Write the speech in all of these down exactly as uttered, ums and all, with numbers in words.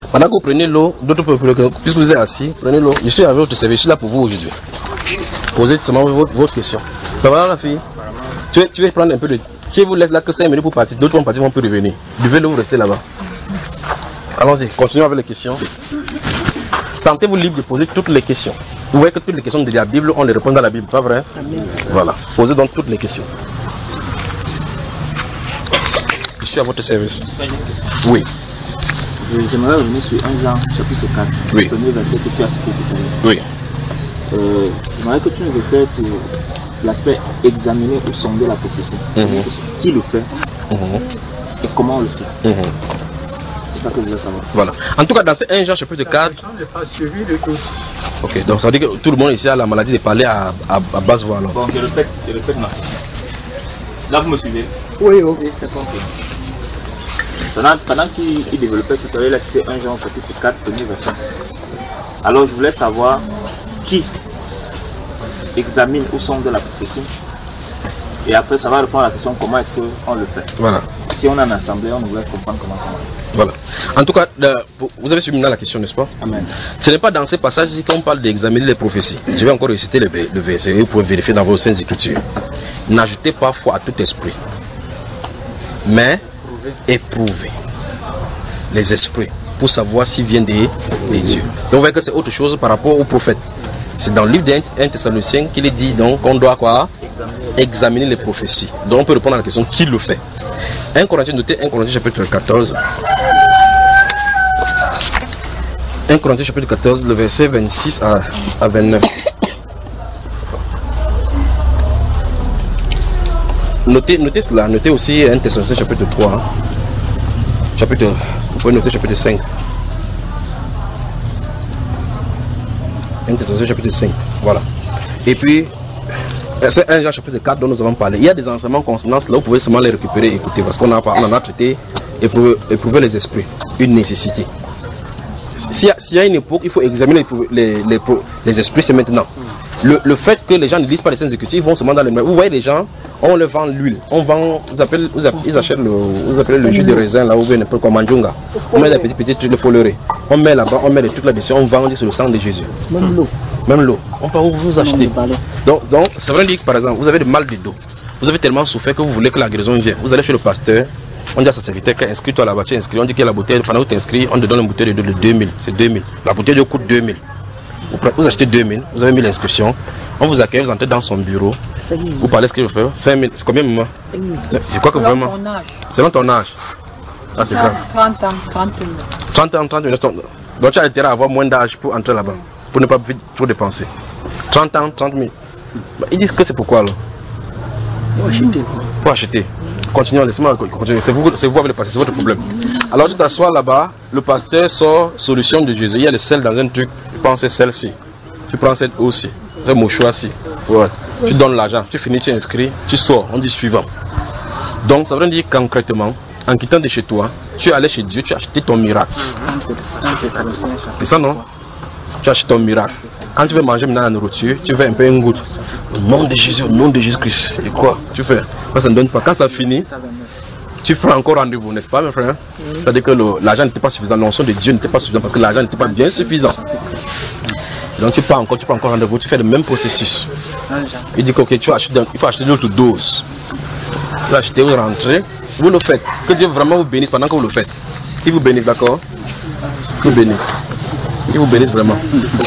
Pendant que vous prenez l'eau, d'autres peuples, puisque vous êtes assis, prenez l'eau. Je suis à votre service, je suis là pour vous aujourd'hui. Posez seulement votre, votre question. Ça va la fille? Tu veux, tu veux prendre un peu de... Si vous laissez là que cinq minutes pour partir, d'autres vont partir, vont plus revenir. Buvez-le, vous restez là-bas. Allons-y, continuons avec les questions. Sentez-vous libre de poser toutes les questions. Vous voyez que toutes les questions de la Bible, on les répond dans la Bible, pas vrai? Voilà. Posez donc toutes les questions. Je suis à votre service. Oui. J'aimerais revenir sur un Jean chapitre quatre, oui. Le premier verset que tu as cité tout à l'heure. Oui. Euh, J'aimerais que tu nous éclaires sur l'aspect examiner ou sonder la prophétie. Mm-hmm. Qui le fait mm-hmm. et comment on le fait. Mm-hmm. C'est ça que je voulais savoir. Voilà. En tout cas, dans ces un Jean chapitre quatre. Ok, donc ça veut dire que tout le monde ici a la maladie de parler à, à, à basse voix alors. Bon, je répète, je répète ma. Là, vous me suivez? Oui, oui, c'est bon. Pendant, pendant qu'il développait tout à l'heure, il a cité un Jean chapitre quatre, premier verset. Alors je voulais savoir qui examine ou sonde la prophétie. Et après ça va répondre à la question comment est-ce qu'on le fait. Voilà. Si on est en assemblée, on devrait comprendre comment ça marche. Voilà. En tout cas, vous avez suivi maintenant la question, n'est-ce pas? Amen. Ce n'est pas dans ces passages ici qu'on parle d'examiner les prophéties. Je vais encore réciter le, le verset et vous pouvez vérifier dans vos saintes écritures. N'ajoutez pas foi à tout esprit, mais éprouver les esprits pour savoir s'ils viennent des, des dieux. Donc vous voyez que c'est autre chose par rapport aux prophètes. C'est dans le livre d'un Thessaloniciens qu'il est dit donc qu'on doit quoi? Examiner. Examiner les prophéties. Donc on peut répondre à la question qui le fait. un Corinthiens, notez un Corinthiens chapitre quatorze. un Corinthiens chapitre quatorze, le verset vingt-six à, à vingt-neuf. Notez, notez cela, notez aussi un Thessaloniciens chapitre trois. Hein. Chapitre, vous pouvez noter chapitre cinq. un Thessaloniciens chapitre cinq, voilà. Et puis, c'est un Jean chapitre quatre dont nous avons parlé. Il y a des enseignements concernant cela, vous pouvez seulement les récupérer et écouter, parce qu'on en a traité, éprouver, éprouver les esprits, une nécessité. S'il y, y a une époque, il faut examiner les, les, les, les esprits, c'est maintenant. Le, le fait que les gens ne lisent pas les Saintes Écritures, ils vont seulement dans les mains. Vous voyez les gens, on leur vend l'huile, on vend, vous appelez, vous appelez, ils achètent le, vous appelez le jus de raisin là, ou bien un peu comme manjunga. On met des petits petits trucs de folerie. On met là-bas, on met des trucs là-dessus, on vend, on dit c'est le sang de Jésus. Même l'eau. Même l'eau. On peut vous acheter. Donc, donc c'est vrai dire que par exemple, vous avez du mal de dos. Vous avez tellement souffert que vous voulez que la guérison vienne. Vous allez chez le pasteur. On dit à sa serviteur inscris-toi là-bas, tu es inscrit. On dit qu'il y a la bouteille, pendant que tu t'inscris, on te donne une bouteille de deux mille. C'est deux mille. La bouteille de coûte deux mille. Vous, vous achetez deux mille, vous avez mis l'inscription. On vous accueille, vous entrez dans son bureau. Vous parlez ce qu'il veut faire. cinq mille. C'est combien de mois? Je crois que vraiment. Selon ton âge. Ah, c'est grave. trente ans, trente mille. trente ans, trente mille. Donc tu as intérêt à avoir moins d'âge pour entrer là-bas. Pour ne pas vite trop dépenser. trente ans, trente mille. Ils disent que c'est pourquoi alors? Pour acheter. Pour acheter. Continuons, laissez-moi continuer. C'est vous, vous avec le pasteur, c'est votre problème. Alors tu t'assois là-bas, le pasteur sort solution de Jésus. Il y a le sel dans un truc, tu prends celle-ci. Tu prends cette aussi, un mouchoir-ci. Ouais. Tu donnes l'argent, tu finis, tu inscris, tu sors, on dit suivant. Donc ça veut dire concrètement, en quittant de chez toi, tu es allé chez Dieu, tu as acheté ton miracle. C'est ça non? Tu as acheté ton miracle. Quand tu veux manger maintenant la nourriture, tu fais un peu une goutte. Au nom de Jésus, au nom de Jésus-Christ. Et quoi tu fais? Ça ne donne pas. Quand ça finit, tu prends encore rendez-vous, n'est-ce pas, mes frères? C'est-à-dire que l'argent n'était pas suffisant, l'onction de Dieu n'était pas suffisant parce que l'argent n'était pas bien suffisant. Donc tu prends encore, tu prends encore rendez-vous, tu fais le même processus. Il dit que okay, tu achètes, il faut acheter d'autres doses. Vous achetez, vous rentrez, vous le faites. Que Dieu vraiment vous bénisse pendant que vous le faites. Il vous bénisse, d'accord? Il vous bénisse. Il vous bénisse vraiment.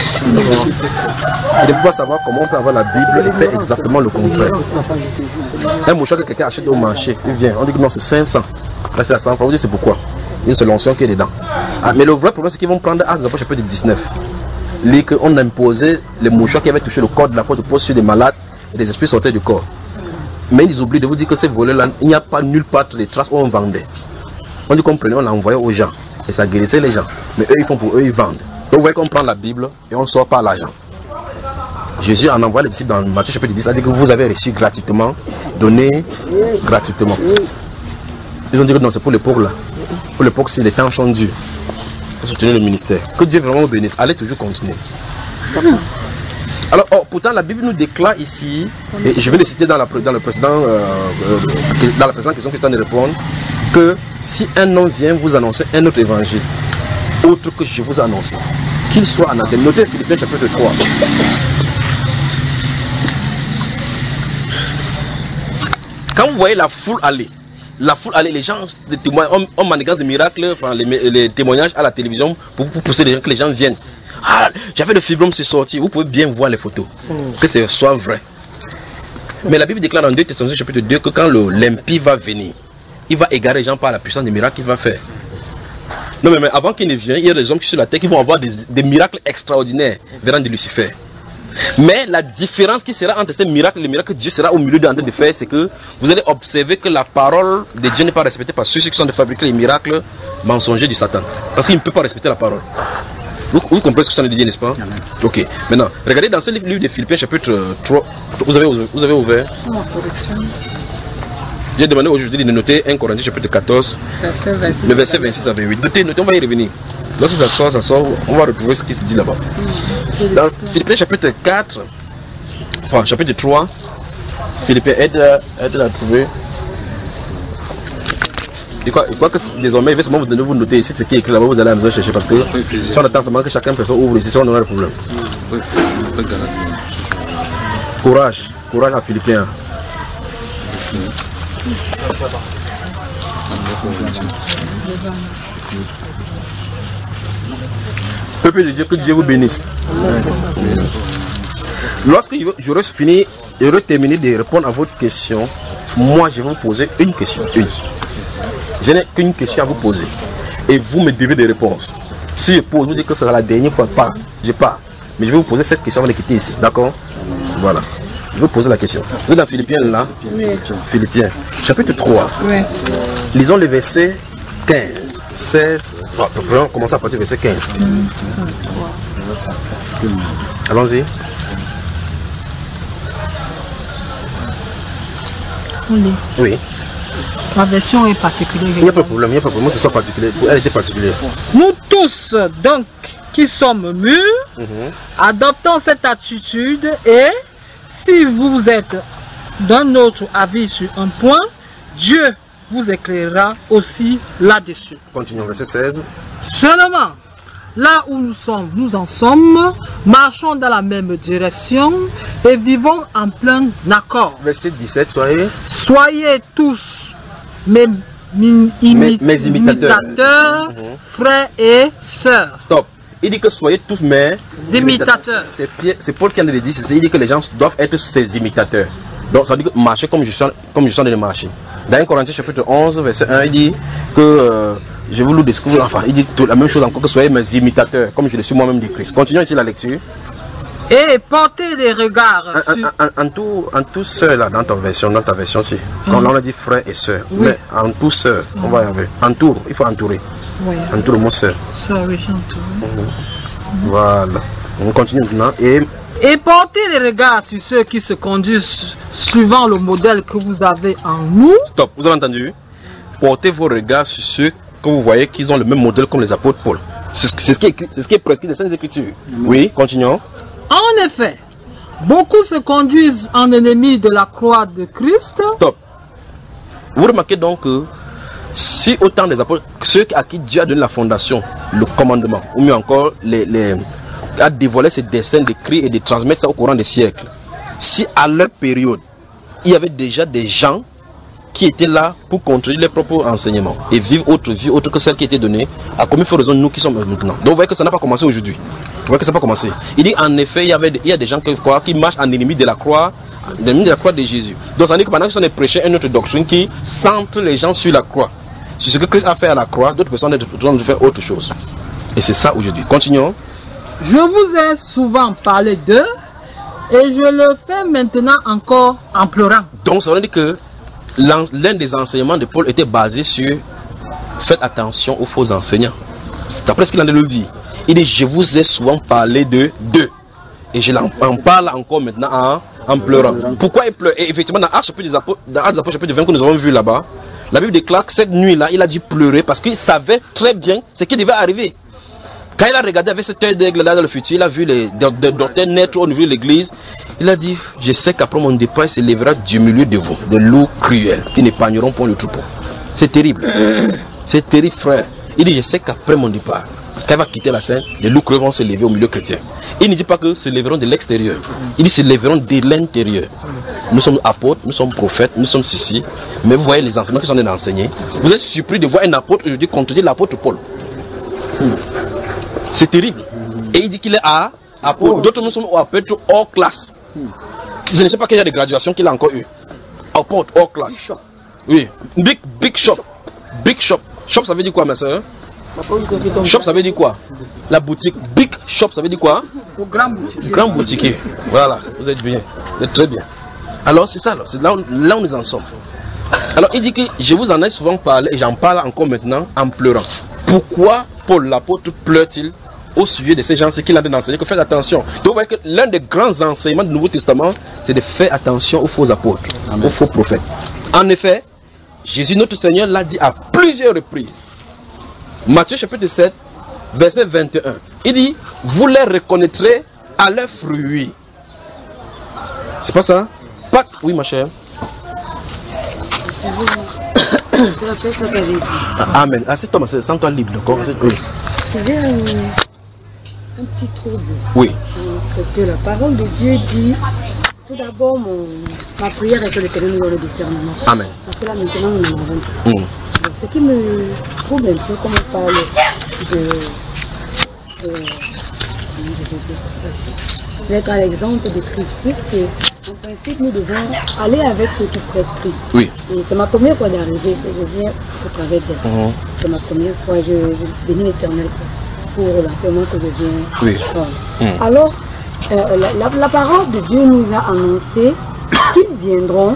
Il ne peut pas savoir comment on peut avoir la Bible et faire exactement le contraire. Un mouchoir que quelqu'un achète au marché, il vient, on dit que non, c'est cinq cents. Là, c'est à cent francs, vous dites c'est pourquoi? Une seule onction qui est dedans. Ah, mais le vrai problème, c'est qu'ils vont prendre Actes des Apôtres chapitre dix-neuf. Lit qu'on a imposé les mouchoirs qui avaient touché le corps de l'apôtre Paul sur des malades et les esprits sortaient du corps. Mais ils oublient de vous dire que ces volets-là, il n'y a pas nulle part les traces où on vendait. On dit qu'on prenait, on l'a envoyé aux gens et ça guérissait les gens. Mais eux, ils font pour eux, ils vendent. Donc vous voyez qu'on prend la Bible et on sort par l'argent. Jésus en envoie les disciples dans Matthieu chapitre dix, a dit que vous avez reçu gratuitement, donné gratuitement. Ils ont dit que non, c'est pour les pauvres là. Pour les pauvres, si les temps sont durs. Pour soutenir le ministère. Que Dieu vraiment vous bénisse. Allez toujours continuer. Alors, oh, pourtant, la Bible nous déclare ici, et je vais le citer dans la, dans le précédent, euh, euh, dans la précédente question que je viens de répondre, que si un homme vient vous annoncer un autre évangile, autre que je vous ai annoncé. Qu'il soit anathème. Notez Philippiens chapitre trois. Quand vous voyez la foule aller, la foule aller, les gens on, on manigance des miracles, enfin, les, les témoignages à la télévision pour, pour pousser les gens, que les gens viennent. Ah, j'avais le fibrome, c'est sorti. Vous pouvez bien voir les photos, que ce soit vrai. Mais la Bible déclare dans deux Thessaloniciens chapitre deux que quand l'impie va venir, il va égarer les gens par la puissance des miracles qu'il va faire. Non mais, mais avant qu'il ne vienne, il y a des hommes qui sur la terre qui vont avoir des, des miracles extraordinaires venant de Lucifer. Mais la différence qui sera entre ces miracles et les miracles que Dieu sera au milieu de en train de faire, c'est que vous allez observer que la parole de Dieu n'est pas respectée par ceux qui sont de fabriquer les miracles mensongers du Satan. Parce qu'il ne peut pas respecter la parole. Vous, vous comprenez ce que ça veut dire, n'est-ce pas? Ok. Maintenant, regardez dans ce livre de Philippiens chapitre trois. Vous avez, vous avez ouvert? J'ai demandé aujourd'hui de noter un Corinthiens chapitre quatorze, verset vingt-six, le verset vingt-six à vingt-huit. Notez, notez, on va y revenir. Lorsque ça sort, ça sort, on va retrouver ce qui se dit là-bas. Dans Philippiens chapitre quatre, enfin chapitre trois, Philippiens aide, aide à trouver. Je crois, je crois que désormais, il va seulement vous donner, vous noter ici ce qui est écrit là-bas, vous allez à la chercher parce que si on attend seulement que chacun personne ouvre ici, on aura le problème. Courage, courage à Philippiens. Peuple de Dieu, que Dieu vous bénisse. Lorsque j'aurai fini, j'aurai terminé de répondre à votre question, moi je vais vous poser une question. Une. Je n'ai qu'une question à vous poser. Et vous me devez des réponses. Si je pose, vous dites que ce sera la dernière fois, pas. Je pars. Mais je vais vous poser cette question avant de quitter ici. D'accord? Voilà. Je vais vous poser la question. Vous êtes dans Philippiens là? Oui. Philippiens. Chapitre trois. Oui. Lisons les versets quinze, seize. On commence à partir du verset quinze. Allons-y. Oui. Oui. La version est particulière. Il n'y a pas de problème, il n'y a pas de problème. Ce soit particulier. Elle était particulière. Nous tous, donc, qui sommes mûrs, mm-hmm. adoptons cette attitude et si vous êtes d'un autre avis sur un point, Dieu vous éclairera aussi là-dessus. Continuons, verset seize. Seulement, là où nous sommes, nous en sommes, marchons dans la même direction et vivons en plein accord. Verset dix-sept, soyez. Soyez tous mes, mes, mes, mes imitateurs, imitateurs mmh. frères et sœurs. Stop. Il dit que soyez tous mes imitateurs. imitateurs. C'est Paul qui en a dit, il dit que les gens doivent être ses imitateurs. Donc ça veut dire que marcher comme je suis, comme je suis en train de marcher. Dans un Corinthiens chapitre onze, verset un, il dit que euh, je vous le découvre, enfin, il dit tout, la même chose encore, que soyez mes imitateurs, comme je le suis moi-même du Christ. Continuons ici la lecture. Et portez les regards en, sur... en, en, en tout, en tout sœur, là, dans ta version, dans ta version ci. Mm. On a dit frère et sœur. Oui. Mais en tout sœur, mm. on va y arriver. Entoure, il faut entourer. Oui. Entoure le mot sœur. Sœur, oui, j'entoure. Mm. Voilà. On continue maintenant. Et... et portez les regards sur ceux qui se conduisent suivant le modèle que vous avez en nous. Stop, vous avez entendu? Portez vos regards sur ceux que vous voyez qu'ils ont le même modèle comme les apôtres Paul. C'est ce qui est, c'est ce qui est prescrit des Saintes Écritures. Mm. Oui, continuons. En effet, beaucoup se conduisent en ennemis de la croix de Christ. Stop. Vous remarquez donc que si autant des apôtres, ceux à qui Dieu a donné la fondation, le commandement, ou mieux encore, les, les, a dévoilé ses desseins d'écrire et de transmettre ça au courant des siècles, si à leur période, il y avait déjà des gens qui étaient là pour contredire les propres enseignements et vivre autre vie autre que celle qui était donnée, à combien de raison nous qui sommes maintenant. Donc vous voyez que ça n'a pas commencé aujourd'hui. Vous voyez que ça n'a pas commencé. Il dit en effet, il y, avait, il y a des gens qui, quoi, qui marchent en ennemi de la croix, ennemi de la croix de Jésus. Donc ça veut dire que pendant qu'ils sont prêchés une autre doctrine qui centre les gens sur la croix, sur ce que Christ a fait à la croix, d'autres personnes doivent faire autre chose. Et c'est ça aujourd'hui. Continuons. Je vous ai souvent parlé d'eux et je le fais maintenant encore en pleurant. Donc ça veut dire que l'un des enseignements de Paul était basé sur faites attention aux faux enseignants. C'est d'après ce qu'il en a dit. Il dit je vous ai souvent parlé de d'eux. Et je en parle encore maintenant en, en pleurant. Pourquoi il pleure? Et effectivement, dans Actes chapitre des Apôtres, dans Actes des Apôtres chapitre vingt que nous avons vu là-bas, la Bible déclare que cette nuit-là, il a dû pleurer parce qu'il savait très bien ce qui devait arriver. Quand il a regardé avec cet œil d'aigle-là dans le futur, il a vu les docteurs naître au niveau de l'église. Il a dit, je sais qu'après mon départ, il se lèvera du milieu de vous, de loups cruels qui n'épargneront point le troupeau. C'est terrible. C'est terrible, frère. Il dit, je sais qu'après mon départ, Quand il va quitter la scène, les loups creux vont se lever au milieu chrétien. Il ne dit pas que se lèveront de l'extérieur. Il dit se lèveront de l'intérieur. Nous sommes apôtres, nous sommes prophètes, nous sommes ceci. Mais vous voyez les enseignements qui sont enseignés. Vous êtes surpris de voir un apôtre aujourd'hui contredire l'apôtre Paul. C'est terrible. Et il dit qu'il est à apôtre. D'autres nous sommes apôtres hors classe. Je ne sais pas quel genre de graduation qu'il a encore eu. Apôtre hors classe. Oui. Big, big shop. Big shop. Shop, ça veut dire quoi, ma soeur? Shop, ça veut dire quoi? La boutique. Big shop, ça veut dire quoi? Grand boutiquier. Grand boutiquier. Voilà, vous êtes bien. Vous êtes très bien. Alors, c'est ça, c'est là où, là où nous en sommes. Alors, il dit que je vous en ai souvent parlé et j'en parle encore maintenant en pleurant. Pourquoi Paul l'apôtre pleure-t-il au sujet de ces gens, ce qu'il a d'enseigner? Que faites attention. Donc, vous voyez que l'un des grands enseignements du Nouveau Testament, c'est de faire attention aux faux apôtres, Amen. Aux faux prophètes. En effet, Jésus, notre Seigneur, l'a dit à plusieurs reprises. Matthieu chapitre sept, verset vingt et un. Il dit, vous les reconnaîtrez à leurs fruits. C'est pas ça? Pas... Oui, ma chère. Amen. Assieds-toi, sens-toi libre. Oui. J'ai un, un petit trouble. Oui. Parce que la parole de Dieu dit, tout d'abord, mon, ma prière est que l'Éternel nous donne le discernement. Amen. Parce que là, maintenant, nous n'en avons pas. Mm. Donc, ce qui me trouble un peu, comme on parle de... de comment je vais dire ça? D'être à l'exemple de Christ, puisque en principe, nous devons aller avec ceux qui pressent Christ. Oui. Et c'est ma première fois d'arriver, je viens au travers d'elle. Mm-hmm. C'est ma première fois, je, je bénis l'Éternel pour l'enseignement que je viens oui. prendre. Mm. Alors, euh, la, la, la parole de Dieu nous a annoncé qu'ils viendront,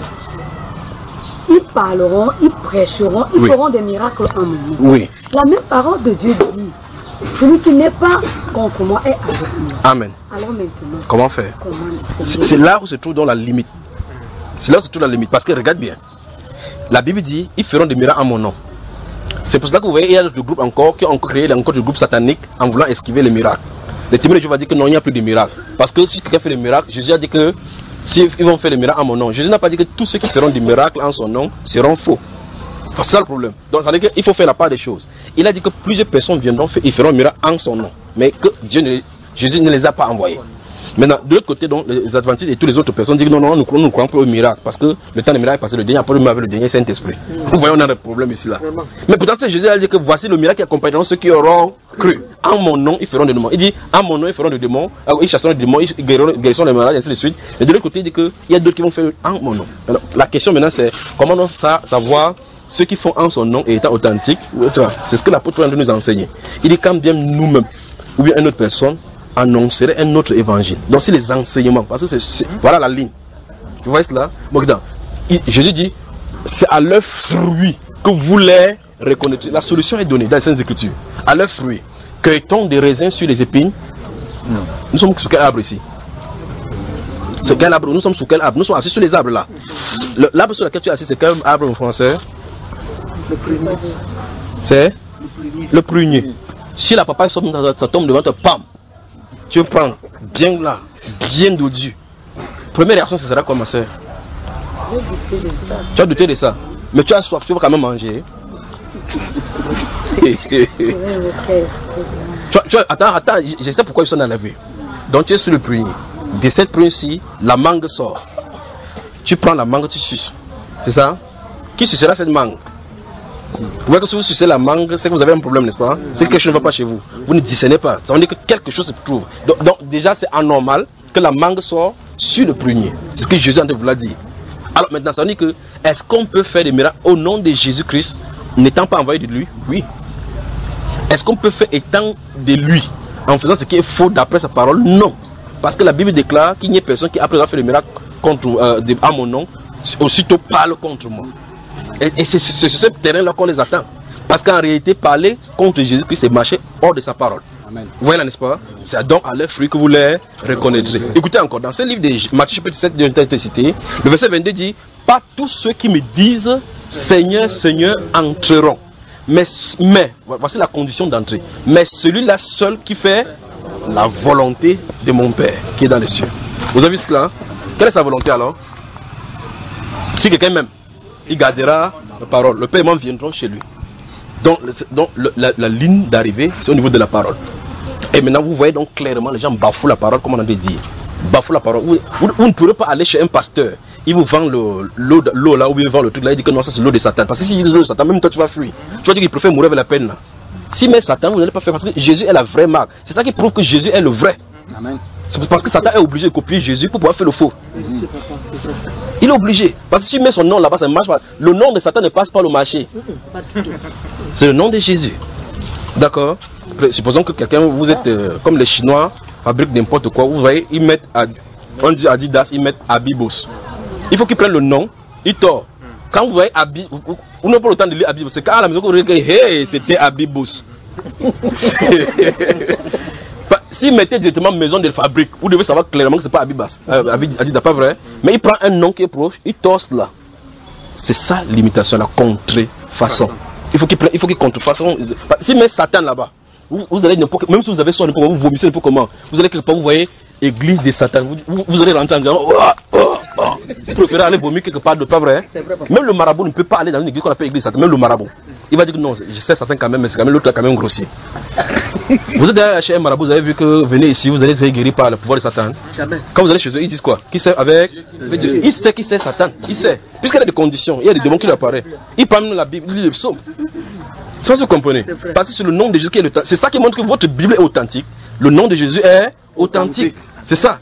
ils parleront, ils prêcheront, ils oui. feront des miracles en mon nom. Oui. La même parole de Dieu dit, celui qui n'est pas contre moi est avec moi. Amen. Alors maintenant, comment faire? C'est là où se trouve dans la limite. C'est là où se trouve la limite. Parce que regarde bien. La Bible dit, ils feront des miracles en mon nom. C'est pour cela que vous voyez, il y a d'autres groupes encore qui ont créé encore des groupes sataniques en voulant esquiver les miracles. Les témoins de Jéhovah disent que non, il n'y a plus de miracles. Parce que si quelqu'un fait des miracles, Jésus a dit que si ils vont faire des miracles en mon nom. Jésus n'a pas dit que tous ceux qui feront des miracles en son nom seront faux. C'est ça le problème. Donc ça veut dire qu'il faut faire la part des choses. Il a dit que plusieurs personnes viendront faire, ils feront un miracle en son nom. Mais que Dieu ne, Jésus ne les a pas envoyés. Maintenant, de l'autre côté, donc, les adventistes et toutes les autres personnes disent que non, non, nous ne croyons pas au miracle. Parce que le temps des miracles est passé, le dernier après avec le dernier Saint-Esprit. Vous voyez, on a un problème ici là. Mais pourtant, c'est Jésus a dit que voici le miracle qui accompagneront ceux qui auront cru. En mon nom, ils feront des démons. Il dit, en mon nom, ils feront des démons. Ils chasseront des démons, ils guériront les malades, et ainsi de suite. Et de l'autre côté, il dit qu'il y a d'autres qui vont faire en mon nom. Alors, la question maintenant, c'est comment on ça savoir ceux qui font en son nom et étant authentiques. C'est ce que l'apôtre Paul nous enseigner. Il dit quand bien nous-mêmes, ou bien une autre personne, annoncerait un autre évangile. Donc c'est les enseignements, parce que c'est voilà la ligne. Vous voyez cela? Jésus dit, c'est à leurs fruits que vous les reconnaîtrez. La solution est donnée dans les Saintes Écritures. À leurs fruits. Cueille-t-on des raisins sur les épines? Non. Nous sommes sous quel arbre ici? C'est quel arbre? Nous sommes sous quel arbre? Nous sommes assis sur les arbres là. L'arbre sur lequel tu es assis, c'est quel arbre en français? Le prunier. C'est le prunier. Si la papaye ça tombe devant toi, pam! Tu veux prendre bien là, bien dodu. Première réaction, ce sera quoi, ma soeur? Tu as douté de ça. Mais tu as soif, tu veux quand même manger. tu, tu, attends, attends, je sais pourquoi ils sont dans la vue. Donc tu es sur le prunier. De cette prune-ci, la mangue sort. Tu prends la mangue, tu suces. C'est ça? Qui sucera cette mangue? Vous voyez que si vous sucez la mangue, c'est que vous avez un problème, n'est-ce pas? C'est que quelque chose ne va pas chez vous. Vous ne discernez pas. Ça veut dire que quelque chose se trouve. Donc, donc déjà, c'est anormal que la mangue sorte sur le prunier. C'est ce que Jésus a vous l'a dit. Alors maintenant, ça veut dire que est-ce qu'on peut faire des miracles au nom de Jésus-Christ n'étant pas envoyé de lui? Oui. Est-ce qu'on peut faire étant de lui en faisant ce qui est faux d'après sa parole? Non. Parce que la Bible déclare qu'il n'y a personne qui, après avoir fait le miracle contre, euh, de, à mon nom, aussitôt parle contre moi. Et, et c'est sur ce terrain-là qu'on les attend. Parce qu'en réalité, parler contre Jésus-Christ, c'est marcher hors de sa parole. Amen. Vous voyez là, n'est-ce pas? C'est donc à leurs fruits que vous les reconnaîtrez. Écoutez encore, dans ce livre de Matthieu chapitre sept, de l'intensité, le verset vingt-deux dit, pas tous ceux qui me disent Seigneur, Seigneur entreront. Mais, mais, voici la condition d'entrée. Mais celui-là seul qui fait la volonté de mon Père qui est dans les cieux. Vous avez vu cela? Quelle est sa volonté alors? Si quelqu'un m'aime, il gardera la parole. Le paiement viendra chez lui. Donc, donc le, la, la ligne d'arrivée, c'est au niveau de la parole. Et maintenant, vous voyez donc clairement, les gens bafouent la parole, comme on a dit. Bafouent la parole. Vous, vous, vous ne pourrez pas aller chez un pasteur. Il vous vend l'eau là, ou il vend le truc là, il dit que non, ça c'est l'eau de Satan. Parce que si il dit l'eau de Satan, même toi tu vas fuir. Tu vas dire qu'il préfère mourir avec la peine là. Si mais Satan, vous n'allez pas faire parce que Jésus est la vraie marque. C'est ça qui prouve que Jésus est le vrai. C'est parce que Satan est obligé de copier Jésus pour pouvoir faire le faux. Il est obligé. Parce que si tu mets son nom là-bas, ça ne marche pas. Le nom de Satan ne passe pas le marché. C'est le nom de Jésus. D'accord? Supposons que quelqu'un, vous êtes euh, comme les Chinois, fabriquent n'importe quoi. Vous voyez, ils mettent, on dit Adidas, ils mettent Abibos. Il faut qu'ils prennent le nom, ils torent. Quand vous voyez Abibos, vous n'avez pas le temps de lire Abibos. C'est quand à la maison que vous regardez, hey, c'était Abibos. S'il mettait directement maison de fabrique, vous devez savoir clairement que ce n'est pas Abibas, euh, Adidas, pas vrai. Mais il prend un nom qui est proche, il torse là. C'est ça l'imitation, la contrefaçon. Il faut qu'il il faut qu'il contrefaçon. S'il met Satan là-bas, vous, vous allez n'importe, même si vous avez son n'importe comment, vous vomissez n'importe comment, vous allez quelque part, vous voyez église de Satan, vous, vous, vous allez rentrer en disant oh, oh, oh. Vous préférez aller vomir quelque part de pas vrai. Même le marabout ne peut pas aller dans une église qu'on appelle église Satan, même le marabout. Il va dire que non, je sais Satan quand même, mais c'est quand même l'autre là quand même grossier. Vous êtes allé chez un marabout, vous avez vu que venez ici, vous allez être guéri par le pouvoir de Satan. Jamais. Quand vous allez chez eux, ils disent quoi? Qui sait avec Dieu. Il sait qui c'est Satan, il sait. Puisqu'il y a des conditions, il y a des démons qui lui apparaissent. Il parle de la Bible, il lit le psaume. C'est ça que vous comprenez. Parce que c'est le nom de Jésus qui est authentique. C'est ça qui montre que votre Bible est authentique. Le nom de Jésus est authentique. C'est ça.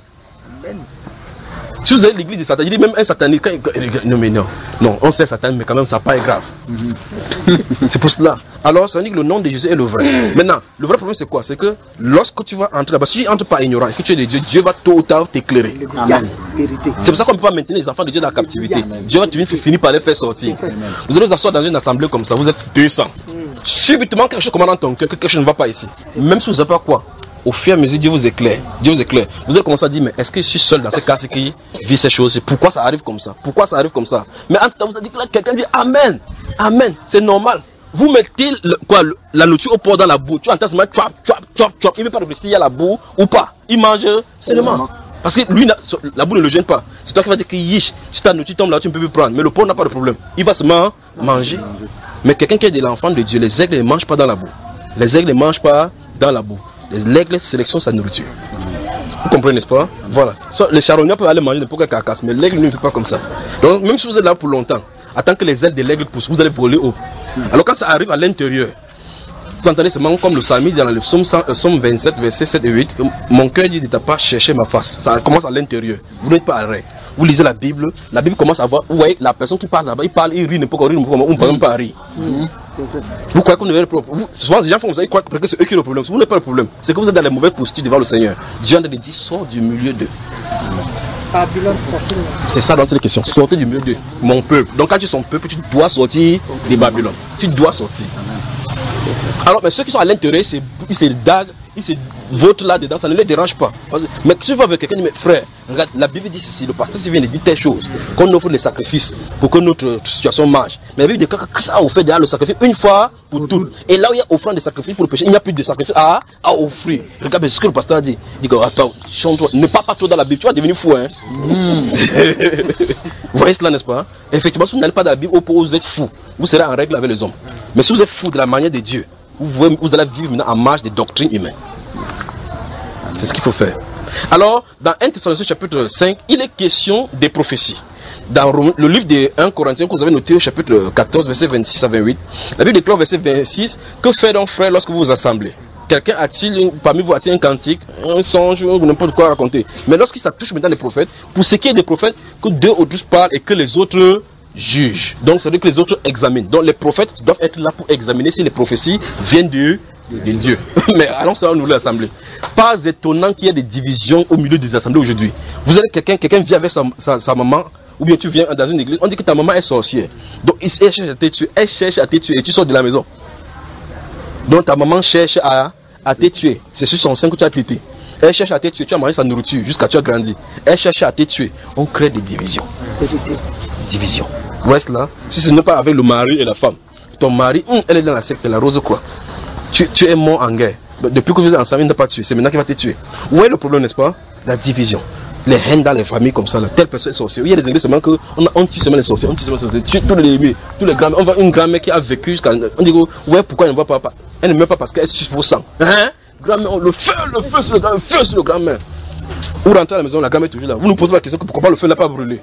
Si vous avez l'église de Satan, il dit même un satanique. Non, mais non. Non, on sait Satan, mais quand même, ça n'a pas est grave. C'est pour cela. Alors, ça veut dire que le nom de Jésus est le vrai. Maintenant, le vrai problème, c'est quoi? C'est que lorsque tu vas entrer là-bas, si tu n'entres pas ignorant et que tu es de Dieu, Dieu va tôt ou tard t'éclairer. C'est pour ça qu'on ne peut pas maintenir les enfants de Dieu dans la captivité. Dieu va finir par les faire sortir. Vous allez vous asseoir dans une assemblée comme ça, vous êtes deux cents. Subitement, quelque chose commence dans ton cœur, quelque chose ne va pas ici. Même si vous n'avez pas quoi. Au fur et à mesure, Dieu vous éclaire. Dieu vous éclaire. Vous allez commencer à dire, mais est-ce que je suis seul dans ce cas qui vit ces choses? Pourquoi ça arrive comme ça? Pourquoi ça arrive comme ça? Mais en tout temps, vous avez dit que là, quelqu'un dit Amen. Amen. C'est normal. Vous mettez le, quoi, le, la nourriture au port dans la boue. Tu entends seulement chop, chop, chop, chop. Il ne veut pas réfléchir, il y a la boue ou pas. Il mange seulement. Parce que lui, la boue ne le gêne pas. C'est toi qui vas dire que yish. Si ta nourriture tombe là, tu ne peux plus prendre. Mais le porc n'a pas de problème. Il va seulement manger. Mais quelqu'un qui est de l'enfant de Dieu, les aigles ne mangent pas dans la boue. Les aigles ne mangent pas dans la boue. L'aigle sélectionne sa nourriture. Vous comprenez, n'est-ce pas? Voilà. So, les charognards peuvent aller manger n'importe quelle carcasse, mais l'aigle ne fait pas comme ça. Donc, même si vous êtes là pour longtemps, attends que les ailes de l'aigle poussent, vous allez voler haut. Alors, quand ça arrive à l'intérieur, vous entendez seulement comme le psalmiste dans le psaume, psaume vingt-sept, versets sept et huit, mon cœur dit de ne pas chercher ma face. Ça commence à l'intérieur. Vous n'êtes pas arrêt. Vous lisez la Bible, la Bible commence à voir, vous voyez, la personne qui parle là-bas, il parle, il rit n'importe quoi, on ne peut même pas rire. Mm-hmm. Vous croyez qu'on est le problème? Souvent, les gens font ça, ils croient que c'est eux qui ont le problème. Vous n'avez pas le problème. C'est que vous êtes dans les mauvaises postures devant le Seigneur. Dieu en a dit, sors du milieu d'eux. C'est ça dans cette question. Sortez du milieu d'eux. Mon peuple. Donc quand tu es son peuple, tu dois sortir de Babylone. Tu dois sortir. Alors, mais ceux qui sont à l'intérieur, ils se daguent, ils se votent là-dedans, ça ne les dérange pas. Parce que, mais si tu vas avec quelqu'un, mais frère, regarde, la Bible dit ceci, le pasteur vient de dire telle chose, qu'on offre des sacrifices pour que notre situation marche. Mais la Bible dit que ça a offert déjà le sacrifice une fois pour toutes. Et là où il y a offrande des sacrifices pour le péché, il n'y a plus de sacrifice à, à offrir. Regarde ce que le pasteur a dit. Il dit, attends, chante-toi, ne parle pas trop dans la Bible, tu vas devenir fou, hein. Mm. Vous voyez cela, n'est-ce pas? Effectivement, si vous n'allez pas dans la Bible, vous êtes fou. Vous serez en règle avec les hommes. Mais si vous êtes fou de la manière de Dieu, Vous, vous allez vivre maintenant en marge des doctrines humaines. C'est ce qu'il faut faire. Alors, dans un Thessaloniciens chapitre cinq, il est question des prophéties. Dans le livre de un Corinthiens que vous avez noté au chapitre quatorze, verset vingt-six à vingt-huit, la Bible déclare au verset vingt-six, que fait donc frère lorsque vous vous assemblez? Quelqu'un a-t-il, parmi vous a-t-il un cantique, un songe, ou n'importe quoi à raconter? Mais lorsqu'il s'attouche maintenant les prophètes, pour ce qui est des prophètes, que deux ou douze parlent et que les autres juge. Donc, c'est-à-dire que les autres examinent. Donc, les prophètes doivent être là pour examiner si les prophéties viennent de, de Dieu. Mais allons ça, nous l'assemblée. Pas étonnant qu'il y ait des divisions au milieu des assemblées aujourd'hui. Vous avez quelqu'un, quelqu'un vient avec sa, sa, sa maman, ou bien tu viens dans une église, on dit que ta maman est sorcière. Donc, elle cherche à te tuer, elle cherche à te tuer, et tu sors de la maison. Donc, ta maman cherche à, à te tuer. C'est sur son sein que tu as tété. Elle cherche à te tuer, tu as mangé sa nourriture jusqu'à ce que tu as grandi. Elle cherche à te tuer. On crée des divisions. Division. Vous voyez cela? Si ce n'est pas avec le mari et la femme. Ton mari, hum, elle est dans la secte, la rose quoi. Tu, tu es mort en guerre. Depuis que vous êtes ensemble, il ne t'a pas tué. C'est maintenant qu'il va te tuer. Vous voyez le problème, n'est-ce pas? La division. les haines dans les familles comme ça, là, telle personne est sorcière. Il y a des églises seulement qu'on on tue seulement les sorciers, on tue seulement les sorciers, tue tous les ennemis, tous les grands-mères. On voit une grand-mère qui a vécu jusqu'à. On dit, ouais, pourquoi elle ne voit pas, pas elle ne meurt pas parce qu'elle suce vos sangs. Hein? Grand-mère, le feu, le feu sur le grand-mère, le feu sur le grand-mère. Vous rentrez à la maison, la grand-mère est toujours là. Vous nous posez la question pourquoi le feu n'a pas brûlé.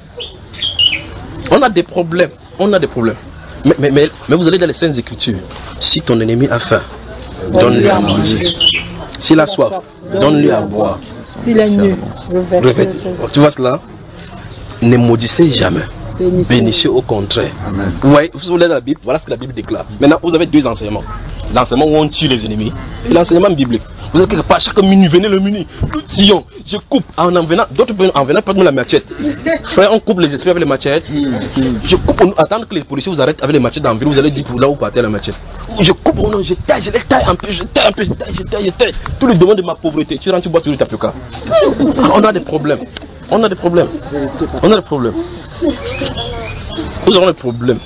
On a des problèmes, on a des problèmes. Mais, mais, mais, mais vous allez dans les Saintes Écritures. Si ton ennemi a faim, donne-lui à manger. S'il a soif, donne-lui à boire. S'il est nu, revêtez. Tu vois cela? Ne maudissez jamais. Bénissez, Bénissez au contraire. Amen. Vous voyez, vous voulez dans la Bible, voilà ce que la Bible déclare. Maintenant, vous avez deux enseignements. L'enseignement où on tue les ennemis et l'enseignement biblique. Vous êtes quelque part, chaque minute, venez le muni, nous tuons, je coupe en en venant, d'autres en venant, pas de la machette. Frère, on coupe les esprits avec les machettes. Je coupe, on attend que les policiers vous arrêtent avec les machettes dans la ville, vous allez dire pour là où partez la machette. Je coupe, oh non, je taille, je les taille un peu, je taille un peu, je taille, je taille, je taille. Tout le domaine de ma pauvreté, tu rentres, tu bois toujours ta pluca. On a des problèmes. On a des problèmes. On a des problèmes. Nous avons des problèmes.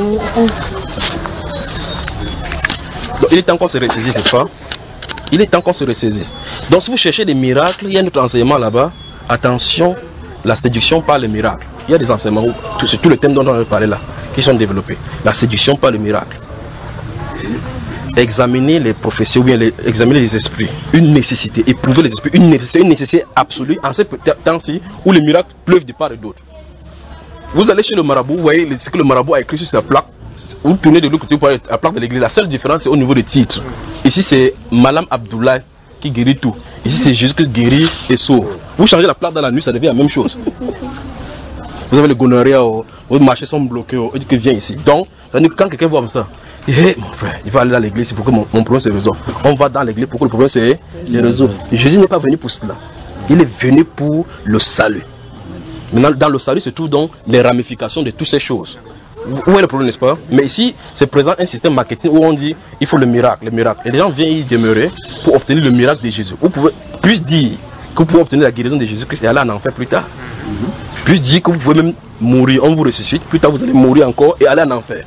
Donc, il est temps qu'on se ressaisisse, n'est-ce pas? Il est temps qu'on se ressaisisse. Donc si vous cherchez des miracles, il y a notre enseignement là-bas. Attention, la séduction par le miracle. Il y a des enseignements, sur tous les thèmes dont on a parlé là, qui sont développés. La séduction par le miracle. Examiner les prophéties ou bien les, examiner les esprits. Une nécessité, éprouver les esprits. Une nécessité, une nécessité absolue en ce temps-ci où les miracles pleuvent de part et d'autre. Vous allez chez le marabout, vous voyez ce que le marabout a écrit sur sa plaque. Vous tournez de l'autre côté pour la plaque de l'église. La seule différence c'est au niveau des titres. Ici c'est Madame Abdoulaye qui guérit tout. Ici c'est Jésus qui guérit et sauve. Vous changez la plaque dans la nuit, ça devient la même chose. Vous avez le gonorrhée, vos marchés sont bloqués, on dit que viens ici. Donc, ça veut dire que quand quelqu'un voit comme ça, il dit hey, mon frère, il va aller dans l'église pour que mon, mon problème se résolve. On va dans l'église pour que le problème se résolve. Jésus n'est pas venu pour cela. Il est venu pour le salut. Maintenant, dans le salut se trouvent donc les ramifications de toutes ces choses. Où est le problème, n'est-ce pas? Mais ici, c'est présent un système marketing où on dit il faut le miracle, le miracle. Et les gens viennent y demeurer pour obtenir le miracle de Jésus. Vous pouvez plus dire que vous pouvez obtenir la guérison de Jésus-Christ et aller en enfer plus tard. Mm-hmm. Plus dire que vous pouvez même mourir, on vous ressuscite, plus tard vous allez mourir encore et aller en enfer.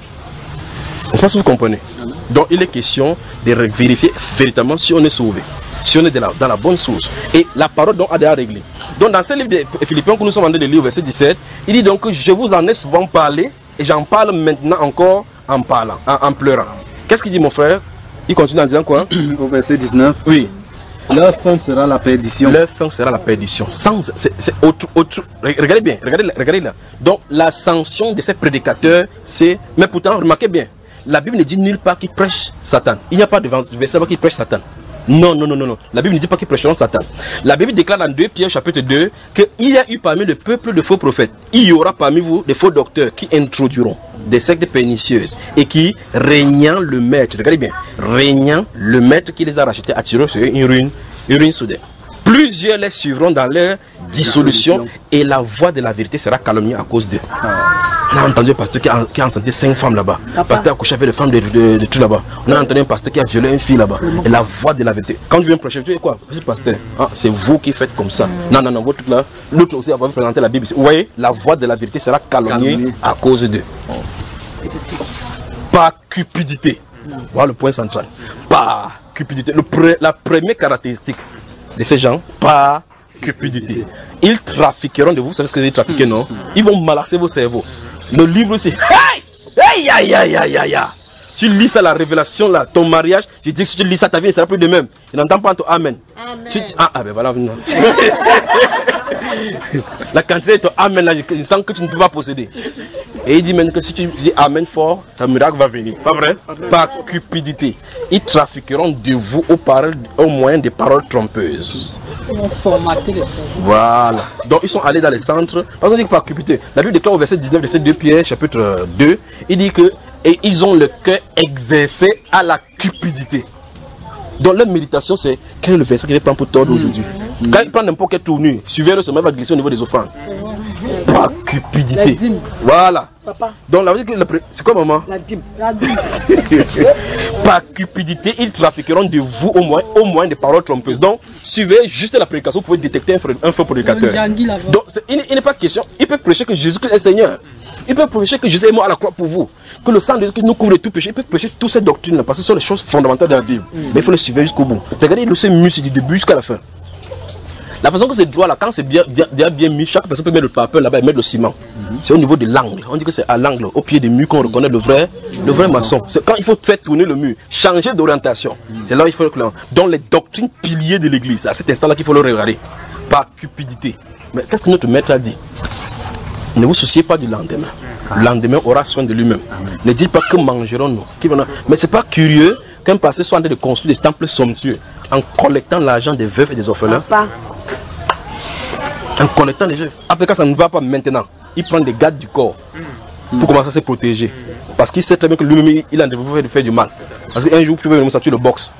N'est-ce pas si vous comprenez? Mm-hmm. Donc il est question de vérifier véritablement si on est sauvé, si on est de la, dans la bonne source. Et la parole donc a déjà réglé. Donc dans ce livre de Philippiens que nous sommes en train de lire au verset dix-sept, il dit donc que je vous en ai souvent parlé et j'en parle maintenant encore en parlant, en, en pleurant. Qu'est-ce qu'il dit mon frère? Il continue en disant quoi? Au verset dix-neuf. Oui. Leur fin sera la perdition. Leur fin sera la perdition. Sans, c'est, c'est autre, autre. Regardez bien, regardez, regardez là. Donc la sanction de ces prédicateurs, c'est. Mais pourtant, remarquez bien, la Bible ne dit nulle part qu'ils prêchent Satan. Il n'y a pas de verset qui prêche Satan. Non, non, non, non, non. La Bible ne dit pas qu'ils prêcheront Satan. La Bible déclare dans deux Pierre chapitre deux qu'il y a eu parmi le peuple de faux prophètes. Il y aura parmi vous des faux docteurs qui introduiront des sectes pernicieuses et qui, régnant le maître, regardez bien, régnant le maître qui les a rachetés, attirés sur une ruine, une ruine soudaine. Plusieurs les suivront dans leur dissolution et la voix de la vérité sera calomniée à cause d'eux. On a entendu un pasteur qui a, qui a enceinté cinq femmes là-bas. Le pasteur a couché avec les femmes de, de, de tout là-bas. On a entendu un pasteur qui a violé une fille là-bas. Et la voix de la vérité. Quand tu viens prêcher, tu dis quoi? C'est pasteur. Ah, c'est vous qui faites comme ça. Mm. Non, non, non, votre truc là. L'autre aussi va vous présenter la Bible. Vous voyez, la voix de la vérité sera calomniée Calomnie. à cause d'eux. Par cupidité. Mm. Voilà le point central. Par cupidité. Le pre, la première caractéristique de ces gens, par cupidité. Ils trafiqueront de vous. Vous savez ce que c'est trafiquer, non? Ils vont malaxer vos cerveaux. Le livre c'est hey! Hey, aïe, aïe, aïe, aïe, aïe. Tu lis ça, la révélation, là, ton mariage. Je dis que si tu lis ça, ta vie ne sera plus de même. Il n'entend pas ton amen. Amen. Tu, ah, ah, ben voilà. Non. La quantité de ton amen, là, il sent que tu ne peux pas posséder. Et il dit même que si tu dis amen fort, ton miracle va venir. Pas vrai? Par cupidité. Ils trafiqueront de vous aux paroles, au moyen des paroles trompeuses. Voilà. Donc ils sont allés dans les centres. Parce qu'on dit que par cupidité. La Bible déclare au verset dix-neuf, verset deux Pierre, chapitre deux, il dit que et ils ont le cœur exercé à la cupidité. Donc leur méditation c'est quel est le verset qu'il prend pour tordre aujourd'hui. Mmh. Quand il prend n'importe quelle tournure, suivez-le, ce même va glisser au niveau des offrandes. Mmh. Par cupidité. Voilà. Papa. Donc la c'est quoi maman? La dîme. La dîme. Par cupidité, ils trafiqueront de vous au moins, au moins des paroles trompeuses. Donc suivez juste la prédication, vous pouvez détecter un, un faux prédicateur. Donc il, il n'est pas question, il peut prêcher que Jésus-Christ est Seigneur. Il peut prêcher que Jésus est mort à la croix pour vous. Que le sang de Jésus nous couvre de tout péché. Il peut prêcher toutes ces doctrines-là parce que ce sont les choses fondamentales de la Bible. Mm. Mais il faut les suivre jusqu'au bout. Regardez le seul muscle du début jusqu'à la fin. La façon que c'est droit là, quand c'est bien, bien, bien, bien mis, chaque personne peut mettre le papier là-bas et mettre le ciment. Mm-hmm. C'est au niveau de l'angle. On dit que c'est à l'angle, au pied des murs qu'on reconnaît le vrai, le vrai maçon. C'est quand il faut faire tourner le mur, changer d'orientation. Mm-hmm. C'est là où il faut que dans les doctrines piliers de l'église, à cet instant-là qu'il faut le regarder. Par cupidité. Mais qu'est-ce que notre maître a dit? Ne vous souciez pas du lendemain. Le lendemain aura soin de lui-même. Ne dites pas que mangerons-nous. Mais c'est pas curieux qu'un pasteur soit en train de construire des temples somptueux en collectant l'argent des veufs et des orphelins. Papa. En collectant les veufs. Après quand ça ne va pas maintenant, il prend des gardes du corps pour commencer à se protéger. Parce qu'il sait très bien que lui-même il a en train de faire du mal. Parce qu'un jour tu peux venir sortir le box.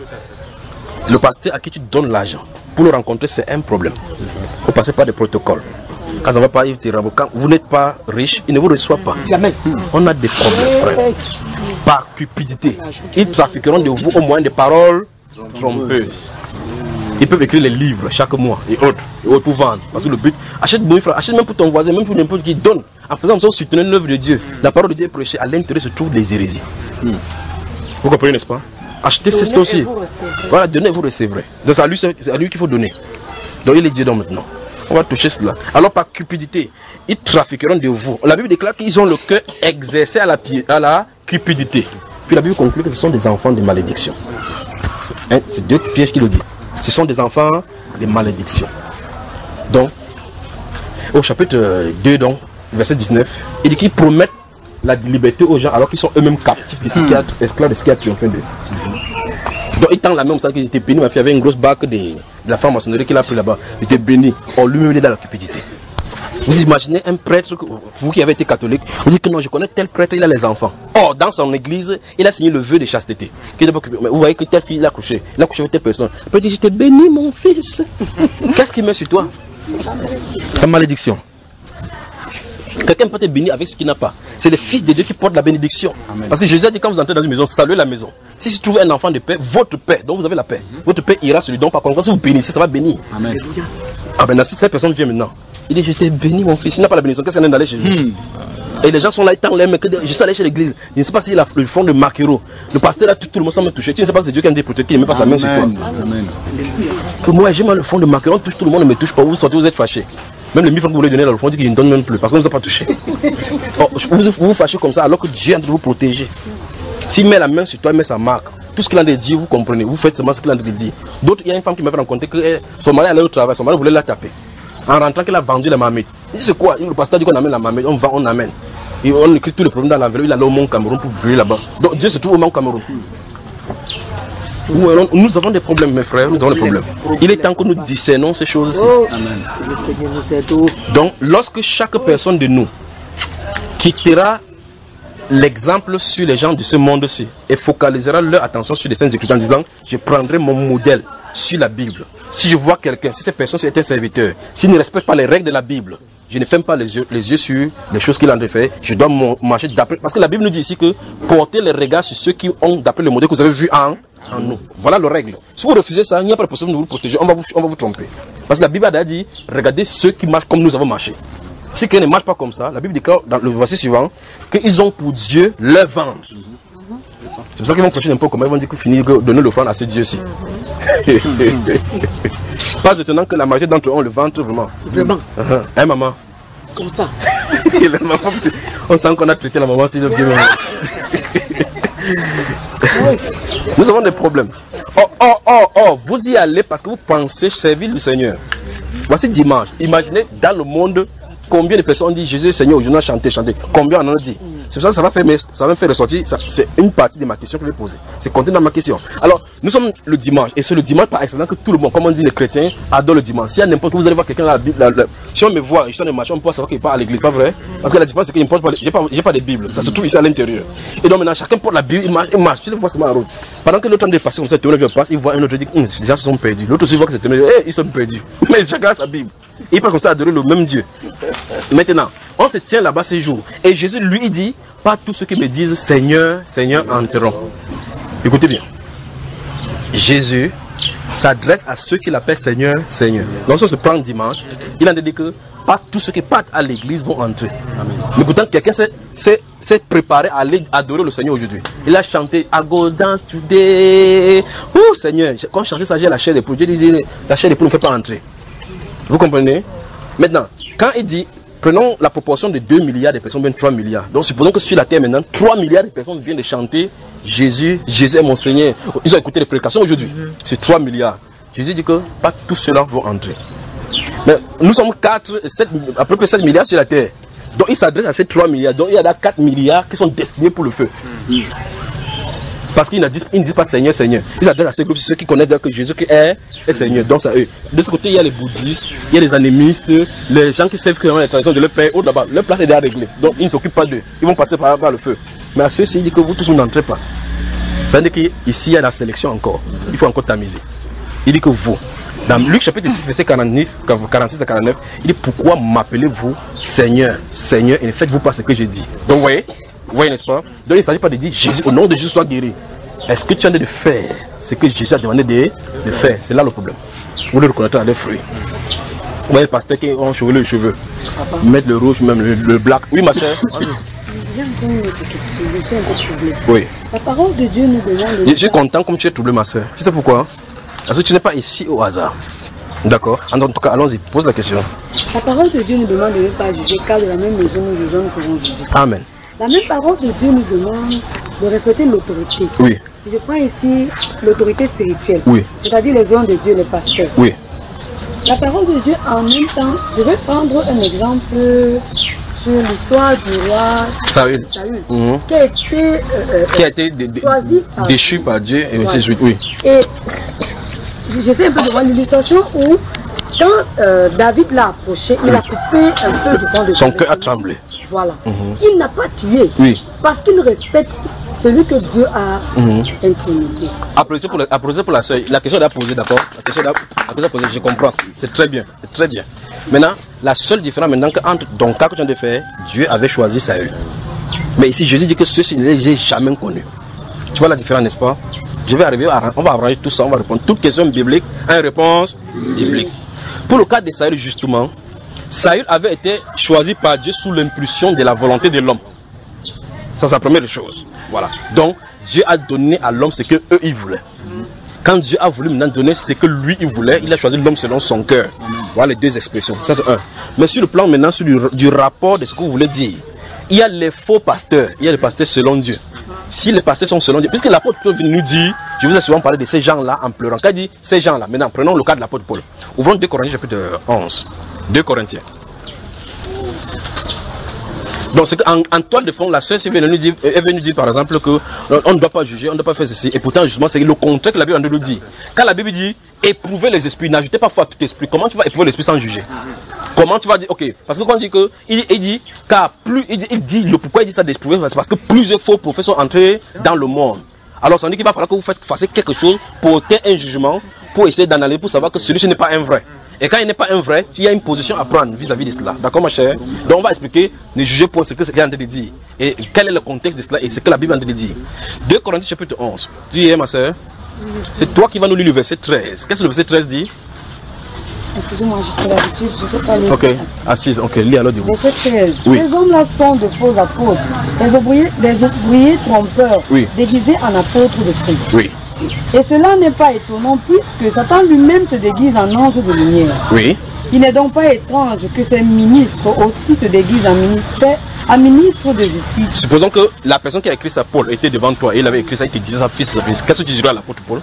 Le pasteur à qui tu donnes l'argent pour le rencontrer, c'est un problème. Vous ne passez pas de protocole. Quand ça ne va pas, il te renvoie. Quand vous n'êtes pas riche, il ne vous reçoit pas. On a des problèmes, frère. Par cupidité. Ils trafiqueront de vous au moyen de paroles trompeuses. Ils peuvent écrire les livres chaque mois et autres, et autres pour vendre. Parce que le but, achète bon, frère, achète même pour ton voisin, même pour n'importe qui, donne. En faisant ça, soutenir l'œuvre de Dieu. La parole de Dieu est prêchée. À l'intérieur se trouvent les hérésies. Vous comprenez, n'est-ce pas? Achetez c'est aussi. Voilà, donnez, vous recevrez. Donc c'est à lui, c'est à lui qu'il faut donner. Donc il est Dieu donc maintenant. On va toucher cela. Alors par cupidité, ils trafiqueront de vous. La Bible déclare qu'ils ont le cœur exercé à la, à la cupidité. Puis la Bible conclut que ce sont des enfants de malédiction. C'est deux pièges qui le dit. Ce sont des enfants de malédiction. Donc, au chapitre deux, donc, verset dix-neuf, il dit qu'ils promettent la liberté aux gens alors qu'ils sont eux-mêmes captifs de ce qui a, esclaves de ce qui a triomphé d'eux. Donc il tend la main comme ça qu'il était béni, ma fille avait une grosse barque de, de la franc-maçonnerie qu'il a pris là-bas. Il était béni. On lui met dans la cupidité. Vous imaginez un prêtre, vous qui avez été catholique, vous dites que non, je connais tel prêtre, il a les enfants. Or, dans son église, il a signé le vœu de chasteté. Vous voyez que telle fille, il a couché. Il a couché avec telle personne. Il peut dire, je t'ai béni, mon fils. Qu'est-ce qu'il met sur toi? La malédiction. Quelqu'un peut être béni avec ce qu'il n'a pas. C'est les fils de Dieu qui portent la bénédiction. Amen. Parce que Jésus a dit quand vous entrez dans une maison, saluez la maison. Si vous trouvez un enfant de paix, votre paix, donc vous avez la paix. Mm-hmm. Votre paix ira sur lui. Donc par contre, si vous bénissez, ça va bénir. Amen. Ah ben si cette personne vient maintenant, il dit je t'ai béni mon fils. Il n'a pas la bénédiction, qu'est-ce qu'il a d'aller chez lui? Mm. Et les gens sont là, ils tendent l'air, mais que je suis allé chez l'église. Je ne sais pas s'il a le fond de Marquero. Le pasteur là, tout, tout le monde semble toucher. Tu ne sais pas que c'est Dieu qui a dit protéger, il ne met pas sa main sur toi. Amen. Que moi j'ai mal le fond de Marquero, on touche tout le monde, ne me touche pas. Vous sortez, vous êtes fâché. Même les mille francs que vous voulez donner dans le fond, dit qu'il ne donne même plus parce qu'on ne vous a pas touché. Oh, vous, vous vous fâchez comme ça alors que Dieu est en train de vous protéger. S'il met la main sur toi, il met sa marque. Tout ce qu'il a de dire, vous comprenez. Vous faites seulement ce qu'il a de dire. D'autres, il y a une femme qui m'avait rencontré que eh, son mari allait au travail, son mari voulait la taper. En rentrant, qu'il a vendu la marmite. Il dit c'est quoi? Le pasteur dit qu'on amène la marmite, on vend, on amène. Et on écrit tous les problèmes dans l'enveloppe. Il allait au Mont Cameroun pour brûler là-bas. Donc Dieu se trouve au Mont Cameroun. Nous avons des problèmes, mes frères, nous avons des problèmes. Il est temps que nous discernons ces choses-ci. Amen. Donc, lorsque chaque personne de nous quittera l'exemple sur les gens de ce monde-ci et focalisera leur attention sur les Saintes Écritures en disant je prendrai mon modèle sur la Bible. Si je vois quelqu'un, si cette personne est un serviteur, s'il ne respecte pas les règles de la Bible, je ne ferme pas les yeux, les yeux sur les choses qu'il a en train de faire. Je dois marcher d'après. Parce que la Bible nous dit ici que portez les regards sur ceux qui ont d'après le modèle que vous avez vu en, en nous. Voilà la règle. Si vous refusez ça, il n'y a pas de possibilité de vous protéger. On va vous, on va vous tromper. Parce que la Bible a dit regardez ceux qui marchent comme nous avons marché. Si quelqu'un ne marche pas comme ça, la Bible déclare dans le verset suivant qu'ils ont pour Dieu leur ventre. C'est pour ça qu'ils vont prêcher un peu comme ils vont dire qu'il finit de donner l'offrande à ces dieux-ci. Pas étonnant que la majorité d'entre eux ont le ventre vraiment. Vraiment. Uh-huh. Hein, maman? Comme ça. On sent qu'on a traité la maman si le bien. Nous avons des problèmes. Oh, oh, oh, oh, vous y allez parce que vous pensez servir le Seigneur. Voici dimanche. Imaginez dans le monde combien de personnes disent Jésus est Seigneur, je dois chanter, chanter. Combien on en a dit? C'est pour ça que ça va faire, ça va me faire ressortir. C'est une partie de ma question que je vais poser. C'est contenu dans ma question. Alors, nous sommes le dimanche. Et c'est le dimanche par excellence que tout le monde, comme on dit les chrétiens, adore le dimanche. Si à n'importe où vous allez voir quelqu'un dans la Bible, la, la, si on me voit, je suis dans le marché, on peut savoir qu'il part à l'église, pas vrai? Parce que la différence, c'est qu'il n'importe pas, j'ai pas, j'ai pas de Bible. Ça se trouve ici à l'intérieur. Et donc maintenant, chacun porte la Bible, il marche, il marche. Je le vois seulement en route. Pendant que l'autre temps de passer comme ça, tout le monde passe, il voit un autre, il dit, hum, les gens se sont perdus. L'autre aussi voit que c'est un autre, hey, ils sont perdus. Mais chacun a sa Bible. Il part comme ça adorer le même Dieu. Maintenant, on se tient là-bas ces jours. Et Jésus lui dit, pas tous ceux qui me disent Seigneur, Seigneur entreront. Écoutez bien. Jésus s'adresse à ceux qui l'appellent Seigneur, Seigneur. Lorsqu'on se prend dimanche, il en dit que pas tous ceux qui partent à l'église vont entrer. Amen. Mais pourtant, quelqu'un s'est préparé à aller adorer le Seigneur aujourd'hui. Il a chanté I go dance today. Oh Seigneur, quand je chantais ça, j'ai la chair des poules. J'ai dit, la chair des poules ne fait pas entrer. Vous comprenez? Maintenant, quand il dit, prenons la proportion de deux milliards de personnes, bien trois milliards. Donc supposons que sur la terre maintenant, trois milliards de personnes viennent de chanter Jésus, Jésus est mon Seigneur. Ils ont écouté les prédications aujourd'hui. C'est trois milliards. Jésus dit que pas tous ceux-là vont entrer. Mais nous sommes quatre, sept, à peu près sept milliards sur la terre. Donc il s'adresse à ces trois milliards. Donc il y a quatre milliards qui sont destinés pour le feu. Parce qu'ils ne disent, ils ne disent pas Seigneur, Seigneur. Ils s'adressent à ces groupes, ceux qui connaissent que Jésus est, est Seigneur. Donc c'est à eux. De ce côté, il y a les bouddhistes, il y a les animistes, les gens qui savent que les traditions de leur père, autres là-bas. Leur place est déjà réglée. Donc ils ne s'occupent pas d'eux. Ils vont passer par, par le feu. Mais à ceux-ci, il dit que vous tous vous n'entrez pas. Ça veut dire qu'ici, il y a la sélection encore. Il faut encore tamiser. Il dit que vous, dans Luc chapitre six, verset quarante-neuf, quarante-six à quarante-neuf, il dit pourquoi m'appelez-vous Seigneur, Seigneur, et ne faites-vous pas ce que j'ai dit. Donc vous voyez, vous voyez, n'est-ce pas? Donc il ne s'agit pas de dire Jésus, au nom de Jésus, sois guéri. Est-ce que tu as envie de faire ce que Jésus a demandé de, de faire? C'est là le problème. Vous le reconnaîtrez à leurs fruits. Vous voyez les pasteurs qui ont chevelu les cheveux, mettre le rouge, même le, le black. Oui, ma chère. Oui. La parole de Dieu nous demande. Je suis content comme tu es troublé, ma soeur. Tu sais pourquoi? Parce que tu n'es pas ici au hasard. D'accord? En tout cas, allons-y, pose la question. La parole de Dieu nous demande de ne pas juger, car de la même maison nous jugeons, nous serons jugés. Amen. La même parole de Dieu nous demande de respecter l'autorité. Oui. Je prends ici l'autorité spirituelle. Oui. C'est-à-dire les hommes de Dieu, les pasteurs. Oui. La parole de Dieu, en même temps, je vais prendre un exemple sur l'histoire du roi Saül, Saül mm-hmm. qui a été, euh, qui a été dé dé choisi par déchu par Dieu et voilà. aussi, oui. Et j'essaie un peu de voir l'illustration où quand euh, David l'a approché, il a coupé un peu du temps de son cœur a tremblé. Voilà. Mm-hmm. Il n'a pas tué. Oui. Parce qu'il respecte celui que Dieu a mm-hmm. intronisé. Applaudissez pour, la, pour la soeur. La question est posée, d'accord? La question est posée, je comprends. C'est très bien. C'est très bien. Maintenant, la seule différence maintenant entre ton cas que tu viens de faire, Dieu avait choisi Saül. Mais ici, Jésus dit que ceux-ci ne les ai jamais connus. Tu vois la différence, n'est-ce pas? Je vais arriver, à, on va arranger tout ça, on va répondre toute question biblique à une réponse biblique. Pour le cas de Saül, justement, Saül avait été choisi par Dieu sous l'impulsion de la volonté de l'homme. Ça, c'est la première chose. Voilà. Donc, Dieu a donné à l'homme ce que eux ils voulaient. Quand Dieu a voulu maintenant donner ce que lui il voulait, il a choisi l'homme selon son cœur. Voilà les deux expressions. Ça c'est un. Mais sur le plan maintenant sur du, du rapport de ce que vous voulez dire, il y a les faux pasteurs, il y a les pasteurs selon Dieu. Si les pasteurs sont selon Dieu, puisque l'apôtre Paul nous dit, je vous ai souvent parlé de ces gens-là en pleurant. Quand il dit ces gens-là, maintenant prenons le cas de l'apôtre Paul. Ouvrons deux Corinthiens chapitre onze. deux Corinthiens. Donc c'est qu'en en toile de fond, la sœur est venue dire, est venue dire par exemple que on ne doit pas juger, on ne doit pas faire ceci. Et pourtant justement c'est le contraire que la Bible nous dit. Quand la Bible dit éprouvez les esprits, n'ajoutez pas foi à tout esprit. Comment tu vas éprouver l'esprit sans juger? Comment tu vas dire, ok, parce que quand on dit que, il, il dit, car plus, il dit, il dit, le pourquoi il dit ça d'éprouver, c'est parce que plusieurs faux prophètes sont entrés dans le monde. Alors ça dit qu'il va falloir que vous fassiez quelque chose pour ôter un jugement, pour essayer d'analyser, pour savoir que celui-ci n'est pas un vrai. Et quand il n'est pas un vrai, il y a une position à prendre vis-à-vis de cela. D'accord ma chère? Donc on va expliquer, ne jugez pas ce que c'est qu'il est en train de dire. Et quel est le contexte de cela et ce que la Bible est en train de dire. deux Corinthiens chapitre onze. Tu y es ma soeur? C'est toi qui vas nous lire le verset treize. Qu'est-ce que le verset treize dit? Excusez-moi, je suis l'habitude, je ne sais pas lire. Ok, assise, ok, lis alors du coup. Verset treize. Oui. Ces hommes-là sont de faux apôtres, des ouvriers, des ouvriers trompeurs, oui. déguisés en apôtres de Christ. Oui. Et cela n'est pas étonnant puisque Satan lui-même se déguise en ange de lumière. Oui. Il n'est donc pas étrange que ses ministres aussi se déguisent en ministère, en ministre de justice. Supposons que la personne qui a écrit ça, Paul, était devant toi et il avait écrit ça, il te disait ça, fils de fils. Qu'est-ce que tu dirais à l'apôtre Paul?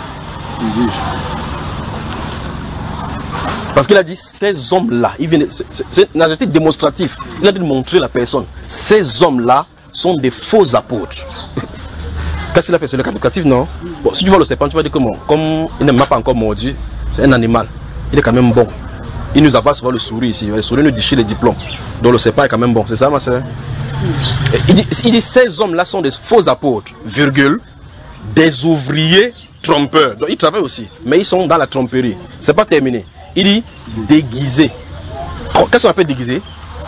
Parce qu'il a dit ces hommes-là, c'est un adjectif démonstratif. Il a dit de montrer la personne. Ces hommes-là sont des faux apôtres. Qu'est-ce qu'il a fait? C'est le qualificatif, non? Bon, si tu vois le serpent, tu vas dire que bon, comme il ne m'a pas encore mordu, c'est un animal. Il est quand même bon. Il nous avale souvent le souris ici. Le souris nous déchire les diplômes. Donc le serpent est quand même bon. C'est ça, ma soeur? Il dit, il dit ces hommes-là sont des faux apôtres, virgule, des ouvriers trompeurs. Donc ils travaillent aussi, mais ils sont dans la tromperie. C'est pas terminé. Il dit déguisés. Qu'est-ce qu'on appelle déguisé?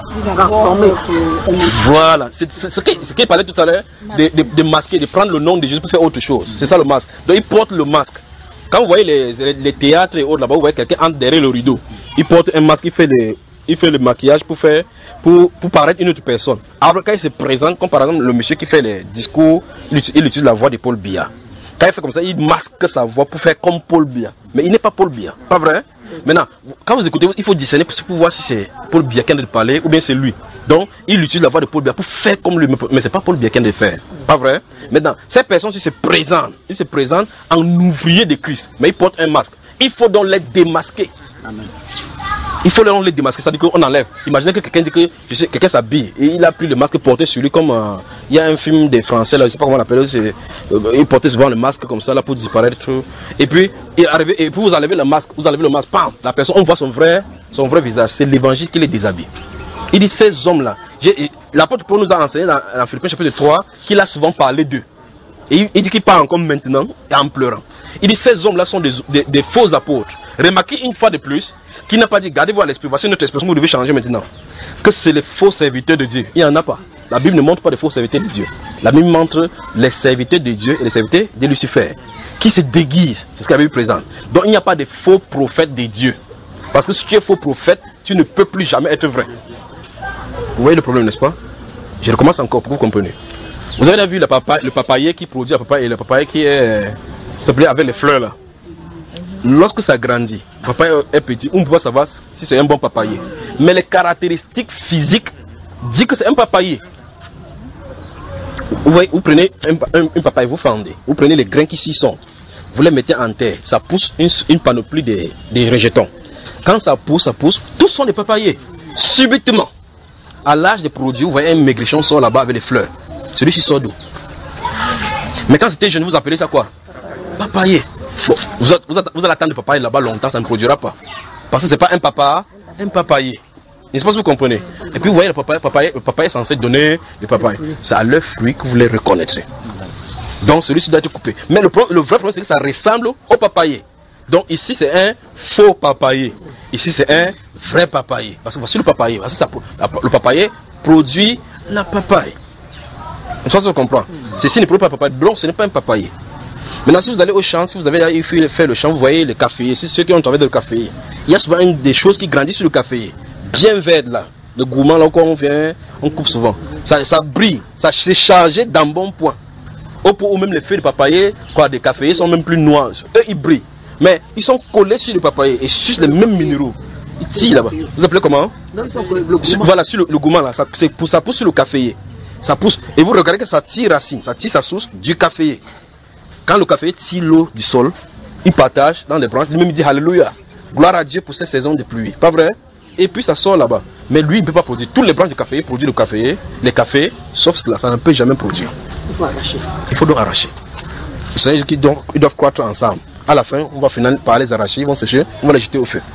Voilà, c'est ce qu'il parlait tout à l'heure, de, de, de masquer, de prendre le nom de Jésus pour faire autre chose. C'est ça le masque. Donc il porte le masque. Quand vous voyez les, les, les théâtres et autres là-bas, vous voyez quelqu'un entre derrière le rideau. Il porte un masque, il fait, des, il fait le maquillage pour, faire, pour, pour paraître une autre personne. Alors quand il se présente, comme par exemple le monsieur qui fait les discours, il utilise, il utilise la voix de Paul Biya. Quand il fait comme ça, il masque sa voix pour faire comme Paul Biya. Mais il n'est pas Paul Biya, pas vrai? Maintenant, quand vous écoutez, il faut discerner pour voir si c'est Paul Biya qui est en train de parler ou bien c'est lui. Donc, il utilise la voix de Paul Biya pour faire comme lui, mais c'est pas Paul Biya qui est en train de faire. Pas vrai? Maintenant, cette personne, si se présente, il se présente en ouvrier de Christ, mais il porte un masque. Il faut donc les démasquer. Amen. Il faut les démasquer, c'est-à-dire qu'on enlève. Imaginez que quelqu'un dit que je sais, quelqu'un s'habille et il a pris le masque porté sur lui comme euh, il y a un film des Français là, je sais pas comment on l'appelle, euh, il portait souvent le masque comme ça là pour disparaître. Et puis il arrive et puis vous enlevez le masque, vous enlevez le masque, pam, la personne on voit son vrai son vrai visage, c'est l'évangile qui les déshabille. Il dit ces hommes là, l'apôtre Paul nous a enseigné dans, dans Philippiens chapitre trois qu'il a souvent parlé d'eux. Et il, il dit qu'il parle encore maintenant et en pleurant. Il dit ces hommes là sont des, des, des faux apôtres. Remarquez une fois de plus qu'il n'a pas dit gardez-vous à l'esprit, voici notre expression, vous devez changer maintenant. Que c'est les faux serviteurs de Dieu. Il n'y en a pas. La Bible ne montre pas les faux serviteurs de Dieu. La Bible montre les serviteurs de Dieu et les serviteurs de Lucifer qui se déguisent. C'est ce que la Bible présente. Donc il n'y a pas de faux prophètes de Dieu. Parce que si tu es faux prophète, tu ne peux plus jamais être vrai. Vous voyez le problème, n'est-ce pas? Je recommence encore pour que vous compreniez. Vous avez vu le, papa, le papayer qui produit le papayer, le papayer qui est, s'appelait avec les fleurs là. Lorsque ça grandit, le papaye est petit, on ne peut pas savoir si c'est un bon papayer. Mais les caractéristiques physiques disent que c'est un papayer. Vous voyez, vous prenez un, un, un papaye, vous fendez, vous prenez les grains qui s'y sont, vous les mettez en terre, ça pousse une, une panoplie de, de rejetons. Quand ça pousse, ça pousse, tous sont des papayers. Subitement, à l'âge de produits, vous voyez un maigrichon sort là-bas avec les fleurs. Celui-ci sort d'où? Mais quand c'était jeune, vous appelez ça quoi? Papayer. Bon, vous, vous, vous allez attendre le papaye là-bas longtemps, ça ne produira pas. Parce que ce n'est pas un papa, un papayer. N'est-ce pas si vous comprenez? Et puis vous voyez, le papaye, papaye, le papaye est censé donner le papaye. C'est à leur fruit que vous les reconnaîtrez. Donc celui-ci doit être coupé. Mais le, le vrai problème, c'est que ça ressemble au papayer. Donc ici, c'est un faux papayer. Ici, c'est un vrai papayer. Parce que voici le papayer. Voici ça, le papayer produit la papaye. Ça, se comprend. Ceci ne produit pas un papaye. Donc, ce n'est pas un papayer. Maintenant, si vous allez au champ, si vous avez fait le champ, vous voyez le café. C'est ceux qui ont travaillé dans le café. Il y a souvent une des choses qui grandissent sur le café. Bien vert là. Le gourmand, là, quand on vient, on coupe souvent. Ça, ça brille. Ça s'est chargé d'un bon point. Ou même les feuilles de papayer, quoi, des cafés, sont même plus noirs. Eux, ils brillent. Mais ils sont collés sur le papayer et sur les mêmes minéraux. Ils tirent là-bas. Vous appelez comment? Non, ils sont collés, le sur, voilà, sur le, le gourmand là. Ça, ça pousse sur le caféier. Ça pousse. Et vous regardez que ça tire racine. Ça tire sa source du caféier. Quand le café tire l'eau du sol, il partage dans les branches. Lui-même dit Alléluia. Gloire à Dieu pour cette saison de pluie. Pas vrai? Et puis ça sort là-bas. Mais lui, il ne peut pas produire. Toutes les branches du café produisent le café. Les cafés, sauf cela, ça ne peut jamais produire. Il faut arracher. Il faut donc arracher. C'est-à-dire qu'ils doivent, ils doivent croître ensemble. À la fin, on va finalement par les arracher, ils vont sécher, on va les jeter au feu.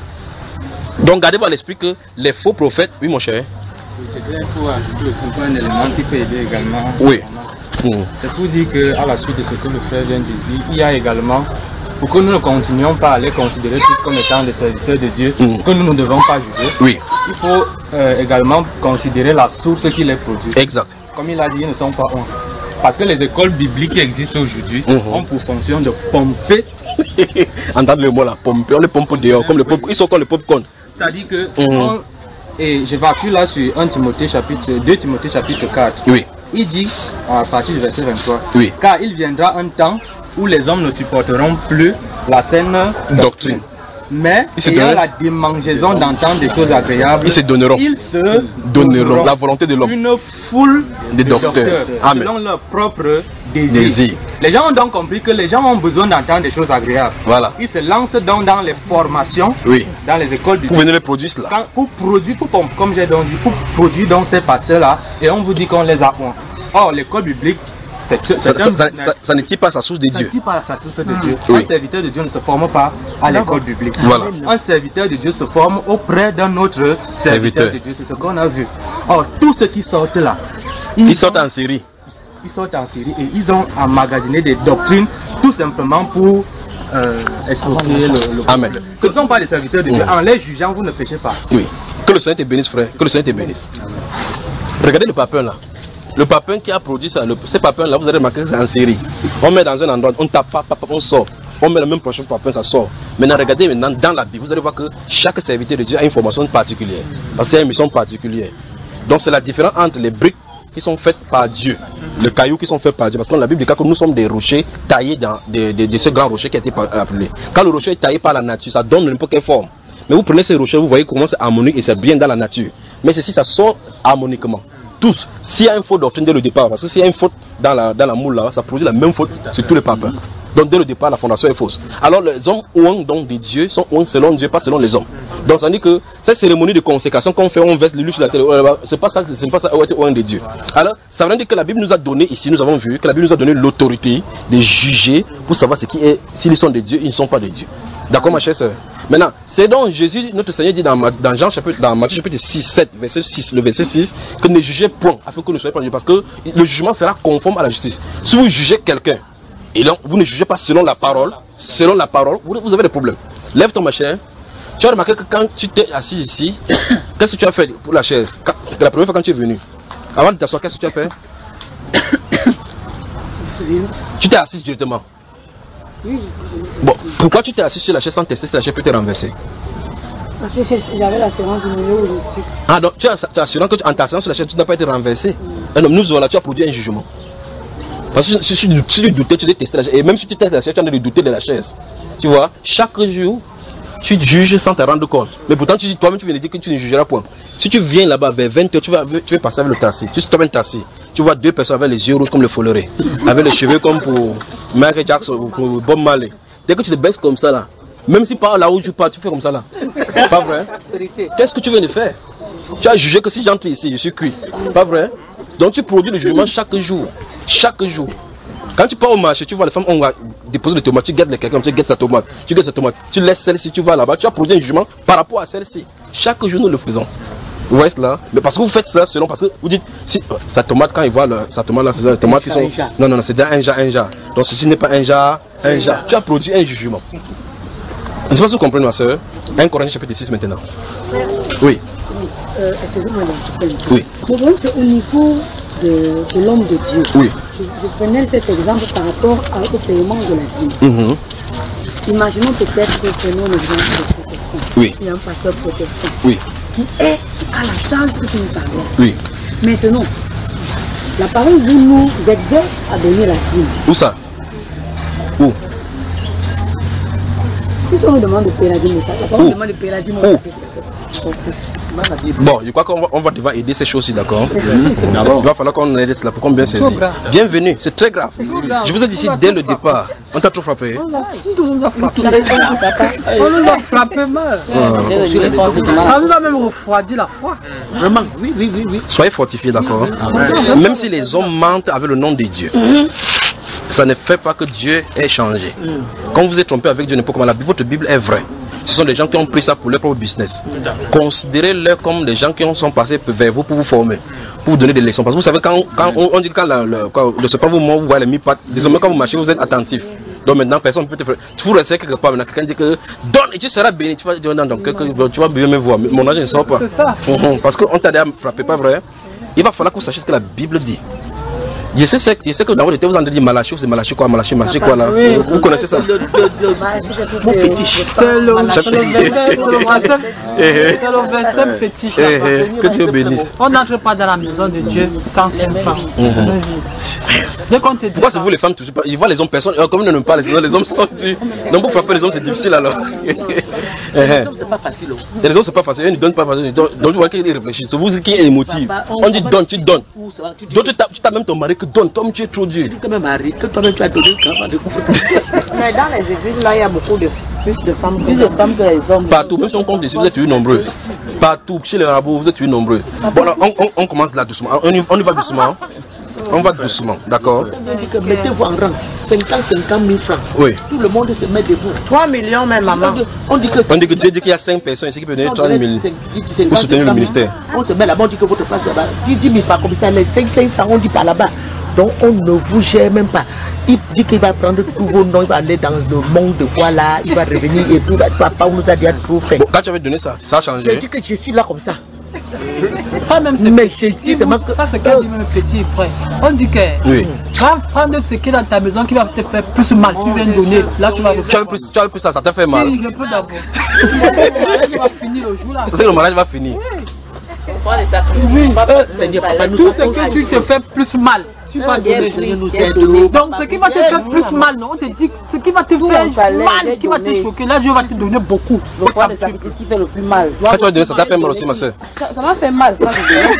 Donc gardez-vous à l'esprit que les faux prophètes, oui mon cher. C'est bien pour ajouter aussi un élément qui peut aider également. Oui. Mmh. C'est pour dire qu'à la suite de ce que le frère vient de dire, il y a également, pour que nous ne continuions pas à les considérer tous comme étant des serviteurs de Dieu, mmh. que nous ne devons pas juger, oui. il faut euh, également considérer la source qui les produit. Exact. Comme il a dit, ils ne sont pas honte. Parce que les écoles bibliques qui existent aujourd'hui mmh. ont pour fonction de pomper. Entendez le mot là, pomper, on les pompe dehors, comme le pop, ils sont comme le popcorn. C'est-à-dire que, mmh. on, et je vais appuyer là sur un Timothée chapitre, deux Timothée chapitre quatre. Oui. Il dit, à partir du verset vingt-trois, oui. car il viendra un temps où les hommes ne supporteront plus la saine doctrine. doctrine. Mais il y a la démangeaison d'entendre des choses agréables. Ils se donneront. Ils se donneront la volonté de l'homme. Une foule de, de docteurs, docteurs Amen. Selon leur propre désir. désir. Les gens ont donc compris que les gens ont besoin d'entendre des choses agréables. Voilà. Ils se lancent donc dans les formations, oui. dans les écoles du pour venir les produire cela. Quand, pour produire, pour, comme j'ai donc dit, pour produire dans ces pasteurs-là, et on vous dit qu'on les apprend. Or, l'école biblique, c'est ça, ça, ça, ça, ça ne tire pas sa source de Dieu. Ça ne tire pas sa source de Dieu. Oui. Un serviteur de Dieu ne se forme pas à l'école biblique. Voilà. Un serviteur de Dieu se forme auprès d'un autre serviteur, serviteur de Dieu. C'est ce qu'on a vu. Or, tous ceux qui sortent là, ils, ils sortent en série. Ils sortent en série et ils ont emmagasiné des doctrines tout simplement pour euh, escroquer le, le Amen. Ce ne sont pas des serviteurs de Dieu. Mmh. En les jugeant, vous ne péchez pas. Oui. Que le Seigneur te bénisse, frère. Que le Seigneur te bénisse. Amen. Regardez le papin là. Le papin qui a produit ça, le, ces papins là, vous allez remarquer que c'est en série. On met dans un endroit, on tape pas, on sort. On met le même prochain papin, ça sort. Maintenant, regardez maintenant dans la Bible, vous allez voir que chaque serviteur de Dieu a une formation particulière. Parce qu'il y a une mission particulière. Donc c'est la différence entre les briques qui sont faites par Dieu, les cailloux qui sont faits par Dieu. Parce que dans la Bible dit que nous sommes des rochers taillés dans de, de, de ce grand rocher qui a été appelé. Quand le rocher est taillé par la nature, ça donne n'importe quelle forme. Mais vous prenez ces rochers, vous voyez comment c'est harmonique et c'est bien dans la nature. Mais ceci, ça sort harmoniquement. Tous. S'il y a une faute doctrine dès le départ, parce que s'il y a une faute dans la, dans la moule là, ça produit la même faute sur tous les papes. Donc dès le départ, la fondation est fausse. Alors les hommes ouang donc des dieux sont ouang selon Dieu, pas selon les hommes. Donc ça dit que cette cérémonie de consécration qu'on fait, on verse l'huile sur la terre, c'est pas ça, c'est pas ça, ouang des dieux. Alors ça veut dire que la Bible nous a donné ici, nous avons vu que la Bible nous a donné l'autorité de juger pour savoir ce qui est, s'ils sont des dieux, ils ne sont pas des dieux. D'accord ma chère sœur? Maintenant, c'est donc Jésus, notre Seigneur dit dans, dans Jean chapitre, dans Matthieu chapitre six, sept, verset six, le verset six, que ne jugez point, afin que vous ne soyez pas jugés, parce que le jugement sera conforme à la justice. Si vous jugez quelqu'un, et donc vous ne jugez pas selon la parole, selon la parole, vous, vous avez des problèmes. Lève ton ma chère. Tu as remarqué que quand tu t'es assis ici, qu'est-ce que tu as fait pour la chaise? Quand, la première fois quand tu es venu, avant de t'asseoir, qu'est-ce que tu as fait? Tu t'es assis directement. Bon, pourquoi tu t'es assis sur la chaise sans tester si la chaise peut te renverser? Parce que j'avais l'assurance du milieu où je suis. Ah donc tu as, tu as assuré que tu, en t'asseyant sur la chaise, tu n'as pas été renversé. Et donc nous voilà, tu as produit un jugement. Parce que si, si, si tu doutais, tu dois tester la chaise. Et même si tu testes la chaise, tu as de douter de la chaise. Tu vois, chaque jour, tu juges sans te rendre compte. Mais pourtant, tu, toi-même, tu viens de dire que tu ne jugeras point. Si tu viens là-bas vers vingt heures, tu vas, tu vas passer avec le taxi. Tu stoppes un taxi. Tu vois deux personnes avec les yeux rouges comme le folleré. Avec les cheveux comme pour Michael Jackson ou pour Bob Marley. Dès que tu te baisses comme ça là, même si par là où tu pars, tu fais comme ça là. Pas vrai? Qu'est-ce que tu viens de faire? Tu as jugé que si j'entre ici, je suis cuit. Pas vrai? Donc tu produis le jugement chaque jour. Chaque jour. Quand tu pars au marché, tu vois les femmes, on va déposer des tomates, tu gardes quelqu'un, tu gardes sa tomate, tu gardes sa tomate, tu laisses celle-ci, tu vas là-bas, tu as produit un jugement par rapport à celle-ci. Chaque jour nous le faisons. Vous voyez cela? Mais parce que vous faites cela selon, parce que vous dites, si sa tomate, quand il voit le, sa tomate là, c'est des tomates qui sont. Non, non, non, c'est déjà un jar, un jar. Donc ceci n'est pas un jar, un jar. Tu as produit un jugement. Je ne sais pas si vous comprenez ma soeur. un Corinthiens chapitre six maintenant. Oui. Euh, Excusez-moi, oui. Le problème c'est au niveau de, de l'homme de Dieu. Oui. Je, je prenais cet exemple par rapport à, au paiement de la dîme. Mm-hmm. Imaginons peut-être que prenons l'exemple de protestant. Oui. Il y a un pasteur protestant. Oui. Qui est à la charge toute une paroisse. Oui. Maintenant, la parole vous nous exhorte à donner la dîme. Où ça? Où? Puis on nous demande de payer la dîme. La parole demande de payer la dîme. Bon, je crois qu'on va, on va devoir aider ces choses-ci, d'accord? Mm-hmm. Il va falloir qu'on aide cela pour qu'on bien saisisse. Bienvenue, c'est très grave. Je vous ai dit ici dès le départ. On t'a trop frappé? On nous a frappé. On nous a frappé mal. Ça nous a même refroidi la foi. Vraiment, oui, oui, oui, oui. Soyez fortifiés, d'accord? Même si les hommes mentent avec le nom de Dieu, ça ne fait pas que Dieu ait changé. Quand vous êtes trompé avec Dieu, n'importe comment, la, votre Bible est vraie. Ce sont des gens qui ont pris ça pour leur propre business. Considérez-les comme des gens qui sont passés vers vous pour vous former, pour vous donner des leçons. Parce que vous savez, quand, quand on, on dit que quand le, le, quand, je sais pas, vous, vous voyez les mi-pattes, désormais quand vous marchez, vous êtes attentif. Donc maintenant, personne ne peut te faire. Tu vous restez quelque part, maintenant quelqu'un dit que donne et tu seras béni. Tu vas dire non, donc tu vas bien me voir. Mon argent ne sort pas. C'est ça. Parce qu'on t'a déjà frappé, pas vrai? Il va falloir que vous sachiez ce que la Bible dit. Je sais, je sais que dans votre tête vous avez dit Malachi, c'est Malachi quoi, Malachi, Malachi quoi là. Oui. Vous, vous connaissez ça? Mon fétiche. C'est le verset fétiche. Que Dieu bénisse. On n'entre pas dans la maison de Dieu sans ses femmes. Pourquoi c'est vous les femmes, ils voient les hommes personne, comme ils n'aiment pas les hommes, les hommes sont durs. Donc pour frapper les hommes c'est difficile alors. Les hommes c'est pas facile. Les hommes c'est pas facile, ils ne donnent pas facile. Donc vous voyez qu'ils réfléchissent. C'est vous qui est émotif. On dit donne, tu donnes. Donc tu tapes même ton mari que donne, toi tu es trop dur. Que mari, que toi-même tu as donné le Mais dans les églises là il y a beaucoup de plus de femmes Plus de femmes que les hommes. Partout, même si on compte ici, vous êtes une nombreuses. Partout, chez les rabbins, vous êtes une nombreuses. Bon, alors, on, on, on commence là doucement. On y, on y va doucement. On va doucement, d'accord? Mettez-vous en rang, cinquante, cinquante mille francs. Oui. Tout le monde se met debout. trois millions même, maman. On dit que, on dit que Dieu dit qu'il y a cinq personnes ici qui peuvent donner trente mille pour soutenir le ministère. On se met là-bas, on dit que votre place là-bas, dix mille pas comme ça, les cinq cents, on dit pas là-bas. Donc on ne vous gère même pas. Il dit qu'il va prendre tous vos noms, il va aller dans le monde de quoi là, il va revenir et tout. Papa, on nous a déjà trop fait. Bon, quand tu avais donné ça, ça a changé. Je dis que je suis là comme ça. Ça même c'est mais je dis, c'est que... ça c'est quand dit même petit frère. On dit que oui. Va prendre ce qui est dans ta maison qui va te faire plus mal, tu viens de donner. Là tu vas recevoir. Tu as plus, tu as plus ça, ça t'a fait mal. Oui, un peu d'abord. Le mariage va finir le jour là. C'est que le mariage va finir. Oui. Oui. Euh, tout ce que tu te fais plus mal. tu vas donner. Donc ce qui va te faire plus mal, non, on te dit ce qui va te faire mal, qui va te choquer, là Dieu va te donner beaucoup. L'offrande de sacrifice qui fait le plus mal. Quand tu vas donner, ça t'a fait mal aussi, ma soeur. Ça m'a fait mal quand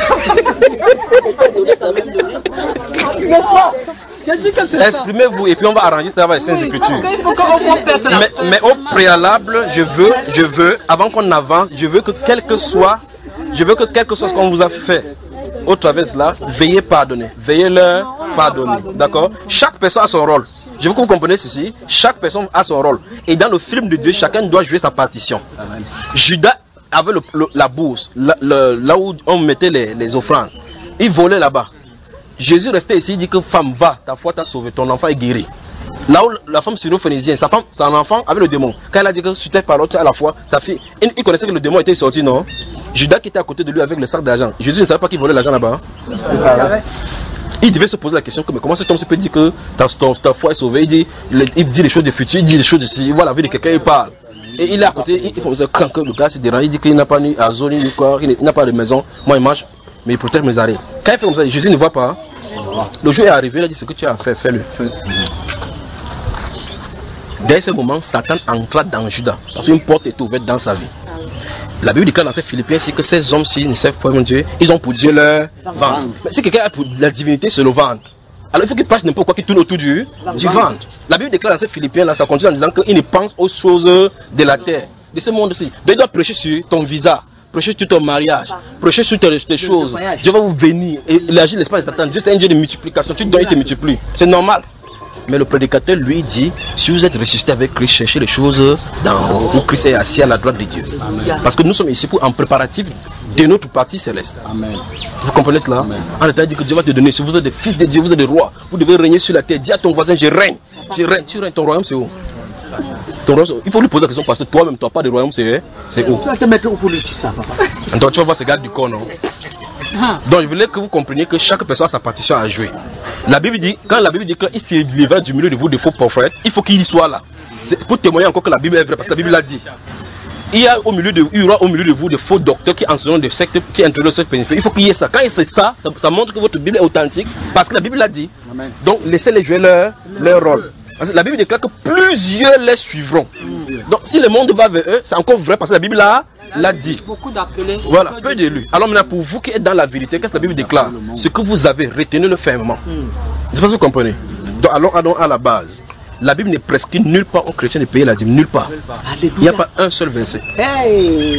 je donne. Exprimez-vous et puis on va arranger ça avec les Saintes Écritures. Mais, mais au préalable, je veux, je veux, avant qu'on avance, je veux que quel que soit, je veux que quel que soit ce qu'on vous a fait au travers de cela, veillez pardonner, veillez leur pardonner, d'accord? Chaque personne a son rôle. Je veux que vous compreniez ceci, chaque personne a son rôle. Et dans le film de Dieu, chacun doit jouer sa partition. Amen. Judas avait le, le, la bourse, la, le, là où on mettait les, les offrandes. Il volait là-bas. Jésus restait ici, il dit que femme, va, ta foi t'a sauvé, ton enfant est guéri. Là où la femme syro-phénicienne, sa femme, son enfant avait le démon. Quand elle a dit que sur tes paroles, à la fois, ta fille, il, il connaissait que le démon était sorti, non? Judas qui était à côté de lui avec le sac d'argent. Jésus ne savait pas qu'il volait l'argent là-bas. Hein? Il devait se poser la question que, mais comment cet homme se peut dire que ta, ta, ta foi est sauvée? Il dit, il, il dit les choses du futur, il dit les choses d'ici, il voit la vie de quelqu'un, il parle. Et il est à côté, il, il faut quand que le gars se dérange, il dit qu'il n'a pas ni à zone, ni quoi, il n'a pas de maison. Moi, il mange, mais il protège mes arrêts. Quand il fait comme ça, Jésus ne voit pas. Le jour est arrivé, il a dit ce que tu as fait, fais-le. Dès ce moment, Satan entra dans Judas, parce qu'une porte est ouverte dans sa vie. La Bible déclare dans ces Philippiens que ces hommes-ci ne savent pas mon Dieu, ils ont pour Dieu leur ventre. Mais si quelqu'un a pour la divinité, c'est le ventre. Alors il faut qu'il passe n'importe quoi qui tourne autour du, du ventre. La Bible déclare dans ces Philippiens, là, ça continue en disant qu'il ne pense aux choses de la terre, de ce monde-ci. Il doit prêcher sur ton visa, prêcher sur ton mariage, prêcher sur tes, tes choses. Dieu va vous bénir et l'agir l'espace de ta Dieu c'est un Dieu de multiplication. Tu donnes, il te multiplie. C'est normal. Mais le prédicateur lui dit, si vous êtes ressuscité avec Christ, cherchez les choses dans haut, où Christ est assis à la droite de Dieu. Amen. Parce que nous sommes ici pour en préparatif de notre partie céleste. Amen. Vous comprenez cela? Amen. En état dit que Dieu va te donner, si vous êtes des fils de Dieu, vous êtes des rois, vous devez régner sur la terre. Dis à ton voisin, je règne, je règne, tu règnes, ton royaume c'est où? Ton royaume, il faut lui poser la question parce que toi-même, toi, pas de royaume, c'est où? Tu vas te mettre où pour lui dire ça, papa? Donc tu vas voir ces gars du corps, non? Donc je voulais que vous compreniez que chaque personne a sa partition à jouer. La Bible dit, quand la Bible dit qu'il s'est livré du milieu de vous de faux prophètes, il faut qu'il y soit là. C'est pour témoigner encore que la Bible est vraie, parce que la Bible l'a dit. Il y, a au milieu de, il y aura au milieu de vous des faux docteurs qui enseignent des sectes, qui introduisent cette péninsule. Il faut qu'il y ait ça. Quand c'est ça, ça, ça montre que votre Bible est authentique, parce que la Bible l'a dit. Amen. Donc laissez-les jouer leur, leur rôle. Parce que la Bible déclare que plusieurs les suivront. Mm. Donc si le monde va vers eux, c'est encore vrai, parce que la Bible l'a l'a dit. Beaucoup d'appelés. Voilà, peu d'élus. Alors maintenant, pour vous qui êtes dans la vérité, qu'est-ce que la Bible déclare? Ce que vous avez, retenez-le fermement. Mm. C'est pas ce que vous comprenez. Donc allons, allons à la base. La Bible ne prescrit nulle part aux chrétiens de payer la dîme, nulle part. Il n'y a pas un seul verset. Hey.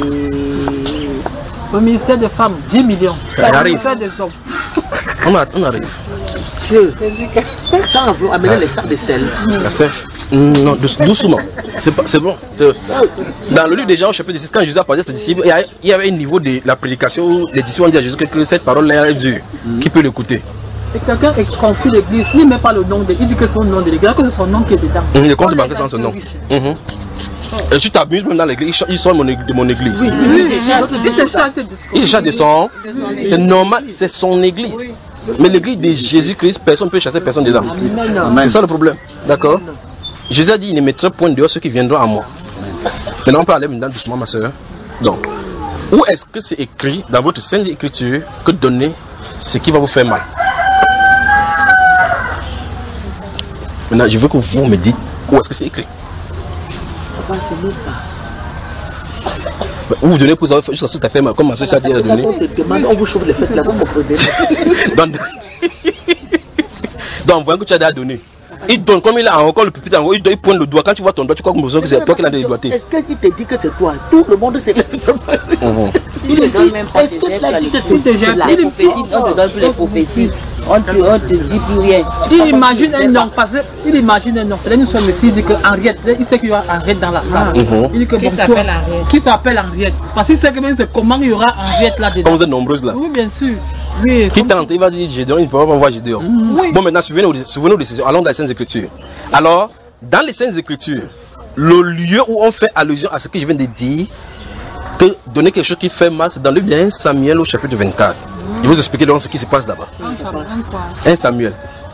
Au ministère des femmes, dix millions. Au ministère des hommes. On, a, on arrive. Dieu, ça on veut amener les sacs de sel. La sel? Non, doucement. C'est bon. Dans le livre des gens, au chapitre six, quand Jésus a parlé à ses disciples, il y avait un niveau de la prédication où les disciples ont dit à Jésus que cette parole-là est dure. Qui peut l'écouter? Et quelqu'un est confus l'église, il ne met pas le nom de, il dit que c'est son nom de l'église, que c'est son nom qui est dedans. Mmh, les comptes bancaires sont son nom. Mmh. Et tu t'amuses même dans l'église, ils sont de mon église. Oui, oui, il est de son. C'est normal, c'est son église. Mais l'église de Jésus-Christ, personne ne peut chasser personne dedans. C'est ça le problème. D'accord? Jésus a dit, il ne mettra point dehors ceux qui viendront à moi. Maintenant, on peut aller maintenant doucement, ma soeur. Donc, où est-ce que c'est écrit dans votre sainte écriture que donner ce qui va vous faire mal? Maintenant, je veux que vous me dites où est-ce que c'est écrit. Vous vous donnez pour ça, juste ça fait mal. Comme ma soeur s'est dit à donner. On vous chauffe les fesses là, vous comprenez. Donc, donc, voyons que tu as à donner. Il donne, comme il a encore le pupitre en haut, il, il pointe le doigt. Quand tu vois ton doigt, tu crois que c'est toi qui l'as dédoigté. Est-ce qu'il te dit que c'est toi? Tout le monde sait que c'est toi. Il ne donne même pas tes gestes, la prophétie, on te donne plus les prophéties. On te, on te dit plus rien. Il imagine un nom, parce qu'il imagine un nom. Là, nous sommes ici, il dit que Henriette, il sait qu'il y aura Henriette dans la salle. Mm-hmm. Il dit que qui bon, s'appelle Henriette. Qui s'appelle Henriette. Parce qu'il sait que même c'est comment il y aura Henriette là-dedans. Comme vous êtes nombreuses là. Oui, bien sûr. Oui, qui tente, il va dire Gédéon, il ne peut pas voir Gédéon. Mm-hmm. Oui. Bon, maintenant, souvenez-vous souvenez des décisions. Allons dans les Saintes Écritures. Alors, dans les Saintes Écritures, le lieu où on fait allusion à ce que je viens de dire, que donner quelque chose qui fait mal, c'est dans le livre de un Samuel au chapitre vingt-quatre. Je vais vous expliquer donc ce qui se passe là-bas. un Samuel.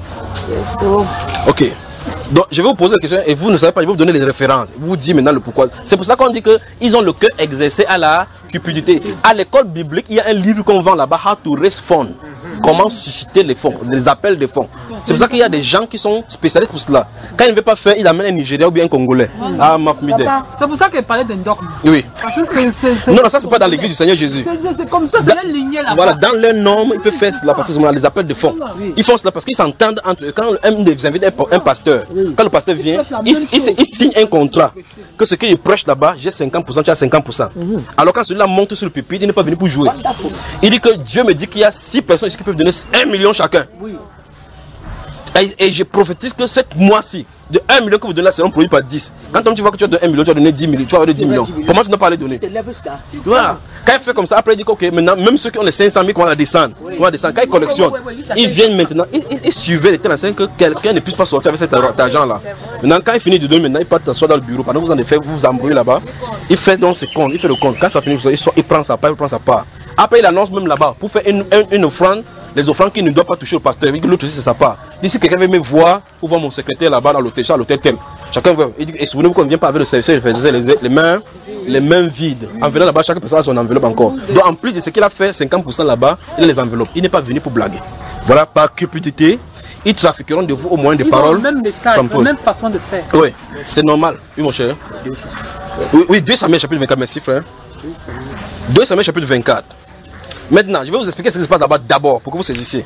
Ok. Donc je vais vous poser la question et vous ne savez pas, je vais vous donner les références. Vous vous dites maintenant le pourquoi. C'est pour ça qu'on dit qu'ils ont le cœur exercé à la cupidité. À l'école biblique, il y a un livre qu'on vend là-bas, How to Raise Fund. comment susciter les fonds, les appels de fonds. C'est pour ça qu'il y a des gens qui sont spécialistes pour cela. Quand il ne veut pas faire, il amène un Nigérien ou bien un Congolais. Ah, Mafmide. C'est pour ça qu'il parlait d'un dogme. Oui. Parce que c'est, c'est, c'est, non, non, ça c'est pas dans l'église du Seigneur Jésus. C'est, c'est comme ça, c'est la lignée là. Voilà, dans leur norme, ils peuvent faire cela parce que c'est les appels de fonds. Ils font cela parce qu'ils s'entendent entre eux. Quand un des invités un pasteur, quand le pasteur vient, il, il, il signe un contrat que ce qu'il prêche là-bas, j'ai cinquante pour cent, tu as cinquante pour cent. Alors quand celui-là monte sur le pupitre, il n'est pas venu pour jouer. Il dit que Dieu me dit qu'il y a six personnes ici qui peuvent donner un million chacun. Et, et je prophétise que cette mois-ci, de un million que vous donnez là, seront produits par dix. Quand tu vois que tu as donné un million, tu as donné dix millions, tu as donné dix millions. Comment tu n'as pas les donner? Voilà. Quand il fait comme ça, après il dit que ok, maintenant, même ceux qui ont les cinq cent mille, comment la descendre, comment descendre. Quand ils collectionnent, ils viennent maintenant, ils, ils, ils suivaient les terrains que quelqu'un ne puisse pas sortir avec cet argent là. Maintenant, quand il finit de donner, maintenant, il part s'asseoir dans le bureau. Pendant que vous en avez fait, vous vous embrouillez là-bas. Il fait donc ses comptes, il fait le compte. Quand ça finit, il, sort, il prend sa part, il prend sa part. Après, il annonce même là-bas pour faire une, une, une offrande. Les offrandes qui ne doivent pas toucher le pasteur, l'autre aussi c'est sa part. D'ici quelqu'un veut me voir, ou voir mon secrétaire là-bas dans l'hôtel, à l'hôtel tel. Chacun veut. Il dit, et souvenez-vous qu'on ne vient pas avec le service, il faisait les, les mains, les mains vides. En venant là-bas, chaque personne a son enveloppe encore. Donc en plus de ce qu'il a fait, cinquante pour cent là-bas, il a les enveloppes. Il n'est pas venu pour blaguer. Voilà, par cupidité, ils trafiqueront de vous au moins des ils paroles. Ont le même message, la même façon de faire. Oui, c'est normal. Oui, mon cher. Oui, oui, deux Samuel chapitre vingt-quatre, merci frère. deux Samuel chapitre vingt-quatre. Maintenant, je vais vous expliquer ce qui se passe là-bas d'abord pour que vous saisissiez.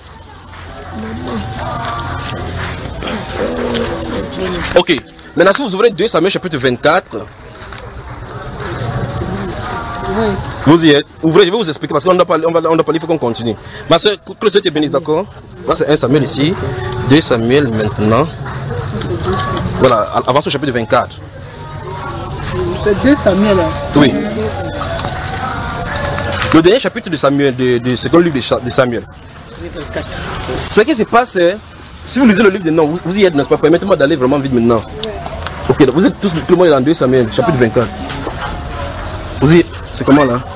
Ok. Maintenant, si vous ouvrez deux Samuel chapitre vingt-quatre, oui. Vous y êtes. Ouvrez, je vais vous expliquer parce qu'on doit parler, on va, on doit parler, il faut qu'on continue. Ma soeur, que le Seigneur te bénisse, d'accord? Là, c'est un Samuel ici, deux Samuel maintenant. Voilà, avance au chapitre vingt-quatre. C'est deux Samuel là. Oui. Le dernier chapitre de Samuel, de, de second livre de Samuel. Ce qui se passe, c'est, si vous lisez le livre de Nom, vous, vous y êtes, n'est-ce pas? Permettez-moi d'aller vraiment vite maintenant. Ok, donc vous êtes tous, tout le monde est dans deux Samuel, chapitre vingt-quatre. Vous y êtes, c'est comment là?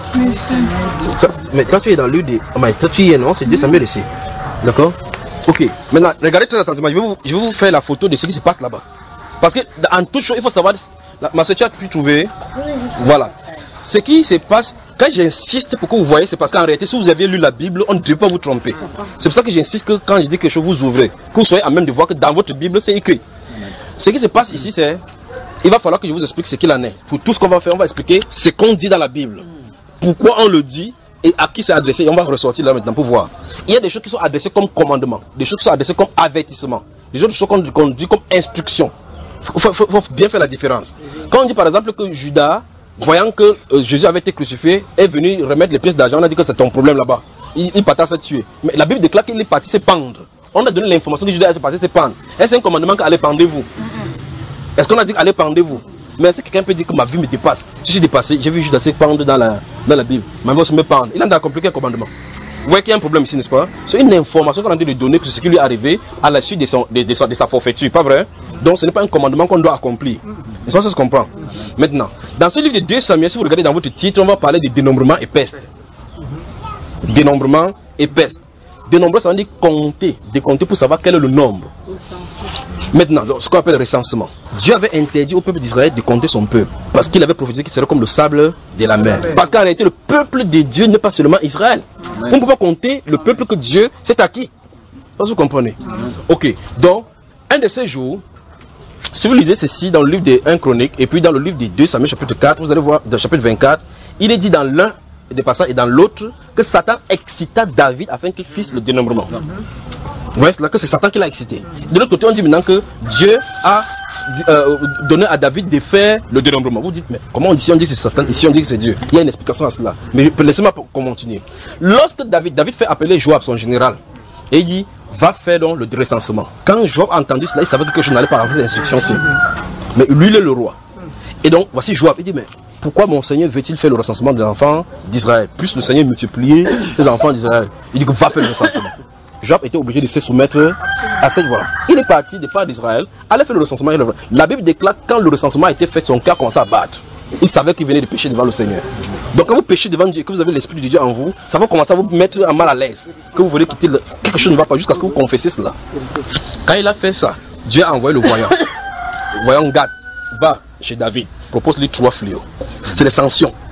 Mais quand tu es dans le livre de... Oh, mais toi tu y es, non? C'est deux Samuel ici. D'accord? Ok, maintenant, regardez très attentivement, je vais vous, je vais vous faire la photo de ce qui se passe là-bas. Parce que, en toute chose, il faut savoir, la, ma soeur, tu as pu trouver, voilà. Ce qui se passe, quand j'insiste pour que vous voyez, c'est parce qu'en réalité, si vous aviez lu la Bible, on ne devait pas vous tromper. C'est pour ça que j'insiste que quand je dis quelque chose, vous ouvrez. Que vous soyez à même de voir que dans votre Bible, c'est écrit. Ce qui se passe ici, c'est... Il va falloir que je vous explique ce qu'il en est. Pour tout ce qu'on va faire, on va expliquer ce qu'on dit dans la Bible. Pourquoi on le dit et à qui c'est adressé. Et on va ressortir là maintenant pour voir. Il y a des choses qui sont adressées comme commandement. Des choses qui sont adressées comme avertissement. Des choses qu'on qu'on dit comme instruction. Il faut, faut, faut bien faire la différence. Quand on dit par exemple que Judas... Voyant que euh, Jésus avait été crucifié, est venu remettre les pièces d'argent, on a dit que c'est ton problème là-bas. Il, il partait à se tuer. Mais la Bible déclare qu'il est parti se pendre. On a donné l'information que Judas est parti se pendre. Est-ce un commandement qu'allez pendez-vous? Est-ce qu'on a dit qu'allez pendez-vous? Mais est-ce que quelqu'un peut dire que ma vie me dépasse? Si je suis dépassé, j'ai vu Judas se pendre dans la, dans la Bible. Ma vie se me pendre. Il en a compliqué un commandement. Vous voyez qu'il y a un problème ici, n'est-ce pas? C'est une information qu'on a dit de donner pour ce qui lui est arrivé à la suite de, son, de, de, de, de sa forfaiture, pas vrai? Donc ce n'est pas un commandement qu'on doit accomplir. N'est-ce pas, ça se comprend? Maintenant, dans ce livre de deux Samuel, si vous regardez dans votre titre, on va parler de dénombrement et peste. Dénombrement et peste. Dénombrer, ça veut dire compter, décompter pour savoir quel est le nombre. Maintenant, ce qu'on appelle le recensement. Dieu avait interdit au peuple d'Israël de compter son peuple, parce qu'il avait prophétisé qu'il serait comme le sable de la mer. Parce qu'en réalité, le peuple de Dieu n'est pas seulement Israël. On ne peut pas compter le peuple que Dieu s'est acquis. Vous comprenez? Ok, donc, un de ces jours, si vous lisez ceci dans le livre des un Chroniques, et puis dans le livre des deux Samuel chapitre quatre, vous allez voir, dans le chapitre vingt-quatre, il est dit dans l'un des passages et dans l'autre, que Satan excita David afin qu'il fisse le dénombrement. Vous voyez là que c'est Satan qui l'a excité. De l'autre côté, on dit maintenant que Dieu a euh, donné à David de faire le dénombrement. Vous dites, mais comment on dit, si on dit que c'est Satan, ici on dit que c'est Dieu? Il y a une explication à cela. Mais laissez-moi continuer. Lorsque David, David fait appeler Joab, son général, et il dit, va faire donc le recensement. Quand Joab a entendu cela, il savait que je n'allais pas rentrer les instructions. Mais lui, il est le roi. Et donc, voici Joab, il dit, mais pourquoi mon Seigneur veut-il faire le recensement des enfants d'Israël? Puisque le Seigneur multiplier ses enfants d'Israël. Il dit que va faire le recensement. Joab était obligé de se soumettre à cette voie. Il est parti de part d'Israël, allait faire le recensement. La Bible déclare que quand le recensement a été fait, son cœur commençait à battre. Il savait qu'il venait de pécher devant le Seigneur. Donc quand vous péchez devant Dieu, que vous avez l'Esprit de Dieu en vous, ça va commencer à vous mettre à mal à l'aise. Que vous voulez quitter le... quelque chose ne va pas jusqu'à ce que vous confessez cela. Quand il a fait ça, Dieu a envoyé le voyant. Le voyant Gad va chez David, propose-lui trois fléaux. C'est les sanctions.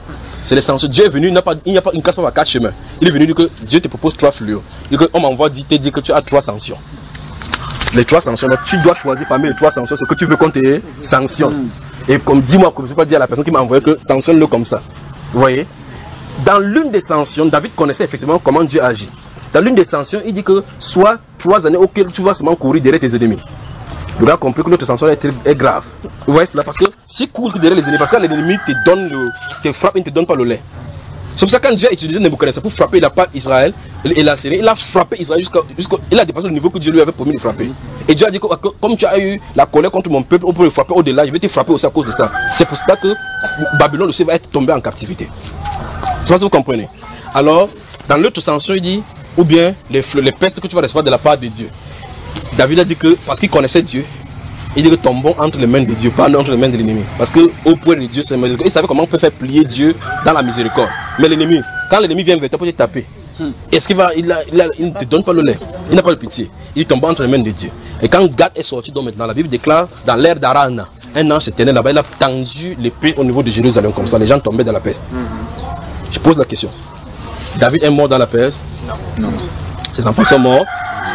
C'est les sanctions. Dieu est venu, il n'y a pas, il n'y a pas, il ne casse pas par quatre chemins. Il est venu dire que Dieu te propose trois fléaux. Il dit qu'on m'envoie dire, te dire que tu as trois sanctions. Les trois sanctions, donc tu dois choisir parmi les trois sanctions ce que tu veux qu'on te sanctionne. Et comme dis-moi, comme je ne peux pas dire à la personne qui m'a envoyé que sanctionne-le comme ça. Vous voyez? Dans l'une des sanctions, David connaissait effectivement comment Dieu agit. Dans l'une des sanctions, il dit que soit trois années auxquelles tu vas seulement courir derrière tes ennemis. Vous avez compris que l'autre sanction est, est grave. Vous voyez cela? Parce que si court derrière les ennemis, parce que l'ennemi te donne le, te frappe, il ne te donne pas le lait. C'est pour ça que quand Dieu a utilisé Nebuchadnezzar pour frapper la part Israël et la Syrie, il a frappé Israël jusqu'à, jusqu'à, il a dépassé le niveau que Dieu lui avait promis de frapper. Et Dieu a dit que comme tu as eu la colère contre mon peuple, on peut le frapper au-delà, je vais te frapper aussi à cause de ça. C'est pour ça que Babylone aussi va être tombé en captivité. C'est ça que vous comprenez. Alors, dans l'autre sanction, il dit, ou bien les, les pestes que tu vas recevoir de la part de Dieu. David a dit que, parce qu'il connaissait Dieu, il dit que tombons entre les mains de Dieu, pas entre les mains de l'ennemi. Parce que au point de Dieu, c'est miséricorde. Il savait comment on peut faire plier Dieu dans la miséricorde. Mais l'ennemi, quand l'ennemi vient vers toi pour te taper, est-ce qu'il va, il, a, il, a, il ne te donne pas le lait, il n'a pas de pitié. Il tombe entre les mains de Dieu. Et quand Gad est sorti, donc maintenant, la Bible déclare dans l'ère d'Aran, un ange s'éternel là-bas, il a tendu l'épée au niveau de Jérusalem, comme ça, les gens tombaient dans la peste. Mm-hmm. Je pose la question. David est mort dans la peste? Non. Ses enfants sont morts.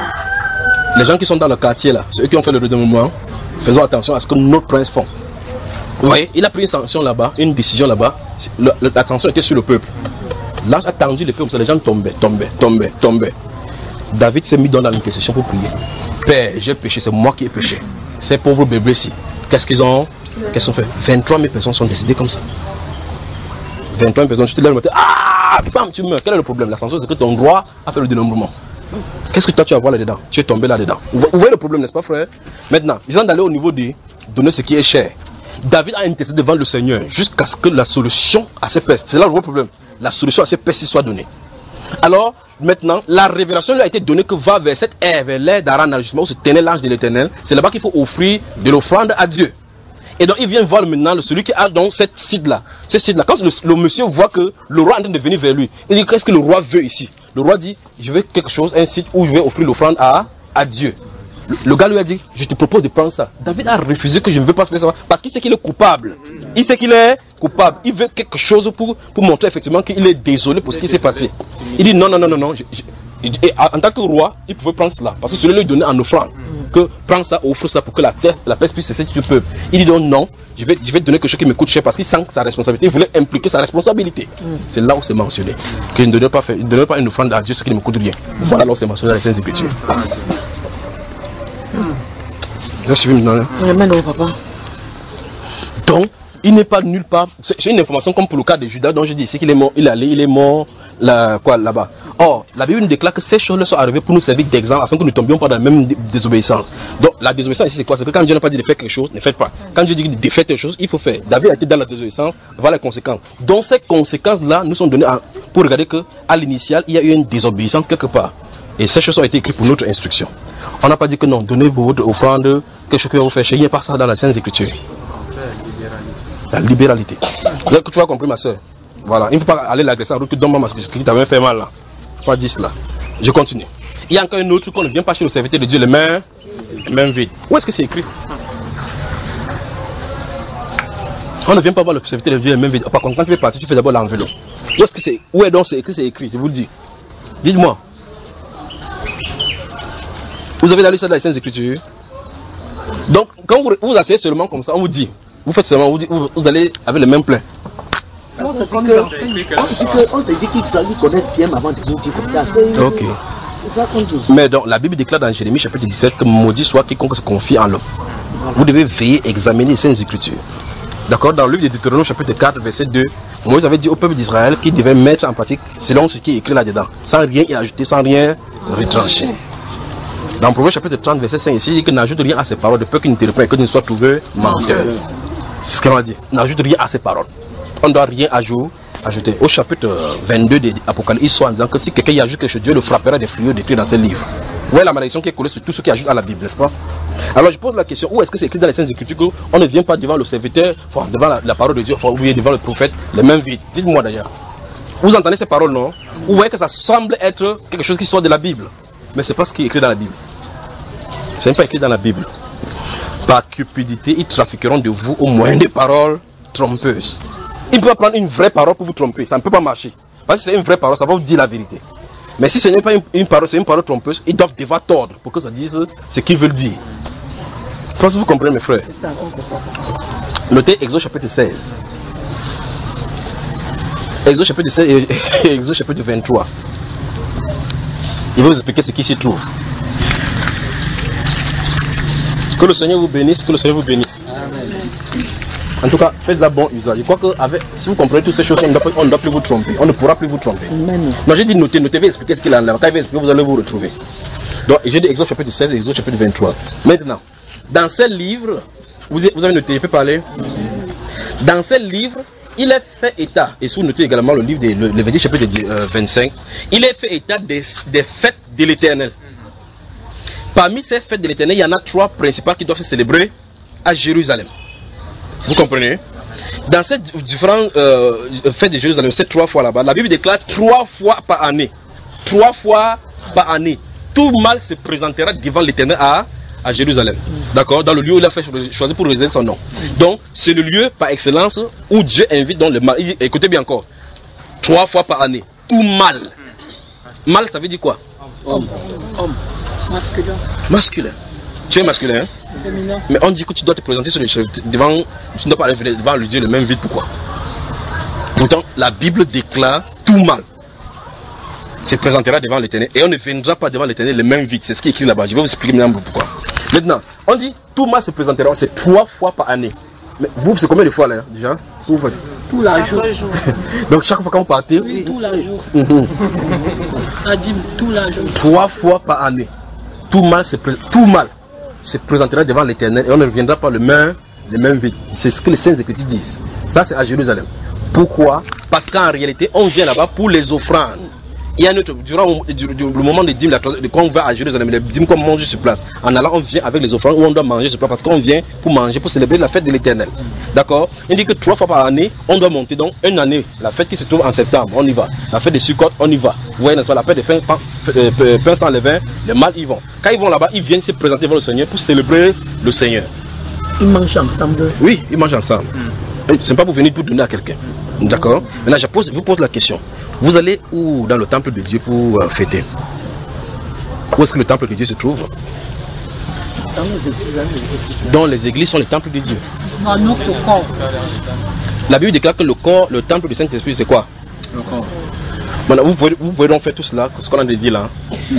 Les gens qui sont dans le quartier là, ceux qui ont fait le redémembrement, faisons attention à ce que notre prince font. Vous voyez, il a pris une sanction là-bas, une décision là-bas, l'attention était sur le peuple. Là, a tendu l'épée comme ça, les gens tombaient, tombaient, tombaient, tombaient. David s'est mis dans l'intercession pour prier. Père, j'ai péché, c'est moi qui ai péché. Ces pauvres bébés-ci, qu'est-ce qu'ils ont, qu'est-ce qu'ils ont fait? vingt-trois mille personnes sont décédées comme ça. vingt-trois mille personnes, tu te lèves le matin, ah, bam, tu meurs. Quel est le problème? La sanction, c'est que ton roi a fait le dénombrement. Qu'est-ce que toi tu vas voir là-dedans? Tu es tombé là-dedans. Vous voyez le problème, n'est-ce pas, frère? Maintenant, ils ont d'aller au niveau de donner ce qui est cher. David a intercédé devant le Seigneur jusqu'à ce que la solution à ces pestes, c'est là le gros problème, la solution à ces pestes soit donnée. Alors, maintenant, la révélation lui a été donnée que va vers cette ère, vers l'ère d'Aran, justement, où se tenait l'ange de l'Éternel. C'est là-bas qu'il faut offrir de l'offrande à Dieu. Et donc, il vient voir maintenant celui qui a donc cette site-là. Ce site-là, quand le, le monsieur voit que le roi est en train de venir vers lui, il dit, qu'est-ce que le roi veut ici? Le roi dit, je veux quelque chose, un site où je vais offrir l'offrande à, à Dieu. Le, le gars lui a dit, je te propose de prendre ça. David a refusé que je ne veux pas faire ça parce qu'il sait qu'il est coupable. Il sait qu'il est coupable. Il veut quelque chose pour, pour montrer effectivement qu'il est désolé pour ce qui s'est passé. Il dit non, non, non, non, non. Je, je, et en tant que roi, il pouvait prendre cela parce que celui lui donnait en offrande. Que prends ça, offre ça pour que la peste, la peste puisse cesser du peuple. Il dit donc non, je vais, je vais te donner quelque chose qui me coûte cher parce qu'il sent sa responsabilité. Il voulait impliquer sa responsabilité. Mm. C'est là où c'est mentionné. Que je ne donne pas, faire, ne donne pas une offrande à Dieu ce qui ne me coûte rien. Mm. Voilà là où c'est mentionné dans les Saintes Écritures. Je suis maintenant. Papa. Donc, il n'est pas nulle part. C'est une information comme pour le cas de Judas dont je dis ici qu'il est mort, il est allé, il est mort là, quoi, là-bas. Or, la Bible nous déclare que ces choses sont arrivées pour nous servir d'exemple afin que nous ne tombions pas dans la même désobéissance. Donc, la désobéissance ici, c'est quoi? C'est que quand Dieu n'a pas dit de faire quelque chose, ne faites pas. Quand Dieu dit de faire quelque chose, il faut faire. David a été dans la désobéissance, voilà les conséquences. Donc, ces conséquences-là nous sont données à, pour regarder qu'à l'initial, il y a eu une désobéissance quelque part. Et ces choses ont été écrites pour notre instruction. On n'a pas dit que non, donnez-vous votre offrande, quelque chose que vous faites. Il n'y a pas ça dans la Sainte Écriture. La libéralité. Là, tu as compris, ma soeur. Voilà, il ne faut pas aller l'agresser en route que donne-moi ce qui t'avait fait mal là. Il ne faut pas dire cela. Je continue. Il y a encore un autre truc qu'on ne vient pas chez le serviteur de Dieu, les mains, les mains vides. Où est-ce que c'est écrit? On ne vient pas voir le serviteur de Dieu, les mains vides. Par contre, quand tu veux partir, tu fais d'abord l'enveloppe. Où est-ce que c'est? Où est donc c'est écrit? C'est écrit, je vous le dis. Dites-moi. Vous avez la liste dans les Saintes Écritures. Donc, quand vous vous asseyez seulement comme ça, on vous dit, vous faites seulement, vous, dit, vous, vous allez avec les mêmes pleins. On se dit qu'on se dit qu'ils connaissent bien avant de nous dire comme ça. Ok. Mais donc, la Bible déclare dans Jérémie chapitre dix-sept que maudit soit quiconque se confie en l'homme. Vous devez veiller, examiner les Saintes Écritures. D'accord? Dans le livre de Deutéronome chapitre quatre, verset deux, Moïse avait dit au peuple d'Israël qu'il devait mettre en pratique selon ce qui est écrit là-dedans, sans rien y ajouter, sans rien retrancher. Dans Proverbe chapitre trente, verset cinq, ici, il dit que n'ajoute rien à ses paroles, de peur qu'il ne te reprenne, que tu ne sois trouvé menteur. C'est ce qu'on a dit. N'ajoute rien à ses paroles. On ne doit rien ajouter. Au chapitre vingt-deux de l'Apocalypse, il soit en disant que si quelqu'un y ajoute quelque chose, Dieu le frappera des fléaux décrits dans ses livres. Vous voyez la malédiction qui est collée sur tous ceux qui ajoutent à la Bible, n'est-ce pas? Alors je pose la question, où est-ce que c'est écrit dans les Saintes Écritures qu'on ne vient pas devant le serviteur, enfin, devant la, la parole de Dieu, enfin, ou bien devant le prophète, les mains vides? Dites-moi d'ailleurs. Vous entendez ces paroles, non? Vous voyez que ça semble être quelque chose qui sort de la Bible. Mais ce n'est pas ce qui est écrit dans la Bible. Ce n'est pas écrit dans la Bible. Par cupidité, ils trafiqueront de vous au moyen des paroles trompeuses. Il ne peut pas prendre une vraie parole pour vous tromper. Ça ne peut pas marcher. Parce que c'est une vraie parole, ça va vous dire la vérité. Mais si ce n'est pas une, une parole, c'est une parole trompeuse, ils doivent devoir tordre pour que ça dise ce qu'ils veulent dire. C'est pas si vous comprenez, mes frères. Notez Exode chapitre seize. Exode chapitre seize et Exode chapitre vingt-trois. Il va vous expliquer ce qui s'y trouve. Que le Seigneur vous bénisse, que le Seigneur vous bénisse. Amen. En tout cas, faites un bon usage. Je crois que avec, si vous comprenez toutes ces choses, on ne doit, on ne doit plus vous tromper. On ne pourra plus vous tromper. Amen. Non, j'ai dit noter, noter, je vais expliquer ce qu'il a là. Quand il va expliquer, vous allez vous retrouver. Donc, j'ai dit Exode chapitre seize et Exode chapitre vingt-trois. Maintenant, dans ces livres, vous, vous avez noté, je peux parler. Dans ces livres, il est fait état, et si vous notez également le livre de le, le chapitre vingt-cinq, il est fait état des, des fêtes de l'Éternel. Parmi ces fêtes de l'Éternel, il y en a trois principales qui doivent se célébrer à Jérusalem. Vous comprenez? Dans ces différentes euh, fêtes de Jérusalem, ces trois fois là-bas, la Bible déclare trois fois par année. Trois fois par année. Tout mal se présentera devant l'Éternel à, à Jérusalem. D'accord? Dans le lieu où il a fait choisir pour réserver son nom. Donc, c'est le lieu par excellence où Dieu invite dans le mal. Écoutez bien encore. Trois fois par année. Tout mal. Mal, ça veut dire quoi? Homme. Homme. Masculin. Masculin. Tu es masculin, hein? Féminin. Mais on dit que tu dois te présenter sur le, devant, tu ne dois pas aller devant le Dieu le même vide. Pourquoi? Pourtant, la Bible déclare tout mal se présentera devant l'Éternel et on ne viendra pas devant l'Éternel le même vide. C'est ce qui est écrit là-bas. Je vais vous expliquer maintenant pourquoi. Maintenant, on dit tout mal se présentera, c'est trois fois par année. Mais vous, c'est combien de fois là déjà? Vous faites tout la jour. Donc chaque fois quand vous partez, oui, tout la jour. Ça dit tout la jour. Trois fois par année. Tout mal se présentera. Tout mal se présentera devant l'Éternel et on ne reviendra pas le même, le même vide. C'est ce que les saints écritures disent. Ça, c'est à Jérusalem. Pourquoi? Parce qu'en réalité, on vient là-bas pour les offrandes. Il y a notre, durant le moment des dîmes, quand on va à Jérusalem, les dîmes qu'on mange sur place. En allant, on vient avec les offrandes où on doit manger sur place parce qu'on vient pour manger, pour célébrer la fête de l'Éternel. D'accord? Il dit que trois fois par année, on doit monter. Donc, une année, la fête qui se trouve en septembre, on y va. La fête de Sukkot, on y va. Vous voyez, n'est-ce pas? La fête de fin, pain sans levain, les mâles y vont. Quand ils vont là-bas, ils viennent se présenter devant le Seigneur pour célébrer le Seigneur. Ils mangent ensemble? Oui, ils mangent ensemble. Mm. Ce n'est pas pour venir pour donner à quelqu'un. D'accord? Maintenant, je pose, vous pose la question. Vous allez où dans le temple de Dieu pour euh, fêter? Où est-ce que le temple de Dieu se trouve? Dans les églises. Dans les églises sont les temples de Dieu. Dans notre corps. La Bible déclare que le corps, le temple du Saint-Esprit, c'est quoi? Le corps. Maintenant, vous pouvez, vous pouvez donc faire tout cela, ce qu'on a dit là. Mm-hmm.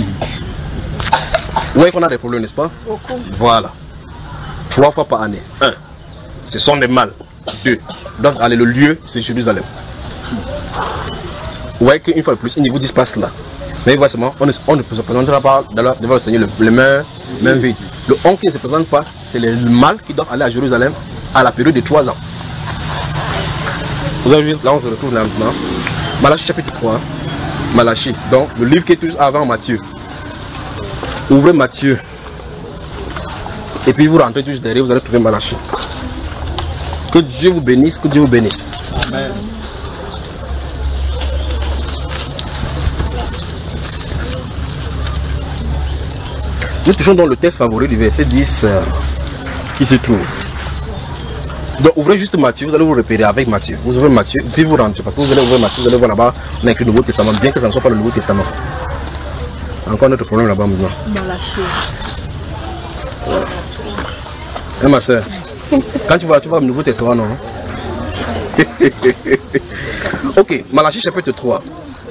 Vous voyez qu'on a des problèmes, n'est-ce pas? Beaucoup. Voilà. Trois fois par année. Un, ce sont des mâles. Deux, doivent aller le lieu, c'est Jérusalem. Vous voyez qu'une fois de plus, ils ne vous disent pas cela. Mais forcément, on ne, on ne se présentera pas devant le Seigneur le, le même, même vide. Le on qui ne se présente pas, c'est les mâles qui doivent aller à Jérusalem à la période de trois ans. Vous avez vu, là on se retrouve là maintenant. Malachie chapitre trois. Malachie, donc le livre qui est toujours avant Matthieu. Ouvrez Matthieu. Et puis vous rentrez toujours derrière, vous allez trouver Malachie. Que Dieu vous bénisse, que Dieu vous bénisse. Amen. Nous touchons dans le texte favori du verset dix euh, qui se trouve. Donc ouvrez juste Matthieu, vous allez vous repérer avec Matthieu. Vous ouvrez Matthieu, puis vous rentrez. Parce que vous allez ouvrir Matthieu, vous allez voir là-bas, on a écrit le Nouveau Testament, bien que ça ne soit pas le Nouveau Testament. Encore notre problème là-bas maintenant. Malachie. Hein, ma soeur? Quand tu vas, tu vas au Nouveau Testament, non? Ok, Malachie chapitre trois.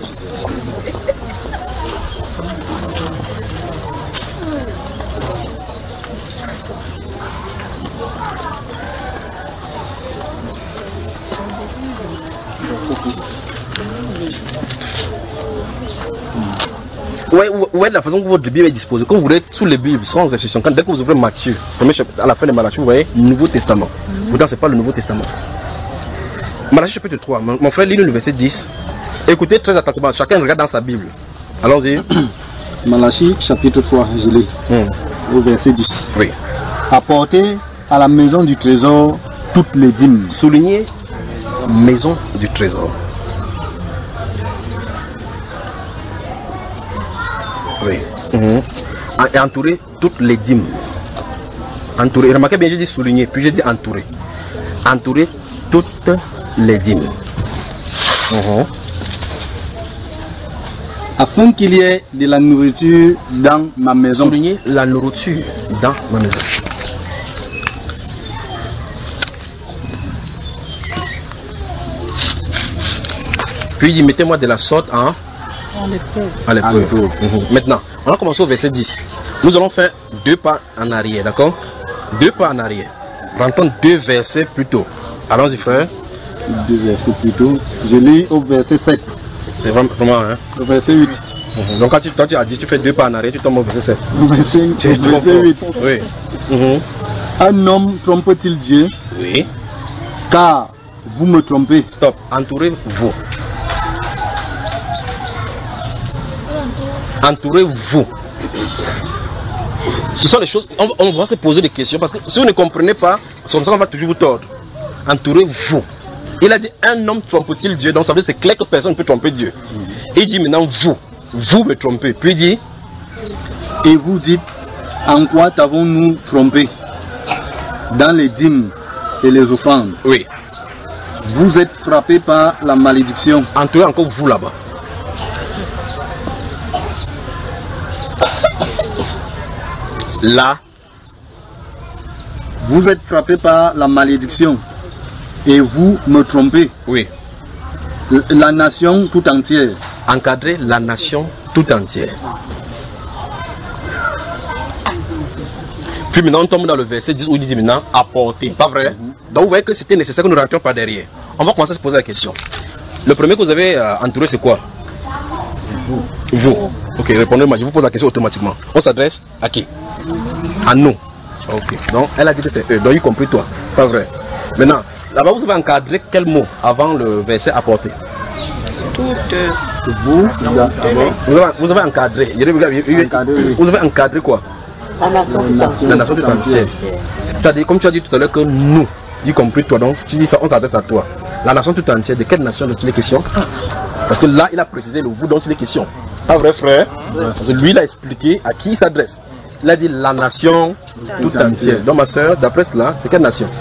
Ouais, ouais, la façon que votre Bible est disposée, quand vous voulez toutes les Bibles sans exception, quand dès que vous ouvrez Matthieu, premier chapitre, à la fin de Malachie, vous voyez Nouveau Testament. Pourtant, ce n'est pas le Nouveau Testament. Malachie chapitre trois, mon, mon frère lit le verset dix. Écoutez très attentivement, chacun regarde dans sa Bible. Allons-y. Malachie chapitre trois, je lis. Hmm. Au verset dix. Oui. Apportez à la maison du trésor toutes les dîmes. Soulignez maison du trésor. Oui. Mm-hmm. Et entourer toutes les dîmes. Entourer. Remarquez bien, j'ai dit souligner, puis j'ai dit entourer. Entourer toutes les dîmes. Uh-huh. Afin qu'il y ait de la nourriture dans ma maison. Souligner la nourriture dans ma maison. Puis il dit, mettez-moi de la sorte en à l'épreuve. Mmh. Maintenant, on va commencer au verset dix. Nous allons faire deux pas en arrière, d'accord? Deux pas en arrière. Rentrons deux versets plus tôt. Allons-y, frère. Deux versets plus tôt. Je lis au verset sept. C'est vraiment, vraiment, hein? Au verset huit. Mmh. Donc quand tu, quand tu as dit, tu fais deux pas en arrière, tu tombes au verset sept. Au verset, au verset huit. Oui. Mmh. Un homme trompe-t-il Dieu? Oui. Car vous me trompez. Stop. Entourez-vous. Entourez-vous. Ce sont les choses, on, on va se poser des questions parce que si vous ne comprenez pas, on va toujours vous tordre. Entourez-vous. Il a dit un homme trompe-t-il Dieu, donc ça veut dire c'est clair que personne ne peut tromper Dieu. Il dit maintenant vous, vous me trompez. Puis il dit, et vous dites, en quoi t'avons-nous trompé? Dans les dîmes et les offrandes. Oui. Vous êtes frappé par la malédiction. Entourez encore vous là-bas. Là, vous êtes frappé par la malédiction et vous me trompez. Oui. La nation tout entière. Encadrer la nation tout entière. Puis maintenant on tombe dans le verset dix où il dit maintenant apporter. Pas vrai? Mm-hmm. Donc vous voyez que c'était nécessaire que nous rentrions par derrière. On va commencer à se poser la question. Le premier que vous avez euh, entouré c'est quoi? Vous. Vous. Ok, répondez-moi, je vous pose la question automatiquement. On s'adresse à qui? À nous. Ok, donc elle a dit que c'est eux, donc y compris toi. Pas vrai. Maintenant, là-bas vous avez encadré quel mot avant le verset apporté? Toutes. Vous, vous avez, vous avez encadré. Vous avez encadré quoi? La nation tout entière. La nation tout entière. C'est-à-dire, comme tu as dit tout à l'heure, que nous, y compris toi, donc tu dis ça, on s'adresse à toi. La nation tout entière, de quelle nation dont il est question? Parce que là, il a précisé le vous dont il est question. Pas vrai, frère? Parce que lui, il a expliqué à qui il s'adresse. Il a dit la nation tout entière. Donc, ma soeur, d'après cela, c'est quelle nation?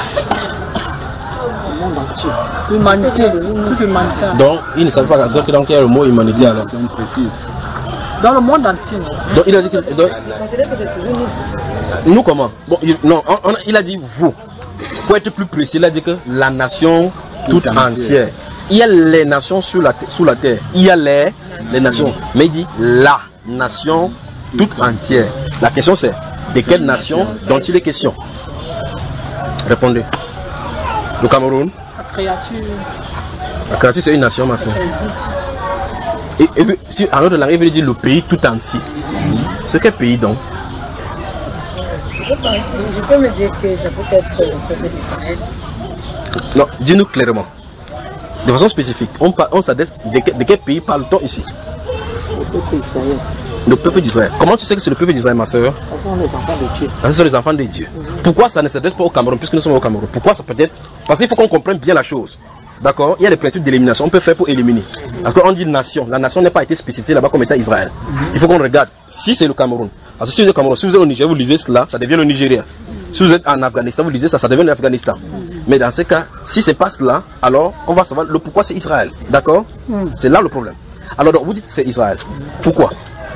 Humanité. Humanité. Donc, il ne savait pas que donc il y a le mot humanité alors. Dans le monde entier. Donc, il a dit que. Donc, nous, comment? Bon, il, non, on, on, il a dit vous. Pour être plus précis, il a dit que la nation toute entière. Il y a les nations sur la, sous la terre. Il y a les, les nations. Mais il dit la nation toute entière. La question c'est de quelle nation dont il est question? Répondez. Le Cameroun? La créature. La créature c'est une nation, ma soeur. Et, et si en autre langue, il veut dire le pays tout entier. C'est quel pays donc? Je peux me dire que ça peut être le peuple d'Israël. Non, dis-nous clairement. De façon spécifique, on, on s'adresse de, de quel pays parle-t-on ici? Le peuple d'Israël. Le peuple d'Israël. Comment tu sais que c'est le peuple d'Israël, ma soeur? Ce sont les enfants de Dieu. Parce que ce sont les enfants de Dieu. Mm-hmm. Pourquoi ça ne s'adresse pas au Cameroun, puisque nous sommes au Cameroun? Pourquoi ça peut être? Parce qu'il faut qu'on comprenne bien la chose. D'accord? Il y a les principes d'élimination. On peut faire pour éliminer. Parce qu'on dit nation. La nation n'a pas été spécifiée là-bas comme étant Israël. Il faut qu'on regarde. Si c'est le Cameroun. Parce que si vous êtes au Cameroun, si vous êtes au Niger, vous lisez cela, ça devient le Nigeria. Si vous êtes en Afghanistan, vous lisez ça, ça devient l'Afghanistan. Mais dans ce cas, si c'est pas cela, alors on va savoir le pourquoi c'est Israël. D'accord? C'est là le problème. Alors donc, vous dites que c'est Israël. Pourquoi?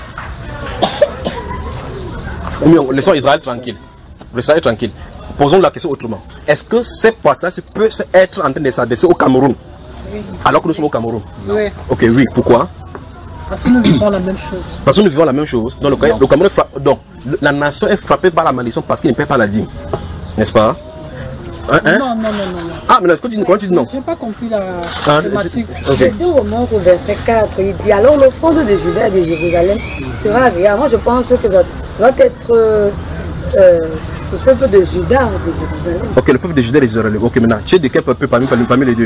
Ou bien, laissons Israël tranquille. Laissons Israël tranquille. Posons la question autrement. Est-ce que ce passage peut être en train de s'adresser au Cameroun? Oui. Alors que nous sommes au Cameroun? Oui. Ok, oui. Pourquoi? Parce que nous vivons la même chose. Parce que nous vivons la même chose. Donc, le, le Cameroun frappe, donc la nation est frappée par la malédiction parce qu'il ne paie pas la dîme. N'est-ce pas? Hein, hein? Non, non, non, non. Ah, mais là, quand tu dis, quand tu dis non? Je n'ai pas compris la ah, thématique. Okay. C'est sur Romains au verset quatre, il dit alors l'offrande de Juda et de Jérusalem sera agréable. Moi, je pense que ça doit être euh, euh, le peuple de Juda et de Jérusalem. Ok, le peuple de Juda et de Jérusalem. Ok, maintenant, tu es de quel peuple parmi, parmi, parmi les deux?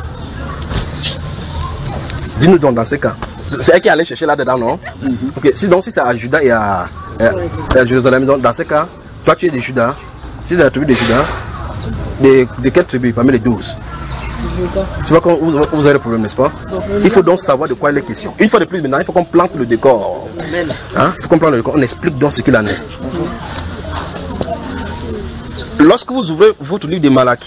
Dis-nous donc dans ces cas. C'est elle qui est allée chercher là-dedans, non? Mm-hmm. Ok, si donc si c'est à Juda et à, à, à Jérusalem, donc dans ces cas, toi tu es de Juda, si c'est la tribu de Juda, de, de quelle tribu parmi les douze? Tu vois quand vous, vous avez le problème, n'est-ce pas? Il faut donc savoir de quoi il est question. Une fois de plus maintenant, il faut qu'on plante le décor. Hein? Il faut qu'on plante le décor, on explique donc ce qu'il en est. Lorsque vous ouvrez votre livre de Malachie,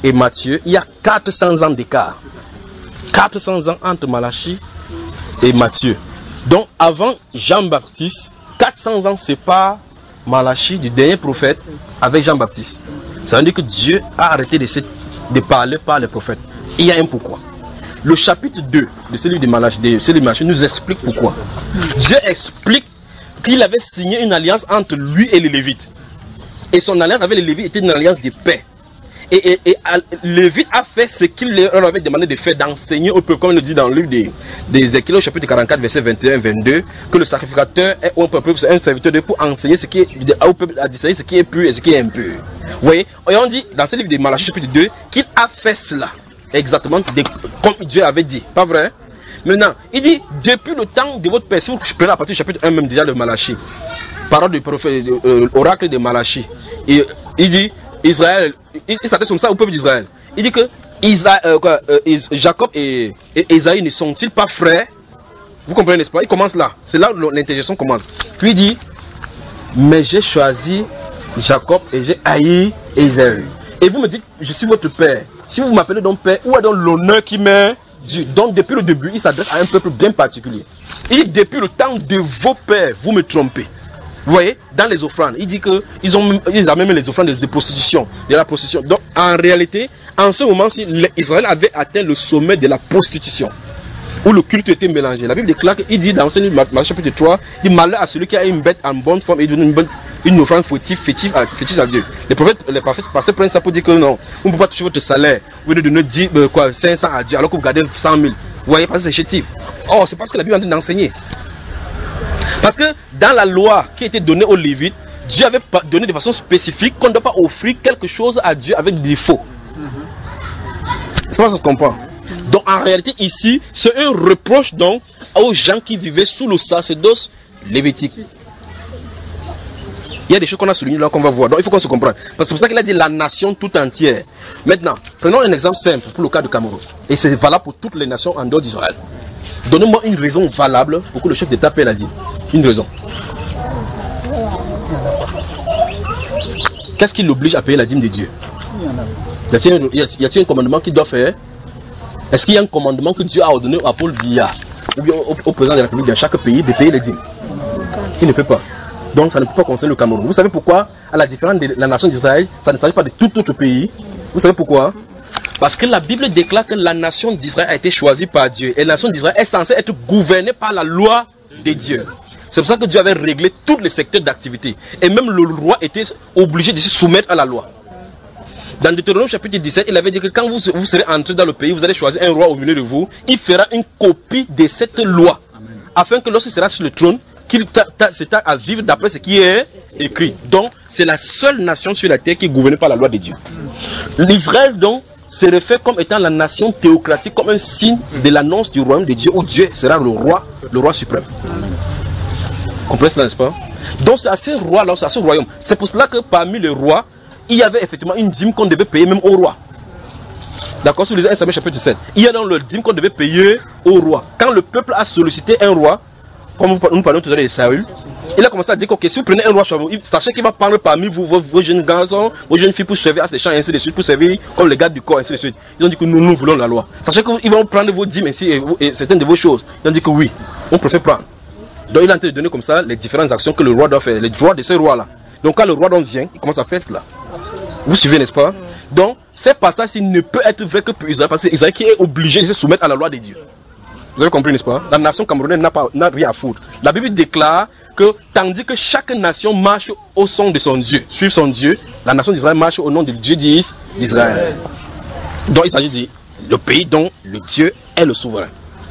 et Matthieu, il y a quatre cents ans d'écart. quatre cents ans entre Malachie et Matthieu. Donc avant Jean-Baptiste, quatre cents ans séparent Malachie du dernier prophète avec Jean-Baptiste. Ça veut dire que Dieu a arrêté de, se, de parler par les prophètes. Il y a un pourquoi. Le chapitre deux de celui de Malachie, de celui de Malachie nous explique pourquoi. Dieu explique qu'il avait signé une alliance entre lui et les Lévites. Et son alliance avec les Lévites était une alliance de paix. Et, et, et Lévite a fait ce qu'il leur avait demandé de faire, d'enseigner au peuple, comme il le dit dans le livre des, des Ézéchiel, au chapitre quarante-quatre, verset vingt et un vingt-deux, que le sacrificateur est un peuple, c'est un serviteur de pour enseigner ce qui est, au peuple à discerner ce qui est pur et ce qui est impur. Vous voyez, et on dit dans ce livre de Malachie, chapitre deux, qu'il a fait cela, exactement de, comme Dieu avait dit. Pas vrai? Maintenant, il dit, depuis le temps de votre père, si vous prenez à partir du chapitre un même déjà de Malachie, parole du prophète, euh, oracle de Malachie, et il dit, Israël, il, il s'adresse comme ça au peuple d'Israël. Il dit que Isa, euh, quoi, euh, Is, Jacob et, et Esaïe ne sont-ils pas frères? Vous comprenez, n'est-ce pas? Il commence là. C'est là où l'interjection commence. Puis il dit, mais j'ai choisi Jacob et j'ai haï Esaïe. Et vous me dites, je suis votre père. Si vous m'appelez donc père, où est donc l'honneur qui m'est dû? Donc depuis le début, il s'adresse à un peuple bien particulier. Il dit, depuis le temps de vos pères, vous me trompez. Vous voyez, dans les offrandes, il dit que ils ont, ils ont même les offrandes de, de prostitution, de la prostitution. Donc, en réalité, en ce moment-ci, Israël avait atteint le sommet de la prostitution, où le culte était mélangé. La Bible déclare, il dit dans le chapitre trois, il dit malheur à celui qui a une bête en bonne forme et donne une, bonne, une offrande fétiche, fétiche, fétiche à Dieu. Les prophètes, les prophètes, pasteurs prennent ça pour dire que non, vous ne pouvez pas toucher votre salaire, vous devez donner dix, euh, quoi, cinq cents à Dieu, alors que vous gardez cent mille. Vous voyez, parce que c'est chétif. Oh, c'est parce que la Bible est en train d'enseigner. Parce que dans la loi qui était donnée aux Lévites, Dieu avait donné de façon spécifique qu'on ne doit pas offrir quelque chose à Dieu avec des défauts. Ça, ça se comprend. Donc en réalité ici, c'est un reproche donc aux gens qui vivaient sous le sacerdoce lévitique. Il y a des choses qu'on a soulignées là qu'on va voir. Donc il faut qu'on se comprenne. Parce que c'est pour ça qu'il a dit la nation tout entière. Maintenant, prenons un exemple simple pour le cas du Cameroun. Et c'est valable pour toutes les nations en dehors d'Israël. Donnez-moi une raison valable pour que le chef d'État paie la dîme. Une raison. Qu'est-ce qui l'oblige à payer la dîme de Dieu? Y a-t-il un commandement qu'il doit faire? Est-ce qu'il y a un commandement que Dieu a ordonné à Paul Biya ou bien au, au président de la République dans chaque pays de payer les dîmes? Il ne peut pas. Donc ça ne peut pas concerner le Cameroun. Vous savez pourquoi, à la différence de la nation d'Israël, ça ne s'agit pas de tout autre pays? Vous savez pourquoi? Parce que la Bible déclare que la nation d'Israël a été choisie par Dieu. Et la nation d'Israël est censée être gouvernée par la loi de Dieu. C'est pour ça que Dieu avait réglé tous les secteurs d'activité. Et même le roi était obligé de se soumettre à la loi. Dans Deutéronome chapitre dix-sept, il avait dit que quand vous, vous serez entré dans le pays, vous allez choisir un roi au milieu de vous. Il fera une copie de cette loi. Afin que lorsqu'il sera sur le trône, qu'il s'étend à vivre d'après ce qui est écrit. Donc, c'est la seule nation sur la terre qui est gouvernée par la loi de Dieu. L'Israël, donc, se réfère comme étant la nation théocratique, comme un signe de l'annonce du royaume de Dieu, où Dieu sera le roi, le roi suprême. Vous comprenez cela, n'est-ce pas? Donc, c'est à ce roi-là, c'est à ce royaume. C'est pour cela que parmi les rois, il y avait effectivement une dîme qu'on devait payer même au roi. D'accord? Sur les un Samuel chapitre sept. Il y a dans le dîme qu'on devait payer au roi. Quand le peuple a sollicité un roi, comme nous parlons tout à l'heure de Saül, il a commencé à dire que okay, si vous prenez un roi, sachez qu'il va prendre parmi vous vos, vos jeunes garçons, vos jeunes filles pour servir à ses champs, et ainsi de suite, pour servir comme les gardes du corps, ainsi de suite. Ils ont dit que nous, nous voulons la loi. Sachez qu'ils vont prendre vos dîmes ainsi, et, et certaines de vos choses. Ils ont dit que oui, on préfère prendre. Donc il a en train de donner comme ça les différentes actions que le roi doit faire, les droits de ce roi-là. Donc quand le roi donc vient, il commence à faire cela. Vous suivez, n'est-ce pas? Donc, ces passages ne peut être vrai que pour Israël, parce que Israël qui est obligé de se soumettre à la loi de Dieu. Vous avez compris, n'est-ce pas? La nation camerounaise n'a pas n'a rien à foutre. La Bible déclare que, tandis que chaque nation marche au son de son Dieu, suit son Dieu, la nation d'Israël marche au nom du Dieu d'Israël. Donc, il s'agit du pays dont le Dieu est le souverain.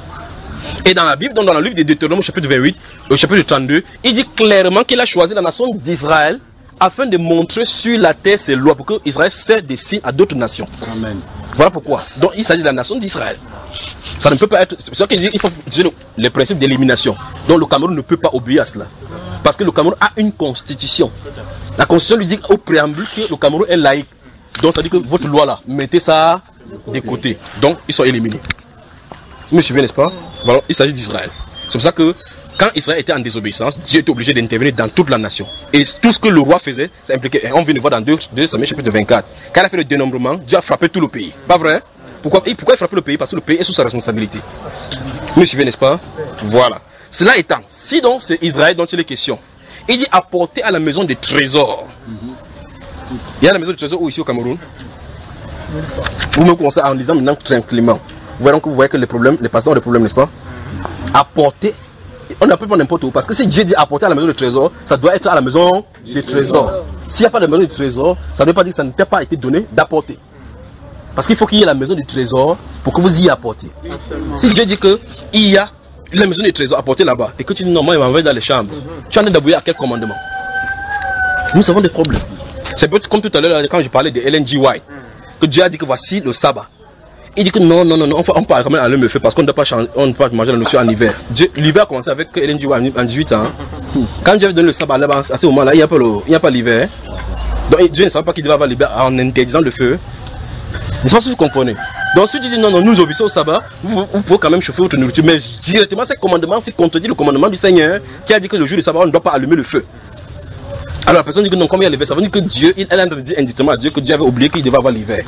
Et dans la Bible, donc dans le livre de Deutéronome, chapitre vingt-huit, au chapitre trente-deux, il dit clairement qu'il a choisi la nation d'Israël afin de montrer sur la terre ses lois, pour que Israël sert des signes à d'autres nations. Amen. Voilà pourquoi. Donc il s'agit de la nation d'Israël. Ça ne peut pas être. C'est ça qu'il dit, il faut utiliser les principes d'élimination. Donc le Cameroun ne peut pas obéir à cela. Parce que le Cameroun a une constitution. La constitution lui dit au préambule que le Cameroun est laïque. Donc ça dit que votre loi là, mettez ça de côté. Donc ils sont éliminés. Vous me suivez, n'est-ce pas? Voilà, il s'agit d'Israël. C'est pour ça que quand Israël était en désobéissance, Dieu était obligé d'intervenir dans toute la nation. Et tout ce que le roi faisait, ça impliquait, on vient de voir dans deux Samuel chapitre vingt-quatre, quand il a fait le dénombrement, Dieu a frappé tout le pays. Pas vrai? Pourquoi, et pourquoi il frappe le pays? Parce que le pays est sous sa responsabilité. Vous me suivez, n'est-ce pas? Voilà. Cela étant, si donc c'est Israël dont il est question, il dit apporter à la maison des trésors. Il y a la maison des trésors où ici au Cameroun? Vous me conseillez en disant maintenant tranquillement. Vous voyez que vous voyez que les problèmes, les pasteurs ont des problèmes, n'est-ce pas? Apporter, on n'appelle pas n'importe où. Parce que si Dieu dit apporter à la maison des trésors, ça doit être à la maison des trésors. S'il n'y a pas de maison des trésors, ça ne veut pas dire que ça ne t'a pas été donné d'apporter. Parce qu'il faut qu'il y ait la maison du trésor pour que vous y apportez. Si Dieu dit qu'il y a la maison du trésor apportée là-bas et que tu dis non, moi il m'envoie dans les chambres, tu en es d'abouiller à quel commandement? Nous avons des problèmes. C'est peut-être comme tout à l'heure quand je parlais de Ellen G. White, que Dieu a dit que voici le sabbat. Il dit que non, non, non, non, on peut quand même aller me faire parce qu'on ne doit pas, on ne peut pas manger la nourriture en hiver. L'hiver a commencé avec Ellen G. White en dix-huit ans. Quand Dieu a donné le sabbat là-bas, à ce moment-là, il n'y a pas, le, pas l'hiver. Donc Dieu ne savait pas qu'il devait avoir l'hiver en interdisant le feu. Je ne sais pas si vous comprenez. Donc si tu dis non, non, nous obéissons au sabbat, vous, vous pouvez quand même chauffer votre nourriture. Mais directement, ce commandement, c'est contredit le commandement du Seigneur qui a dit que le jour du sabbat, on ne doit pas allumer le feu. Alors la personne dit que non, comme il y a l'hiver, ça veut dire que Dieu, elle a dit indirectement à Dieu que Dieu avait oublié qu'il devait avoir l'hiver.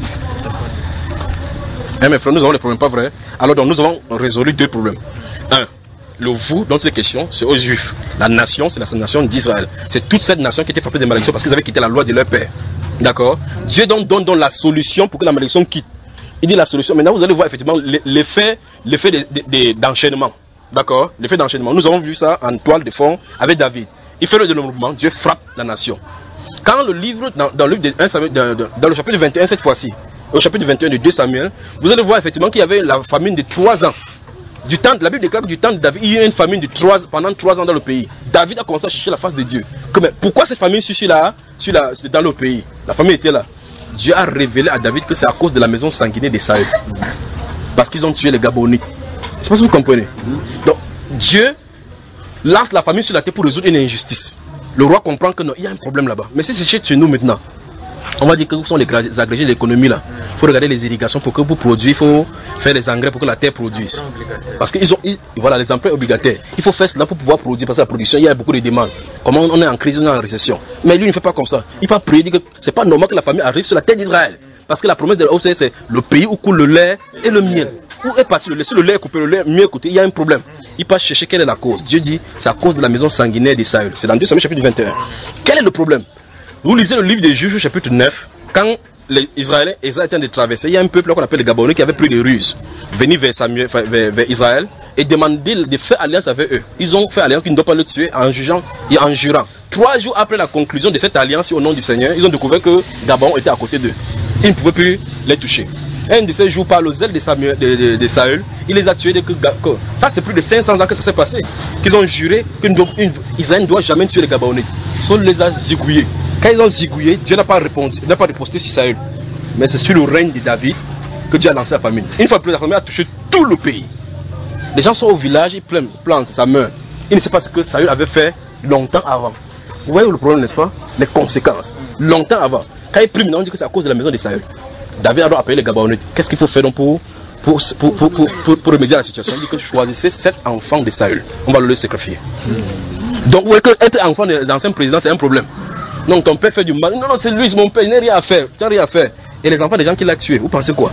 Eh mes frères, nous avons des problèmes, pas vrai? Alors donc nous avons résolu deux problèmes. Un, le vous dont il est question, c'est aux Juifs. La nation, c'est la nation d'Israël. C'est toute cette nation qui était frappée de malédiction parce qu'ils avaient quitté la loi de leur père. D'accord? Dieu donne, donne, donne la solution pour que la malédiction quitte. Il dit la solution. Maintenant, vous allez voir effectivement l'effet, l'effet d'enchaînement. D'accord? L'effet d'enchaînement. Nous avons vu ça en toile de fond avec David. Il fait le dénombrement, Dieu frappe la nation. Quand le livre, dans, dans, le, livre de un Samuel, dans, dans le chapitre vingt et un, cette fois-ci, au chapitre vingt et un de deux Samuel, vous allez voir effectivement qu'il y avait la famine de trois ans. Du temps, la Bible déclare que du temps de David, il y a eu une famine de trois, pendant trois ans dans le pays. David a commencé à chercher la face de Dieu. Comme, pourquoi cette famine sur là, sur la, dans le pays? La famine était là. Dieu a révélé à David que c'est à cause de la maison sanguinaire de Saül. Parce qu'ils ont tué les Gabonites. Je ne sais pas si vous comprenez. Donc, Dieu lance la famine sur la terre pour résoudre une injustice. Le roi comprend que non, il y a un problème là-bas. Mais si c'est chez nous maintenant, on va dire que vous sont les agrégés de l'économie là. Il faut regarder les irrigations pour que vous produisez, il faut faire les engrais pour que la terre produise. Parce qu'ils ont, ils, voilà, les emprunts obligataires. Il faut faire cela pour pouvoir produire, parce que la production, il y a beaucoup de demandes. Comment on est en crise, on est en récession. Mais lui, il ne fait pas comme ça. Il va prier, il dit que c'est pas normal que la famille arrive sur la terre d'Israël. Parce que la promesse de la haute, c'est le pays où coule le lait et le miel. Où est parti le lait? Si le lait est coupé, le lait mieux coûté, il y a un problème. Il passe chercher quelle est la cause. Dieu dit, c'est à cause de la maison sanguinaire d'Israël. C'est dans deux Samuel chapitre vingt et un. Quel est le problème? Vous lisez le livre des Juges chapitre neuf. Quand les Israéliens Israël étaient en train de traverser, il y a un peuple qu'on appelle les Gabonais qui avait pris des ruses, venir vers, Samuel, vers, vers Israël et demander de faire alliance avec eux. Ils ont fait alliance qu'ils ne doivent pas le tuer en jugeant et en jurant. Trois jours après la conclusion de cette alliance au nom du Seigneur, ils ont découvert que Gabon était à côté d'eux. Ils ne pouvaient plus les toucher. Un de ces jours, par le zèle de, Samuel, de, de, de Saül, il les a tués. De, que, que, ça, c'est plus de cinq cents ans que ça s'est passé. Qu'ils ont juré qu'Israël ne doit jamais tuer les Gabonais. Saul les a zigouillés. Quand ils ont zigouillé, Dieu n'a pas répondu, n'a pas riposté sur Saül. Mais c'est sur le règne de David que Dieu a lancé la famine. Une fois plus, la famine a touché tout le pays. Les gens sont au village, ils plantent, ça meurt. Ils ne savent pas ce que Saül avait fait longtemps avant. Vous voyez le problème, n'est-ce pas? Les conséquences. Longtemps avant. Quand il prie, maintenant, on dit que c'est à cause de la maison de Saül. David a appelé les Gabonais. Qu'est-ce qu'il faut faire donc pour, pour, pour, pour, pour, pour, pour remédier à la situation? Il dit que choisissez sept enfants de Saül. On va le sacrifier. Donc, vous voyez que être enfant d'ancien président, c'est un problème. Non, ton père fait du mal. Non, non, c'est lui, c'est mon père, il n'a rien à faire. Tu n'as rien à faire. Et les enfants des gens qui l'ont tué, vous pensez quoi?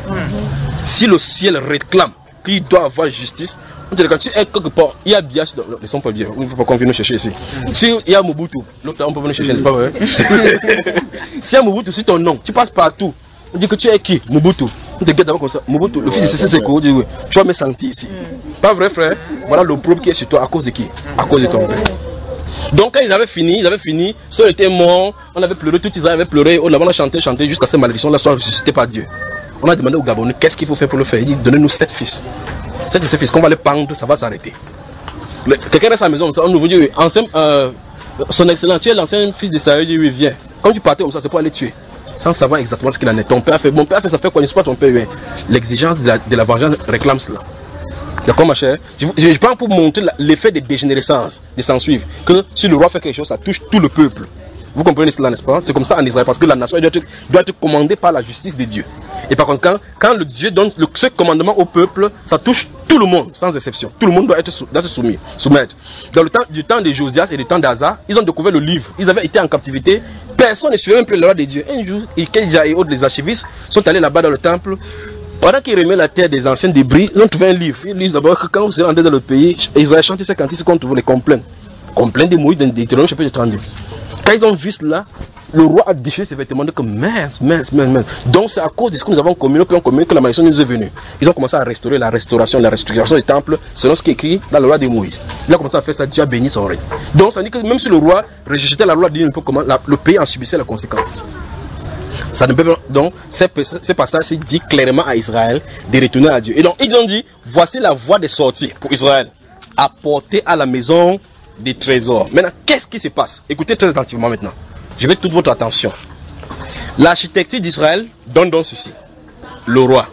Si le ciel réclame qu'il doit avoir justice, on dirait que tu es quelque part, il y a Bias, non, ils sont pas bien, il ne faut pas qu'on vienne nous chercher ici. Si il y a Mobutu, l'autre on peut venir chercher, n'est-ce pas vrai? Si il y a Mobutu, c'est ton nom, tu passes partout. On dit que tu es qui? Mobutu. On te guette d'abord comme ça. Mobutu, le fils de Cécile Seko, dit oui. Tu vas me sentir ici. Pas vrai, frère? Voilà le problème qui est sur toi. À cause de qui? À cause de ton père. Donc quand ils avaient fini, ils avaient fini, Saul était mort, on avait pleuré, tout Israël avait pleuré, on a chanté, chanté, jusqu'à cette malédiction-là soit ressuscitée par Dieu. On a demandé aux Gabonais, qu'est-ce qu'il faut faire pour le faire? Il dit, donnez-nous sept fils. Sept de ces fils, qu'on va les pendre, ça va s'arrêter. Quelqu'un reste à la maison, on nous dit, ancien, euh, son excellence, tu es l'ancien fils de Saül, il dit, oui, viens. Quand tu partais comme ça, c'est pour aller tuer. Sans savoir exactement ce qu'il en est. Ton père a fait, mon père a fait, ça fait quoi? Je ne sais pas ton père, oui. L'exigence de la, de la vengeance réclame cela. D'accord, ma chère? Je, je, je prends pour montrer l'effet de dégénérescence, de s'en suivre. Que si le roi fait quelque chose, ça touche tout le peuple. Vous comprenez cela, n'est-ce pas? C'est comme ça en Israël, parce que la nation doit être, doit être commandée par la justice de Dieu. Et par conséquent, quand le Dieu donne le, ce commandement au peuple, ça touche tout Tout le monde, sans exception, tout le monde doit, être sou, doit se soumis, soumettre. Dans le temps, du temps de Josias et du temps d'Asa, ils ont découvert le livre. Ils avaient été en captivité. Personne ne suivait un peu la loi de Dieu. Un jour, Ikeja et autres, les archivistes, sont allés là-bas dans le temple. Pendant qu'ils remettent la terre des anciens débris, ils ont trouvé un livre. Ils disent d'abord que quand vous êtes rentrés dans le pays, ils ont chanté ces cantiques qu'on trouve les complaintes. Complaintes de Moïse, de Deutéronome, chapitre trente-deux. Quand ils ont vu cela, le roi a déchiré ses vêtements, donc mince, mince, mince, mince. Donc c'est à cause de ce que nous avons commis, que, commis, que la malédiction nous est venue. Ils ont commencé à restaurer la restauration, la restructuration des temples, selon ce qui est écrit dans la loi de Moïse. Il a commencé à faire ça, Dieu a béni son règne. Donc ça veut dire que même si le roi rejetait la loi de Dieu, comment, la, le pays en subissait la conséquence. Ça ne peut pas, donc, ces, ces passages dit clairement à Israël de retourner à Dieu. Et donc, ils ont dit, voici la voie de sortie pour Israël. Apporter à la maison des trésors. Maintenant, qu'est-ce qui se passe? Écoutez très attentivement maintenant. Je veux toute votre attention. L'architecture d'Israël donne donc ceci. Le roi,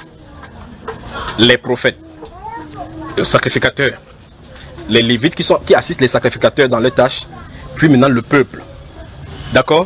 les prophètes, le sacrificateur, les lévites qui, sont, qui assistent les sacrificateurs dans leurs tâches, puis maintenant le peuple. D'accord?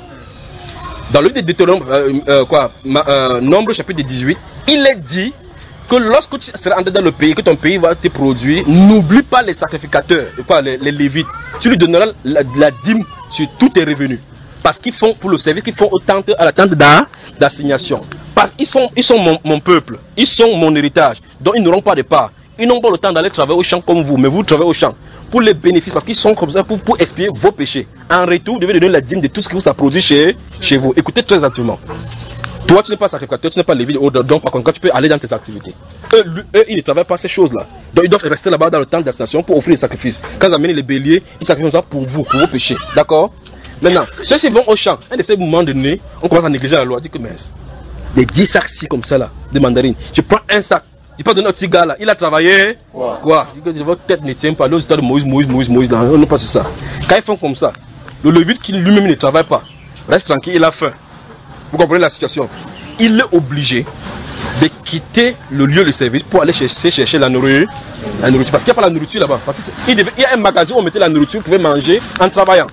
Dans le livre de Deutéronome, euh, euh, quoi, euh, Nombre chapitre dix-huit, il est dit que lorsque tu seras entré dans le pays, que ton pays va te produire, n'oublie pas les sacrificateurs, quoi, les, les lévites. Tu lui donneras la, la dîme sur tous tes revenus. Parce qu'ils font pour le service, qu'ils font au tente, à la tente d'assignation. Parce qu'ils sont, ils sont mon, mon peuple, ils sont mon héritage. Donc ils n'auront pas de part. Ils n'ont pas le temps d'aller travailler au champ comme vous, mais vous travaillez au champ. Pour les bénéfices, parce qu'ils sont comme ça pour, pour expier vos péchés. En retour, vous devez donner la dîme de tout ce qui vous a produit chez, chez vous. Écoutez très attentivement. Toi, tu n'es pas sacrificateur, tu n'es pas lévite, donc par contre, tu peux aller dans tes activités. Eux, eux ils ne travaillent pas ces choses-là. Donc ils doivent rester là-bas dans le temps d'assignation pour offrir les sacrifices. Quand ils amènent les béliers, ils sacrifient ça pour vous, pour vos péchés. D'accord? Maintenant, ceux-ci vont au champ. Un de ces moments donnés, on commence à négliger la loi. Dit que mince, des dix sacs ci comme ça là, de mandarines. Je prends un sac. Je peux donner au petit gars là. Il a travaillé. Wow. Quoi? Votre tête ne tient pas. L'autre histoire de Moïse, Moïse, Moïse, Moïse là. On n'est pas sur ça. Quand ils font comme ça, le lévite qui lui-même ne travaille pas, reste tranquille, il a faim. Vous comprenez la situation? Il est obligé de quitter le lieu de service pour aller chercher, chercher la nourriture. La nourriture. Parce qu'il n'y a pas la nourriture là-bas. Parce qu'il devait, il y a un magasin où on mettait la nourriture, vous pouvez manger en travaillant.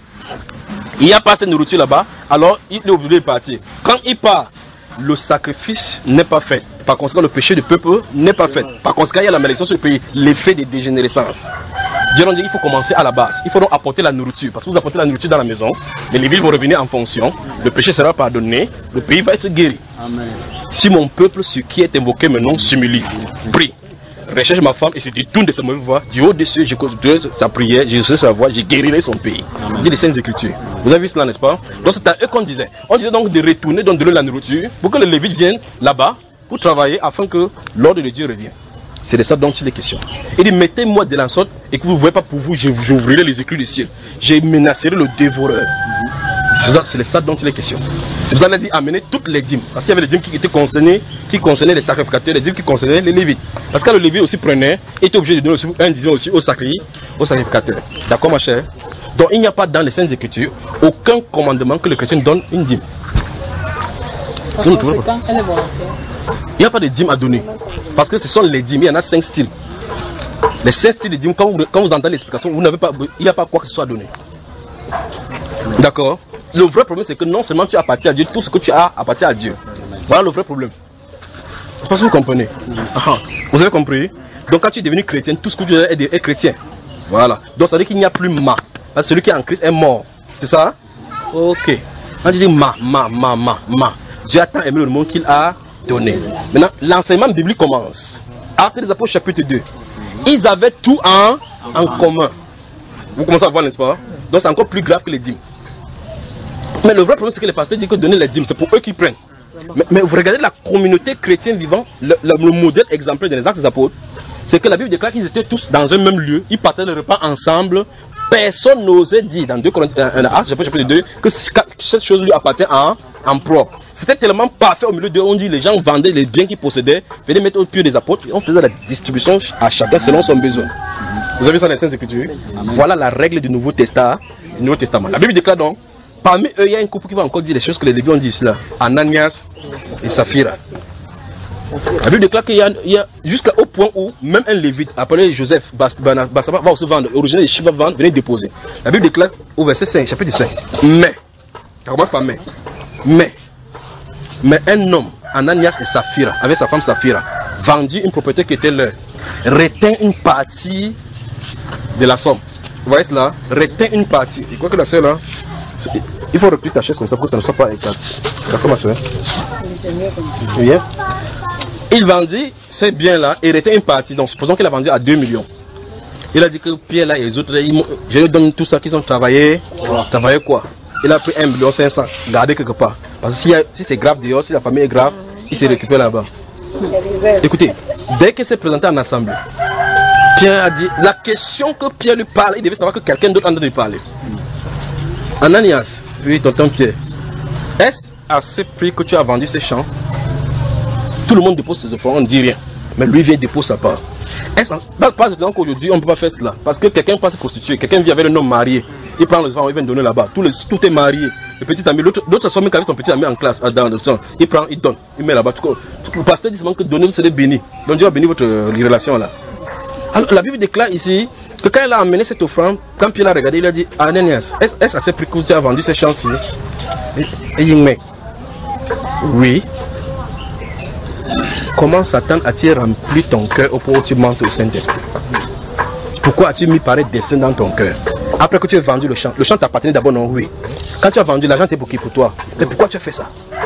Il n'y a pas cette nourriture là-bas, alors il est obligé de partir. Quand il part, le sacrifice n'est pas fait. Par conséquent, le péché du peuple n'est pas fait. Par conséquent, il y a la malédiction sur le pays, l'effet de dégénérescence. Dieu nous dit qu'il faut commencer à la base. Il faut donc apporter la nourriture. Parce que vous apportez la nourriture dans la maison, les lévites vont revenir en fonction, le péché sera pardonné, le pays va être guéri. Amen. Si mon peuple, ce qui est invoqué maintenant, s'humilie, prie, recherche ma femme et se détourne de sa mauvaise voie, du haut de cieux, j'écouterai sa prière, je sais sa voix, je guérirai son pays. Amen. Dit les Saintes Écritures. Vous avez vu cela, n'est-ce pas? Donc c'est à eux qu'on disait. On disait donc de retourner, donc de donner la nourriture, pour que les lévites viennent là-bas, pour travailler, afin que l'ordre de Dieu revienne. C'est de ça dont il est question. Il dit, mettez-moi de la sorte, et que vous ne voyez pas pour vous, j'ouvrirai les éclus du ciel. Je menacerai le dévoreur. C'est de ça dont il est question. C'est pour ça qu'il a dit amener toutes les dîmes. Parce qu'il y avait les dîmes qui étaient concernées, qui concernaient les sacrificateurs, les dîmes qui concernaient les lévites. Parce que le lévite aussi prenait, était obligé de donner aussi un dixième aussi aux sacrificateurs. D'accord ma chère? Donc il n'y a pas dans les Saintes Écritures aucun commandement que le chrétien donne une dîme. Il n'y a pas de dîme à donner. Parce que ce sont les dîmes, il y en a cinq styles. Les cinq styles de dîmes, quand vous, quand vous entendez l'explication, vous n'avez pas, il n'y a pas quoi que ce soit donné. D'accord? Le vrai problème, c'est que non seulement tu appartiens à Dieu, tout ce que tu as appartient à Dieu. Voilà le vrai problème. Je pense que vous comprenez. Ah, vous avez compris? Donc quand tu es devenu chrétien, tout ce que tu es est, est chrétien. Voilà. Donc ça veut dire qu'il n'y a plus ma. Parce que celui qui est en Christ est mort. C'est ça? Ok. Quand tu dis ma, ma, ma, ma, ma, Dieu a tant aimé le monde qu'il a donné. Maintenant, l'enseignement biblique commence. Actes des Apôtres chapitre deux. Ils avaient tout en, en commun. Vous commencez à voir, n'est-ce pas? Donc c'est encore plus grave que les dîmes. Mais le vrai problème, c'est que les pasteurs disent que donner les dîmes, c'est pour eux qui prennent. Mais, mais vous regardez la communauté chrétienne vivant, le, le, le modèle exemplaire des Actes des Apôtres, c'est que la Bible déclare qu'ils étaient tous dans un même lieu, ils partageaient le repas ensemble. Personne n'osait dire dans deux Corinthiens, Actes chapitre deux, que cette chose lui appartient en, en propre. C'était tellement parfait au milieu d'eux, on dit les gens vendaient les biens qu'ils possédaient, venaient mettre au pied des apôtres, et on faisait la distribution à chacun selon son besoin. Vous avez ça dans les Saintes Écritures? Voilà la règle du Nouveau Testament. Du Nouveau Testament. La Bible déclare donc, parmi eux, il y a un couple qui va encore dire les choses que les Lévites ont dit ici là. Ananias et Saphira. La Bible déclare qu'il y a, a jusqu'au point où même un Lévite appelé Joseph Bassaba va aussi vendre, originaire de Chiva vendre, venez déposer. La Bible déclare au verset cinq, chapitre cinq. Mais, ça commence par mais. Mais, mais un homme, Ananias et Saphira, avec sa femme Saphira, vendit une propriété qui était leur. retient une partie de la somme. Vous voyez cela? Retient une partie. Et quoi que la soeur là, il faut replier ta chaise comme ça pour que ça ne soit pas éclaté. D'accord ma soeur? Bien. Il vendit ces biens-là et retient une partie. Donc supposons qu'il a vendu à deux millions. Il a dit que Pierre là et les autres, ils, je lui donne tout ça qu'ils ont travaillé. Wow. Travaillé quoi? Il a pris un million cinq cents, gardé quelque part. Parce que si, si c'est grave dehors, si la famille est grave, il s'est récupéré là-bas. Écoutez, dès qu'il s'est présenté en assemblée, Pierre a dit, la question que Pierre lui parle, il devait savoir que quelqu'un d'autre en train de lui parler. Ananias, oui, tonton Pierre, est-ce à ce prix que tu as vendu ces champs? Tout le monde dépose ses offrandes, on ne dit rien. Mais lui vient déposer sa part. Est-ce pas étonnant qu'aujourd'hui on ne peut pas faire cela? Parce que quelqu'un passe prostitué, quelqu'un vit avec un homme marié, il prend les offrandes, il vient donner là-bas. Tout, tout est marié. Le petit ami, l'autre somme qu'avec ton petit ami en classe, dans le sang, il prend, il donne, il met là-bas. Le pasteur dit seulement que donner, vous serez béni. Donc Dieu va bénir votre euh, relation là. Alors, la Bible déclare ici que quand il a amené cette offrande, quand Pierre l'a regardé, il a dit, Ananias, est-ce à ce prix que tu as vendu ces champs-ci? Et il met, oui. Comment Satan a-t-il rempli ton cœur au point où tu mentes au Saint-Esprit? Pourquoi as-tu mis pareil destin dans ton cœur? Après que tu as vendu le champ, le champ t'appartenait d'abord, non? Oui. Quand tu as vendu, l'argent était pour qui? Pour toi. Mais pourquoi tu as fait ça?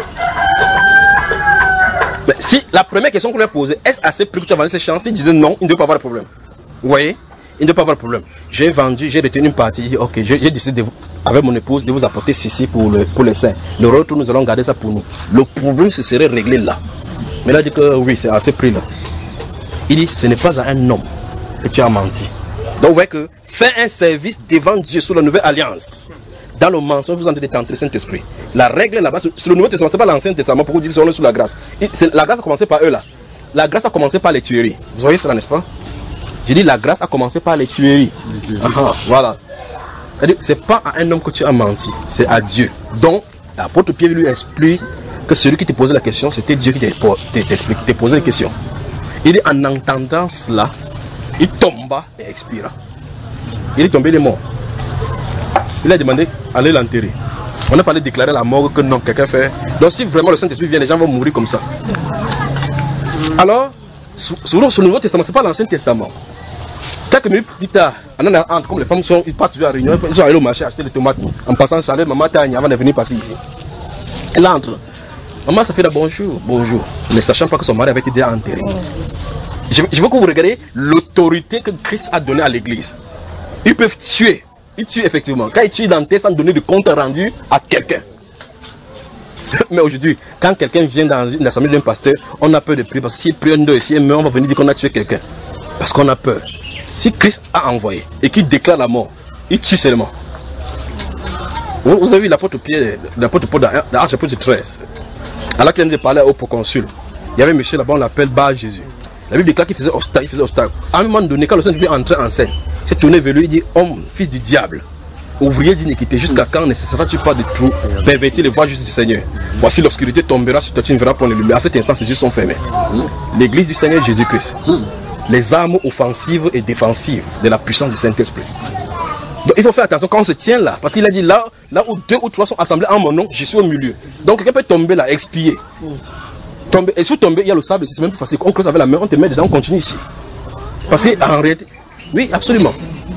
Mais si la première question qu'on lui a posée, est-ce à ce prix que tu as vendu ces champs? S'il disait non, il ne doit pas avoir de problème. Vous voyez? Il ne doit pas avoir de problème. J'ai vendu, j'ai retenu une partie. Il dit, ok, j'ai décidé de vous, avec mon épouse de vous apporter ceci pour, le, pour les saints. Le retour, nous allons garder ça pour nous. Le problème, ce serait réglé là. Mais là, il dit que oui, c'est à ce prix-là. Il dit, ce n'est pas à un homme que tu as menti. Donc, vous voyez que faire un service devant Dieu sous la nouvelle alliance, dans le mensonge, vous entrez de tenter le Saint-Esprit. La règle là-bas, sur le Nouveau Testament, ce n'est pas l'Ancien Testament pour vous dire qu'ils sont sous la grâce. Il, la grâce a commencé par eux là. La grâce a commencé par les tueries. Vous voyez cela, n'est-ce pas? J'ai dit, la grâce a commencé par les tueries. Aha, voilà. Ce n'est pas à un homme que tu as menti, c'est à Dieu. Donc, l'apôtre Pierre lui explique que celui qui te posait la question, c'était Dieu qui t'a posé la question. Il dit, en entendant cela, il tomba et expira. Il est tombé, il est mort. Il a demandé d'aller l'enterrer. On n'a pas déclaré la mort que non, quelqu'un fait. Donc si vraiment le Saint-Esprit vient, les gens vont mourir comme ça. Alors, sur, sur le Nouveau Testament, ce n'est pas l'Ancien Testament. Quelques minutes plus tard, on a entre, comme les femmes sont, ils partent toujours à la réunion, ils sont allés au marché acheter des tomates en passant ça avec maman Tania avant de venir passer ici. Elle entre. Maman, ça fait là bonjour, bonjour. Ne sachant pas que son mari avait été déjà enterré. Je, je veux que vous regardiez l'autorité que Christ a donnée à l'église. Ils peuvent tuer. Ils tuent effectivement. Quand ils tuent dans terre sans donner de compte rendu à quelqu'un. Mais aujourd'hui, quand quelqu'un vient dans une assemblée d'un pasteur, on a peur de prier. Parce que s'il prie un deux, s'il meurt, on va venir dire qu'on a tué quelqu'un. Parce qu'on a peur. Si Christ a envoyé et qu'il déclare la mort, il tue seulement. Vous, vous avez vu l'apôtre Pierre, l'apôtre Paul dans Actes chapitre treize. Alors qu'il vient de parler au proconsul, il y avait un monsieur là-bas, on l'appelle Bar Jésus. La Bible déclare qu'il faisait obstacle, il faisait obstacle. À un moment donné, quand le Saint-Esprit entrait en scène, il s'est tourné vers lui, il dit, homme, fils du diable, ouvrier d'iniquité, jusqu'à quand ne cesseras-tu pas de tout pervertir les voies justes du Seigneur? Voici l'obscurité tombera sur toi, tu ne verras pas le lumière. À cet instant, ses yeux sont fermés. L'église du Seigneur Jésus-Christ. Les armes offensives et défensives de la puissance du Saint-Esprit. Donc il faut faire attention quand on se tient là, parce qu'il a dit là, là où deux ou trois sont assemblés en mon nom, je suis au milieu. Donc quelqu'un peut tomber là, expier. Tomber. Et si vous tombez, il y a le sable, c'est même plus facile. On creuse avec la main, on te met dedans, on continue ici. Parce qu'en réalité, oui, absolument.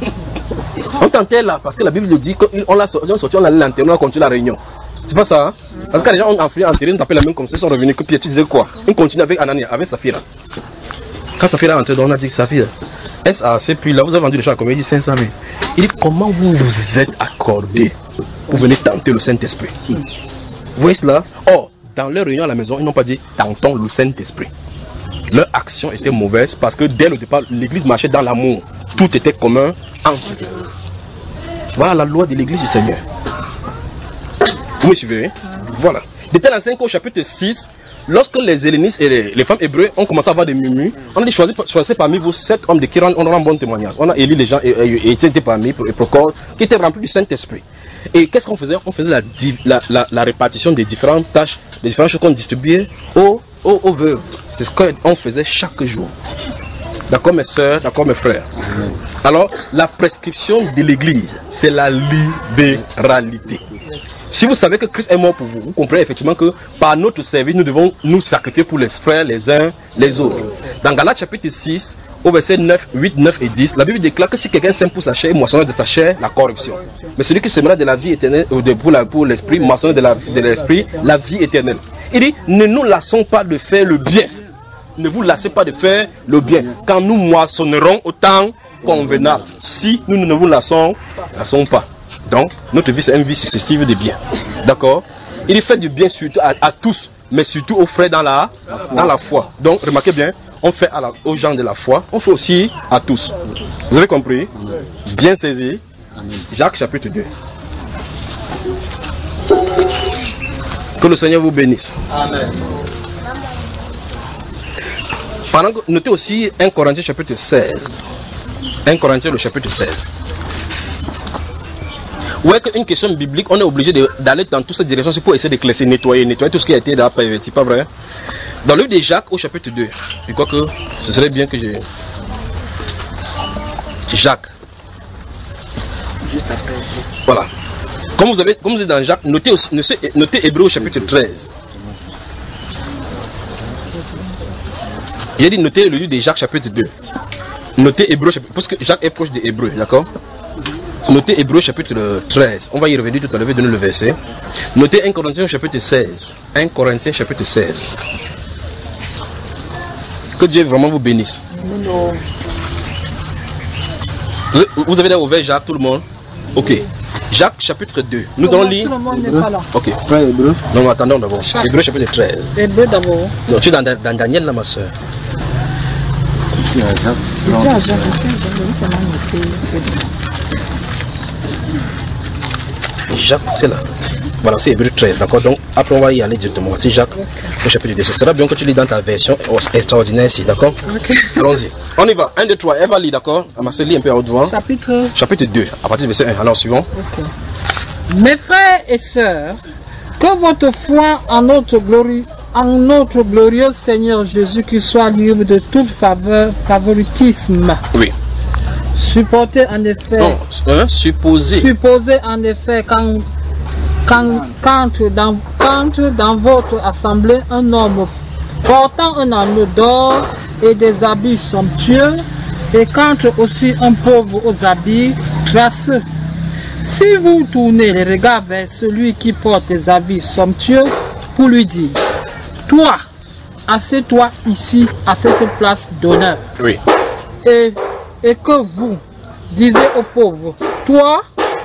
On t'enterre là, parce que la Bible nous dit qu'on l'a sorti, on allait l'enterrer, on a continué la réunion. C'est pas ça, hein? Parce que quand les gens ont enflé, enterré, on tapait la main comme ça, ils sont revenus, que Pierre, tu disais quoi? On continue avec Anania, avec Saphira. Quand Saphira est entrée, on a dit Saphira, est-ce à ces prix-là, vous avez vendu le champ à combien? Il dit cinq cent mille. Il dit, comment vous vous êtes accordé pour venir tenter le Saint-Esprit? Vous voyez cela? Or, dans leur réunion à la maison, ils n'ont pas dit tentons le Saint-Esprit. Leur action était mauvaise parce que dès le départ, l'église marchait dans l'amour. Tout était commun entre eux. Voilà la loi de l'église du Seigneur. Vous me suivez? Voilà. Dès la cinq au chapitre six, lorsque les hellénistes et les, les femmes hébreux ont commencé à avoir des murmures, on a dit choisissez, choisissez parmi vous sept hommes de qui rendent, rendent bon témoignage. On a élu les gens et, et, et étaient parmi et Procor qui étaient remplis du Saint-Esprit. Et qu'est-ce qu'on faisait? On faisait la, la, la, la répartition des différentes tâches, des différentes choses qu'on distribuait aux, aux, aux veuves. C'est ce qu'on faisait chaque jour. D'accord mes soeurs, d'accord mes frères. Alors, la prescription de l'église, c'est la libéralité. Si vous savez que Christ est mort pour vous, vous comprenez effectivement que par notre service, nous devons nous sacrifier pour les frères les uns les autres. Dans Galates chapitre six, au verset neuf, huit, neuf et dix, la Bible déclare que si quelqu'un sème pour sa chair, il moissonnera de sa chair la corruption. Mais celui qui sèmera de la vie éternelle, ou de, pour, la, pour l'esprit, moissonnera de, la, de l'esprit la vie éternelle. Il dit, ne nous lassons pas de faire le bien. Ne vous lassez pas de faire le bien. Quand nous moissonnerons au temps convenable. Si nous ne vous lassons, lassons pas. Donc, notre vie, c'est une vie successive de bien. D'accord? Il dit, fait du bien surtout à, à tous, mais surtout aux frères dans la, dans la foi. Donc, remarquez bien, on fait à la, aux gens de la foi, on fait aussi à tous. Vous avez compris? Bien saisi. Jacques chapitre deux. Que le Seigneur vous bénisse. Amen. Pendant que, notez aussi un Corinthiens chapitre seize. un Corinthiens le chapitre seize. Vous voyez qu'une question biblique, on est obligé de, d'aller dans toutes ces directions pour essayer de classer, nettoyer, nettoyer tout ce qui a été là perverti, pas vrai? Dans le livre de Jacques au chapitre deux, je crois que ce serait bien que j'ai... Jacques. Juste après. Voilà. Comme vous avez, comme vous êtes dans Jacques, notez, aussi, notez Hébreux au chapitre treize. J'ai dit notez le livre de Jacques chapitre deux. Notez Hébreux chapitre, parce que Jacques est proche de Hébreux, d'accord? Notez Hébreux chapitre treize. On va y revenir tout à l'heure, je vais donner le verset. Notez un Corinthiens chapitre seize. un Corinthiens chapitre seize. Que Dieu vraiment vous bénisse. Vous, vous avez déjà ouvert Jacques, tout le monde? Ok. Jacques chapitre deux. Nous allons lire. Tout le monde n'est pas là. Ok. Hébreux. Non, attendons d'abord. Hébreux chapitre treize. Hébreux d'abord. Non, tu es dans, dans Daniel là, ma soeur. Je suis à Jacques. Je suis à Jacques. Jacques, c'est là. Voilà, c'est Hébreux treize, d'accord? Donc, après, on va y aller directement. C'est Jacques, au chapitre deux. Ce sera bien que tu lis dans ta version extraordinaire ici, d'accord? Okay. Allons-y. On y va. un, deux, trois. Elle va lire, d'accord? Elle m'a lit un peu à haute voix. Chapitre... Chapitre deux, à partir du verset un. Alors, suivant. Okay. Mes frères et sœurs, que votre foi en notre, glori... en notre glorieux Seigneur Jésus-Christ soit libre de toute faveur, favoritisme. Oui. Supportez en effet. Non, hein, supposez. Supposez en effet quand, quand, quand, dans, quand dans votre assemblée un homme portant un anneau d'or et des habits somptueux, et quand aussi un pauvre aux habits crasseux. Si vous tournez les regards vers celui qui porte des habits somptueux pour lui dire, toi, assieds-toi ici à cette place d'honneur. Oui. Et Et que vous disiez aux pauvres, toi,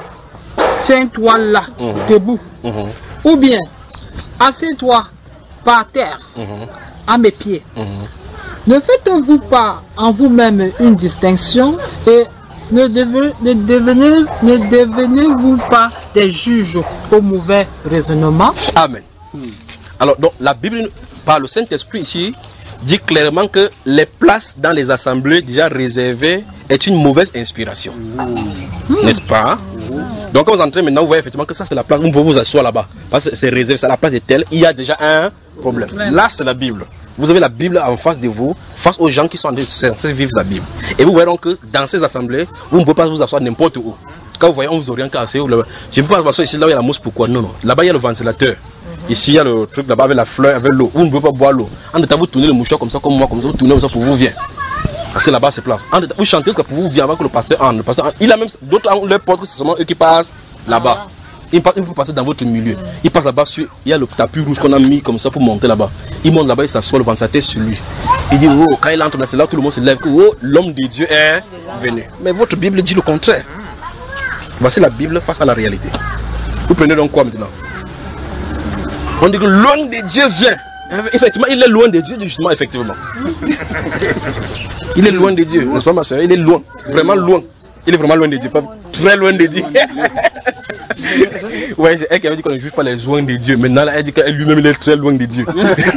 tiens-toi là, mmh. debout. Mmh. Ou bien, assieds-toi par terre, mmh. à mes pieds. Mmh. Ne faites-vous pas en vous-même une distinction et ne, devenez, ne, devenez, ne devenez-vous pas des juges au mauvais raisonnement? Amen. Mmh. Alors, donc, la Bible, par le Saint-Esprit ici, dit clairement que les places dans les assemblées déjà réservées est une mauvaise inspiration. Mmh. N'est-ce pas? Mmh. Donc quand vous entrez maintenant, vous voyez effectivement que ça c'est la place où vous pouvez vous asseoir là-bas. Parce que c'est réservé, c'est la place de telle, il y a déjà un problème. Mmh. Là c'est la Bible. Vous avez la Bible en face de vous, face aux gens qui sont censés vivre la Bible. Et vous verrez que dans ces assemblées, vous ne pouvez pas vous asseoir n'importe où. Quand vous voyez, on vous oriente assez haut. Je ne peux pas m'asseoir ici, là où il y a la mousse, pourquoi? Non, non. Là-bas il y a le ventilateur. Ici, il y a le truc là-bas avec la fleur, avec l'eau. Vous ne pouvez pas boire l'eau. En état, vous tournez le mouchoir comme ça, comme moi, comme ça, vous tournez comme ça pour vous vient. Parce que là-bas, c'est place. En état, vous chantez parce que pour vous vient avant que le pasteur entre. Le pasteur entre. Il a même d'autres en leur porte que c'est seulement eux qui passent là-bas. Il ne peut pas passer dans votre milieu. Il passe là-bas sur. Il y a le tapis rouge qu'on a mis comme ça pour monter là-bas. Il monte là-bas, il s'assoit, le ventilateur sur lui. Il dit, oh, quand il entre, c'est là où tout le monde se lève. Que, oh, l'homme de Dieu est venu. Mais votre Bible dit le contraire. Voici la Bible face à la réalité. Vous prenez donc quoi maintenant? On dit que loin de Dieu vient. Effectivement, il est loin de Dieu, justement, effectivement. Il est loin de Dieu, n'est-ce pas ma soeur? Il est loin, vraiment loin. Il est vraiment loin de Dieu, pas très loin de Dieu. Ouais, c'est elle qui avait dit qu'on ne juge pas les loin de Dieu. Maintenant, elle dit qu'elle lui-même il est très loin de Dieu.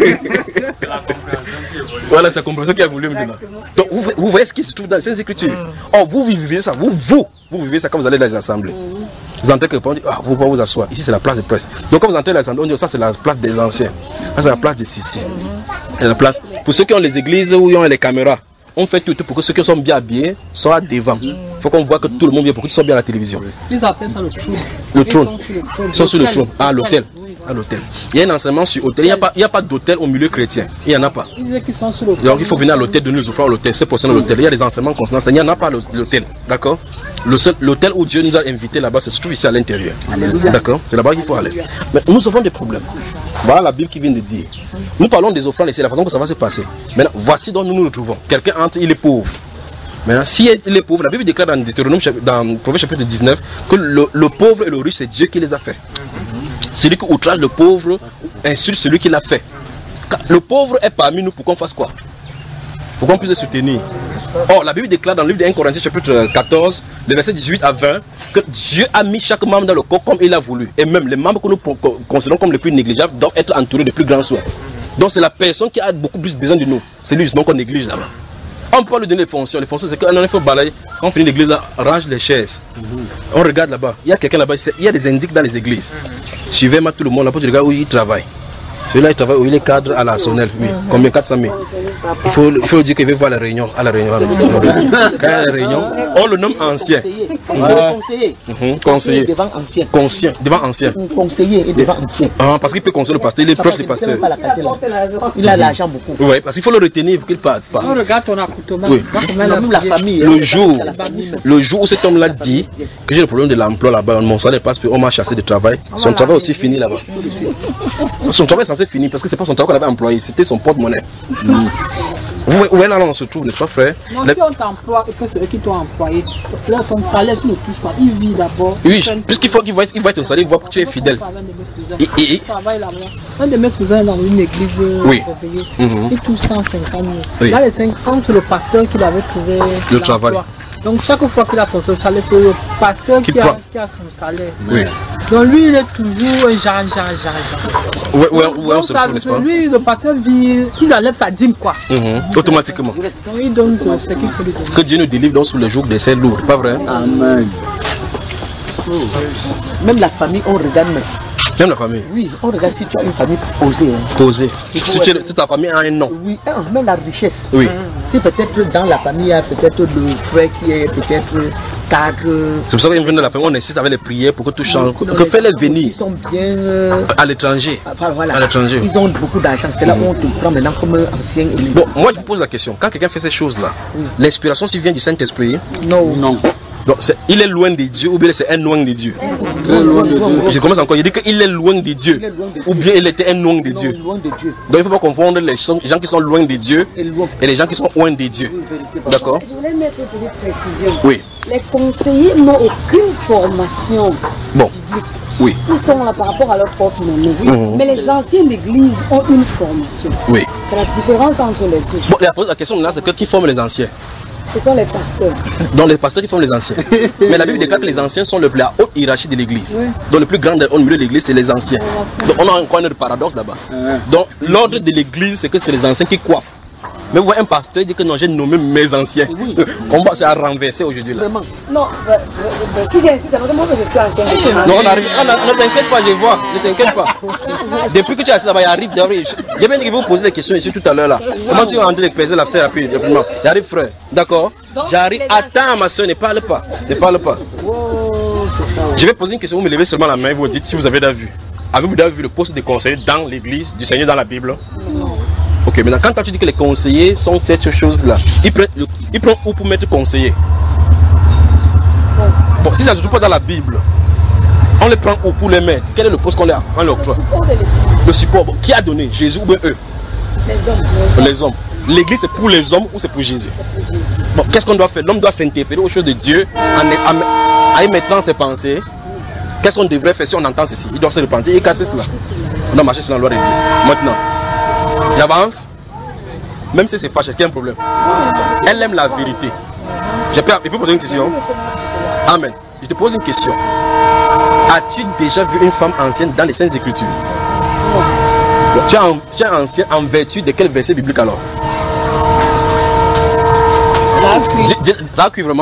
Voilà, c'est la compréhension qui a voulu maintenant. Donc, vous, vous voyez ce qui se trouve dans ces écritures. Oh, vous vivez ça, vous, vous, vous vivez ça quand vous allez dans les assemblées. Vous entrez quelque part, on dit, ah, vous pouvez vous asseoir. Ici, c'est la place de presse. Donc, quand vous entrez dans l'assemblée, on dit, ça, c'est la place des anciens. Ça, c'est la place des Sissi. C'est la place. Pour ceux qui ont les églises où ils ont les caméras, on fait tout, tout pour que ceux qui sont bien habillés soient devant. Il faut qu'on voit que tout le monde vient pour qu'ils soient bien à la télévision. Ils appellent ça le trône. Le trône. Ils sont sur le trône. Ah, l'hôtel. À l'hôtel. Il y a un enseignement sur l'hôtel. Il n'y a pas, il y a pas d'hôtel au milieu chrétien. Il n'y en a pas. Ils disent qu'ils sont sur l'hôtel. Donc il faut venir à l'hôtel, donner les offrandes à l'hôtel. C'est pour ça l'hôtel. Il y a des enseignements concernant ça. Il n'y en a pas à l'hôtel. D'accord? L'hôtel où Dieu nous a invités là-bas, c'est surtout ici à l'intérieur. D'accord? C'est là-bas qu'il faut aller. Mais nous avons des problèmes. Voilà la Bible qui vient de dire. Nous parlons des offrandes et c'est la façon que ça va se passer. Maintenant, voici dont nous nous retrouvons. Quelqu'un entre, il est pauvre. Maintenant, si il est pauvre, la Bible déclare dans Deutéronome, dans Proverbe chapitre dix-neuf, que le, le pauvre et le riche, c'est Dieu qui les a fait. Celui qui outrage le pauvre insulte celui qui l'a fait. Le pauvre est parmi nous pour qu'on fasse quoi? Pour qu'on puisse le soutenir. Or, la Bible déclare dans le livre de premier Corinthiens chapitre quatorze, le verset dix-huit à vingt, que Dieu a mis chaque membre dans le corps comme il a voulu. Et même les membres que nous considérons comme les plus négligeables doivent être entourés de plus grands soins. Donc c'est la personne qui a beaucoup plus besoin de nous. C'est lui justement qu'on néglige là-bas. On peut lui donner les fonctions. Les fonctions, c'est qu'on faut balayer. Quand on finit l'église, là, range les chaises. On regarde là-bas. Il y a quelqu'un là-bas. Il y a des indices dans les églises. Suivez-moi tout le monde là-bas. Tu regardes où il travaille. Celui-là, il travaille où il est cadre à la Sonnelle. Oui. Combien? quatre cent mille. Il faut, il faut dire qu'il veut voir la réunion. À la réunion. À la réunion. Quand il y a la réunion, on le nomme ancien. Conseiller. Mmh. Conseiller. Devant ancien. Conscient. Devant ancien. Conseiller et devant ancien. Ah, parce qu'il peut conseiller le pasteur. Il est proche du pasteur. Il a l'argent beaucoup. Oui, parce qu'il faut le retenir pour qu'il ne parte pas. On regarde ton accoutrement. Oui. Même la famille. Le jour, le jour où cet homme-là dit que j'ai le problème de l'emploi là-bas, mon salaire passe, on m'a chassé de travail, son travail aussi fini là-bas. Son travail est censé finir parce que c'est pas son travail qu'on avait employé, c'était son porte-monnaie. Vous voyez là, là on se trouve, n'est-ce pas, frère? Non, si on t'emploie et que celui qui t'a employé, là ton salaire ne touche pas, il vit d'abord. Oui, puisqu'il faut qu'il voit, il voit ton salaire, il voit que tu es fidèle. Et, et, et un de mes cousins est dans une église oui. réveillée, mm-hmm. il touche cent cinquante mille. Oui. Là, les cinquante, c'est le pasteur qui l'avait trouvé le travail. Donc chaque fois qu'il a son salaire, c'est le pasteur qui, qui, a, qui a son salaire. Oui. Donc lui, il est toujours un genre, genre, genre, genre. Ouais, ouais, ouais, on se trouve, n'est-ce pas? Lui, le pasteur vit, il enlève sa dîme, quoi. Mm-hmm. Automatiquement. Donc il donne ce qu'il faut lui donner. Que Dieu nous délivre donc sous les jours de ces lourds, pas vrai? Amen. Oh. Même la famille, on regarde même. Même la famille? Oui, on regarde si tu as une famille posée. Hein. Posée. Si, tu, si ta famille a un nom? Oui, hein, même la richesse. Oui. Si peut-être dans la famille, il y a peut-être le frère qui est peut-être cadre. C'est pour ça qu'on vient de la famille, on insiste avec les prières pour que tout change. Que, que fait les venir? Ils sont bien. Euh, à l'étranger. Enfin, voilà. À l'étranger. Ils ont beaucoup d'argent. C'est là où on te prend maintenant comme ancien. Bon, moi je vous pose la question. Quand quelqu'un fait ces choses-là, oui. L'inspiration s'il vient du Saint-Esprit? Non. Non. Donc c'est, il est loin de Dieu ou bien c'est un loin de Dieu? Très loin de Dieu. Je commence encore, il dit qu'il est loin de Dieu. Loin de ou bien il était un loin de non, Dieu. Loin de Dieu. Donc il ne faut pas confondre les gens qui sont loin de Dieu et, et les gens qui sont loin de Dieu. D'accord? Je voulais mettre une petite précision. Oui. Les conseillers n'ont aucune formation. Bon. Oui. Ils sont là par rapport à leur propre monnaie. Mm-hmm. Mais les anciens d'église ont une formation. Oui. C'est la différence entre les deux. Bon, la, la question là, c'est que qui forme les anciens? Ce sont les pasteurs. Donc les pasteurs qui forment les anciens. Mais la Bible déclare que les anciens sont le plus la haute hiérarchie de l'église. Oui. Donc le plus grand au milieu de l'église, c'est les anciens. Donc on a encore un paradoxe là-bas. Ouais. Donc l'ordre de l'église, c'est que c'est les anciens qui coiffent. Mais vous voyez un pasteur dit que non, j'ai nommé mes anciens. Oui. On va se renverser aujourd'hui là. Vraiment. Non, euh, euh, si j'insiste, c'est vraiment que je suis ancien. Non, on arrive. On a, ne t'inquiète pas, je vois. Ne t'inquiète pas. Depuis que tu es assis là-bas, il arrive. J'ai bien dit que vous poser des questions ici tout à l'heure là. Comment tu vas entrer peser l'affaire rapide, rapidement? J'arrive, frère. D'accord? J'arrive. Attends, ma soeur, ne parle pas. Ne parle pas. Wow, ça, je vais poser une question, vous me levez seulement la main et vous dites si vous avez déjà vu. Avez-vous déjà vu le poste de conseiller dans l'église du Seigneur dans la Bible? Non. Ok, maintenant quand tu dis que les conseillers sont cette chose-là, ils prennent, le, ils prennent où pour mettre conseiller? Bon, si ça ne se trouve pas dans la Bible, on les prend où pour les mettre? Quel est le poste qu'on leur octroie? Le support. Bon, qui a donné? Jésus ou bien eux? Les hommes. Les hommes. L'église c'est pour les hommes ou c'est pour Jésus? Bon, qu'est-ce qu'on doit faire? L'homme doit s'interférer aux choses de Dieu en, en, en y mettant ses pensées. Qu'est-ce qu'on devrait faire si on entend ceci? Il doit se repentir et casser cela. On doit marcher sur la loi de Dieu. Maintenant, j'avance. Même si c'est fâché, est-ce qu'il y a un problème? Elle aime la vérité. Je peux, je peux poser une question? Amen. Je te pose une question. As-tu déjà vu une femme ancienne dans les Saintes Écritures? Bon, tu, es en, tu es ancien en vertu de quel verset biblique alors? Ça a cuit vraiment.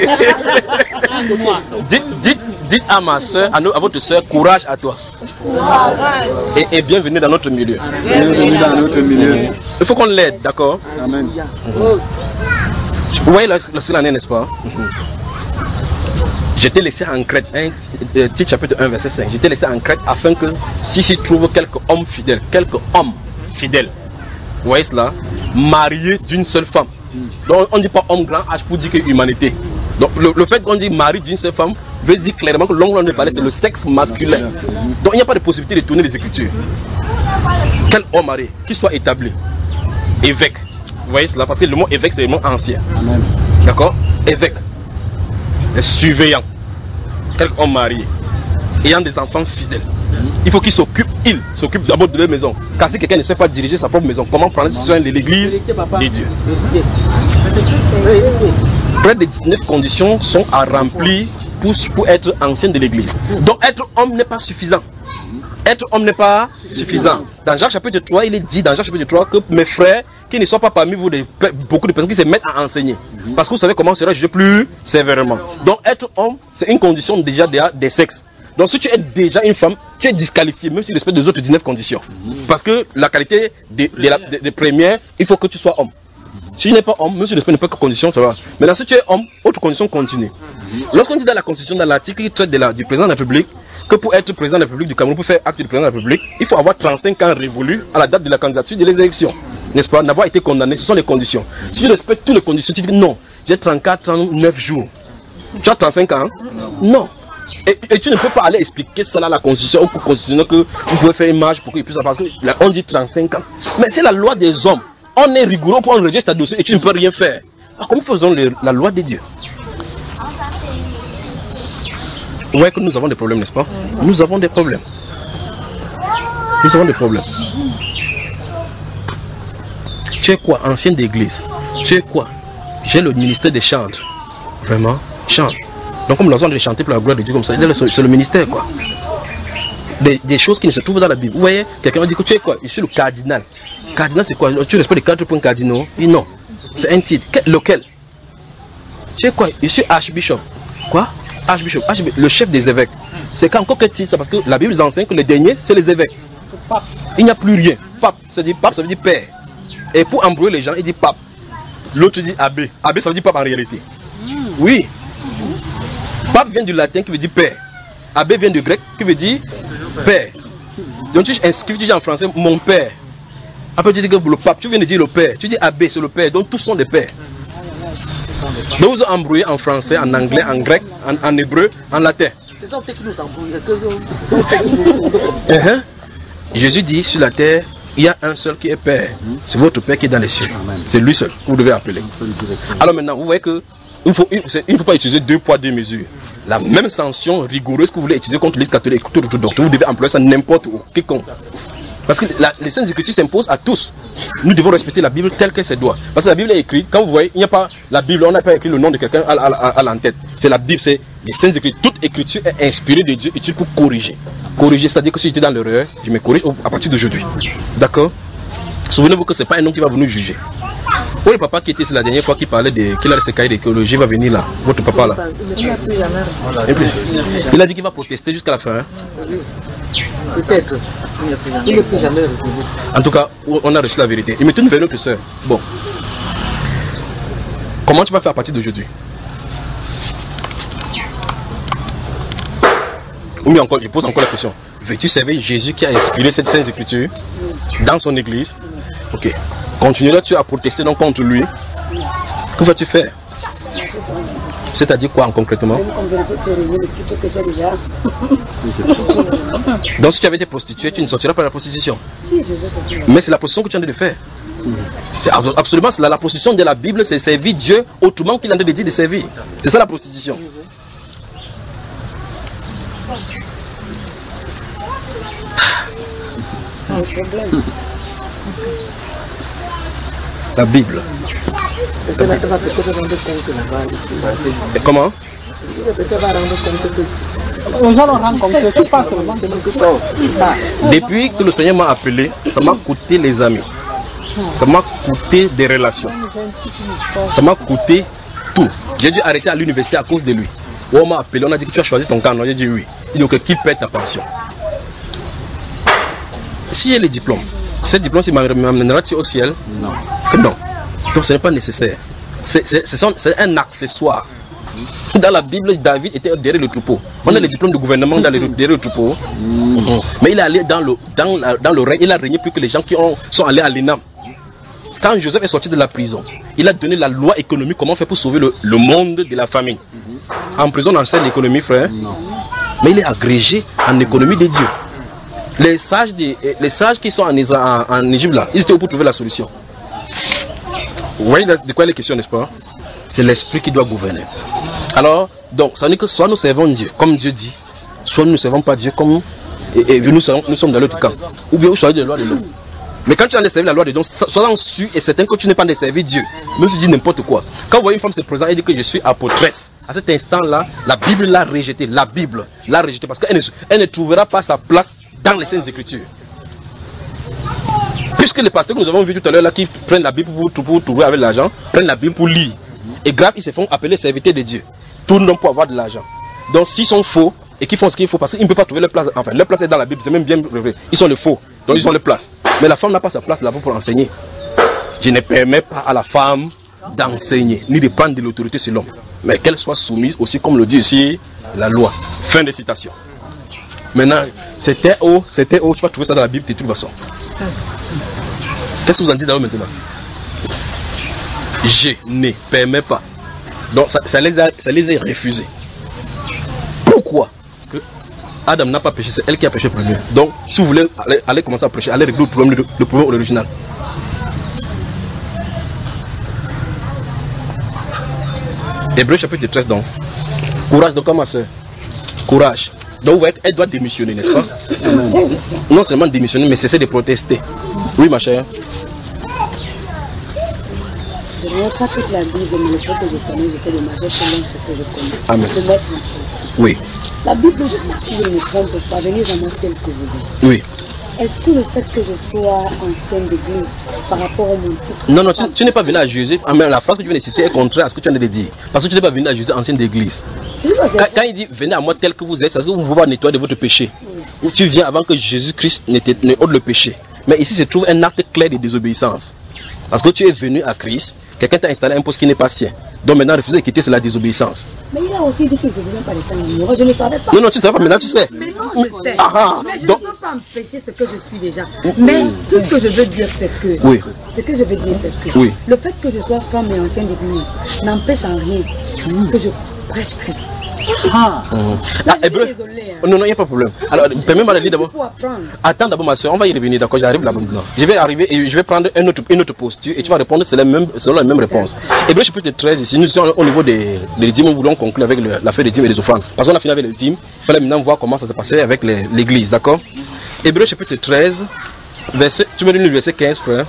dites, dites, dites à ma soeur, à, à votre soeur, courage à toi. Et, et bienvenue dans notre milieu. Bienvenue dans notre milieu. Il faut qu'on l'aide, d'accord? Amen. Vous voyez là, là, c'est l'année, n'est-ce pas? Je t'ai laissé en Crète, un Tite chapitre un, verset cinq. Je t'ai laissé en Crète afin que si je trouve quelques hommes fidèles, quelques hommes fidèles, vous voyez cela, mariés d'une seule femme. Donc on ne dit pas homme grand H pour dire que humanité. Donc le, le fait qu'on dit mari d'une seule femme veut dire clairement que l'angle on parle c'est le sexe masculin. Donc il n'y a pas de possibilité de tourner les écritures. Quel homme marié, qui soit établi, évêque. Vous voyez cela, parce que le mot évêque c'est le mot ancien. D'accord? Évêque, surveillant, quel homme marié, ayant des enfants fidèles. Il faut qu'il s'occupe, il s'occupe d'abord de leur maison. Car si quelqu'un ne sait pas diriger sa propre maison, comment prendre soin de l'église de Dieu? Près de dix-neuf conditions sont à remplir pour, pour être ancien de l'église. Donc être homme n'est pas suffisant. Être homme n'est pas suffisant. Dans Jacques chapitre trois, il est dit dans Jacques chapitre trois que mes frères, qui ne soient pas parmi vous de, beaucoup de personnes qui se mettent à enseigner. Parce que vous savez comment on sera jugé plus sévèrement. Donc être homme, c'est une condition déjà des, des sexes. Donc si tu es déjà une femme, tu es disqualifié, même si tu respectes les autres dix-neuf conditions. Parce que la qualité des de, de, de premières, il faut que tu sois homme. Si tu n'es pas homme, même si tu respectes pas que conditions, ça va. Maintenant si tu es homme, autre condition continue. Lorsqu'on dit dans la constitution, dans l'article qui traite de la, du président de la République, que pour être président de la République du Cameroun, pour faire acte du président de la République, il faut avoir trente-cinq ans révolus à la date de la candidature de l'élection. N'est-ce pas? N'avoir été condamné, ce sont les conditions. Si tu respectes toutes les conditions, tu dis non, j'ai trente-quatre, trente-neuf jours. Tu as trente-cinq ans? Non. Et, et tu ne peux pas aller expliquer ça là, la constitution, ou constitutionnel que vous pouvez faire une marge pour qu'il puisse avoir. Parce que là, on dit trente-cinq ans. Mais c'est la loi des hommes. On est rigoureux pour enregistrer ta dossier et tu ne peux rien faire. Alors, comment faisons le, la loi des dieux? Vous voyez que nous avons des problèmes, n'est-ce pas? Nous avons des problèmes. Nous avons des problèmes. Tu es quoi? Ancien d'église. Tu es quoi? J'ai le ministère des chantres. Vraiment? Chante. Donc comme l'ensemble de chanter pour la gloire de Dieu comme ça, c'est le ministère quoi. Des, des choses qui ne se trouvent dans la Bible. Vous voyez, quelqu'un dit que tu es quoi? Je suis le cardinal. Cardinal c'est quoi? Tu respectes les quatre points cardinaux? Oui, non. C'est un titre. Lequel? Tu es quoi? Je suis archbishop. Quoi? Archbishop. Archbishop. Le chef des évêques. C'est encore quel titre? C'est parce que la Bible nous enseigne que les derniers, c'est les évêques. Il n'y a plus rien. Pape, ça veut dire pape, ça veut dire père. Et pour embrouiller les gens, il dit pape. L'autre dit abbé. Abbé, ça veut dire pape en réalité. Oui. Pape vient du latin qui veut dire père. Abbé vient du grec qui veut dire père. Donc tu inscris, tu dis en français mon père. Après tu dis que le pape, tu viens de dire le père. Tu dis abbé, c'est le père. Donc tous sont des pères. Donc vous embrouillez en français, en anglais, en grec, en, en hébreu, en latin. C'est ça qui nous embrouille. uh-huh. Jésus dit sur la terre, il y a un seul qui est père. C'est votre père qui est dans les cieux. C'est lui seul que vous devez appeler. Alors maintenant, vous voyez que il ne faut, il faut pas utiliser deux poids, deux mesures. La même sanction rigoureuse que vous voulez utiliser contre l'Église catholique, tout, tout, tout, vous devez employer ça n'importe où, quiconque. Parce que la, les Saintes Écritures s'imposent à tous. Nous devons respecter la Bible telle qu'elle se doit. Parce que la Bible est écrite, quand vous voyez, il n'y a pas la Bible, on n'a pas écrit le nom de quelqu'un à, à, à, à l'entête. C'est la Bible, c'est les Saintes Écritures. Toute écriture est inspirée de Dieu, utile pour corriger. Corriger, c'est-à-dire que si j'étais dans l'erreur, je me corrige à partir d'aujourd'hui. D'accord? Souvenez-vous que ce n'est pas un homme qui va venir juger. Oh, le papa qui était ici la dernière fois qui parlait de qu'il a ses cahiers d'écologie va venir là, votre papa là. Il a dit qu'il va protester jusqu'à la fin. Hein? Peut-être. Il ne peut jamais revenir. En tout cas, on a reçu la vérité. Il me tourne vers notre soeur. Bon. Comment tu vas faire à partir d'aujourd'hui? Ou bien encore, je pose encore la question. Veux-tu servir Jésus qui a inspiré cette sainte écriture dans son église? Ok. Continueras-tu à protester donc contre lui? Que vas-tu faire? C'est-à-dire quoi en concrètement? Donc si tu avais été prostituée, tu ne sortiras pas de la prostitution. Mais c'est la prostitution que tu es en train de faire. C'est absolument la, la prostitution de la Bible, c'est servir Dieu autrement qu'il est en train de dire de servir. C'est ça la prostitution. La Bible. Et comment? Depuis que le Seigneur m'a appelé, ça m'a coûté les amis. Ça m'a coûté des relations. Ça m'a coûté tout. J'ai dû arrêter à l'université à cause de lui. On m'a appelé, on a dit que tu as choisi ton camp. J'ai dit oui. Il dit ok, qui paie ta pension? Si j'ai les diplômes, ce diplôme m'amènera-t-il au ciel? Non. Que non. Donc ce n'est pas nécessaire. C'est un accessoire. Dans la Bible, David était derrière le troupeau. On a les diplômes de gouvernement dans les, derrière le troupeau. Mmh. Mais il est allé dans le, dans, la, dans le règne, il a régné plus que les gens qui ont, sont allés à l'E N A M. Quand Joseph est sorti de la prison, il a donné la loi économique, comment faire pour sauver le, le monde de la famine. Mmh. En prison, on enseigne l'économie, frère. Non. Mais il est agrégé en économie des dieux. Les sages, des, les sages qui sont en, en, en Égypte, là, ils étaient où pour trouver la solution. Vous voyez de quoi il est question, n'est-ce pas? C'est l'esprit qui doit gouverner. Alors, donc, ça veut dire que soit nous servons Dieu, comme Dieu dit, soit nous ne servons pas Dieu, comme et, et nous, sommes, nous sommes dans l'autre camp. Ou bien vous choisissez la loi de l'homme. Mais quand tu as servir la loi de Dieu, sois sûr et certain que tu n'es pas de servir Dieu. Même si tu dis n'importe quoi. Quand vous voyez une femme se présenter et dit que je suis apôtresse, à cet instant-là, la Bible l'a rejetée. La Bible l'a rejetée parce qu'elle ne, elle ne trouvera pas sa place dans les Saintes Écritures. Puisque les pasteurs que nous avons vus tout à l'heure là qui prennent la Bible pour, pour, pour trouver avec l'argent, prennent la Bible pour lire. Et grave, ils se font appeler serviteurs de Dieu. Tout le monde pour avoir de l'argent. Donc s'ils sont faux et qu'ils font ce qu'il faut, parce qu'ils ne peuvent pas trouver leur place, enfin leur place est dans la Bible, c'est même bien vrai. Ils sont les faux, donc ils ont leur place. Mais la femme n'a pas sa place là-bas pour enseigner. Je ne permets pas à la femme d'enseigner, ni de prendre de l'autorité sur l'homme. Mais qu'elle soit soumise aussi, comme le dit ici la loi. Fin de citation. Maintenant, c'était haut, c'était haut, tu vas trouver ça dans la Bible de toute façon. Qu'est-ce que vous en dites d'abord maintenant? Je ne permets pas. Donc ça, ça, les a, ça les a refusés. Pourquoi? Parce que Adam n'a pas péché, c'est elle qui a péché premier. Donc si vous voulez aller, aller commencer à prêcher, allez régler le problème, le, le problème original. Hébreu chapitre treize donc. Courage donc ma soeur. Courage. Donc vous voyez qu'elle doit démissionner, n'est-ce pas? Non seulement démissionner, mais cesser de protester. Oui ma chère. Je ne vois pas toute la Bible, mais le fait que je connais, j'essaie de marcher selon ce que je connais. Amen. De mettre en place. Oui. La Bible dit, si je ne me trompe pas, venez à moi tel que vous êtes. Oui. Est-ce que le fait que je sois ancienne d'église par rapport au monde... Non, non, tu, tu n'es pas venu à Jésus. Mais la phrase que tu viens de citer est contraire à ce que tu viens de dire. Parce que tu n'es pas venu à Jésus ancienne d'église. Quand, quand il dit venez à moi tel que vous êtes, c'est parce que vous ne pouvez pas nettoyer de votre péché. Oui. Ou tu viens avant que Jésus-Christ ne ôte le péché. Mais ici se trouve un acte clair de désobéissance. Parce que tu es venu à Christ, quelqu'un t'a installé un poste qui n'est pas sien. Donc maintenant, refuser de quitter, c'est la désobéissance. Mais il a aussi dit qu'il ne se souvient pas des temps ignorants. Je ne savais pas. Non, non, tu ne savais pas, maintenant tu sais. Maintenant je sais. Ah, ah, mais je donc... ne peux pas empêcher ce que je suis déjà. Mais tout ce que je veux dire, c'est que... Oui. Ce que je veux dire, c'est que... Oui. Le fait que je sois femme et ancienne d'église n'empêche en rien que je prêche Christ. Ah, mmh. ah hébreu. Hein. Non, non, il n'y a pas de problème. Alors, permets-moi de dire d'abord. Attends d'abord, ma soeur, on va y revenir, d'accord? J'arrive là maintenant. Je vais arriver et je vais prendre une autre, une autre posture et tu vas répondre selon la même, selon la même réponse. Hébreu chapitre treize, ici, nous sommes au niveau des, des dîmes, nous voulons conclure avec l'affaire des dîmes et des offrandes. Parce qu'on a fini avec les dîmes, il fallait maintenant voir comment ça s'est passé avec l'église, d'accord? Hébreu chapitre treize, verset, tu me donnes le verset quinze, frère.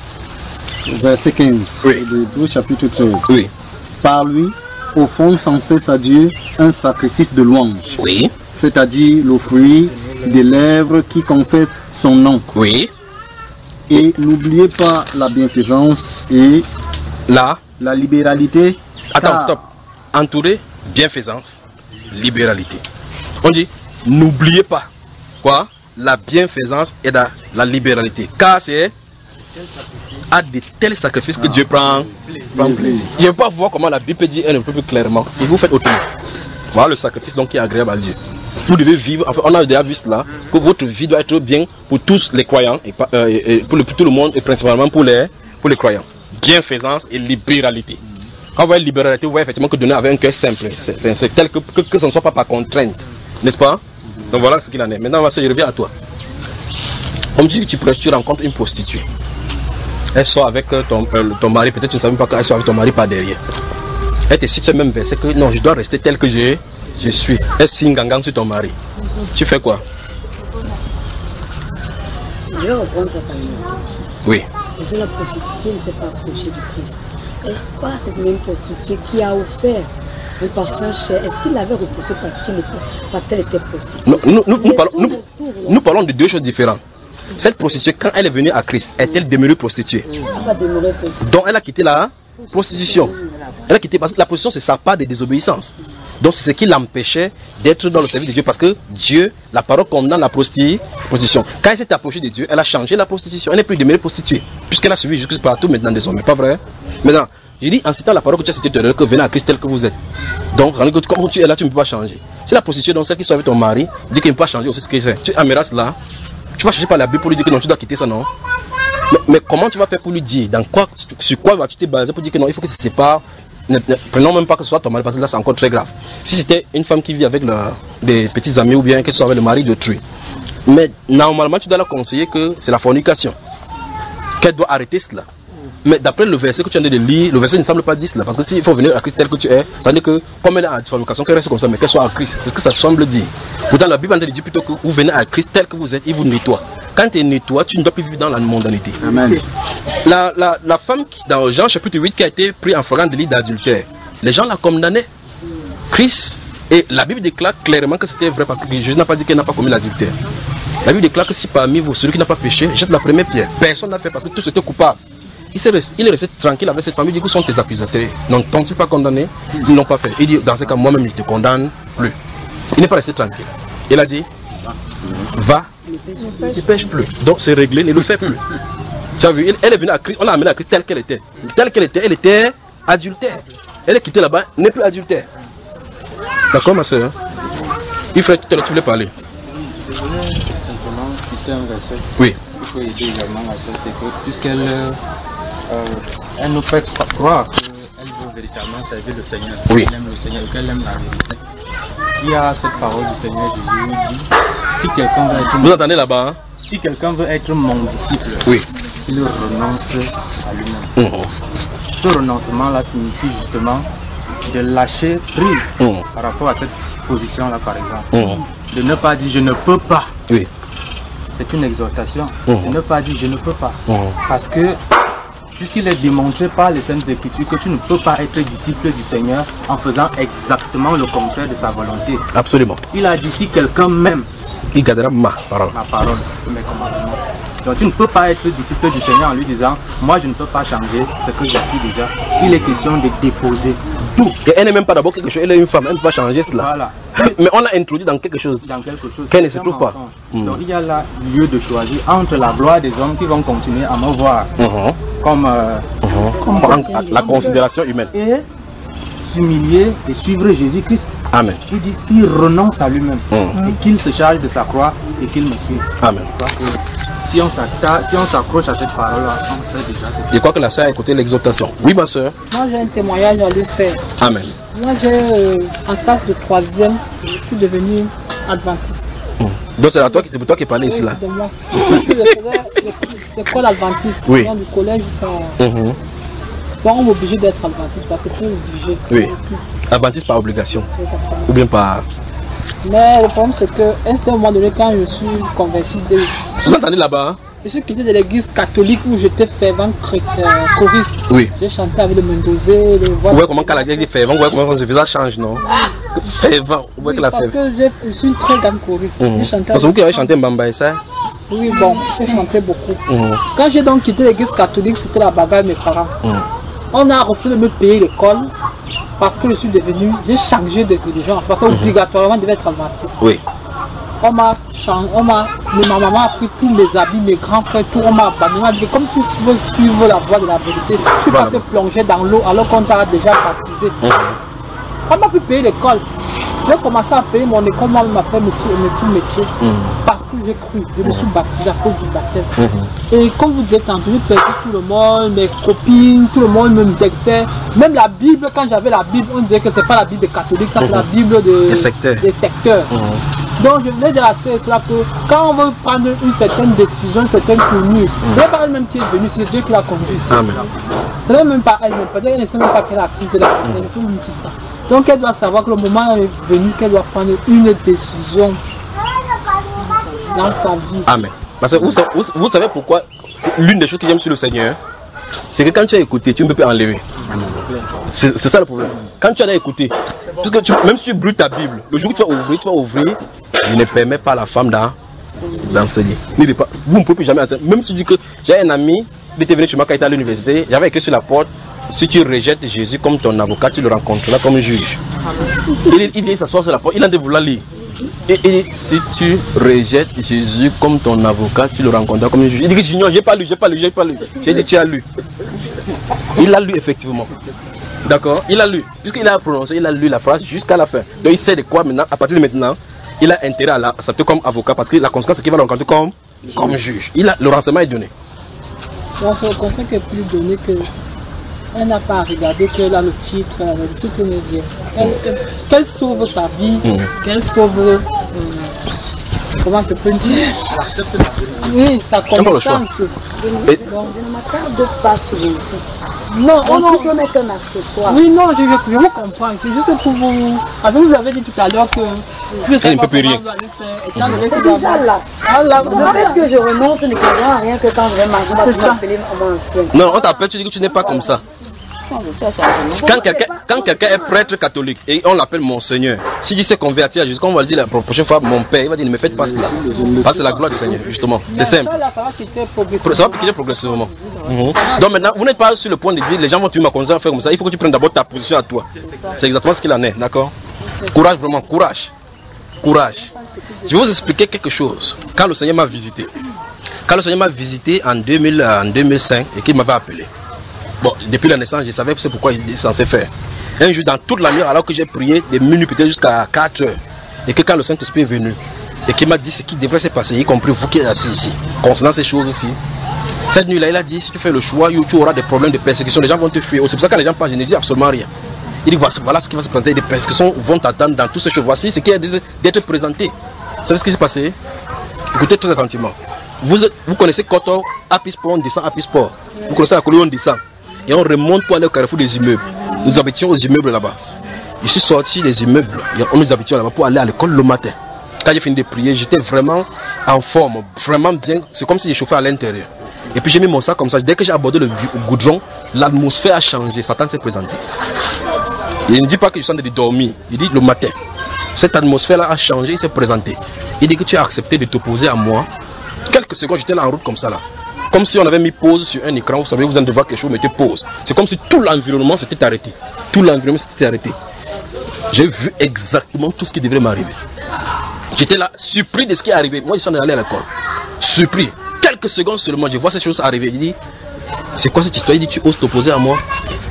Verset quinze. Oui. Hébreu chapitre treize. Oui. Par lui, offrons sans cesse à Dieu un sacrifice de louange. Oui. C'est-à-dire le fruit des lèvres qui confessent son nom. Oui. Et n'oubliez pas la bienfaisance et la, la libéralité. Attends, car... stop. Entouré, bienfaisance, libéralité. On dit, n'oubliez pas quoi? La bienfaisance et la, la libéralité. Car c'est à de tels sacrifices que ah, Dieu prend, prend plaisir. Je ne veux pas voir comment la Bible dit un peu plus clairement. Si vous faites autrement. Voilà le sacrifice donc qui est agréable à Dieu. Vous devez vivre, enfin on a déjà vu cela, que votre vie doit être bien pour tous les croyants, et, euh, et pour, le, pour tout le monde, et principalement pour les, pour les croyants. Bienfaisance et libéralité. Quand vous voyez libéralité, vous voyez effectivement que donner avec un cœur simple. C'est tel que, que, que ce ne soit pas par contrainte. N'est-ce pas? Donc voilà ce qu'il en est. Maintenant, ma soeur, je reviens à toi. On me dit que tu prêches, tu rencontres une prostituée. Elle sort avec ton, euh, ton mari, peut-être tu ne savais pas qu'elle sort avec ton mari par derrière. Elle te cite ce même verset que non, je dois rester tel que je, je suis. Elle signe gangang sur ton mari. Tu fais quoi? Je vais reprendre sa famille. Oui. Parce que la prostituée ne s'est pas approchée du Christ. Est-ce pas cette même prostituée qui a offert un parfum cher? Est-ce qu'il l'avait repoussé parce qu'elle était, parce qu'elle était prostituée? Non, nous, nous, nous, parlons, nous, nous parlons de deux choses différentes. Cette prostituée, quand elle est venue à Christ, est-elle demeurée prostituée? Elle va demeurer prostituée. Donc elle a quitté la prostitution. Elle a quitté parce que la prostitution, c'est sa part de désobéissance. Donc c'est ce qui l'empêchait d'être dans le service de Dieu parce que Dieu, la parole condamne la prostitution. Quand elle s'est approchée de Dieu, elle a changé la prostitution. Elle n'est plus demeurée prostituée puisqu'elle a suivi jusque partout maintenant désormais. Pas vrai? Maintenant, je dis en citant la parole que tu as citée tout à l'heure, que venez à Christ tel que vous êtes. Donc, comme tu es là, tu ne peux pas changer. Si la prostituée, donc celle qui soit avec ton mari, dit qu'il ne peut pas changer aussi ce que c'est. Tu amèneras là, tu vas chercher par la Bible pour lui dire que non, tu dois quitter ça, non? Mais, mais comment tu vas faire pour lui dire? Dans quoi, sur quoi vas-tu te baser pour dire que non, il faut que ça se sépare? Ne, ne, prenons même pas que ce soit ton mari parce que là c'est encore très grave. Si c'était une femme qui vit avec le, des petits amis ou bien qu'elle soit avec le mari d'autrui, mais normalement tu dois leur conseiller que c'est la fornication, qu'elle doit arrêter cela. Mais d'après le verset que tu as de lire, le verset ne semble pas dire cela parce que s'il faut venir à Christ tel que tu es, ça veut dire que comme elle est en fornication, qu'elle reste comme ça, mais qu'elle soit à Christ, c'est ce que ça semble dire. Pourtant la Bible dit plutôt que vous venez à Christ tel que vous êtes, il vous nettoie. Quand tu es nettoie, tu ne dois plus vivre dans la mondanité. Amen. La, la, la femme qui, dans Jean chapitre huit qui a été prise en flagrant délit d'adultère, les gens la condamnaient. Christ, et la Bible déclare clairement que c'était vrai parce que Jésus n'a pas dit qu'elle n'a pas commis l'adultère. La Bible déclare que si parmi vous, celui qui n'a pas péché, jette la première pierre. Personne n'a fait parce que tous étaient coupables. Il, est, il est resté tranquille avec cette famille. Il dit que sont tes accusateurs. Donc, t'ont-ils pas condamné? Ils ne l'ont pas fait. Il dit dans ce cas, moi-même, je ne te condamne plus. Il n'est pas resté tranquille. Il a dit va, ne pêche plus. Donc, c'est réglé, ne le fait plus. Tu as vu, elle est venue à Christ, on l'a amenée à Christ telle qu'elle était. Telle qu'elle était, elle était adultère. Elle est quittée là-bas, n'est plus adultère. D'accord, ma soeur? Il faut tout à l'heure, tu voulais parler. Je voulais simplement citer un verset. Oui. Il faut aider également la soeur, c'est que puisqu'elle euh, elle nous fait croire qu'elle veut véritablement servir le Seigneur, oui. qu'elle aime le Seigneur, qu'elle aime la vérité. Il y a cette parole du Seigneur Jésus qui dit si quelqu'un veut être. Vous entendez là-bas? Hein? Si quelqu'un veut être mon disciple, oui. il renonce à lui-même. Mmh. Ce renoncement-là signifie justement de lâcher prise mmh. par rapport à cette position-là, par exemple. Mmh. De ne pas dire je ne peux pas. Oui. C'est une exhortation. Mmh. De ne pas dire je ne peux pas. Mmh. Parce que, puisqu'il est démontré par les Saintes Écritures que tu ne peux pas être disciple du Seigneur en faisant exactement le contraire de sa volonté. Absolument. Il a dit si quelqu'un m'aime, il gardera ma parole. Ma parole, mes commandements. Donc tu ne peux pas être disciple du Seigneur en lui disant moi je ne peux pas changer ce que je suis déjà. Il est question de déposer tout. Et elle n'est même pas d'abord quelque chose, elle est une femme, elle ne peut pas changer cela. Voilà. Mais on l'a introduit dans quelque chose. Dans quelque chose. Qu'elle ne se trouve pas. Mmh. Donc il y a là lieu de choisir entre la gloire des hommes qui vont continuer à me voir mmh. comme, euh, mmh. comme, comme la considération humaine. Et s'humilier et suivre Jésus-Christ. Amen. Il dit qu'il renonce à lui-même mmh. et qu'il se charge de sa croix et qu'il me suive. Amen. Si on s'accroche à cette parole-là, on fait déjà cette... Je crois que la soeur a écouté l'exhortation. Oui, ma soeur. Moi, j'ai un témoignage à lui faire. Amen. Moi, j'ai euh, en classe de troisième, je suis devenue adventiste. Mmh. Donc, c'est toi, toi qui parlez oui, ici là. C'est de moi. Parce que je faisais l'école adventiste, oui. Du collège jusqu'à. Mmh. Bon, on m'obligeait d'être adventiste parce que c'était obligé. Oui. Adventiste par obligation. Exactement. Ou bien par. Mais le problème, c'est qu'à un moment donné, quand je suis converti de. Vous entendez là-bas? Hein? Je suis quitté de l'église catholique où j'étais fervent euh, choriste. Oui. J'ai chanté avec le Mendozé, les voix. Ouais, comment quand la dit fervent, ouais, comment ce visage change, non? Fervent, ouais, oui, que la parce fervent. que je suis une très grande choriste. Mmh. Parce que vous qui avez chanté Mbamba et ça? Oui, bon, j'ai chanté beaucoup. Mmh. Quand j'ai donc quitté l'église catholique, c'était la bagarre de mes parents. Mmh. On a refusé de me payer l'école parce que je suis devenu, j'ai changé de religion. Parce qu'obligatoirement, je devais être adventiste. Oui. On m'a changé, on m'a, ma maman a pris tous mes habits, mes grands frères, tout, on m'a abandonné. On m'a dit comme tu veux suivre la voie de la vérité, tu vas te plonger dans l'eau alors qu'on t'a déjà baptisé. Mmh. On m'a pu payer l'école. J'ai commencé à payer mon école, moi, m'a fait mes sous-métiers. Mmh. Parce que j'ai cru, je me suis baptisé à cause du baptême. Mmh. Et comme vous dites tantôt, j'ai perdu tout le monde, mes copines, tout le monde me vexait. Même la Bible, quand j'avais la Bible, on disait que c'est pas la Bible catholique, ça c'est mmh. la Bible de, des secteurs. Des secteurs. Mmh. Donc je venais de la C S là que quand on veut prendre une certaine décision, une certaine tournure, mmh. ce n'est pas elle-même qui est venue, c'est Dieu qui l'a conduit. Ce n'est même pas elle-même, peut-être qu'elle ne sait même pas qu'elle est assise là. Mmh. Elle peut me dire ça. Donc elle doit savoir que le moment est venu qu'elle doit prendre une décision dans sa vie. Amen. Parce que vous savez, vous, vous savez pourquoi l'une des choses que j'aime sur le Seigneur, c'est que quand tu as écouté, tu ne peux pas enlever. C'est ça le problème. Quand tu as écouté, parce que tu, même si tu brûles ta Bible, le jour où tu vas ouvrir, tu vas ouvrir, il ne permet pas à la femme d'enseigner. Vous ne pouvez plus jamais enseigner. Même si tu dis que j'ai un ami, il était venu chez moi quand il était à l'université, j'avais écrit sur la porte, si tu rejettes Jésus comme ton avocat, tu le rencontreras comme juge. Il, il vient s'asseoir sur la porte, il a de vouloir lire. Et, et si tu rejettes Jésus comme ton avocat, tu le rencontreras comme juge. Il dit que j'ignore, j'ai pas lu, j'ai pas lu, j'ai pas lu. J'ai dit tu as lu. Il a lu effectivement. D'accord? Il a lu. Puisqu'il a prononcé, il a lu la phrase jusqu'à la fin. Donc il sait de quoi maintenant, à partir de maintenant, il a intérêt à l'accepter comme avocat parce que la conséquence c'est qu'il va le rencontrer comme, comme juge. Il a, le renseignement est donné. Donc le conseil est plus donné que elle n'a pas à regarder qu'elle a le titre, le titre n'est bien. Elle, qu'elle sauve sa vie, mmh. qu'elle sauve, euh, comment je peux dire, oui, sa connaissance. Je ne m'attarde pas sur le titre. Non, on non. peut mettre un accessoire. Oui, non, je, je, je vous comprends. C'est juste pour vous. Parce que vous avez dit tout à l'heure que je sais pas comment vous allez faire. Mmh. C'est déjà là. Ah, là le fait que je renonce ne changera rien que quand vraiment on va m'appeler mon ancien. Non, on t'appelle, tu dis que tu n'es pas comme ça. Quand quelqu'un quelqu'un est prêtre catholique et on l'appelle Monseigneur, s'il dit s'est converti à Jésus, quand on va le dire la prochaine fois mon père, il va dire ne me faites pas cela. Parce que c'est la gloire du Seigneur, justement. C'est simple. Ça va quitter progressivement. Mm-hmm. Donc maintenant, vous n'êtes pas sur le point de dire les gens vont tuer ma conscience, faire comme ça. Il faut que tu prennes d'abord ta position à toi. C'est exactement ce qu'il en est, d'accord? Courage, vraiment, courage. Courage. Je vais vous expliquer quelque chose. Quand le Seigneur m'a visité, quand le Seigneur m'a visité en, deux mille, en deux mille cinq et qu'il m'avait appelé. Bon, depuis la naissance, je savais c'est pourquoi il est censé faire. Un jour, dans toute la nuit, alors que j'ai prié des minutes, peut-être jusqu'à quatre heures, et que quand le Saint-Esprit est venu, et qu'il m'a dit ce qui devrait se passer, y compris vous qui êtes assis ici, concernant ces choses-ci. Cette nuit-là, il a dit, si tu fais le choix, tu auras des problèmes de persécution, les gens vont te fuir. C'est pour ça que quand les gens parlent, je ne dis absolument rien. Il dit, voilà ce qui va se présenter, des persécutions vont t'attendre dans tous ces choses. Voici ce qui est d'être présenté. Vous savez ce qui s'est passé? Écoutez très attentivement. Vous, vous connaissez Kotor, Apisport, on descend Apisport. Vous connaissez la colonne, on descend. Et on remonte pour aller au carrefour des immeubles. Nous habitions aux immeubles là-bas. Je suis sorti des immeubles, on nous habitions là-bas pour aller à l'école le matin. Quand j'ai fini de prier, j'étais vraiment en forme, vraiment bien. C'est comme si j'ai chauffé à l'intérieur. Et puis j'ai mis mon sac comme ça. Dès que j'ai abordé le goudron, l'atmosphère a changé. Satan s'est présenté. Il ne dit pas que je suis en train de dormir. Il dit le matin. Cette atmosphère-là a changé, il s'est présenté. Il dit que tu as accepté de t'opposer à moi. Quelques secondes, j'étais là en route comme ça là. Comme si on avait mis pause sur un écran, vous savez, vous allez devoir quelque chose, mettez pause. C'est comme si tout l'environnement s'était arrêté. Tout l'environnement s'était arrêté. J'ai vu exactement tout ce qui devrait m'arriver. J'étais là, surpris de ce qui est arrivé. Moi, je suis en train d'aller à l'école. Surpris. Quelques secondes seulement, je vois ces choses arriver. Il dit, c'est quoi cette histoire? Il dit, tu oses t'opposer à moi?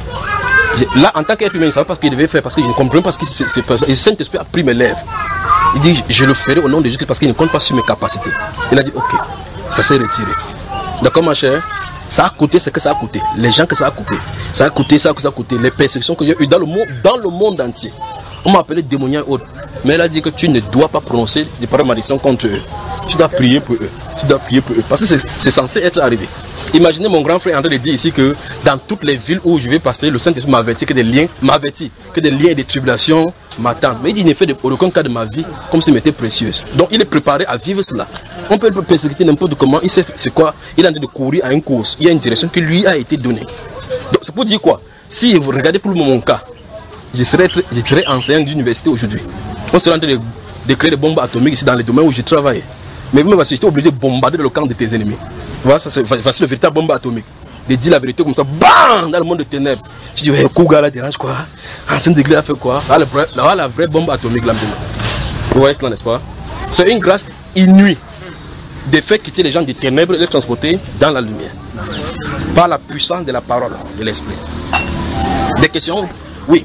Là, en tant qu'être humain, il ne savait pas ce qu'il devait faire parce qu'il ne comprenait pas ce qui s'est passé. Et le Saint-Esprit a pris mes lèvres. Il dit, je le ferai au nom de Jésus parce qu'il ne compte pas sur mes capacités. Il a dit, ok, ça s'est retiré. D'accord, ma chère? Ça a coûté ce que ça a coûté. Les gens que ça a coûté. Ça a coûté, ça a coûté, ça a coûté. Les persécutions que j'ai eues dans le monde, dans le monde entier. On m'a appelé démonien et autres. Mais elle a dit que tu ne dois pas prononcer des paroles malédictions contre eux. Tu dois prier pour eux. Tu dois prier pour eux. Parce que c'est censé être arrivé. Imaginez mon grand frère en train de dire ici que dans toutes les villes où je vais passer, le Saint-Esprit m'a averti que des liens, m'a averti que des liens et des tribulations m'attendent. Mais il dit, il ne fait de aucun cas de ma vie comme si elle m'était précieuse. Donc il est préparé à vivre cela. On peut le persécuter n'importe comment. Il sait c'est quoi. Il est en train de courir à une course. Il y a une direction qui lui a été donnée. Donc c'est pour dire quoi? Si vous regardez pour le moment mon cas, je serais, je serais enseignant d'université aujourd'hui. On serait en train de, de créer des bombes atomiques ici dans les domaines où je travaille. Mais vous me voici, j'étais obligé de bombarder le camp de tes ennemis. Voilà, ça c'est voici le véritable bombe atomique. De dire la vérité comme ça, bam, dans le monde de ténèbres. Je dis, ouais, Kouga là dérange quoi? Ancien degré a fait quoi? Là, la, la vraie bombe atomique là maintenant. Vous voyez cela, n'est-ce pas? C'est une grâce inouïe de faire quitter les gens des ténèbres et les transporter dans la lumière. Par la puissance de la parole, de l'esprit. Des questions? Oui.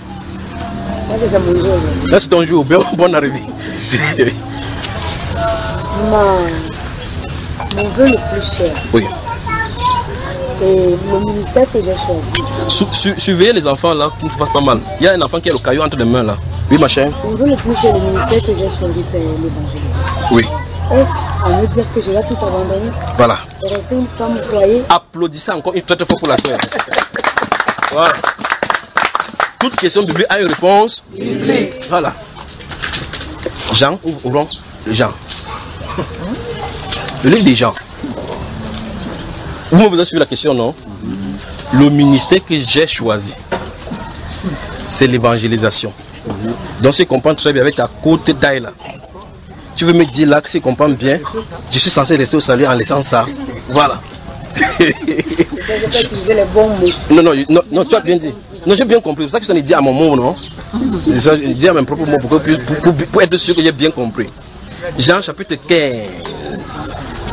Là c'est ton jour, bonne arrivée. Mon vœu le plus cher. Oui. Et le ministère que j'ai choisi. Su su surveillez les enfants là, qui ne se fassent pas mal. Il y a un enfant qui a le caillou entre les mains là. Oui, ma chère. Mon vœu le plus cher, le ministère que j'ai choisi, c'est l'évangélisation. Oui. Est-ce à me dire que je vais tout abandonner? Voilà. Et rester une femme foyer? Applaudissez encore une très très fort pour la soeur. Voilà. Toute question biblique a une réponse biblique. Voilà. Jean, ouvrons Jean. Le livre des Jean. Vous vous avez suivi la question, non? Le ministère que j'ai choisi, c'est l'évangélisation. Donc si tu comprends très bien avec ta courte taille là, tu veux me dire là que si tu comprends bien, je suis censé rester au salut en laissant ça. Voilà. Je vais utiliser les bons mots. Non, non, non, non, tu as bien dit. Non, j'ai bien compris. C'est ça que je t'en ai dit à mon mot, non? Je dis à mes propres mots pour, que, pour, pour, pour être sûr que j'ai bien compris. Jean chapitre quinze.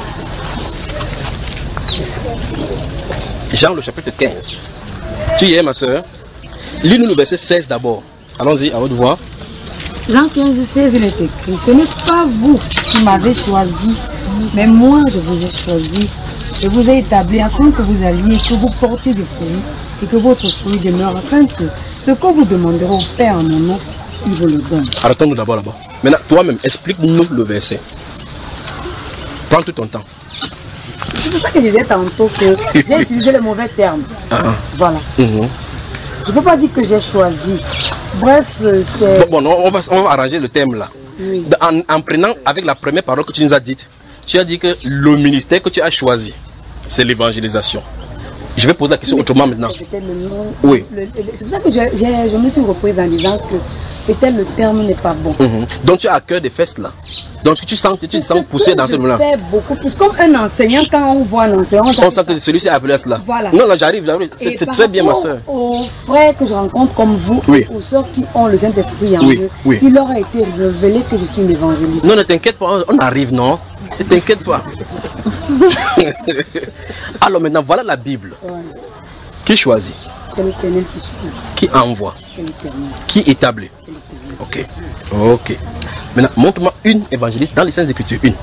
Jean le chapitre quinze. Tu y es, ma soeur? Lis-nous le verset seize d'abord. Allons-y, à haute voix. Jean quinze, seize, il est écrit: ce n'est pas vous qui m'avez choisi, mais moi je vous ai choisi. Je vous ai établi afin que vous alliez, que vous portiez du fruit et que votre fruit demeure, afin que ce que vous demanderez au Père en mon nom, il vous le donne. Arrêtons-nous d'abord là-bas. Maintenant, toi-même, explique-nous le verset. Prends tout ton temps. C'est pour ça que je disais tantôt que j'ai utilisé le mauvais terme. Ah. Voilà. Mm-hmm. Je ne peux pas dire que j'ai choisi. Bref, c'est... Bon, bon non, on, va, on va arranger le thème là. Oui. En, en prenant avec la première parole que tu nous as dite, tu as dit que le ministère que tu as choisi, c'est l'évangélisation. Je vais poser la question autrement maintenant. Le nom, oui. Le, le, c'est pour ça que je, je, je me suis reprise en disant que peut-être le terme n'est pas bon. Mm-hmm. Donc tu as à cœur des fesses là. Donc tu sens, tu te sens poussé dans ce moment-là. Je fais beaucoup plus. Comme un enseignant, quand on voit un enseignant, on sent que celui-ci a appelé à cela. Voilà. Non, là j'arrive, j'arrive. C'est, c'est très bien ma soeur. Aux frères que je rencontre comme vous, oui. aux soeurs qui ont le Saint-Esprit en oui. eux, oui. il leur a été révélé que je suis une évangéliste. Non, ne t'inquiète pas, on arrive, non? Ne t'inquiète pas. Alors maintenant, voilà la Bible. Ouais. Qui choisit? C'est l'Éternel qui choisit. Qui envoie? C'est l'Éternel. Qui établit? C'est l'Éternel. Ok. Ok. Maintenant, montre-moi une évangéliste dans les Saintes Écritures. Une.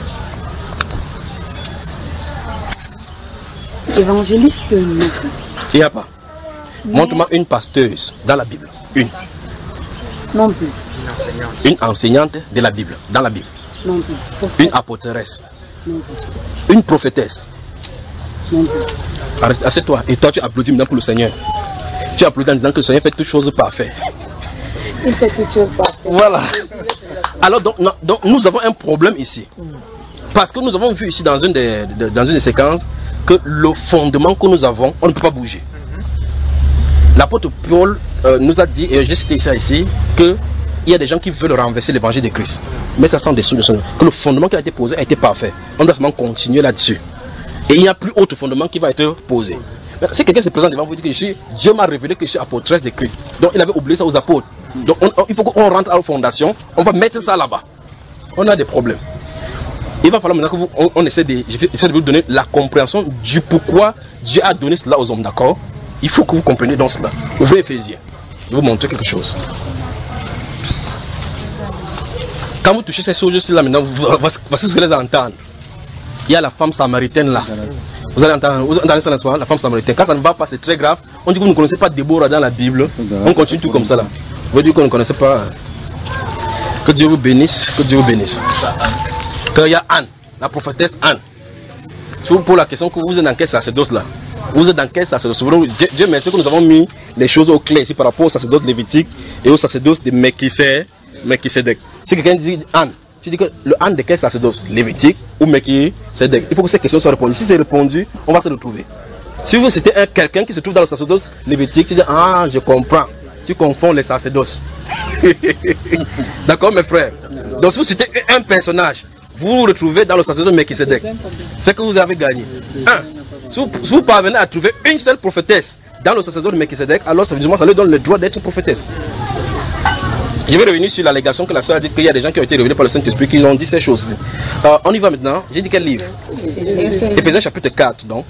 Évangéliste, non. Il n'y a pas. Mais... montre-moi une pasteuse dans la Bible. Une. Non plus. Une enseignante de la Bible. Dans la Bible. Non plus. Prophète. Une apôtresse. Non plus. Une prophétesse. Non plus. Assieds-toi. Et toi, tu applaudis maintenant pour le Seigneur. Tu applaudis en disant que le Seigneur fait toutes choses parfaites. Il fait toutes choses parfaites. Voilà. Alors, donc, non, donc, nous avons un problème ici. Parce que nous avons vu ici dans une des, de, dans une des séquences que le fondement que nous avons, on ne peut pas bouger. L'apôtre Paul euh, nous a dit, et j'ai cité ça ici, qu'il y a des gens qui veulent renverser l'évangile de Christ. Mais ça sent dessous de son. Que le fondement qui a été posé a été parfait. On doit seulement continuer là-dessus. Et il n'y a plus autre fondement qui va être posé. Mais si quelqu'un se présente devant vous et dit que je suis, Dieu m'a révélé que je suis apôtresse de Christ. Donc il avait oublié ça aux apôtres. Donc on, on, il faut qu'on rentre à la fondation, on va mettre ça là-bas. On a des problèmes. Il va falloir maintenant que vous, on, on essaie de, essaie de vous donner la compréhension du pourquoi Dieu a donné cela aux hommes, d'accord? Il faut que vous compreniez dans cela. Ouvrez Éphésiens. Je vais vous montrer quelque chose. Quand vous touchez ces choses là maintenant, voici ce que vous allez entendre. Il y a la femme samaritaine là. Vous allez entendre, vous entendez ça la soirée, la femme samaritaine. Quand ça ne va pas, c'est très grave. On dit que vous ne connaissez pas Déborah dans la Bible. On continue tout comme ça là. Vous dire qu'on ne connaissait pas. Que Dieu vous bénisse, que Dieu vous bénisse. Qu'il y a Anne, la prophétesse Anne. Pour la question que vous êtes dans quel sacerdoce là? Vous êtes dans quel sacerdoce? Dieu, Dieu merci que nous avons mis les choses au clair ici par rapport au sacerdoce lévitique et au sacerdoce de Melchisedec. Si quelqu'un dit Anne, tu dis que le Anne de quel sacerdoce? Lévitique ou Melchisedec? Il faut que ces questions soient répondues. Si c'est répondu, on va se retrouver. Si vous c'était quelqu'un qui se trouve dans le sacerdoce lévitique, tu dis ah je comprends. Tu confonds les sacerdoces. D'accord mes frères? Donc si vous citez un personnage, vous vous retrouvez dans le sacerdoce de Melchisedec. C'est que vous avez gagné. Un. Si vous, si vous parvenez à trouver une seule prophétesse dans le sacerdoce de Melchisedec, alors ça, ça lui donne le droit d'être une prophétesse. Je vais revenir sur l'allégation que la soeur a dit qu'il y a des gens qui ont été révélés par le Saint-Esprit qui ont dit ces choses. Euh, on y va maintenant. J'ai dit quel livre? Éphésiens chapitre quatre, donc.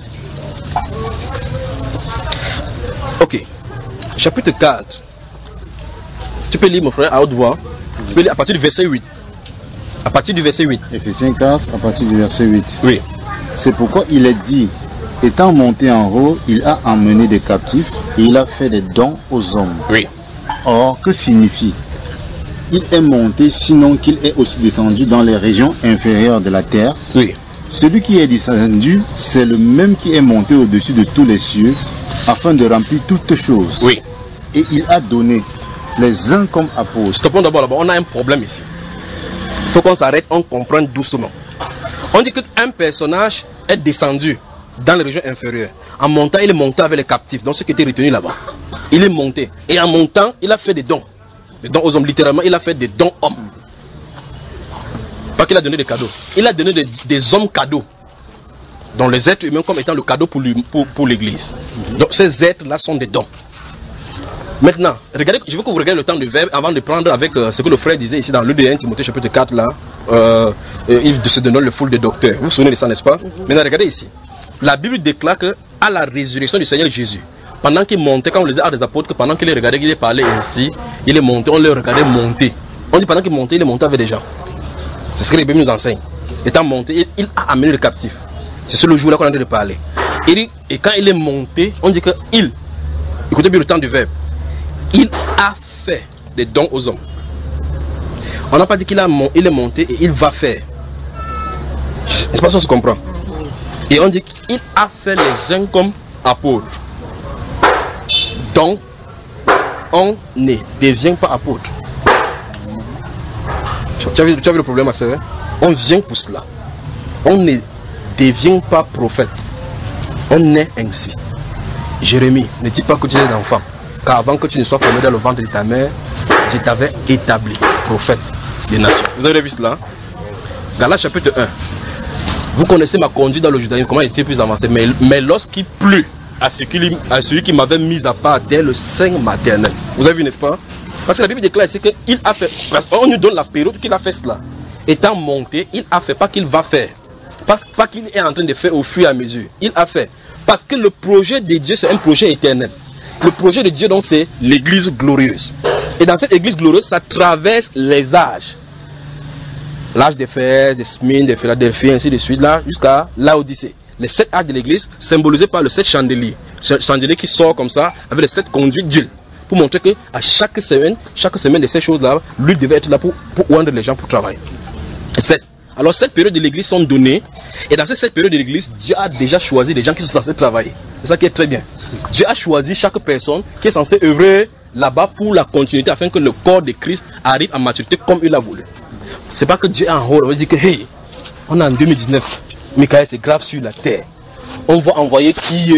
Ok. Chapitre quatre. Tu peux lire, mon frère, à haute voix. Tu peux lire à partir du verset huit. À partir du verset huit. Éphésiens quatre, à partir du verset huit. Oui. C'est pourquoi il est dit, étant monté en haut, il a emmené des captifs et il a fait des dons aux hommes. Oui. Or, que signifie? Il est monté, sinon qu'il est aussi descendu dans les régions inférieures de la terre. Oui. Celui qui est descendu, c'est le même qui est monté au-dessus de tous les cieux, afin de remplir toutes choses. Oui. Et il a donné les uns comme apôtres. Stoppons d'abord là-bas, on a un problème ici. Il faut qu'on s'arrête, on comprenne doucement. On dit qu'un personnage est descendu dans les régions inférieures. En montant, il est monté avec les captifs, donc ce qui était retenu là-bas. Il est monté. Et en montant, il a fait des dons. Des dons aux hommes, littéralement, il a fait des dons hommes. Pas qu'il a donné des cadeaux. Il a donné des, des hommes cadeaux. Donc les êtres humains comme étant le cadeau pour, pour, pour l'église. Donc ces êtres-là sont des dons. Maintenant, regardez, je veux que vous regardiez le temps du verbe avant de prendre avec euh, ce que le frère disait ici dans l'E D un Timothée chapitre quatre là. Euh, euh, il se donne le foule de docteurs. Vous vous souvenez de ça, n'est-ce pas? Maintenant, regardez ici. La Bible déclare que à la résurrection du Seigneur Jésus, pendant qu'il montait, quand on lisait à des apôtres, que pendant qu'il les regardait, qu'il parlait ainsi, il est monté, on le regardait monter. On dit pendant qu'il montait, il est monté avec des gens. C'est ce que les Bibles nous enseignent. Étant monté, il, il a amené le captif. C'est sur le jour-là qu'on a de parler. Et, il, et quand il est monté, on dit que il, écoutez bien le temps du verbe, il a fait des dons aux hommes. On n'a pas dit qu'il a, il est monté et il va faire. N'est-ce pas ça, on se comprend? Et on dit qu'il a fait les uns comme apôtres. Donc, on ne devient pas apôtre. Tu as vu, tu as vu le problème, ma sœur? On vient pour cela. On ne devient pas prophète. On est ainsi. Jérémie, ne dis pas que tu es enfant. Car avant que tu ne sois formé dans le ventre de ta mère, je t'avais établi prophète des nations. Vous avez vu cela? Galates chapitre un. Vous connaissez ma conduite dans le judaïsme, comment il était plus avancé. Mais, mais lorsqu'il plut à, ce qui, à celui qui m'avait mis à part dès le sein maternel. Vous avez vu, n'est-ce pas? Parce que la Bible déclare ici qu'il a fait. Parce qu'on nous donne la période qu'il a fait cela. Étant monté, il a fait, pas qu'il va faire. Pas, pas qu'il est en train de faire au fur et à mesure. Il a fait. Parce que le projet de Dieu, c'est un projet éternel. Le projet de Dieu, donc, c'est l'église glorieuse. Et dans cette église glorieuse, ça traverse les âges. L'âge des Fers, des Smyrne, des Philadelphie, ainsi de suite, là, jusqu'à Laodicée. Les sept âges de l'église, symbolisés par le sept chandeliers. Ce chandelier qui sort comme ça, avec les sept conduites d'huile. Pour montrer que à chaque semaine, chaque semaine de ces choses-là, l'huile devait être là pour, pour oindre les gens pour travailler. sept. Alors, cette période de l'église sont données. Et dans cette période de l'église, Dieu a déjà choisi les gens qui sont censés travailler. C'est ça qui est très bien. Dieu a choisi chaque personne qui est censée œuvrer là-bas pour la continuité afin que le corps de Christ arrive à maturité comme il a voulu. C'est pas que Dieu est en haut. On va dire que, hey, on est en deux mille dix-neuf. Michael, c'est grave sur la terre. On va envoyer qui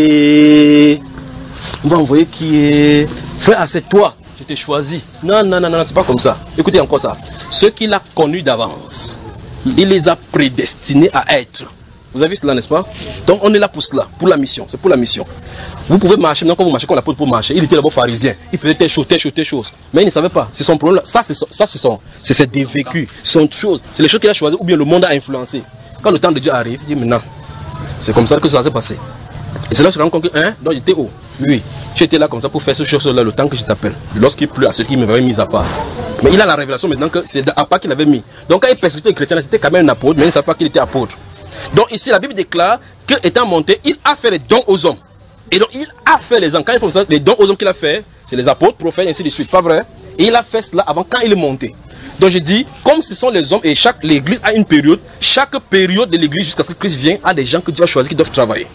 est. On va envoyer qui est. Frère, c'est toi. Je t'ai choisi. Non, non, non, non, c'est pas comme ça. Écoutez encore ça. Ceux qu'il a connus d'avance, il les a prédestinés à être. Vous avez vu cela, n'est-ce pas? Donc on est là pour cela, pour la mission. C'est pour la mission. Vous pouvez marcher, maintenant quand vous marchez comme l'apôtre pour marcher, il était d'abord pharisien. Il faisait telle chose, telle chose, telle chose. Mais il ne savait pas. C'est son problème. Ça, c'est son, ça, c'est son, c'est ses dévécus. C'est son chose. C'est les choses qu'il a choisies ou bien le monde a influencé. Quand le temps de Dieu arrive, il dit maintenant, c'est comme ça que ça s'est passé. Et c'est là que je me rends compte que, hein, donc j'étais où? Oui, tu étais là comme ça pour faire ce chose-là le temps que je t'appelle. Lorsqu'il pleut à ceux qui m'avaient mis à part. Mais il a la révélation maintenant que c'est à part qu'il avait mis. Donc quand il persécutait les chrétiens, c'était quand même un apôtre, mais il ne savait pas qu'il était apôtre. Donc ici, la Bible déclare qu'étant monté, il a fait les dons aux hommes. Et donc il a fait les dons. Quand il faut ça, les dons aux hommes qu'il a fait, c'est les apôtres, prophètes, ainsi de suite. Pas vrai? Et il a fait cela avant quand il est monté. Donc je dis, comme ce sont les hommes et chaque l'église a une période, chaque période de l'église jusqu'à ce que Christ vienne a des gens que Dieu a choisi qui doivent travailler.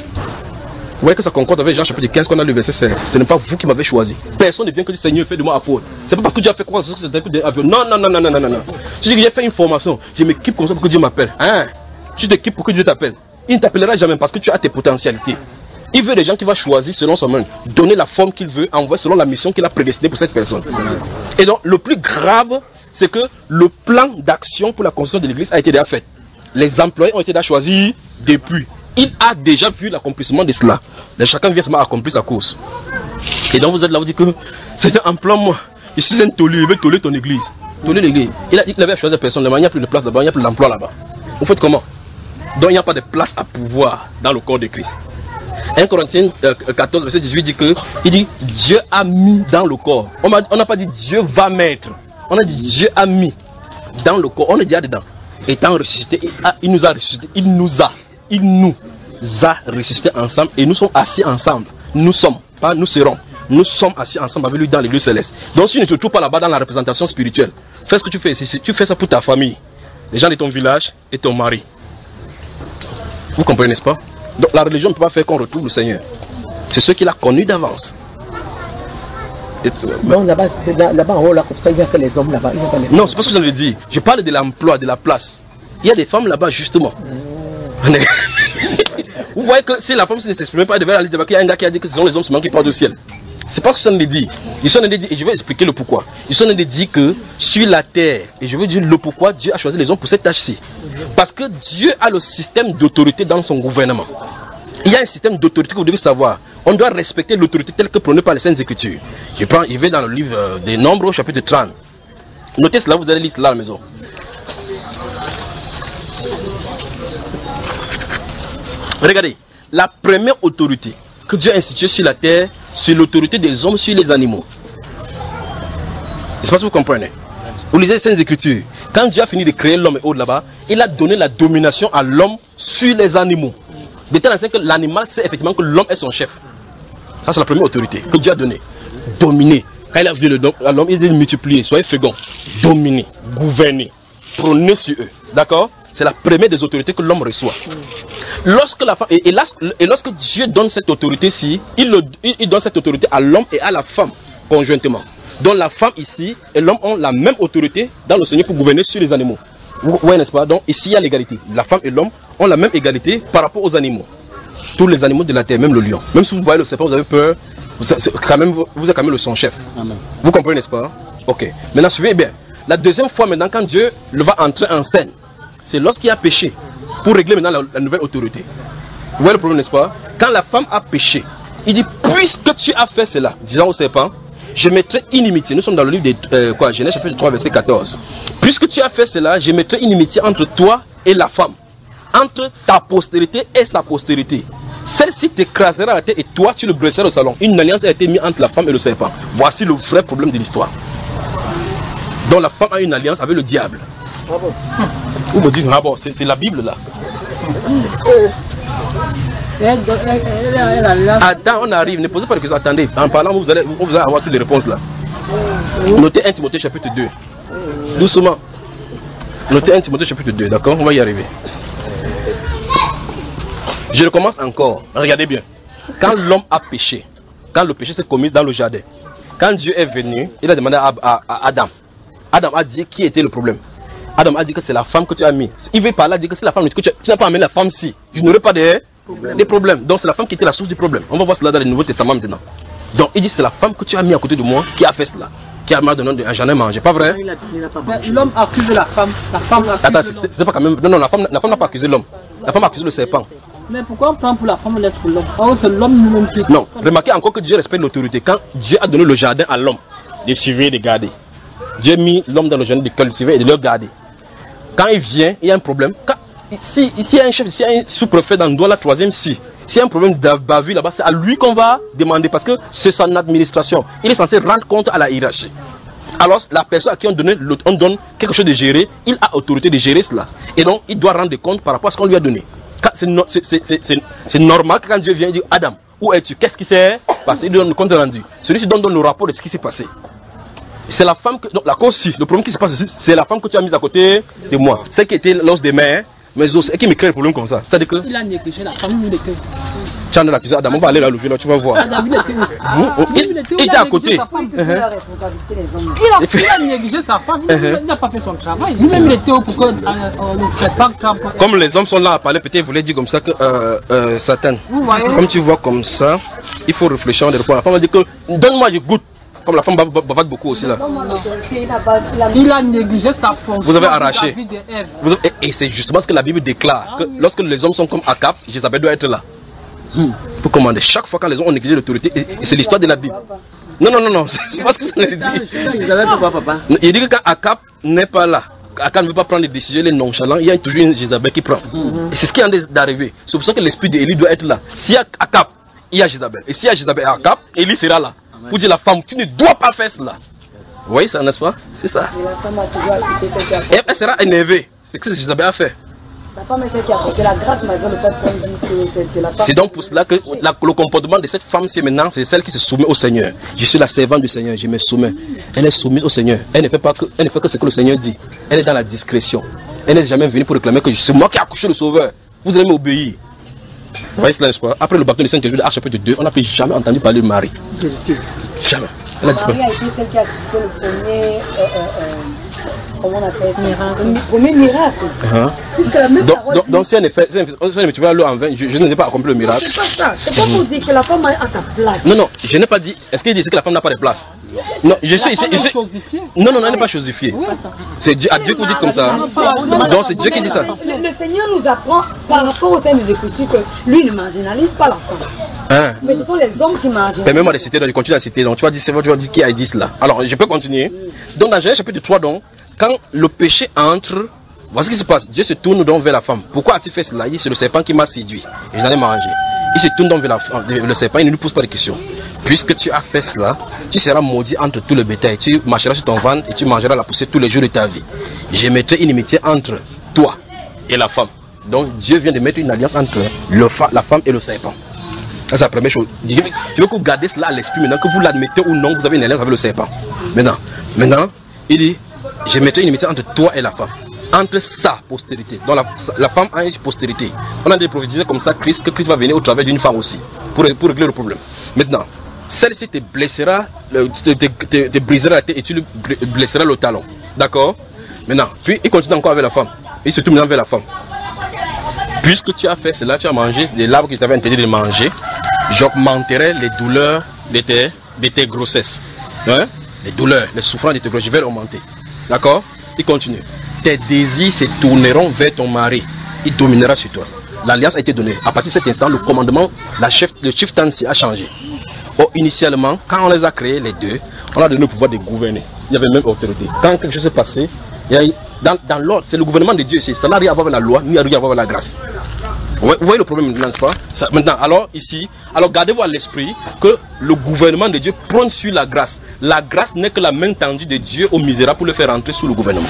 Vous voyez que ça concorde avec Jean chapitre quinze qu'on a le verset seize. Ce n'est pas vous qui m'avez choisi. Personne ne vient que du Seigneur fait de moi apôtre. C'est pas parce que Dieu a fait quoi que c'est un avion. Non, non, non, non, non, non, non. Si je dis que j'ai fait une formation, je m'équipe comme ça pour que Dieu m'appelle. Hein? Tu t'équipes pour que Dieu t'appelle. Il ne t'appellera jamais parce que tu as tes potentialités. Il veut des gens qui vont choisir selon son même, donner la forme qu'il veut, envoyer selon la mission qu'il a prédestinée pour cette personne. Et donc, le plus grave, c'est que le plan d'action pour la construction de l'église a été déjà fait. Les employés ont été déjà choisis depuis. Il a déjà vu l'accomplissement de cela. Et chacun vient seulement accomplir sa cause. Et donc, vous êtes là, vous dites que c'est un plan, moi. Je suis un taulier, je vais tauler ton église. Tauler l'église. Il a dit qu'il avait choisi personne. Il n'y a plus de place là-bas, il n'y a plus d'emploi là-bas. Vous faites comment? Donc, il n'y a pas de place à pouvoir dans le corps de Christ. un Corinthiens quatorze, verset dix-huit dit que il dit Dieu a mis dans le corps. On n'a pas dit Dieu va mettre. On a dit Dieu a mis dans le corps. On est déjà dedans. Étant ressuscité, il, a, il nous a ressuscité. Il nous a. Il nous a ressuscité ensemble et nous sommes assis ensemble. Nous sommes, pas nous serons. Nous sommes assis ensemble avec lui dans l'église céleste. Donc, si tu ne te trouves pas là-bas dans la représentation spirituelle, fais ce que tu fais ici. Tu fais ça pour ta famille, les gens de ton village et ton mari. Vous comprenez, n'est-ce pas? Donc la religion ne peut pas faire qu'on retrouve le Seigneur. C'est ce qu'il a connu d'avance. Non, là-bas, là-bas en haut, là, comme ça, il n'y a que les hommes là-bas. Les... Non, c'est pas ce que je veux dire. Je parle de l'emploi, de la place. Il y a des femmes là-bas, justement. Mmh. Vous voyez que si la femme ne s'exprime pas, elle devait aller dire qu'il y a un gars qui a dit que ce sont les hommes seulement qui partent du ciel. C'est pas ce qu'ils sont en train de dire. Ils sont en train de dire, et je vais expliquer le pourquoi. Ils sont en train de dire que sur la terre, et je veux dire le pourquoi Dieu a choisi les hommes pour cette tâche-ci. Parce que Dieu a le système d'autorité dans son gouvernement. Il y a un système d'autorité que vous devez savoir. On doit respecter l'autorité telle que prônée par les Saintes Écritures. Je prends, il va dans le livre des Nombres, chapitre trente. Notez cela, vous allez lire cela à la maison. Regardez, la première autorité que Dieu a instituée sur la terre, c'est l'autorité des hommes sur les animaux. Je ne sais pas si vous comprenez. Vous lisez les Saintes Écritures. Quand Dieu a fini de créer l'homme et autres là-bas, il a donné la domination à l'homme sur les animaux. De telle sorte que l'animal sait effectivement que l'homme est son chef. Ça, c'est la première autorité que Dieu a donnée. Dominer. Quand il a donné à l'homme, il dit multiplier, soyez féconds, dominer, gouverner, prôner sur eux. D'accord? C'est la première des autorités que l'homme reçoit. Lorsque la femme, et, et, là, et lorsque Dieu donne cette autorité-ci, il, le, il, il donne cette autorité à l'homme et à la femme conjointement. Donc la femme ici et l'homme ont la même autorité dans le Seigneur pour gouverner sur les animaux. Oui, n'est-ce pas? Donc ici il y a l'égalité. La femme et l'homme ont la même égalité par rapport aux animaux. Tous les animaux de la terre, même le lion. Même si vous voyez le serpent, vous avez peur, vous, quand même, vous êtes quand même le son chef. Amen. Vous comprenez, n'est-ce pas? Ok. Maintenant, suivez bien. La deuxième fois, maintenant, quand Dieu le va entrer en scène, c'est lorsqu'il a péché, pour régler maintenant la, la nouvelle autorité. Vous voyez le problème, n'est-ce pas? Quand la femme a péché, il dit, puisque tu as fait cela, disant au serpent, je mettrai inimitié. Nous sommes dans le livre de euh, quoi, Genèse chapitre trois, verset quatorze. Puisque tu as fait cela, je mettrai inimitié entre toi et la femme, entre ta postérité et sa postérité. Celle-ci t'écrasera à la terre et toi tu le blesseras au salon. Une alliance a été mise entre la femme et le serpent. Voici le vrai problème de l'histoire. Donc la femme a une alliance avec le diable. Ah bon. Vous me dites, ah bon, c'est la Bible là. Attends, on arrive, ne posez pas de questions, attendez. En parlant, vous allez, vous allez avoir toutes les réponses là. Notez un Timothée chapitre deux. Doucement. Notez un Timothée chapitre deux, d'accord? On va y arriver. Je recommence encore. Regardez bien. Quand l'homme a péché, quand le péché s'est commis dans le jardin, quand Dieu est venu, il a demandé à, à, à Adam. Adam a dit qui était le problème. Adam a dit que c'est la femme que tu as mis. Il veut parler, dire que c'est la femme que tu n'as pas amené la femme si. Je n'aurais pas de problème. des problèmes. Donc c'est la femme qui était la source du problème. On va voir cela dans le Nouveau Testament maintenant. Donc il dit c'est la femme que tu as mis à côté de moi qui a fait cela. Qui a mal donné, j'en ai mangé, pas vrai? L'homme accuse la femme. La femme accuse Attends, c'est pas quand même. Non, non, la femme, la femme n'a pas accusé l'homme. La femme a accusé le serpent. Mais pourquoi on prend pour la femme, on laisse pour l'homme? Oh, c'est l'homme lui-même qui... Non, remarquez encore que Dieu respecte l'autorité. Quand Dieu a donné le jardin à l'homme, de surveiller, de garder. Dieu a mis l'homme dans le jardin de cultiver et de le garder. Quand il vient, il y a un problème. Quand, si, ici il y a un chef, s'il y a un sous-préfet dans le doigt, la troisième, si. S'il y a un problème de bavure là-bas, c'est à lui qu'on va demander parce que c'est son administration. Il est censé rendre compte à la hiérarchie. Alors, la personne à qui on, donne, on donne quelque chose de gérer, il a autorité de gérer cela. Et donc, il doit rendre compte par rapport à ce qu'on lui a donné. C'est no, normal que quand Dieu vient, il dit Adam, où es-tu? Qu'est-ce qui s'est passé? Il donne le compte rendu. Celui-ci donne, donne le rapport de ce qui s'est passé. C'est la femme que. Donc, la cause, si, le problème qui se passe ici, c'est la femme que tu as mise à côté de moi. Celle qui était l'os des mains, mais aussi, et qui me crée le problème comme ça. C'est-à-dire que. Il a négligé la femme, il était. Tu en as l'accusé, Adam, on va aller là, le là, tu vas voir. Adam, il était où? Il, il était à côté. Il a négligé sa femme, il n'a pas fait son travail. Lui-même, il était où pour que le serpent campe. Comme les hommes sont là à parler, peut-être ils voulaient dire comme ça que euh, euh, Satan. Comme tu vois comme ça, il faut réfléchir. La femme va dire que donne-moi du goût. Comme la femme bavade beaucoup aussi là. Il a négligé sa fonction. Vous avez arraché. Vous avez, et et c'est justement ce que la Bible déclare. Que lorsque les hommes sont comme Akab, Jézabel doit être là. Hmm. Pour commander. Chaque fois quand les hommes ont négligé l'autorité, et, et c'est l'histoire de la Bible. Non, non, non, non, c'est pas ce que ça veut dire. Il dit que quand Akab n'est pas là, Akab ne veut pas prendre des décisions, il est nonchalant, il y a toujours une Jézabel qui prend. Hmm. Et c'est ce qui est en train d'arriver. C'est pour ça que l'esprit d'Élie doit être là. S'il y a Akab, il y a Jézabel. Et s'il y a Jézabel et Akab, Élie sera là. Pour dire la femme, tu ne dois pas faire cela. Vous voyez ça, n'est-ce pas? C'est ça. Et la femme a toujours appliqué quelque chose. Et elle sera énervée. C'est ce que Jézabel a fait. La femme est celle qui a apporté la grâce malgré le fait qu'on dit que c'est la femme. C'est donc pour cela que la, le comportement de cette femme-ci maintenant, c'est celle qui se soumet au Seigneur. Je suis la servante du Seigneur, je me soumets. Elle est soumise au Seigneur. Elle ne fait pas que, elle ne fait que ce que le Seigneur dit. Elle est dans la discrétion. Elle n'est jamais venue pour réclamer que c'est moi qui ai accouché le Sauveur. Vous allez m'obéir. Vous voyez cela, n'est-ce pas? Après le baptême du Saint-Esprit de Actes chapitre deux, on n'a plus jamais entendu parler de Marie. Jamais. Elle a disparu. Marie a été celle qui a suscité le premier, euh, euh, euh, comment on appelle ça, miracle. Le premier miracle. Uh-huh. Puisque la même donc, parole donc, dit... donc, si un effet, si un, tu vas l'eau en vain, je, je n'ai pas accompli le miracle. C'est pas ça. C'est pas pour dire que la femme a sa place. Non, non, je n'ai pas dit. Est-ce qu'il dit que la femme n'a pas de place? Non, je suis ici. Non, non, non, elle n'est pas chosifiée. C'est Dieu, à Dieu que vous dites comme ça. Donc, c'est Dieu qui dit ça. Le, le Seigneur nous apprend par rapport au sein des Écritures que lui ne marginalise pas la femme. Hein? Mais ce sont les hommes qui marginalisent. Permets-moi de citer, donc je continue à citer. Donc, tu vas dire, c'est vrai, tu vas dire qui a dit cela. Alors, je peux continuer. Donc, dans Genèse chapitre trois, donc, quand le péché entre, voici ce qui se passe. Dieu se tourne donc vers la femme. Pourquoi as-tu fait cela? C'est le serpent qui m'a séduit. Et j'en ai mangé. Il se tourne donc vers la femme, le serpent, il ne nous pose pas de questions. Puisque tu as fait cela, tu seras maudit entre tout le bétail. Tu marcheras sur ton ventre et tu mangeras la poussière tous les jours de ta vie. Je mettrai une inimitié entre toi et la femme. Donc Dieu vient de mettre une alliance entre le fa la femme et le serpent. C'est la première chose. Je veux, je veux que vous gardez cela à l'esprit maintenant, que vous l'admettez ou non, vous avez une alliance avec le serpent. Maintenant, maintenant, il dit, je mettrai une inimitié entre toi et la femme. Entre sa postérité. Donc la, la femme a une postérité. On a des prophétisé comme ça Christ, que Christ va venir au travers d'une femme aussi, pour, pour régler le problème. Maintenant, celle-ci te blessera, te, te, te, te brisera la tête et tu lui blesseras le talon. D'accord? Maintenant, puis il continue encore avec la femme. Il se tourne vers la femme. Puisque tu as fait cela, tu as mangé des arbres que tu avais interdit de manger, j'augmenterai les douleurs de tes, de tes grossesses. Hein? Les douleurs, les souffrances de tes grossesses, je vais les augmenter. D'accord? Il continue. Tes désirs se tourneront vers ton mari. Il dominera sur toi. L'alliance a été donnée. À partir de cet instant, le commandement, la chef, le chieftaincy a changé. Oh, initialement, quand on les a créés les deux, on a donné le pouvoir de gouverner. Il y avait même autorité. Quand quelque chose s'est passé, il y a, dans, dans l'ordre, c'est le gouvernement de Dieu ici. Ça n'a rien à voir avec la loi, ni rien à voir avec la grâce. Vous voyez le problème maintenant, n'est-ce pas? Ça, maintenant, alors ici, alors gardez-vous à l'esprit que le gouvernement de Dieu prône sur la grâce. La grâce n'est que la main tendue de Dieu aux misérables pour le faire entrer sous le gouvernement.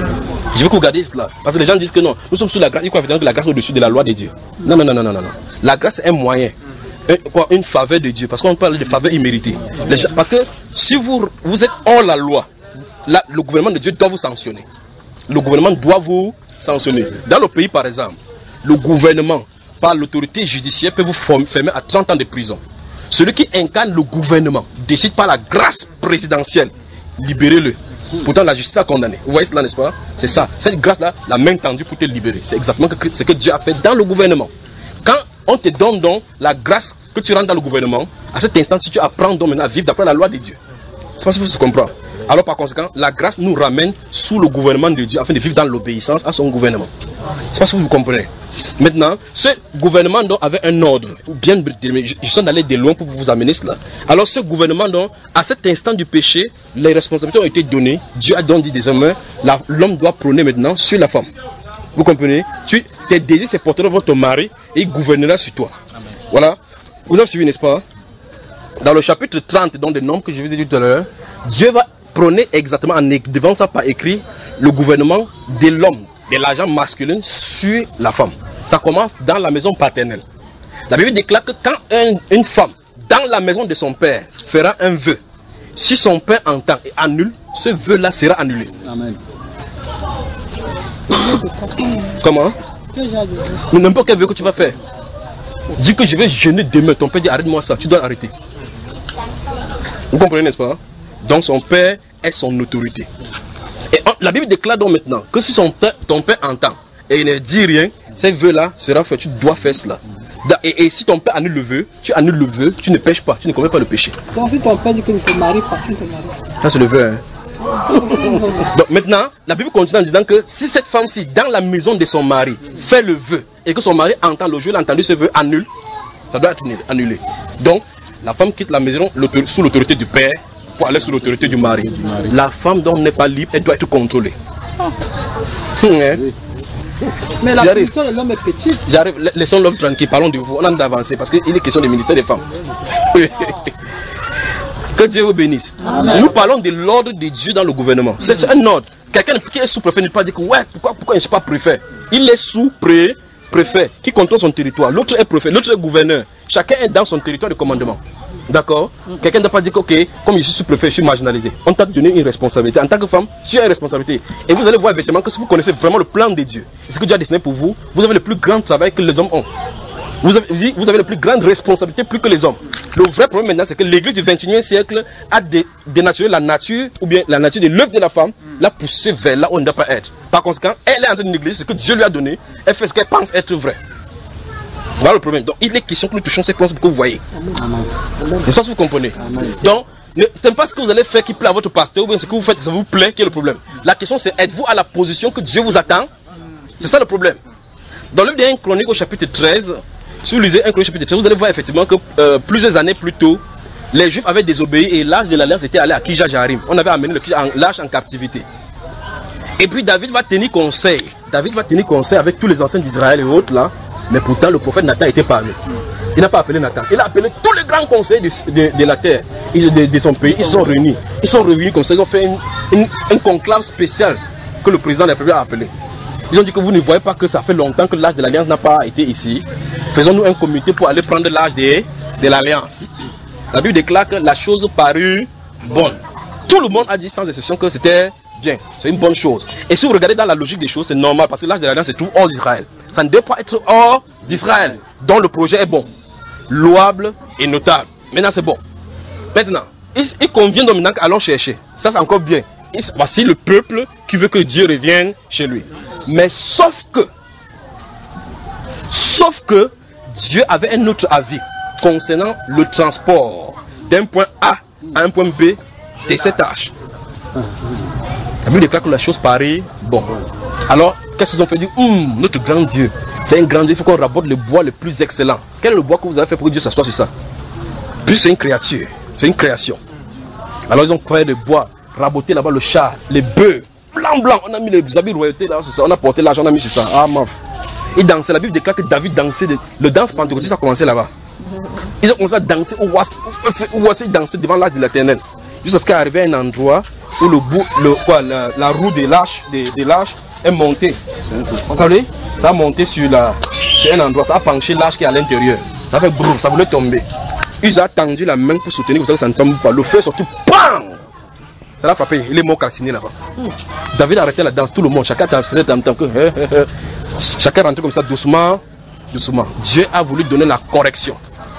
Je veux que vous gardiez cela. Parce que les gens disent que non, nous sommes sous la grâce. Ils croient évidemment que la grâce est au-dessus de la loi de Dieu. Non, non, non, non, non, non. La grâce est un moyen. Un, quoi, une faveur de Dieu. Parce qu'on parle de faveur imméritée. Les gens, parce que si vous, vous êtes hors la loi, la, le gouvernement de Dieu doit vous sanctionner. Le gouvernement doit vous sanctionner. Dans le pays, par exemple, le gouvernement, par l'autorité judiciaire, peut vous fermer à trente ans de prison. Celui qui incarne le gouvernement décide par la grâce présidentielle, libérez-le. Pourtant, la justice a condamné. Vous voyez cela, n'est-ce pas? C'est ça. Cette grâce-là, la main tendue pour te libérer. C'est exactement ce que Dieu a fait dans le gouvernement. Quand on te donne donc la grâce que tu rentres dans le gouvernement, à cet instant, si tu apprends donc maintenant à vivre d'après la loi de Dieu. C'est pas si vous se comprenez. Alors par conséquent, la grâce nous ramène sous le gouvernement de Dieu afin de vivre dans l'obéissance à son gouvernement. C'est pas si vous comprenez. Maintenant, ce gouvernement donc avait un ordre, bien, je suis allé de loin pour vous amener cela. Alors ce gouvernement donc, à cet instant du péché, les responsabilités ont été données. Dieu a donc dit désormais, l'homme doit prôner maintenant sur la femme. Vous comprenez? Tu, tes désirs se porteront vers ton mari et il gouvernera sur toi. Amen. Voilà. Vous avez suivi, n'est-ce pas? Dans le chapitre trente donc, des Nombres que je vous ai dit tout à l'heure, Dieu va prôner exactement en devant ça par écrit le gouvernement de l'homme, de l'agent masculin sur la femme. Ça commence dans la maison paternelle. La Bible déclare que quand un, une femme dans la maison de son père fera un vœu, si son père entend et annule, ce vœu-là sera annulé. Amen. Comment? N'importe quel vœu que tu vas faire. Dis que je vais jeûner demain. Ton père dit arrête-moi ça, tu dois arrêter. Vous comprenez, n'est-ce pas? Donc son père est son autorité. Et la Bible déclare donc maintenant que si son père, ton père entend et il ne dit rien, ces vœux-là sera fait. Tu dois faire cela. Et, et si ton père annule le vœu, tu annules le vœu, tu ne pêches pas, tu ne commets pas le péché. Donc si ton père dit que tu ne te maries pas, tu ne te maries pas. Ça c'est le vœu. Hein. Donc maintenant, la Bible continue en disant que si cette femme-ci, dans la maison de son mari, fait le vœu et que son mari entend le jour, il a entendu ce vœu, annule, ça doit être annulé. Donc, la femme quitte la maison sous l'autorité du père pour aller sous l'autorité du mari. La femme donc n'est pas libre, elle doit être contrôlée. Ah. Hein? Mais la position de l'homme est petite. J'arrive, laissons l'homme tranquille, parlons de vous, on a d'avancer parce qu'il est question du ministère des femmes. Que Dieu vous bénisse. Amen. Nous parlons de l'ordre de Dieu dans le gouvernement. C'est un ordre. Quelqu'un qui est sous-préfet ne peut pas dire que ouais, pourquoi, pourquoi je ne suis pas préfet? Il est sous-préfet qui contrôle son territoire. L'autre est préfet, l'autre est gouverneur. Chacun est dans son territoire de commandement. D'accord? Quelqu'un ne peut pas dire que ok, comme je suis sous-préfet, je suis marginalisé. On t'a donné une responsabilité. En tant que femme, tu as une responsabilité. Et vous allez voir effectivement que si vous connaissez vraiment le plan de Dieu, ce que Dieu a dessiné pour vous, vous avez le plus grand travail que les hommes ont. Vous avez, vous avez la plus grande responsabilité plus que les hommes. Le vrai problème maintenant, c'est que l'église du vingt et unième siècle a dé, dénaturé la nature, ou bien la nature de l'œuvre de la femme, l'a poussée vers là où on ne doit pas être. Par conséquent, elle est en train de négliger ce que Dieu lui a donné, elle fait ce qu'elle pense être vrai. Voilà le problème. Donc, il est question que nous touchons ces points pour que vous voyez. Je sais pas si vous comprenez. Amen. Donc, ce n'est pas ce que vous allez faire qui plaît à votre pasteur, ou bien ce que vous faites que ça vous plaît qui est le problème. La question c'est, êtes-vous à la position que Dieu vous attend? C'est ça le problème. Dans le livre de un Chronique au chapitre treize, si vous lisez un Chronique au chapitre treize, vous allez voir effectivement que euh, plusieurs années plus tôt, les Juifs avaient désobéi et l'âge de l'alliance était allé à Kirjat Jearim. On avait amené l'âge en captivité. Et puis David va tenir conseil. David va tenir conseil avec tous les anciens d'Israël et autres là. Mais pourtant le prophète Nathan était parmi. Il n'a pas appelé Nathan. Il a appelé tous les grands conseils de, de, de la terre, de, de son pays. Ils sont réunis. Ils sont réunis comme ça. Ils ont fait une, une, un conclave spécial que le président de la République a appelé. Ils ont dit que vous ne voyez pas que ça fait longtemps que l'âge de l'alliance n'a pas été ici. Faisons-nous un comité pour aller prendre l'âge de, de l'alliance. La Bible déclare que la chose parut bonne. Tout le monde a dit sans exception que c'était bien. C'est une bonne chose. Et si vous regardez dans la logique des choses, c'est normal parce que l'âge de l'alliance c'est tout hors d'Israël. Ça ne doit pas être hors d'Israël. Donc le projet est bon, louable et notable. Maintenant c'est bon. Maintenant, il, il convient donc maintenant qu'allons chercher. Ça c'est encore bien. Voici le peuple qui veut que Dieu revienne chez lui. Mais sauf que, sauf que Dieu avait un autre avis concernant le transport d'un point A à un point B de cette tâche. La Bible déclare que la chose paraît bon. Alors, qu'est-ce qu'ils ont fait? Dire, hum, notre grand Dieu, c'est un grand Dieu, il faut qu'on rabote le bois le plus excellent. Quel est le bois que vous avez fait pour que Dieu s'assoie sur ça? Puis c'est une créature, c'est une création. Alors ils ont créé le bois, raboté là-bas le chat, les bœufs, blanc blanc, on a mis les habits royauté là, on a porté l'argent, on a mis sur ça. Ah maf. Ils dansaient, la Bible déclare que David dansait, de, le danse pentecôtiste a commencé là-bas. Ils ont commencé à danser, ou voici danser devant l'âge de l'Éternel. Jusqu'à ce qu'arrivé à un endroit où le bout, le, quoi, la, la roue des lâches, des, des lâches est montée. Vous savez, ça a monté sur, la, sur un endroit, ça a penché l'âche qui est à l'intérieur. Ça fait brrr, ça voulait tomber. Ils ont tendu la main pour soutenir, vous savez que ça ne tombe pas. Le feu est sorti, bam! Ça l'a frappé, il est mort calciné là-bas. David a arrêté la danse, tout le monde, chacun était en tant que. Chacun rentrait comme ça doucement, doucement. Dieu a voulu donner la correction.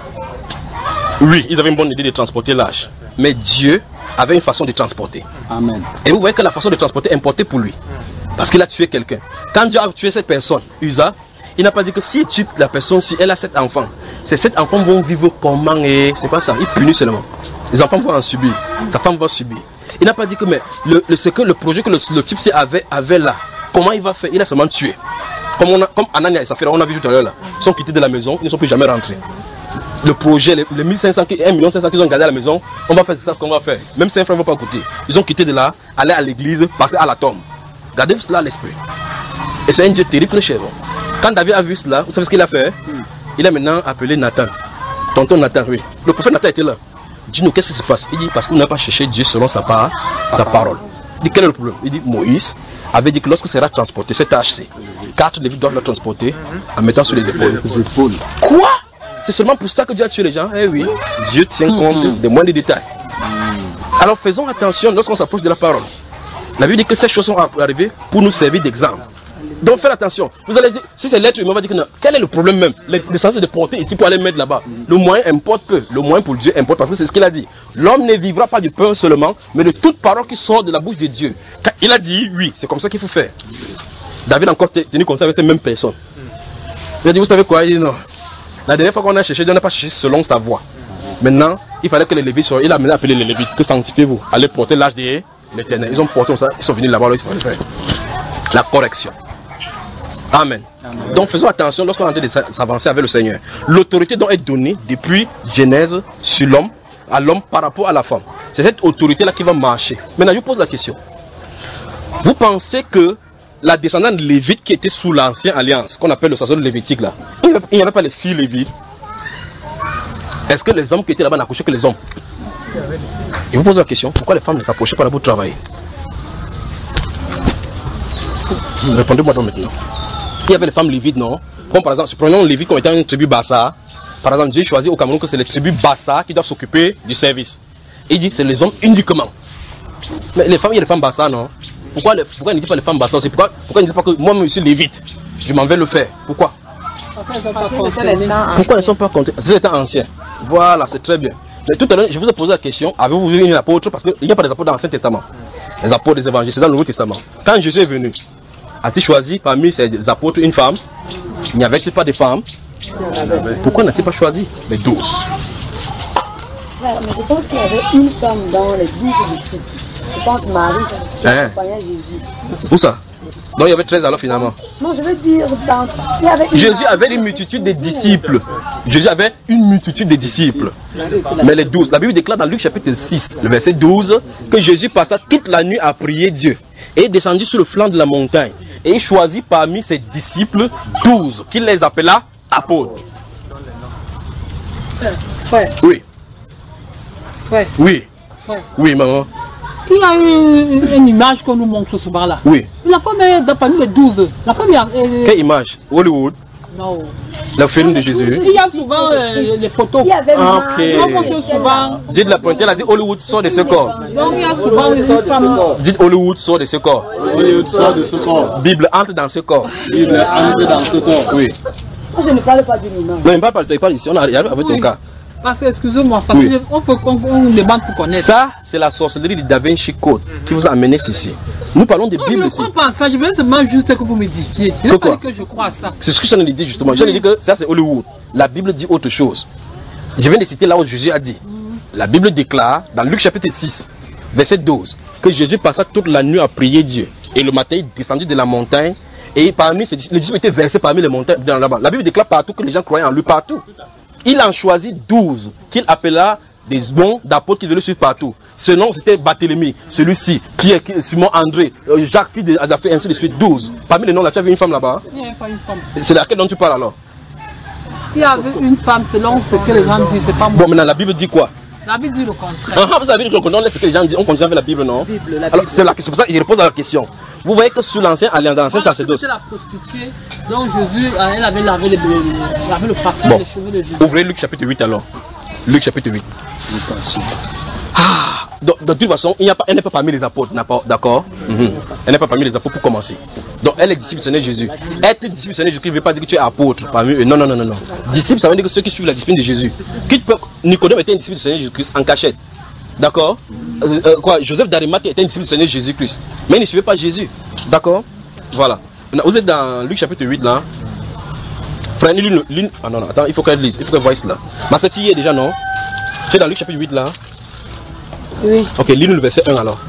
Oui, ils avaient une bonne idée de transporter l'âge. Mais Dieu avait une façon de transporter. Amen. Et vous voyez que la façon de transporter est importée pour lui. Parce qu'il a tué quelqu'un. Quand Dieu a tué cette personne, Uza, il n'a pas dit que si tu tues la personne, si elle a sept enfants, ces sept enfants vont vivre comment et c'est pas ça. Il punit seulement. Les enfants vont en subir. Sa femme va subir. Il n'a pas dit que mais le, le, ce que le projet que le, le type avait, avait là, comment il va faire? Il a seulement tué. Comme, on a, comme Anania et Saphira, on a vu tout à l'heure là. Ils sont quittés de la maison, ils ne sont plus jamais rentrés. Le projet, les, les mille cinq cents, un million cinq cents qu'ils ont gardé à la maison, on va faire ça qu'on va faire. Même si un frère ne va pas écouter. Ils ont quitté de là, aller à l'église, passer à la tombe. Gardez cela à l'esprit. Et c'est un Dieu terrible, le chef. Quand David a vu cela, vous savez ce qu'il a fait? Il a maintenant appelé Nathan. Tonton Nathan, oui. Le prophète Nathan était là. Dis-nous, qu'est-ce qui se passe? Il dit, parce qu'on n'a pas cherché Dieu selon sa, part, sa, sa parole. Il dit, quel est le problème? Il dit, Moïse avait dit que lorsque sera transporté, cet H C, quatre Lévites doivent le transporter en mettant sur les épaules. Les épaules. Quoi? C'est seulement pour ça que Dieu a tué les gens? Eh oui, Dieu tient compte mmh. des moindres détails. Mmh. Alors faisons attention lorsqu'on s'approche de la parole. La Bible dit que ces choses sont arrivées pour nous servir d'exemple. Donc faites attention. Vous allez dire, si c'est l'être humain, on va dire que non. Quel est le problème même? L'essence est de porter ici pour aller mettre là-bas. Le moyen importe peu. Le moyen pour Dieu importe parce que c'est ce qu'il a dit. L'homme ne vivra pas du pain seulement, mais de toute parole qui sort de la bouche de Dieu. Quand il a dit oui, c'est comme ça qu'il faut faire. David a encore tenu comme ça avec ces mêmes personnes. Il a dit, vous savez quoi? Il dit non. La dernière fois qu'on a cherché, on n'a pas cherché selon sa voix. Maintenant, il fallait que les Lévites soient. Il a maintenant appelé les Lévites. Que sanctifiez-vous? Allez porter l'âge de l'Éternel. Ils ont porté comme ça. Ils sont venus là-bas. Là, ils sont faire la correction. Amen. Amen. Donc faisons attention lorsqu'on est en train de s'avancer avec le Seigneur. L'autorité doit être donnée depuis Genèse sur l'homme, à l'homme par rapport à la femme. C'est cette autorité-là qui va marcher. Maintenant, je vous pose la question. Vous pensez que la descendante de Lévite qui était sous l'ancienne alliance, qu'on appelle le sacerdoce lévitique là, il n'y avait pas les filles lévites? Est-ce que les hommes qui étaient là-bas n'accouchaient que les hommes? Et vous posez la question, pourquoi les femmes ne s'approchaient pas là pour travailler? Répondez-moi donc maintenant. Il y avait les femmes lévites, non? Comme par exemple, prenons les Lévites comme étant une tribu Bassa. Par exemple, Dieu choisit au Cameroun que c'est les tribus Bassa qui doivent s'occuper du service. Et il dit c'est les hommes uniquement. Mais les femmes, il y a les femmes Bassa, non? Pourquoi, les, pourquoi il ne dit pas les femmes Bassa aussi? Pourquoi, pourquoi il ne dit pas que moi-même je suis lévite? Je m'en vais le faire. Pourquoi? Pourquoi ils ne sont pas comptés? C'est étant ancien. Voilà, c'est très bien. Mais tout à l'heure, je vous ai posé la question, avez-vous vu un apôtre? Parce qu'il n'y a pas des apôtres dans l'Ancien Testament. Les apôtres des évangiles, c'est dans le Nouveau Testament. Quand Jésus est venu, a-t-il choisi parmi ces apôtres une femme? Il n'y avait-il pas de femmes? Pourquoi n'a-t-il pas choisi les douze? Ouais, mais je pense qu'il y avait une femme dans les douze disciples. Je pense Marie, qui hein? accompagnait Jésus. Où ça? Donc il y avait treize alors finalement. Non, je veux dire, dans... il y avait une... Jésus avait une multitude de disciples. Jésus avait une multitude de disciples. Mais les douze, la Bible déclare dans Luc chapitre six, le verset douze, que Jésus passa toute la nuit à prier Dieu et descendit sur le flanc de la montagne. Et il choisit parmi ses disciples douze, qu'il les appela apôtres. Frère. Oui. Frère. Oui. Frère. Oui, maman. Il y a une, une image qu'on nous montre souvent là. Oui. La femme est dans parmi les douze. La femme est... Euh... Quelle image? Hollywood? Non. Le film de Jésus? Il y a souvent euh, les photos. Il y avait ah, ok. On montre souvent... Dites la pointe, elle a dit Hollywood sort de ce corps. Donc il y a souvent une femme... Dites Hollywood sort de ce corps. Hollywood sort de ce corps. Bible entre dans ce corps. Bible entre dans ce corps. Oui. Moi, je ne parle pas d'une image. Non, il ne parle pas de toi, il parle ici. On arrive avec ton cas. Parce que, excusez-moi, parce Oui. qu'on faut qu'on on demande pour connaître. Ça, c'est la sorcellerie de Da Vinci Code qui vous a amené ici. Nous parlons de Non, Bible je ne ici. crois pas à ça, je veux seulement juste que vous me disiez. Je n'ai pas Pourquoi? dit que je crois à ça. C'est ce que je viens de dire justement. Je viens de dire que ça, c'est Hollywood. La Bible dit autre chose. Je viens de citer là où Jésus a dit. La Bible déclare, dans Luc chapitre six, verset douze, que Jésus passa toute la nuit à prier Dieu. Et le matin, il descendit de la montagne. Et parmi ses disciples, les disciples étaient versés parmi les montagnes là-bas. La Bible déclare partout que les gens croyaient en lui partout. Il en choisit douze qu'il appela des bons d'apôtres qui venaient suivre partout. Ce nom c'était Barthélemy, celui-ci, Pierre, Simon, André, Jacques, fils de Azaphi, ainsi de suite, douze. Parmi les noms là, tu as vu une femme là-bas? Il n'y avait pas une femme. C'est laquelle dont tu parles alors? Il y avait une femme selon ce que les gens disent, c'est pas moi. Bon, maintenant la Bible dit quoi? La Bible dit le contraire. Ah, vous avez dit qu'on laisse ce que les gens disent, on continue avec la Bible, non? Bible, la Alors Bible. c'est la- c'est pour ça qu'il repose la question. Vous voyez que sous l'ancien alliance, dans l'ancien Voilà, sacerdoce. c'était la prostituée dont Jésus, elle avait lavé, les, lavé le parfum, Bon. les cheveux de Jésus. Ouvrez Luc chapitre huit alors. Luc chapitre huit. Ah, donc, de toute façon, il n'y a pas, elle n'est pas parmi les apôtres, d'accord? Mhm. Elle n'est pas parmi les apôtres pour commencer. Donc elle est disciple du Seigneur Jésus. Être disciple du Seigneur Jésus ne veut pas dire que tu es apôtre parmi eux. Non, non, non, non, non. Disciple, ça veut dire que ceux qui suivent la discipline de Jésus. Qui peut- Nicodème était un disciple du Seigneur Jésus-Christ en cachette. D'accord? Euh, euh, quoi? Joseph d'Arimathée était un disciple du Seigneur Jésus-Christ. Mais il ne suivait pas Jésus. D'accord? Voilà. Maintenant, vous êtes dans Luc chapitre huit là. Frère, l'une, l'une. Ah non, non, attends, il faut qu'elle lise. Il faut qu'elle voie cela. Ma cette fille est déjà, non? Tu es dans Luc chapitre huit là? Oui. Ok, lis-nous le verset un alors.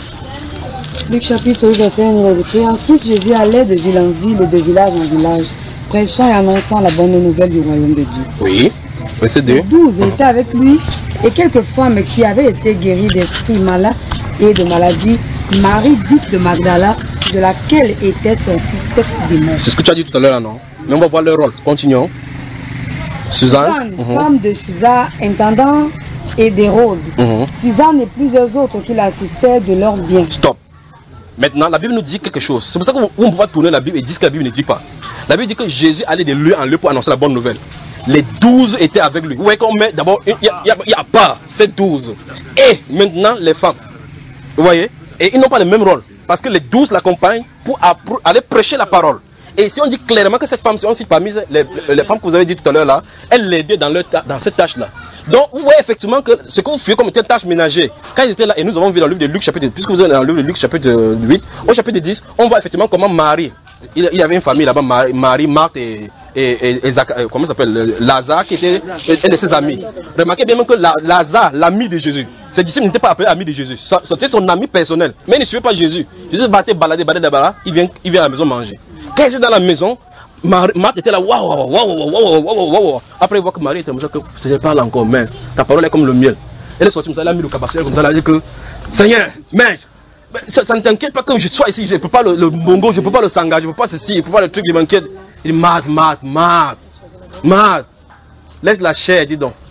Luc chapitre huit, verset un, il est écrit: Ensuite Jésus allait de ville en ville et de village en village, prêchant et annonçant la bonne nouvelle du royaume de Dieu. Oui. Verset deux. Les douze étaient avec lui et quelques femmes qui avaient été guéries d'esprits malades et de maladies. Marie dite de Magdala, de laquelle étaient sortis sept démons. C'est ce que tu as dit tout à l'heure là, non? Mais on va voir leur rôle. Continuons. Suzanne. Suzanne, Mhm. femme de Susa, intendant et d'Hérode. Mhm. Suzanne et plusieurs autres qui l'assistaient de leurs biens. Stop. Maintenant, la Bible nous dit quelque chose. C'est pour ça qu'on ne peut pas tourner la Bible et dire ce que la Bible ne dit pas. La Bible dit que Jésus allait de lieu en lieu pour annoncer la bonne nouvelle. Les douze étaient avec lui. Vous voyez qu'on met d'abord, il y a, il y a, il y a pas ces douze. Et maintenant, les femmes. Vous voyez? Et ils n'ont pas le même rôle. Parce que les douze l'accompagnent pour, pour aller prêcher la parole. Et si on dit clairement que cette femme, si on cite parmi les, les femmes que vous avez dit tout à l'heure là, elle l'aidait dans, leur ta- dans cette tâche-là. Donc vous voyez effectivement que ce que vous faites comme étant tâche ménagère, quand ils étaient là, et nous avons vu dans le livre de Luc chapitre, puisque vous êtes dans le livre de Luc chapitre huit, au chapitre dix, on voit effectivement comment Marie, il, il y avait une famille là-bas, Marie, Marie, Marthe et, et, et, et Zac- euh, comment ça s'appelle, Lazare, qui était un de ses amis. Remarquez bien même que la, Lazare, l'ami de Jésus, ses disciples n'étaient pas appelés amis de Jésus, c'était son ami personnel, mais il ne suivait pas Jésus. Jésus battait, baladait, baladait, baladait, il vient, il vient à la maison manger. Quand il est dans la maison, Mar- Marthe était là, waouh, waouh, waouh, waouh, waouh, waouh. Après, il voit que Marie était comme ça, que je parle encore mince. Ta parole est comme le miel. Elle est sortie comme ça, elle a mis le cabassel comme ça, elle a dit que, Seigneur, mais, ça, ça ne t'inquiète pas que je sois ici, je ne peux pas le, le bongo, je ne peux pas le sanga, je ne peux pas ceci, je ne peux pas le truc, il m'inquiète. Il dit, Marthe, Marthe, Marthe, Marthe, laisse la chair, dis donc.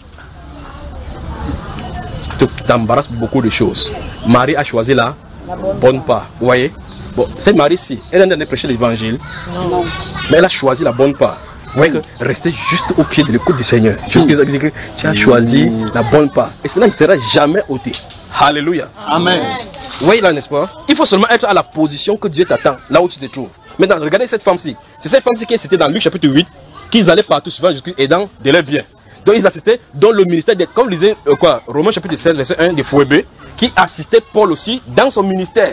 Tu t'embarrasses beaucoup de choses. Marie a choisi la bonne part, vous voyez? Bon, cette Marie-ci, elle est en train de prêcher l'évangile, mais elle a choisi la bonne part. Vous voyez que rester juste au pied de l'écoute du Seigneur. Juste que que tu as choisi la bonne part. Et cela ne sera jamais ôté. Alléluia. Amen. Vous voyez là, n'est-ce pas? Il faut seulement être à la position que Dieu t'attend, là où tu te trouves. Maintenant, regardez cette femme-ci. C'est cette femme-ci qui est citée dans Luc chapitre huit, qu'ils allaient partout suivant Jésus et dans de leurs biens. Donc ils assistaient dans le ministère, de, comme disait euh, quoi, Romains chapitre seize, verset un de Fouébé, qui assistait Paul aussi dans son ministère.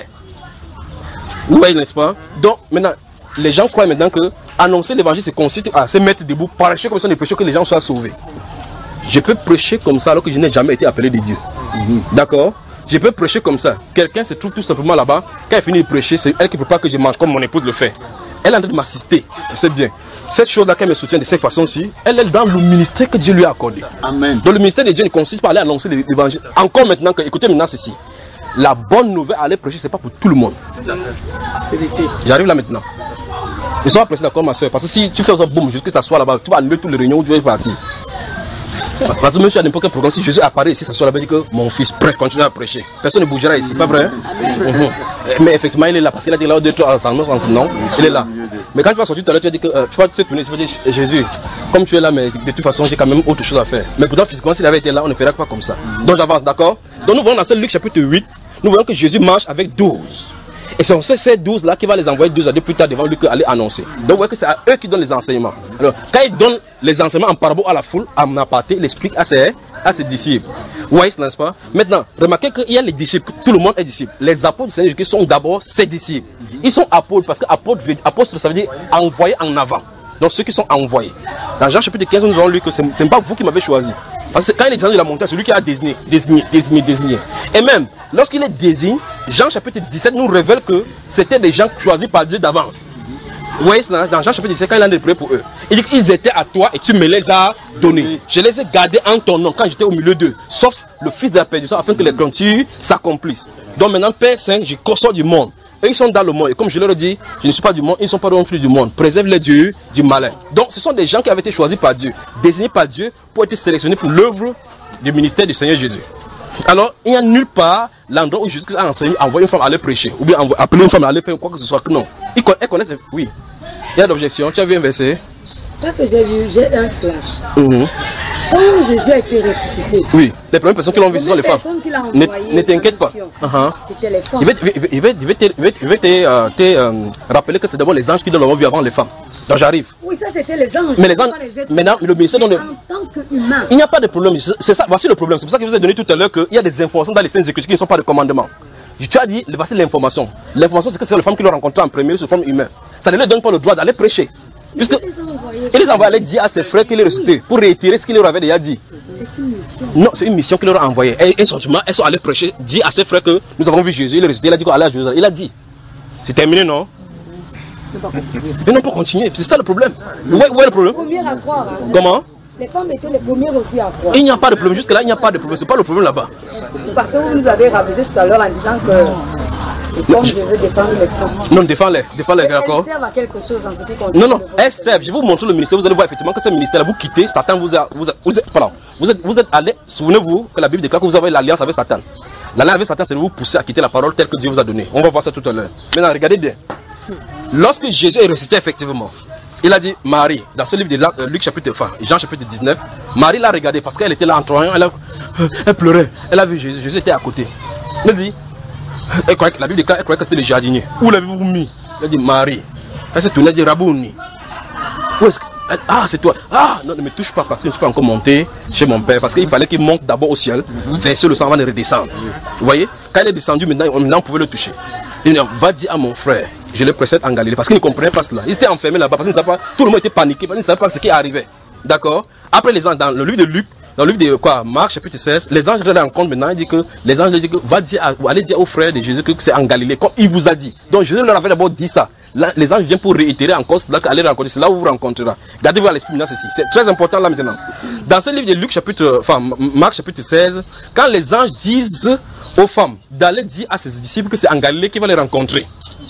Vous voyez, n'est-ce pas? Donc maintenant, les gens croient maintenant que annoncer l'évangile, c'est consiste à se mettre debout, prêcher comme ça, de prêcher que les gens soient sauvés. Je peux prêcher comme ça alors que je n'ai jamais été appelé de Dieu. Mm-hmm. D'accord? Je peux prêcher comme ça. Quelqu'un se trouve tout simplement là-bas. Quand elle finit de prêcher, c'est elle qui ne peut pas que je mange comme mon épouse le fait. Elle est en train de m'assister. Je sais bien. Cette chose-là, qu'elle me soutient de cette façon-ci, elle est dans le ministère que Dieu lui a accordé. Amen. Donc le ministère de Dieu ne consiste pas à aller annoncer l'évangile. Encore maintenant, que, écoutez maintenant ceci. La bonne nouvelle à aller prêcher, ce n'est pas pour tout le monde. J'arrive là maintenant. Ils sont appréciés d'accord, ma soeur. Parce que si tu fais ça, boum, jusqu'à ce que ça soit là-bas, tu vas annuler toutes les réunions où tu vas partir. Parce que monsieur, à n'importe quel programme, si Jésus apparaît ici, ça soit là-bas, dit que mon fils prêt, continue à prêcher. Personne ne bougera ici, pas vrai? Mm-hmm. Mais effectivement, il est là, parce qu'il a dit là, deux, trois ensemble, non, il est là. Mais quand tu vas sortir tout à l'heure, tu vas dire que euh, tu vas te tourner, tu vas dire Jésus, comme tu es là, mais de toute façon, j'ai quand même autre chose à faire. Mais pourtant, physiquement, s'il avait été là, on ne ferait pas comme ça. Donc j'avance, d'accord? Donc nous voyons dans ce Luc chapitre huit, nous voyons que Jésus marche avec douze. Et c'est ces douze là qui va les envoyer deux à deux plus tard devant lui aller annoncer. Donc vous voyez que c'est à eux qui donnent les enseignements. Alors quand ils donnent les enseignements en parabole à la foule, en aparté, il explique à ses, à ses disciples. Vous voyez, n'est-ce pas? Maintenant, remarquez qu'il y a les disciples, tout le monde est disciple. Les apôtres du Seigneur Jésus sont d'abord ses disciples. Ils sont apôtres parce que apôtre, apôtre ça veut dire envoyer en avant. Donc ceux qui sont envoyés. Dans Jean chapitre quinze, nous avons lu que ce n'est pas vous qui m'avez choisi. Parce que quand il est descendu de la montagne, c'est lui qui a désigné, désigné, désigné, désigné. Et même, lorsqu'il est désigné, Jean chapitre dix-sept nous révèle que c'était des gens choisis par Dieu d'avance. Vous voyez, dans Jean chapitre dix-sept, quand il a prié pour eux, il dit qu'ils étaient à toi et tu me les as donnés. Je les ai gardés en ton nom quand j'étais au milieu d'eux, sauf le Fils de la perdition, afin que les grands-tu s'accomplissent. Donc maintenant, Père Saint, je console du monde. Eux, ils sont dans le monde. Et comme je leur ai dit, je ne suis pas du monde, ils ne sont pas non plus du monde. Préserve-les du, du malin. Donc, ce sont des gens qui avaient été choisis par Dieu, désignés par Dieu pour être sélectionnés pour l'œuvre du ministère du Seigneur Jésus. Alors, il n'y a nulle part l'endroit où Jésus a enseigné, envoyé une femme à aller prêcher, ou bien appeler une femme à aller faire quoi que ce soit. Non. Ils connaissent, oui. Il y a d'objection. Tu as vu un verset? Parce que j'ai vu, j'ai un flash. Mm-hmm. Quand Jésus a été ressuscité, oui, les premières personnes qui l'ont vu, ce sont les femmes. Ne, ne t'inquiète pas. Uh-huh. C'était les femmes. Il va, il va, il va, te, il va te, euh, te euh, rappeler que c'est d'abord les anges qui l'ont vu avant les femmes. Donc j'arrive. Oui, ça c'était les anges. Mais les anges, maintenant, le ministère donne. En tant qu'humain. Il n'y a pas de problème. C'est ça, voici le problème. C'est pour ça que je vous ai donné tout à l'heure qu'il y a des informations dans les Saintes Écritures qui ne sont pas de commandement. Tu as dit, voici l'information. L'information, c'est que c'est les femmes qui l'ont rencontré en premier sous forme humaine. Ça ne leur donne pas le droit d'aller prêcher. Puisque il les envoie aller dire à ses frères qu'il est ressuscité pour réitérer ce qu'il leur avait déjà dit. C'est une mission. Non, c'est une mission qu'il leur a envoyée. Et un sentiment, elles sont allées prêcher, dit à ses frères que nous avons vu Jésus, il est ressuscité. Il a dit qu'on allait à Jérusalem. Il a dit. C'est terminé, non? Mais non, pour continuer. C'est ça le problème. Où est, où est le problème? À croire, hein. Comment? Les femmes étaient les premières aussi à croire. Il n'y a pas de problème. Jusque-là, il n'y a pas de problème. C'est pas le problème là-bas. Parce que vous nous avez rappelé tout à l'heure en disant que. Comme je veux défendre les femmes. Non, défends-les, défends-les, d'accord. Elles servent à quelque chose en ce qui concerne. Non, non, elles servent. Je vais vous montrer le ministère. Vous allez voir effectivement que ce ministère-là, vous quittez, Satan vous a. Vous, a, vous, êtes, pardon, vous êtes, vous êtes allé. Souvenez-vous que la Bible déclare que vous avez l'alliance avec Satan. L'alliance avec Satan, c'est de vous pousser à quitter la parole telle que Dieu vous a donnée. On va voir ça tout à l'heure. Maintenant, regardez bien. Lorsque Jésus est ressuscité, effectivement, il a dit Marie, dans ce livre de Luc chapitre, enfin, Jean chapitre dix-neuf, Marie l'a regardé parce qu'elle était là en troyant, elle, elle pleurait. Elle a vu Jésus, Jésus était à côté. Elle dit. Elle croyait que la Bible déclare, elle croyait que c'était le jardinier. Où l'avez-vous mis? Elle dit Marie. Elle s'est tournée, elle dit Rabouni. Où est-ce que. Elle, ah, c'est toi. Ah, non, ne me touche pas parce que je ne suis pas encore monté chez mon père. Parce qu'il fallait qu'il monte d'abord au ciel, verser le sang avant de redescendre. Vous voyez? Quand elle est descendue, maintenant, maintenant on pouvait le toucher. Il dit va dire à mon frère, je le précède en Galilée. Parce qu'il ne comprenait pas cela. Ils étaient enfermés là-bas parce qu'ils ne savaient pas. Tout le monde était paniqué parce qu'ils ne savaient pas ce qui arrivait. D'accord? Après les anges, dans le livre de Luc, dans le livre de quoi, Marc chapitre seize, les anges rencontrent maintenant, il dit que les anges disent que va dire à, allez dire aux frères de Jésus que c'est en Galilée, comme il vous a dit. Donc Jésus leur avait d'abord dit ça. Là, les anges viennent pour réitérer encore cela, allez rencontrer, c'est là où vous rencontrera. Gardez-vous à l'esprit maintenant ceci. C'est très important là maintenant. Dans ce livre de Luc chapitre, enfin Marc chapitre seize, quand les anges disent aux femmes d'aller dire à ses disciples que c'est en Galilée qu'ils vont les rencontrer.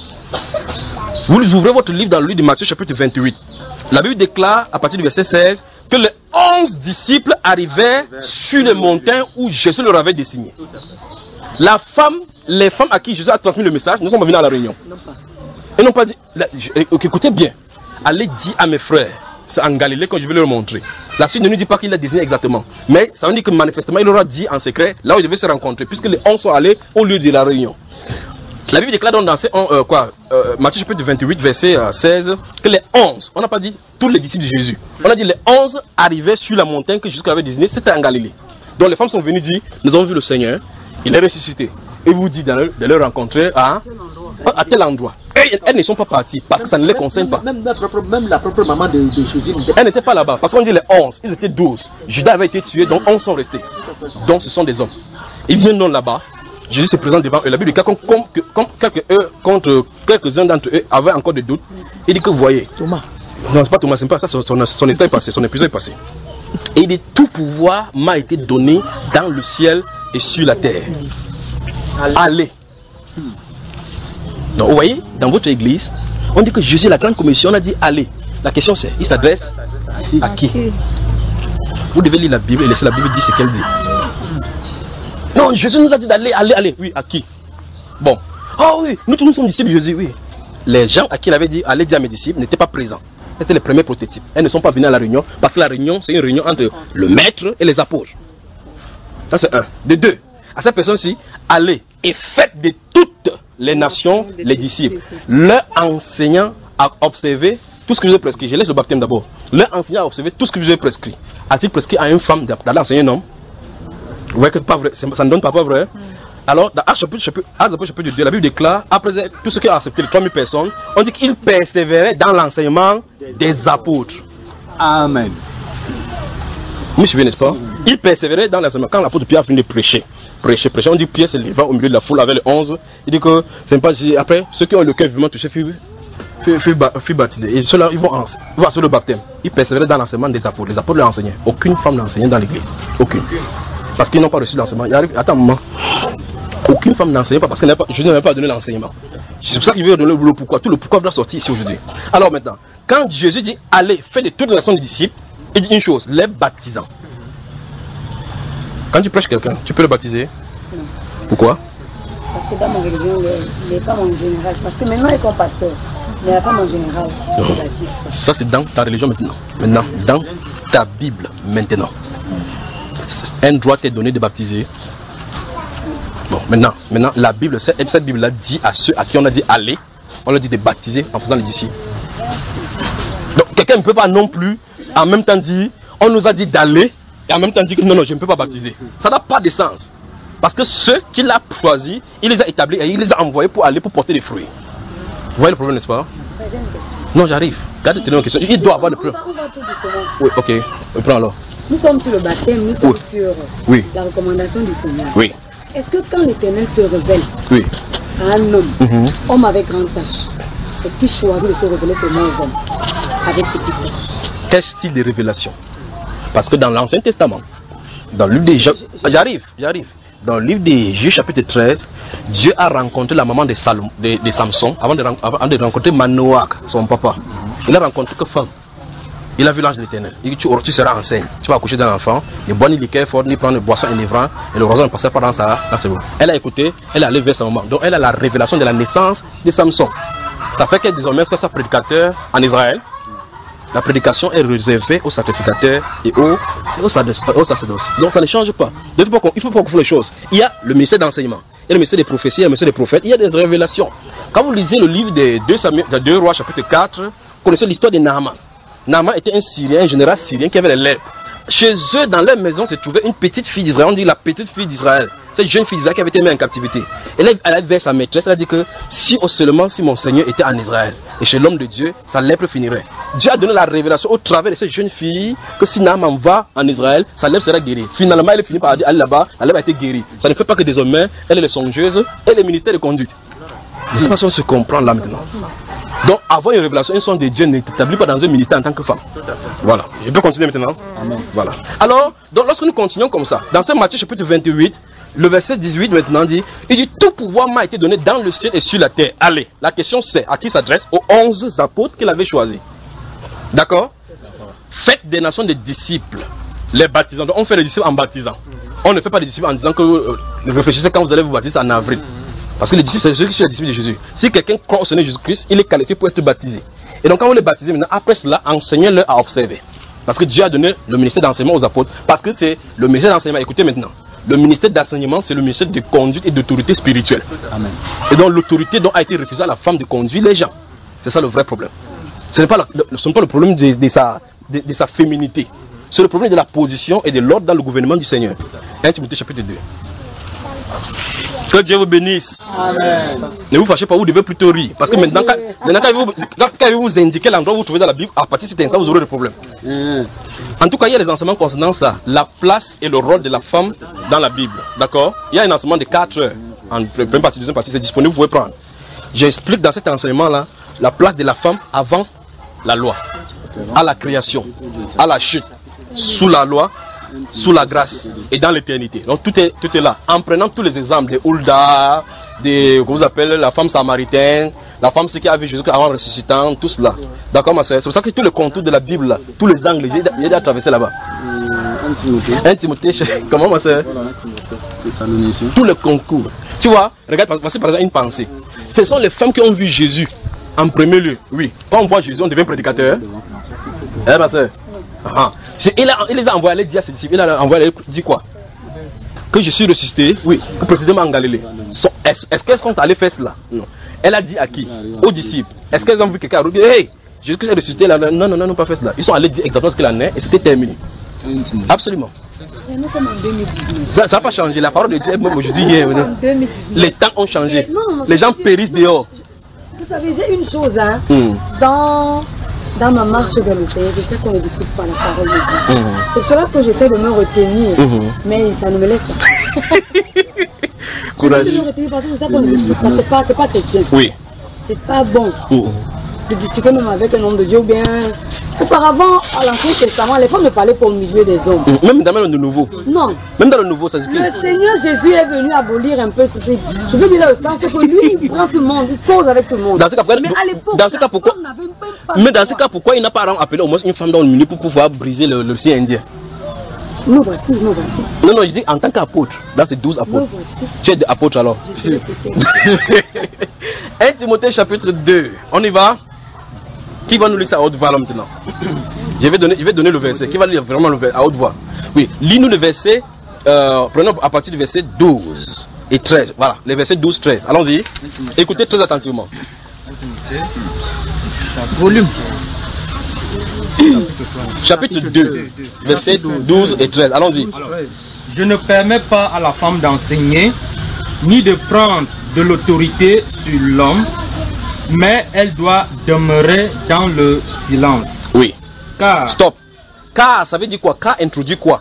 Vous ouvrez votre livre dans le livre de Matthieu chapitre vingt-huit. La Bible déclare à partir du verset seize que les onze disciples arrivaient sur les montagnes où Jésus leur avait désigné. La femme, les femmes à qui Jésus a transmis le message, nous sommes venus à la réunion. Ils n'ont pas dit, là, écoutez bien, allez dire à mes frères, c'est en Galilée que je vais leur montrer. La suite ne nous dit pas qu'il a désigné exactement. Mais ça veut dire que manifestement il leur a dit en secret là où ils devaient se rencontrer, puisque les onze sont allés au lieu de la réunion. La Bible déclare donc dans ces, euh, quoi, euh, Matthieu chapitre vingt-huit, verset euh, seize, que les onze, on n'a pas dit tous les disciples de Jésus, on a dit les onze arrivaient sur la montagne que Jésus avait désignée, c'était en Galilée. Donc les femmes sont venues dire, nous avons vu le Seigneur, il est ressuscité. Et vous dites de le rencontrer à, à tel endroit. Et elles ne sont pas parties parce que ça ne les concerne pas. Même la propre, même la propre maman de, de Jésus n'était pas. Elle n'était pas là-bas parce qu'on dit les onze, ils étaient douze. Judas avait été tué, donc onze sont restés. Donc ce sont des hommes. Ils viennent donc là-bas. Jésus se présente devant eux. La Bible dit comme, comme, comme quelques, eux, contre quelques-uns d'entre eux avaient encore des doutes. Il dit que vous voyez. Thomas. Non, c'est pas Thomas, c'est pas ça. Son, son, son état est passé, son épisode est passé. Et il dit tout pouvoir m'a été donné dans le ciel et sur la terre. Allez. Allez. Donc vous voyez, dans votre église, on dit que Jésus, la grande commission, on a dit allez. La question c'est, il s'adresse à qui? Vous devez lire la Bible et laisser la Bible dire ce qu'elle dit. Non, Jésus nous a dit d'aller, aller, aller. Oui, à qui? Bon. Oh oui, nous tous nous sommes disciples de Jésus, oui. Les gens à qui il avait dit allez dire à mes disciples n'étaient pas présents. C'était les premiers prototypes. Elles ne sont pas venues à la réunion parce que la réunion, c'est une réunion entre le maître et les apôtres. Ça c'est un. De deux, à cette personne-ci, allez et faites de toutes les nations les disciples. Leur enseignant à observer tout ce que je vous ai prescrit. Je laisse le baptême d'abord. Leur enseignant à observer tout ce que je vous ai prescrit. A-t-il prescrit à une femme d'aller enseigner un homme? Vous voyez que pas vrai, ça ne donne pas, pas vrai. Mm. Alors, dans Actes chapitre, chapitre, chapitre deux, la Bible déclare, après tout ce qui a accepté les trois mille personnes, on dit qu'ils persévéraient dans l'enseignement des apôtres. Amen. Vous me suivez, n'est-ce pas? Ils persévéraient dans l'enseignement. Quand l'apôtre Pierre finit de prêcher, prêcher, prêcher, on dit que Pierre se leva au milieu de la foule avec les onze. Il dit que c'est pas si après, ceux qui ont le cœur vivement touché furent baptisés. Et ceux-là, ils vont voir sur le baptême. Ils persévéraient dans l'enseignement des apôtres. Les apôtres l'enseignaient. Aucune femme n'enseignait dans l'église. Aucune. Parce qu'ils n'ont pas reçu l'enseignement. Attends, maman. Aucune femme n'enseigne pas parce que je ne vais pas donné l'enseignement. C'est pour ça qu'il veut donner le pourquoi. Tout le pourquoi doit sortir ici aujourd'hui. Alors maintenant, quand Jésus dit allez, faites de toutes les nations des disciples, il dit une chose, les baptisants. Quand tu prêches quelqu'un, tu peux le baptiser. Non. Pourquoi? Parce que dans mon religion, les, les femmes en général, parce que maintenant elles sont pasteurs, mais la femme en général, ne baptise pas. Ça c'est dans ta religion maintenant. Maintenant, dans ta Bible maintenant. Un droit t'est donné de baptiser. Bon, maintenant, maintenant la Bible, cette, cette Bible-là dit à ceux à qui on a dit aller, on leur dit de baptiser en faisant les disciples. Donc quelqu'un ne peut pas non plus en même temps dire, on nous a dit d'aller et en même temps dire que non, non, je ne peux pas baptiser. Ça n'a pas de sens. Parce que ceux qu'il a choisis, il les a établis et il les a envoyés pour aller pour porter des fruits. Vous voyez le problème, n'est-ce pas? Non, j'arrive. Regardez une question. Il doit avoir le problème. Oui, ok. On prend alors. Nous sommes sur le baptême, nous sommes oui. sur oui. la recommandation du Seigneur. Oui. Est-ce que quand l'Éternel se révèle oui. à un homme, mm-hmm. homme avec grande tâche, est-ce qu'il choisit de se révéler seulement aux hommes avec petite tâche? Quel style de révélation? Parce que dans l'Ancien Testament, dans le livre des Juges, j'arrive, j'arrive. Dans le livre des Juges chapitre treize, Dieu a rencontré la maman de, Salom, de, de Samson avant de, avant de rencontrer Manoach, son papa. Il a rencontré que femme. Il a vu l'ange de l'Éternel. Il dit, tu, tu seras enceinte. Tu vas accoucher d'un enfant. Ne bois ni liqueur fort, ni prendre de boisson enivrant. Et le roison ne passait pas dans sa dans ses bras. Elle a écouté, elle est allée vers sa maman. Donc elle a la révélation de la naissance de Samson. Ça fait qu'elle désormais fait sa prédicateur en Israël. La prédication est réservée aux sacrificateurs et aux, aux sacerdoces. Donc ça ne change pas. Il ne faut pas confondre les choses. Il y a le ministère d'enseignement. Il y a le ministère des prophéties, il y a le ministère des prophètes. Il y a des révélations. Quand vous lisez le livre des deux rois chapitre quatre, vous connaissez l'histoire de Naaman. Naaman était un Syrien, un général syrien qui avait les lèpres. Chez eux, dans leur maison, se trouvait une petite fille d'Israël. On dit la petite fille d'Israël. Cette jeune fille d'Israël qui avait été mise en captivité. Elle a vu sa maîtresse, elle a dit que si oh, seulement si mon Seigneur était en Israël et chez l'homme de Dieu, sa lèpre finirait. Dieu a donné la révélation au travers de cette jeune fille que si Naaman va en Israël, sa lèpre sera guérie. Finalement, elle finit par aller là-bas, la lèpre a été guérie. Ça ne fait pas que désormais, elle est songeuse et les ministères de conduite. Je ne sais pas si on se comprend là maintenant. Donc, avoir une révélation, une sonde de Dieu ne t'établit pas dans un ministère en tant que femme. Voilà. Je peux continuer maintenant? Amen. Voilà. Alors, donc, lorsque nous continuons comme ça, dans ce Matthieu chapitre vingt-huit, le verset dix-huit maintenant dit, il dit, tout pouvoir m'a été donné dans le ciel et sur la terre. Allez, la question c'est, à qui s'adresse? Aux onze apôtres qu'il avait choisis. D'accord? Faites des nations des disciples, les baptisants. Donc, on fait les disciples en baptisant. On ne fait pas des disciples en disant que, euh, réfléchissez quand vous allez vous baptiser en avril. Parce que les disciples, c'est ceux qui sont les disciples de Jésus. Si quelqu'un croit au Seigneur Jésus-Christ, il est qualifié pour être baptisé. Et donc quand vous les baptisez maintenant, après cela, enseignez-leur à observer. Parce que Dieu a donné le ministère d'enseignement aux apôtres. Parce que c'est le ministère d'enseignement. Écoutez maintenant. Le ministère d'enseignement, c'est le ministère de conduite et d'autorité spirituelle. Amen. Et donc l'autorité dont a été refusée à la femme de conduire les gens. C'est ça le vrai problème. Ce n'est pas, la, le, ce n'est pas le problème de, de, sa, de, de sa féminité. C'est le problème de la position et de l'ordre dans le gouvernement du Seigneur. un Timothée chapitre deux. Que Dieu vous bénisse. Amen. Ne vous fâchez pas, vous devez plutôt rire. Parce que maintenant, quand, maintenant, quand, vous, quand, quand vous vous indiquez l'endroit où vous trouvez dans la Bible, à partir de cet instant, vous aurez des problèmes. Mm. En tout cas, il y a les enseignements concernant ça. La place et le rôle de la femme dans la Bible. D'accord? Il y a un enseignement de quatre heures. En première partie, deuxième partie, c'est disponible, vous pouvez prendre. J'explique dans cet enseignement-là la place de la femme avant la loi, à la création, à la chute, sous la loi, sous la grâce et dans l'éternité. Donc tout est, tout est là. En prenant tous les exemples de Hulda, de, comment vous appelez, la femme samaritaine, la femme qui a vu Jésus avant ressuscitant, tout cela. D'accord, ma soeur? C'est pour ça que tous les contours de la Bible, là, tous les angles, j'ai déjà traversé là-bas. un Timothée, comment ma soeur? Tous les concours. Tu vois, regarde, voici par exemple une pensée. Ce sont les femmes qui ont vu Jésus en premier lieu. Oui, quand on voit Jésus, on devient prédicateur. Eh, ma soeur? Ah. Il, a, il les a envoyés aller dire à ses disciples, il a envoyé aller dire quoi? Que je suis ressuscité, oui, que précisément en Galilée. Est-ce est qu'elles sont allées faire cela? Non. Elle a dit à qui? Aux disciples. Est-ce qu'elles ont vu quelqu'un dire, hey, Jésus est ressuscité là? Non, non, non, non, pas fait cela. Ils sont allés dire exactement ce qu'il en est et c'était terminé. Absolument. Nous sommes en deux mille dix-neuf. Ça n'a pas changé. La parole de Dieu est même aujourd'hui hier. Les temps ont changé. Non, non, les gens périssent dehors. Vous savez, j'ai une chose, hein, mm. dans, dans ma marche vers le Seigneur, je sais qu'on ne discute pas la parole de Dieu. Mm. C'est cela que j'essaie de me retenir, mm. mais ça ne me laisse pas. J'essaie de me retenir parce que je sais qu'on ne discute pas, c'est pas, c'est pas chrétien. Oui. C'est pas bon mm. de discuter même avec un homme de Dieu ou bien... Auparavant, à l'Ancien Testament, les femmes ne parlaient pas au milieu des hommes. Mm. Même dans le Nouveau. Non. Même dans le Nouveau, ça se dit. Le Seigneur Jésus est venu abolir un peu ceci. Je veux dire dans le sens que lui, il prend tout le monde, il cause avec tout le monde. Dans ce cas, pourquoi, mais à l'époque, dans ce cas, pourquoi, mais dans ce cas, pourquoi il n'a pas appelé au moins une femme dans le milieu pour pouvoir briser le, le ciel indien? Nous voici, nous voici. Non, non, je dis en tant qu'apôtre, dans ces douze apôtres. Nous voici. Tu es apôtre alors. un Timothée chapitre deux. On y va? Qui va nous lire ça à haute voix là maintenant? je, vais donner, je vais donner le verset. Qui va lire vraiment le verset à haute voix? Oui, lis-nous le verset. Euh, prenons à partir du verset douze et treize. Voilà, les versets douze treize. Allons-y. Écoutez très attentivement. Volume. Chapitre deux, versets douze et treize. Allons-y. Je ne permets pas à la femme d'enseigner, ni de prendre de l'autorité sur l'homme, mais elle doit demeurer dans le silence. Oui. Car... Stop. Car, ça veut dire quoi? Car introduit quoi?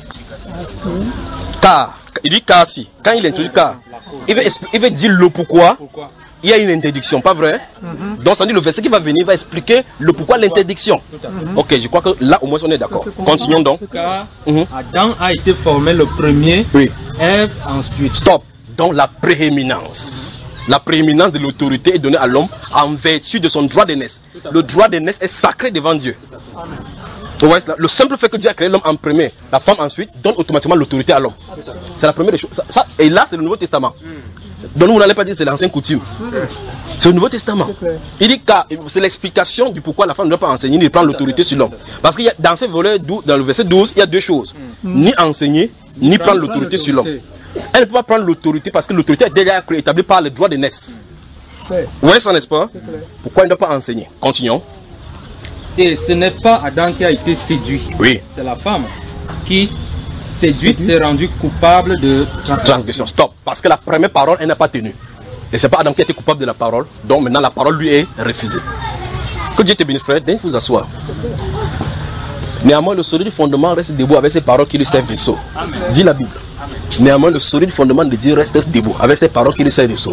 Car. Il dit car si. Quand il introduit car, il veut, il veut dire le pourquoi. pourquoi. Il y a une interdiction, pas vrai? Mm-hmm. Donc ça dit le verset qui va venir va expliquer le pourquoi l'interdiction. Mm-hmm. Ok, je crois que là au moins on est d'accord. Continuons donc. Car mm-hmm. Adam a été formé le premier, oui. Ève ensuite. Stop. Donc la prééminence. La prééminence de l'autorité est donnée à l'homme en vertu de son droit d'aînesse. Le droit d'aînesse est sacré devant Dieu. Amen. Le simple fait que Dieu a créé l'homme en premier, la femme ensuite, donne automatiquement l'autorité à l'homme. C'est la première des choses. Ça, ça, et là, c'est le Nouveau Testament. Donc vous n'allez pas dire que c'est l'ancien coutume. C'est le Nouveau Testament. Il dit que c'est l'explication du pourquoi la femme ne doit pas enseigner ni prendre l'autorité sur l'homme. Parce que dans ces volets, dans le verset douze, il y a deux choses. Ni enseigner, ni prendre l'autorité sur l'homme. Elle ne peut pas prendre l'autorité parce que l'autorité est déjà établie par le droit d'aînesse. Oui, ça n'est-ce pas? Pourquoi elle ne doit pas enseigner? Continuons. Et ce n'est pas Adam qui a été séduit. Oui. C'est la femme qui, séduite, s'est rendue coupable de transgression. Stop. Parce que la première parole, elle n'a pas tenu. Et ce n'est pas Adam qui a été coupable de la parole. Donc maintenant, la parole lui est refusée. Que Dieu te bénisse, frère. Dès vous asseoir. Néanmoins, le solide fondement reste debout avec ces paroles qui lui servent de sceau. Dit la Bible. Néanmoins, le solide fondement de Dieu reste debout avec ces paroles qui lui servent de sceau.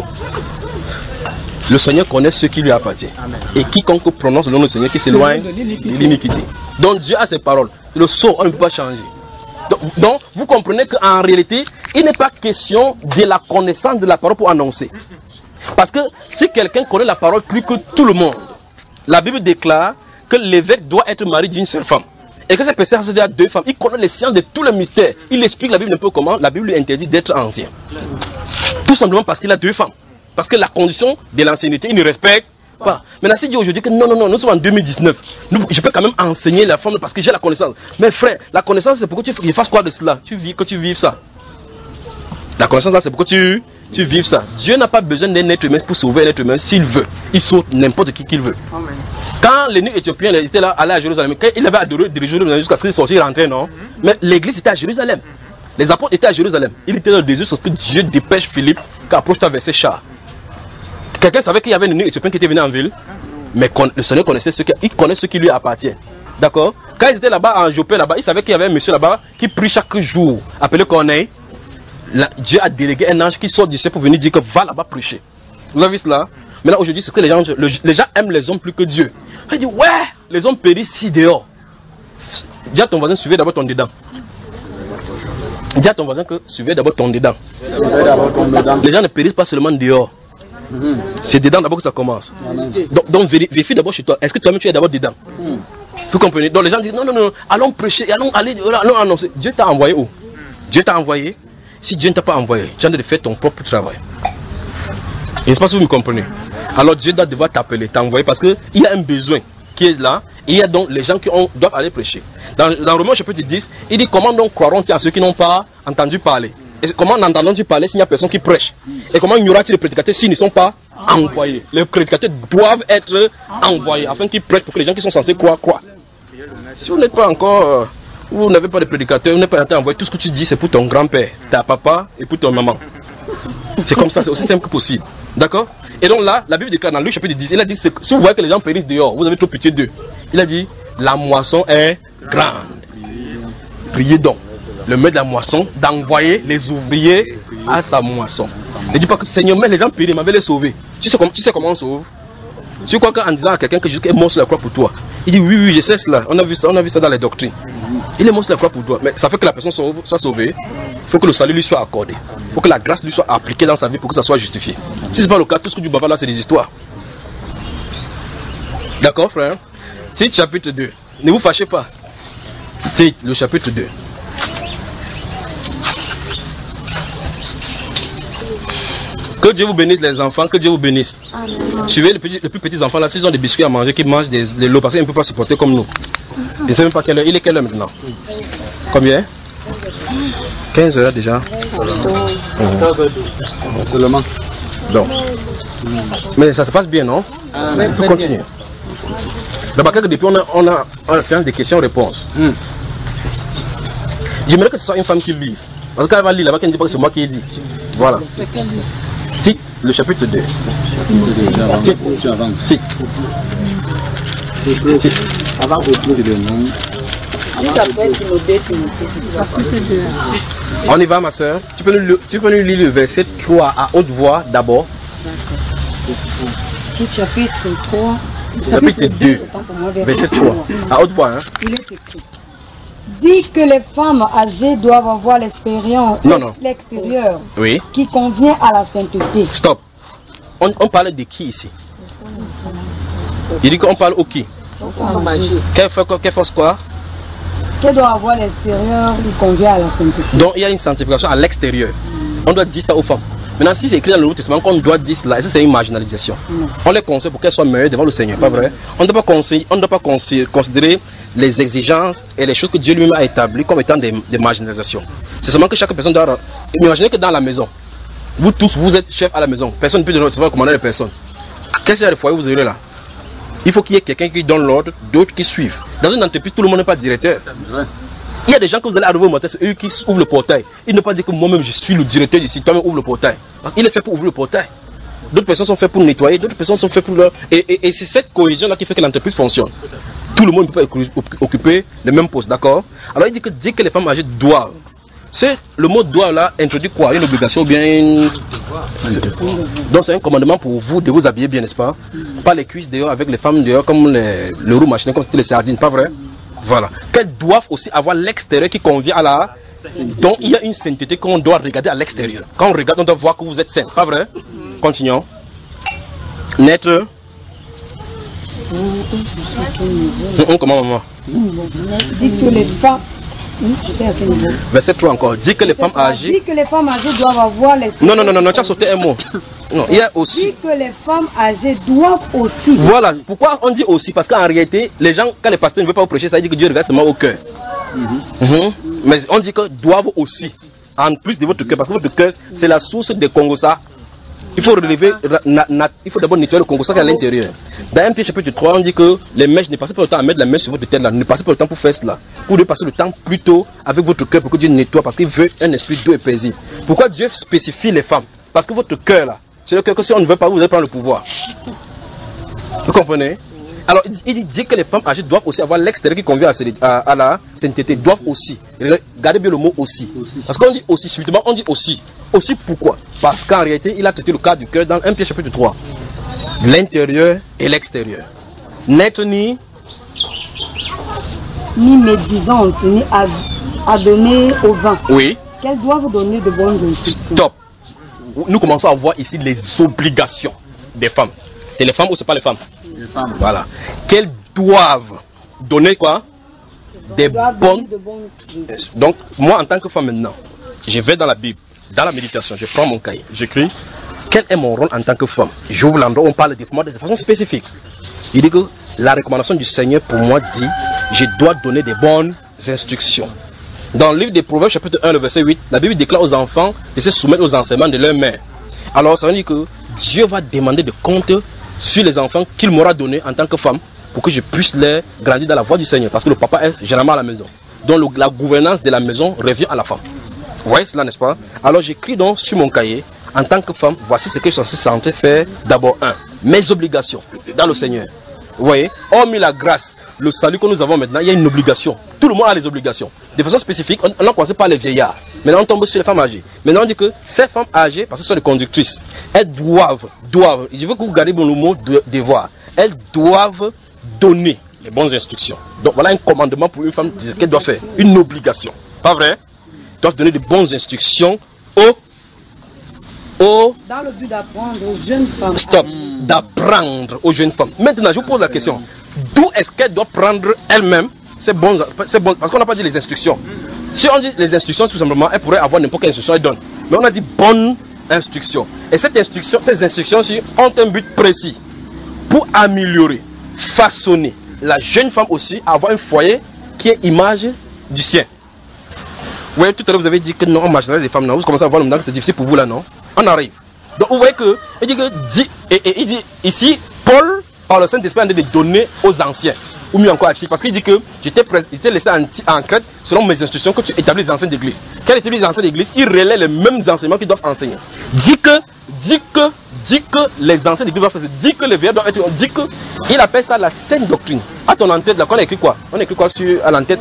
Le Seigneur connaît ce qui lui appartient. Amen. Et quiconque prononce le nom du Seigneur qui s'éloigne de l'iniquité. Donc Dieu a ses paroles. Le sceau, on ne peut pas changer. Donc, donc vous comprenez qu'en réalité, il n'est pas question de la connaissance de la parole pour annoncer. Parce que si quelqu'un connaît la parole plus que tout le monde, la Bible déclare que l'évêque doit être marié d'une seule femme. Et que cette personne a deux femmes. Il connaît les sciences de tous les mystères. Il explique la Bible un peu comment. La Bible lui interdit d'être ancien. Tout simplement parce qu'il a deux femmes. Parce que la condition de l'ancienneté, il ne respecte pas. Maintenant, si dit aujourd'hui que non, non, non, nous sommes en deux mille dix-neuf, nous, je peux quand même enseigner la femme parce que j'ai la connaissance. Mais frère, la connaissance, c'est pourquoi tu fasses quoi de cela? Tu vis, que tu vives ça. La connaissance là, c'est pourquoi tu, tu vives ça. Dieu n'a pas besoin d'un être humain pour sauver un être humain s'il veut. Il sauve n'importe qui qu'il veut. Amen. Quand l'énigme éthiopien était là, allait à Jérusalem, quand il avait adoré de Jérusalem jusqu'à ce qu'il sortit, il rentrait, non? Mm-hmm. Mais l'église était à Jérusalem. Les apôtres étaient à Jérusalem. Il était dans le désir, parce que Dieu dépêche Philippe, qui approche-toi vers ses chars. Quelqu'un savait qu'il y avait une énigme éthiopien qui était venu en ville, mais le Seigneur connaissait ce qui, il connaît ce qui lui appartient. D'accord? Quand ils étaient là-bas en Jopé, là-bas, il savait qu'il y avait un monsieur là-bas qui prie chaque jour, appelé Corneille. Là, Dieu a délégué un ange qui sort du ciel pour venir dire que va là-bas prêcher. Vous avez vu cela? Mais là aujourd'hui, c'est que les gens, le, les gens aiment les hommes plus que Dieu. Il dit ouais, les hommes périssent si dehors. Dis à ton voisin, suivez d'abord ton dedans. Dis à ton voisin que suivez d'abord ton dedans. Les gens ne périssent pas seulement dehors. Mm-hmm. C'est dedans d'abord que ça commence. Mm-hmm. Donc, donc vérifie d'abord chez toi. Est-ce que toi-même tu es d'abord dedans? Mm-hmm. Vous comprenez? Donc les gens disent non, non, non, allons prêcher, allons aller, allons annoncer. Dieu t'a envoyé où? Dieu t'a envoyé. Si Dieu ne t'a pas envoyé, tu as de faire ton propre travail. Et c'est pas si vous me comprenez. Alors Dieu doit devoir t'appeler, t'envoyer parce qu'il y a un besoin qui est là. Et il y a donc les gens qui ont, doivent aller prêcher. Dans, dans Romains chapitre dix, il dit comment donc croiront-ils à ceux qui n'ont pas entendu parler? Et comment n'entendront-ils parler s'il n'y a personne qui prêche? Et comment y aura-t-il des prédicateurs s'ils ne sont pas envoyés? Les prédicateurs doivent être envoyés afin qu'ils prêchent pour que les gens qui sont censés croire, croient. Si vous n'êtes pas encore... Euh, vous n'avez pas de prédicateur, vous n'êtes pas envoyé, tout ce que tu dis c'est pour ton grand-père, ta papa et pour ton maman. C'est comme ça, c'est aussi simple que possible. D'accord? Et donc là, la Bible déclare dans Luc chapitre dix, il a dit, si vous voyez que les gens périssent dehors, vous avez trop pitié d'eux. Il a dit, la moisson est grande. Priez donc, le maître de la moisson, d'envoyer les ouvriers à sa moisson. Ne dis pas que Seigneur, mais les gens périssent, mais les sauver. Tu sais comment, tu sais comment on sauve? Tu crois qu'en disant à quelqu'un que Jésus est mort sur la croix pour toi, il dit oui, oui, je sais cela, on a vu ça, on a vu ça dans les doctrines. Il est mort sur la croix pour toi, mais ça fait que la personne sauve, soit sauvée. Il faut que le salut lui soit accordé. Il faut que la grâce lui soit appliquée dans sa vie pour que ça soit justifié. Si ce n'est pas le cas, tout ce que tu bavardes là, c'est des histoires. D'accord, frère? Tite chapitre deux. Ne vous fâchez pas. Tite, le chapitre deux. Que Dieu vous bénisse les enfants, que Dieu vous bénisse. Amen. Suivez les, petits, les plus petits enfants là, s'ils ont des biscuits à manger, qu'ils mangent des, des lots parce qu'ils ne peuvent pas supporter comme nous. Je ne sais même pas quelle heure. Il est quelle heure maintenant? Combien? quinze heures déjà. Seulement. Donc. Mais ça se passe bien, non? On peut continuer. D'abord, depuis on a, on a un séance de questions-réponses. Mm. J'aimerais que ce soit une femme qui lise. Parce qu'elle va lire là-bas, qu'elle ne dit pas que c'est moi qui ai dit. Voilà. Tite, le chapitre deux. Tite, Tite. Tite. Avant on y va, ma soeur. Tu peux nous, tu peux nous lire le verset trois à haute voix d'abord. Tite chapitre trois. Chapitre deux. Verset trois. À haute voix. Hein? Il est écrit. Dit que les femmes âgées doivent avoir l'expérience, l'extérieur oui. qui convient à la sainteté. Stop. On, on parle de qui ici? Il dit qu'on parle au qui? Qu'elle fasse quoi? Qu'elle doit avoir l'extérieur qui convient à la sainteté. Donc il y a une sanctification à l'extérieur. On doit dire ça aux femmes. Maintenant, si c'est écrit dans le Nouveau Testament qu'on doit dire cela, est-ce que c'est une marginalisation? Non. On les conseille pour qu'elles soient meilleures devant le Seigneur, pas vrai? On ne doit pas conseiller, on ne doit pas considérer les exigences et les choses que Dieu lui-même a établies comme étant des, des marginalisations. C'est seulement que chaque personne doit... Imaginez que dans la maison, vous tous, vous êtes chef à la maison. Personne ne peut recevoir commander les personnes. Qu'est-ce qu'il y a de foyer vous aurez là? Il faut qu'il y ait quelqu'un qui donne l'ordre, d'autres qui suivent. Dans une entreprise, tout le monde n'est pas directeur. Il y a des gens que vous allez arriver au matin, c'est eux qui ouvrent le portail. Ils ne peuvent pas dire que moi-même je suis le directeur d'ici, toi-même ouvre le portail. Parce qu'il est fait pour ouvrir le portail. D'autres personnes sont faites pour nettoyer, d'autres personnes sont faites pour leur... Et, et, et c'est cette cohésion-là qui fait que l'entreprise fonctionne. Tout le monde ne peut pas occuper le même poste, d'accord? Alors il dit que dès que les femmes âgées doivent, c'est le mot doit là introduit quoi? Une obligation ou bien une... Donc c'est un commandement pour vous de vous habiller bien, n'est-ce pas? Pas les cuisses dehors avec les femmes dehors comme les, le roux machin, comme c'était les sardines, pas vrai? Voilà. Qu'elles doivent aussi avoir l'extérieur qui convient à la... Donc il y a une sainteté qu'on doit regarder à l'extérieur. Quand on regarde, on doit voir que vous êtes saint, pas vrai? Continuons. Naître. Comment maman? Dit que les femmes... Verset trois encore. Dit que les femmes âgées... Dit que les femmes âgées doivent avoir les... Non, non, non, non, non, tu as sauté un mot. Non, il y a aussi... Dit que les femmes âgées doivent aussi... Voilà, pourquoi on dit aussi? Parce qu'en réalité, les gens, quand les pasteurs ne veulent pas vous prêcher, ça dit que Dieu regarde seulement au cœur. Mm-hmm. Mm-hmm. Mais on dit que doivent aussi. en plus de votre cœur, parce que votre cœur, c'est la source des Congosa. Il faut relever, il faut d'abord nettoyer le Congosa qui est à l'intérieur. Dans un Pierre chapitre trois, on dit que les mèches, ne passez pas le temps à mettre la mèche sur votre tête là, ne passez pas le temps pour faire cela. Vous devez passer le temps plutôt avec votre cœur pour que Dieu nettoie, parce qu'il veut un esprit doux et paisible. Pourquoi Dieu spécifie les femmes? Parce que votre cœur là, c'est le cœur que si on ne veut pas, vous allez prendre le pouvoir. Vous comprenez? Alors, il dit que les femmes âgées doivent aussi avoir l'extérieur qui convient à, à, à la sainteté, doivent aussi. Regardez bien le mot aussi. aussi. Parce qu'on dit aussi, subitement, on dit aussi. Aussi pourquoi? Parce qu'en réalité, il a traité le cas du cœur dans un Pierre chapitre trois. L'intérieur et l'extérieur. N'être ni... Ni médisante, ni à, à donner au vin. Oui. Qu'elles doivent donner de bonnes instructions. Stop. Nous commençons à voir ici les obligations des femmes. C'est les femmes ou c'est pas les femmes? Les femmes. Voilà. Qu'elles doivent donner quoi? Des bonnes... De bonnes... Donc, moi en tant que femme maintenant, je vais dans la Bible, dans la méditation, je prends mon cahier, j'écris quel est mon rôle en tant que femme. J'ouvre l'endroit où on parle de moi de façon spécifique. Il dit que la recommandation du Seigneur pour moi dit, je dois donner des bonnes instructions. Dans le livre des Proverbes chapitre un, le verset huit, la Bible déclare aux enfants de se soumettre aux enseignements de leur mère. Alors ça veut dire que Dieu va demander des comptes sur les enfants qu'il m'aura donné en tant que femme pour que je puisse les grandir dans la voie du Seigneur. Parce que le papa est généralement à la maison. Donc le, la gouvernance de la maison revient à la femme. Vous voyez cela, n'est-ce pas? Alors j'écris donc sur mon cahier, en tant que femme, voici ce que je suis censé faire. D'abord, un, mes obligations dans le Seigneur. Vous voyez, hormis la grâce, le salut que nous avons maintenant, il y a une obligation. Tout le monde a les obligations. De façon spécifique, on, on a commencé par les vieillards. Maintenant, on tombe sur les femmes âgées. Maintenant, on dit que ces femmes âgées, parce que ce sont des conductrices, elles doivent, doivent, je veux que vous gardez le mot de, devoir, elles doivent donner les bonnes instructions. Donc voilà un commandement pour une femme qu'elle doit faire. Une obligation. Pas vrai? Elles doivent donner de bonnes instructions aux... aux dans le but d'apprendre aux jeunes femmes. Stop. D'apprendre aux jeunes femmes. Maintenant, je vous pose la question. D'où est-ce qu'elle doit prendre elle-même ces bonnes, ces bonnes, parce qu'on n'a pas dit les instructions. Si on dit les instructions, tout simplement, elle pourrait avoir n'importe quelle instruction, elle donne. Mais on a dit bonne instruction. Et cette instruction, ces instructions-ci ont un but précis. Pour améliorer, façonner la jeune femme aussi à avoir un foyer qui est image du sien. Vous voyez, tout à l'heure, vous avez dit que non, on marginalise les femmes. Non, vous commencez à voir maintenant que c'est difficile pour vous là, non? On arrive. Donc vous voyez que, il dit que, dit, et, et, il dit ici, Paul, par le Saint-Esprit, en train de donner aux anciens, ou mieux encore à Tite, parce qu'il dit que j'étais laissé en, en Crète selon mes instructions que tu établis les anciens d'église. Quand il établit les anciens d'église, il relaie les mêmes enseignements qu'ils doivent enseigner. Dit que, dit que, dit que les anciens d'église doivent faire, dit que les veilleurs doivent être, dit que, il appelle ça la saine doctrine. À ton en-tête, là, qu'on a écrit quoi? On a écrit quoi sur, à l'en-tête?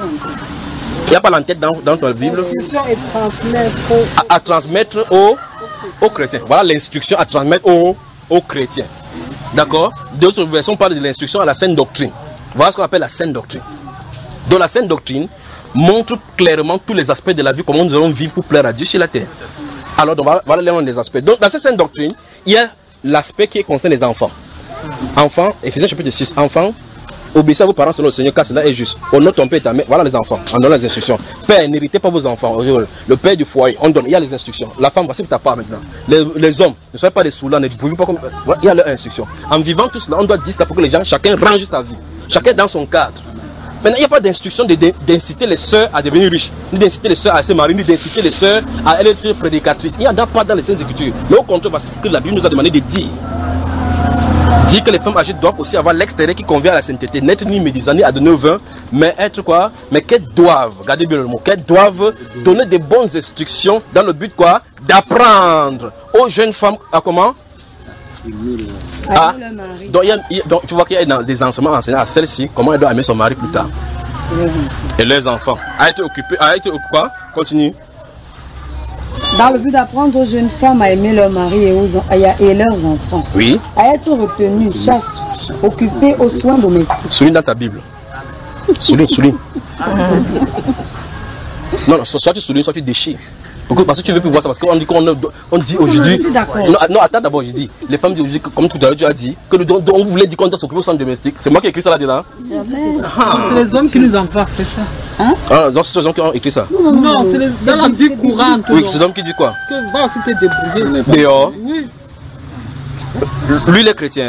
Il n'y a pas l'en-tête dans, dans ton Bible. L'instruction est transmettre à, à transmettre aux, aux chrétiens. Voilà l'instruction à transmettre aux, aux chrétiens. D'accord? D'autres versions parlent de l'instruction à la saine doctrine. Voilà ce qu'on appelle la saine doctrine. Donc la saine doctrine montre clairement tous les aspects de la vie, comment nous allons vivre pour plaire à Dieu sur la terre. Alors donc, voilà, voilà l'un des aspects. Donc dans cette saine doctrine, il y a l'aspect qui concerne les enfants. Enfants, Éphésiens chapitre six, enfants, obéissez à vos parents selon le Seigneur, car cela est juste. Honore ton père et ta mère. Voilà les enfants. On donne les instructions. Père, n'héritez pas vos enfants. Le père du foyer, on donne. Il y a les instructions. La femme, voici ta part maintenant. Les, les hommes, ne soyez pas des soulants, ne vivez pas comme. Voilà, il y a leurs instructions. En vivant tout cela, on doit dire ça pour que les gens, chacun range sa vie. Chacun dans son cadre. Maintenant, il n'y a pas d'instruction d'inciter les sœurs à devenir riches, ni d'inciter les sœurs à se marier, ni d'inciter les sœurs à être prédicatrices. Il n'y en a pas dans les Saintes Écritures. Mais au contraire, c'est ce que la Bible nous a demandé de dire. Dit que les femmes âgées doivent aussi avoir l'extérieur qui convient à la sainteté, n'être ni médisant ni à donner au vin, mais être quoi? Mais qu'elles doivent, regardez bien le mot, qu'elles doivent donner des bonnes instructions dans le but quoi? D'apprendre aux jeunes femmes à comment? Ah, donc, il y a, il y a, donc tu vois qu'il y a des enseignements enseignés à celle-ci, comment elle doit aimer son mari plus tard. Et leurs enfants. À être occupés, à être quoi? Continue. Dans le but d'apprendre aux jeunes femmes à aimer leur mari et, aux, et leurs enfants. Oui. À être retenues, chastes, occupées aux soins domestiques. Souligne dans ta Bible. Souligne, souligne. Non, non, soit tu soulignes, soit tu déchires. Parce que tu veux plus voir ça, parce qu'on dit qu'on on dit aujourd'hui. Non, non, attends d'abord, je dis. Les femmes disent aujourd'hui, comme tout à l'heure tu as dit, que nous, on voulait dire qu'on doit s'occuper au centre domestique. C'est moi qui ai écrit ça là-dedans. C'est les hommes qui nous envoient, c'est ça. Hein? Ah, non, c'est les hommes qui ont écrit ça. Non, non, c'est les, dans la vie courante. Oui, c'est les hommes qui disent quoi? Que va aussi te débrouiller. Dehors. Oui. Lui, il est chrétien.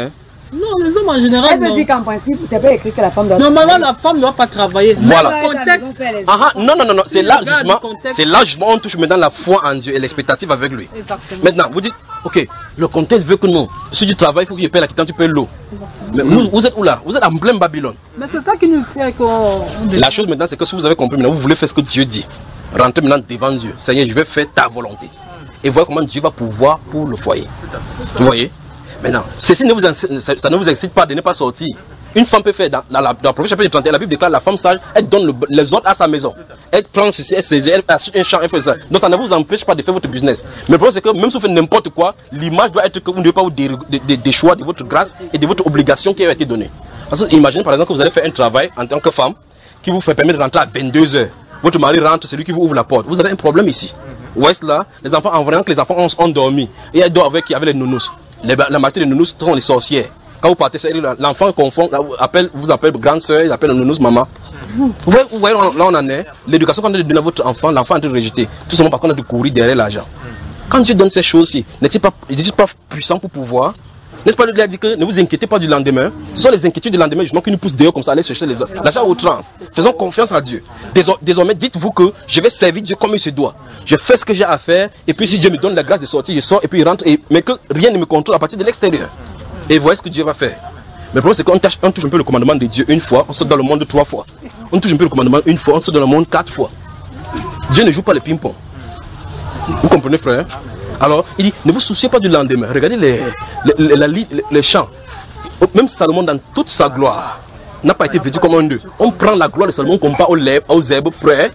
Non, les hommes en général. Elle veut dire qu'en principe, c'est pas écrit que la femme doit Normalement, la femme ne doit pas travailler. Voilà. Le contexte. Ah, non, non, non, non. c'est là justement, c'est là justement on touche maintenant la foi en Dieu et l'expectative avec lui. Exactement. Maintenant, vous dites, ok, le contexte veut que non. Si tu travailles, il faut que tu payes la quittance, tu payes l'eau. Mais vous, vous êtes où là? Vous êtes en plein Babylone. Mais c'est ça qui nous fait qu'on. La chose maintenant, c'est que si vous avez compris, maintenant vous voulez faire ce que Dieu dit. Rentrez maintenant devant Dieu. Seigneur, je vais faire ta volonté. Et voyez comment Dieu va pouvoir pour le foyer. Vous voyez? Maintenant, ceci ne vous, ça ne vous excite pas de ne pas sortir. Une femme peut faire, dans, dans la, dans la prochaine chapitre trente et un, la Bible déclare la femme sage, elle donne le, les ordres à sa maison. Elle prend ceci, elle saisit, elle achète un champ, elle fait ça. Donc ça ne vous empêche pas de faire votre business. Mais le problème c'est que même si vous faites n'importe quoi, l'image doit être que vous ne devez pas vous des, des, des choix de votre grâce et de votre obligation qui a été donnée. Parce que imaginez par exemple que vous allez faire un travail en tant que femme qui vous fait permettre de rentrer à vingt-deux heures. Votre mari rentre, c'est lui qui vous ouvre la porte. Vous avez un problème ici. Vous voyez là, les enfants, en voyant que les enfants ont, ont dormi, et elle dort avec, avec les nounous. Les, la majorité des nounous sont les sorcières. Quand vous partez, l'enfant confond, appelle, vous appelle grande soeur, il appelle le nounous maman. Vous voyez, vous voyez là on en est, l'éducation qu'on a donné à votre enfant, l'enfant est en train de rejeter. Tout simplement parce qu'on a de courir derrière l'argent. Quand Dieu donne ces choses-ci, n'est-il pas, pas puissant pour pouvoir? N'est-ce pas, lui a dit que ne vous inquiétez pas du lendemain. Ce sont les inquiétudes du lendemain justement qui nous poussent dehors comme ça, aller chercher les autres. L'argent au trans. Faisons confiance à Dieu. Désormais, dites-vous que je vais servir Dieu comme il se doit. Je fais ce que j'ai à faire, et puis si Dieu me donne la grâce de sortir, je sors, et puis il rentre, et, mais que rien ne me contrôle à partir de l'extérieur. Et voyez ce que Dieu va faire. Mais le problème, c'est qu'on touche, on touche un peu le commandement de Dieu une fois, on saute dans le monde trois fois. On touche un peu le commandement une fois, on saute dans le monde quatre fois. Dieu ne joue pas le ping-pong. Vous comprenez, frère? Alors, il dit, ne vous souciez pas du lendemain. Regardez les, les, les, les, les chants. Même Salomon, dans toute sa gloire, n'a pas été vêtu comme un d'eux. On prend la gloire de Salomon, on compare aux lèvres, aux herbes, frère.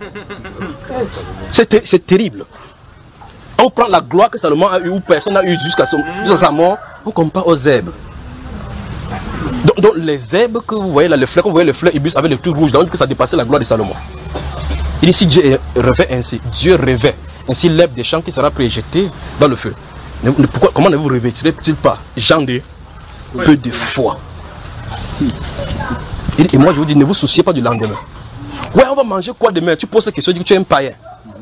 C'est terrible. On prend la gloire que Salomon a eue, ou personne n'a eu jusqu'à sa mort, on compare aux herbes. Donc, donc, les herbes que vous voyez là, les fleurs, quand vous voyez les fleurs hibiscus avec les trucs rouges, donc que ça dépassait la gloire de Salomon. Il dit, si Dieu revêt ainsi, Dieu revêt ainsi l'herbe des champs qui sera projetée dans le feu. Pourquoi, comment ne vous revêtirez-t-il pas, Jean de peu de foi? Et moi je vous dis, ne vous souciez pas du lendemain. Ouais, on va manger quoi demain? Tu poses cette question, tu dis que tu es un païen.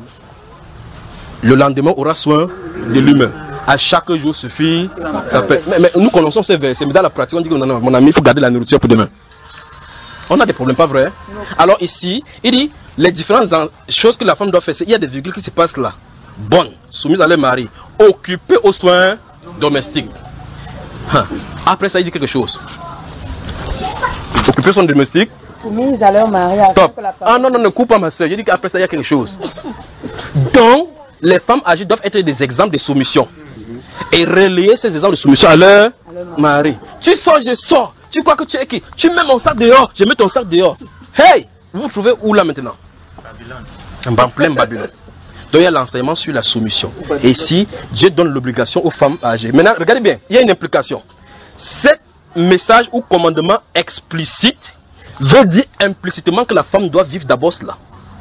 Le lendemain aura soin de lui-même. À chaque jour suffit. Ça peut... mais, mais nous connaissons ces versets, mais dans la pratique, on dit que non, non, mon ami, il faut garder la nourriture pour demain. On a des problèmes, pas vrai? Alors ici, il dit, les différentes choses que la femme doit faire, c'est il y a des virgules qui se passent là. Bonne, soumise à leur mari, occupée aux soins domestiques. Hein. Après ça, il dit quelque chose. Occupée aux soins domestiques. Soumise à leur mari. Stop. Ah non, non, ne coupe pas ma soeur. Je dis qu'après ça, il y a quelque chose. Donc, les femmes âgées doivent être des exemples de soumission. Et relayer ces exemples de soumission à leur mari. Tu sors, je sors. Tu crois que tu es qui? Tu mets mon sac dehors, je mets ton sac dehors. Hey! Vous vous trouvez où là maintenant? Babylone. En plein Babylone. Donc il y a l'enseignement sur la soumission. Et ici, Dieu donne l'obligation aux femmes âgées. Maintenant, regardez bien, il y a une implication. Cet message ou commandement explicite veut dire implicitement que la femme doit vivre d'abord cela.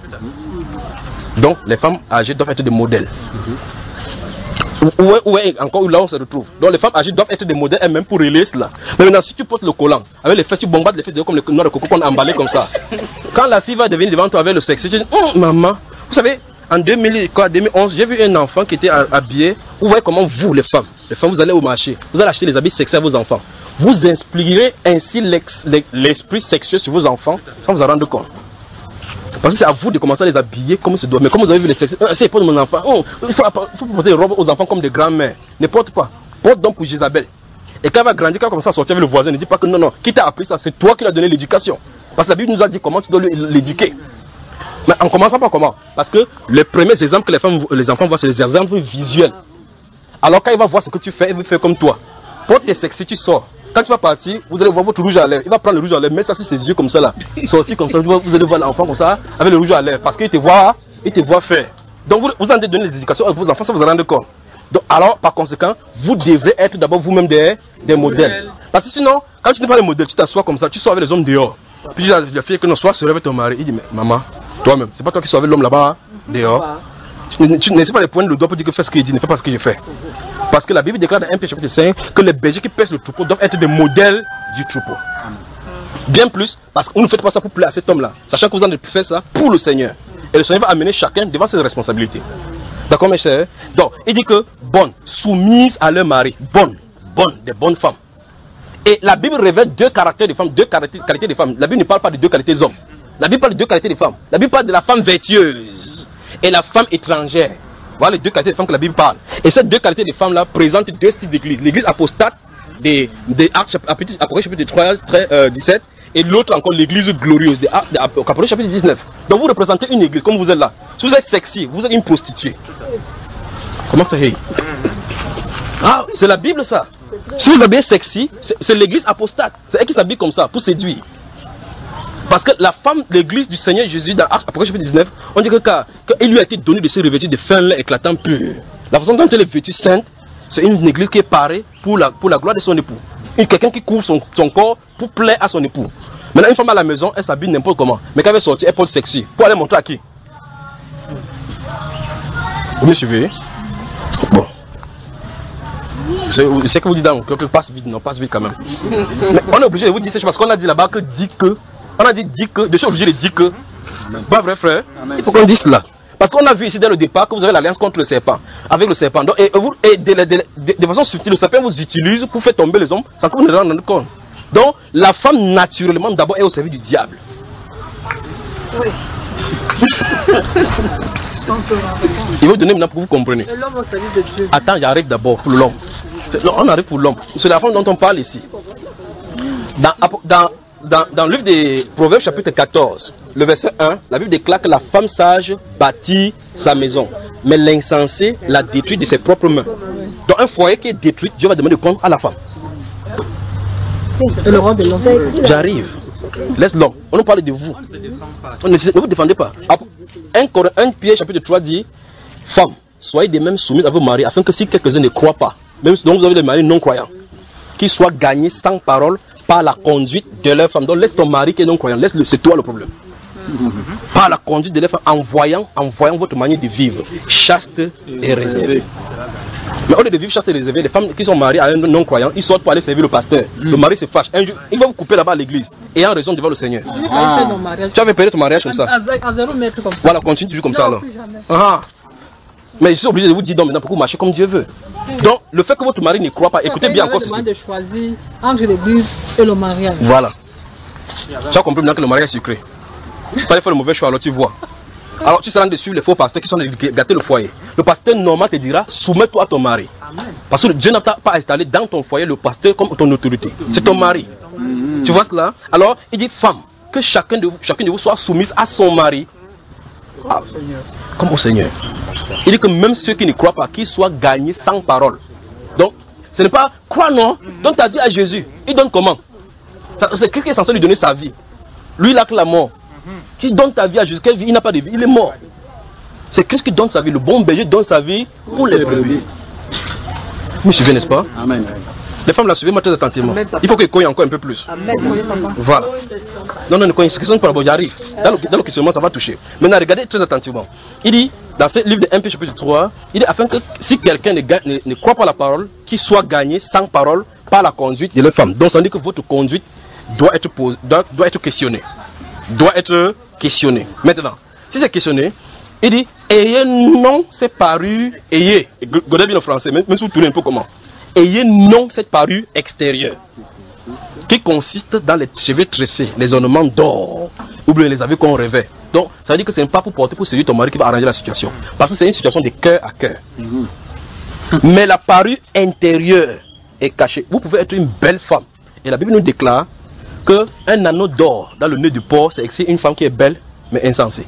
Donc les femmes âgées doivent être des modèles. Où est, où est encore là on se retrouve. Donc les femmes âgées doivent être des modèles elles-mêmes pour relayer cela. Mais maintenant si tu portes le collant, avec les fesses, tu bombardes les fesses comme les noix de coco qu'on a emballé comme ça. Quand la fille va devenir devant toi avec le sexe, tu dis, oh, maman, vous savez, en deux mille onze, j'ai vu un enfant qui était habillé. Vous voyez comment vous, les femmes, les femmes, vous allez au marché, vous allez acheter les habits sexuels à vos enfants. Vous inspirez ainsi l'esprit sexuel sur vos enfants sans vous en rendre compte. Parce que c'est à vous de commencer à les habiller comme se doit. Mais comme vous avez vu les sexes, euh, c'est pas de mon enfant. Oh, il faut, faut porter des robes aux enfants comme des grands-mères. Ne porte pas. Porte donc pour Jézabel. Et quand elle va grandir, quand elle commence à sortir avec le voisin, ne dis pas que non, non, qui t'a appris ça, c'est toi qui lui as donné l'éducation. Parce que la Bible nous a dit comment tu dois l'éduquer. Mais en commençant par comment? Parce que les premiers exemples que les, femmes, les enfants voient, c'est les exemples visuels. Alors quand il va voir ce que tu fais, il va faire comme toi. Porte tes sexes, tu sors. Quand tu vas partir, vous allez voir votre rouge à lèvres. Il va prendre le rouge à lèvres, mettre ça sur ses yeux comme ça là. Sortir comme ça, vous allez voir l'enfant comme ça, avec le rouge à lèvres. Parce qu'il te voit, il te voit faire. Donc vous, vous en donner des éducations à vos enfants, ça vous en rendre compte. Donc alors, par conséquent, vous devrez être d'abord vous-même des, des modèles. Parce que sinon, quand tu n'es pas le modèle, tu t'assois comme ça, tu sors avec les hommes dehors. Puis la, la fille que non, soit se réveille ton mari, il dit, mais maman, toi-même, c'est pas toi qui sors avec l'homme là-bas, dehors. Tu ne sais pas les points de doigt pour dire que fais ce qu'il dit, ne fais pas ce que je fais. Parce que la Bible déclare dans un chapitre cinq que les bergers qui pèsent le troupeau doivent être des modèles du troupeau. Bien plus, parce que vous ne faites pas ça pour plaire à cet homme-là, sachant que vous en avez fait ça pour le Seigneur. Et le Seigneur va amener chacun devant ses responsabilités. D'accord, mes chers? Donc, il dit que bonne, soumise à leur mari, bonne, bonne, des bonnes femmes. Et la Bible révèle deux caractères de femmes, deux qualités, qualités de femmes. La Bible ne parle pas de deux qualités des hommes. La Bible parle de deux qualités de femmes. La Bible parle de la femme vertueuse et la femme étrangère. Voilà les deux qualités de femmes que la Bible parle. Et ces deux qualités de femmes-là présentent deux styles d'église. L'église apostate des, des Actes, Apocalypse chapitre trois, dix-sept, et l'autre encore l'église glorieuse des Apocalypse chapitre dix-neuf. Donc vous représentez une église comme vous êtes là. Si vous êtes sexy, vous êtes une prostituée. Comment ça hey? Ah, c'est la Bible ça. Si vous habillez sexy, c'est l'église apostate. C'est elle qui s'habille comme ça pour séduire. Parce que la femme de l'église du Seigneur Jésus dans Apocalypse chapitre dix-neuf, on dit que quand, quand il lui a été donné de se revêtir de fin lin éclatant pur, la façon dont elle est vêtue sainte, c'est une église qui est parée pour la, pour la gloire de son époux. Quelqu'un qui couvre son, son corps pour plaire à son époux. Maintenant, une femme à la maison, elle s'habille n'importe comment. Mais quand elle veut sortir, elle porte sexy. Pour aller montrer à qui? Vous me suivez? Bon. Je sais que vous dites dans mon cœur que passe vite, non, passe vite quand même. Mais on est obligé de vous dire ces choses parce qu'on a dit là-bas que dit que. On a dit dit que. De suis obligé de dire que. Pas vrai, frère? Il faut qu'on dise cela. Parce qu'on a vu ici dès le départ que vous avez l'alliance contre le serpent. Avec le serpent. Donc, et, vous, et de, de, de, de, de façon subtile, le serpent vous utilise pour faire tomber les hommes sans que vous ne rendez compte. Donc, la femme, naturellement, d'abord, est au service du diable. Oui. Il va vous donner maintenant pour que vous compreniez. L'homme au service de Dieu. Attends, j'arrive d'abord pour l'homme. On arrive pour l'homme. C'est la femme dont on parle ici. Dans, dans, dans, dans le livre des Proverbes, chapitre quatorze, le verset un, la Bible déclare que la femme sage bâtit sa maison, mais l'insensé la détruit de ses propres mains. Dans un foyer qui est détruit, Dieu va demander compte à la femme. Et le roi de l'homme. J'arrive. Laisse l'homme. On nous parle de vous. On ne, ne vous défendez pas. un Pierre chapitre trois dit, femmes, soyez des mêmes soumises à vos maris, afin que si quelques-uns ne croient pas, même si vous avez des maris non croyants, qu'ils soient gagnés sans parole par la conduite de leur femme. Donc laisse ton mari qui est non croyant, laisse-le, c'est toi le problème. Par la conduite de leur femme, en voyant, en voyant votre manière de vivre, chaste et réservée. Mais au lieu de vivre chaste et réservée, les femmes qui sont mariées à un non croyant, ils sortent pour aller servir le pasteur. Le mari se fâche. Un jour, il va vous couper là-bas à l'église. Et en raison devant le Seigneur. Ah. Tu avais payé ton mariage comme ça. À zéro mètre comme ça. Voilà, continue toujours comme non, ça alors. Ah. Mais je suis obligé de vous dire donc maintenant pour que vous marchez comme Dieu veut. Donc, le fait que votre mari ne croit pas, écoutez bien encore ceci. De choisir entre l'église et le mariage. Voilà. Tu as compris maintenant que le mariage est secret. Quand il fait le mauvais choix, alors tu vois. Alors tu seras de suivre les faux pasteurs qui sont gâtés le foyer. Le pasteur normal te dira, soumets-toi à ton mari. Parce que Dieu n'a pas installé dans ton foyer le pasteur comme ton autorité. C'est ton mari. Mmh. Tu vois cela? Alors il dit, femme, que chacun de vous, chacun de vous soit soumise à son mari. Ah, comme au Seigneur. Il dit que même ceux qui ne croient pas, qu'ils soient gagnés sans parole. Donc, ce n'est pas, crois non, donne ta vie à Jésus. Il donne comment? C'est Christ qui est censé lui donner sa vie. Lui, il a que la mort. Qui donne ta vie à Jésus, quelle vie? Il n'a pas de vie, il est mort. C'est Christ qui donne sa vie. Le bon berger donne sa vie pour les brebis. Vous me suivez, n'est-ce pas? Amen. Les femmes la suivent moi très attentivement. Il faut qu'elles cognent encore un peu plus. Amen. Voilà. Non, non, ne questionne pas, bon, j'arrive. Dans le, dans le questionnement, ça va toucher. Maintenant, regardez très attentivement. Il dit, dans ce livre de un Pierre chapitre trois, il dit, afin que si quelqu'un ne, ne, ne croit pas la parole, qu'il soit gagné sans parole par la conduite de leur femme. Donc, ça dit que votre conduite doit être, posée, doit, doit être questionnée. Doit être questionné. Maintenant, si c'est questionné, il dit, ayez non cette parure, ayez, regardez bien le français, même, même si vous tournez un peu comment, ayez non cette parure extérieure, qui consiste dans les cheveux tressés, les ornements d'or, ou bien les habits qu'on rêvait. Donc, ça veut dire que ce n'est pas pour porter pour séduire ton mari qui va arranger la situation, parce que c'est une situation de cœur à cœur. Mais la parure intérieure est cachée. Vous pouvez être une belle femme, et la Bible nous déclare qu'un anneau d'or dans le nez du porc, c'est une femme qui est belle, mais insensée.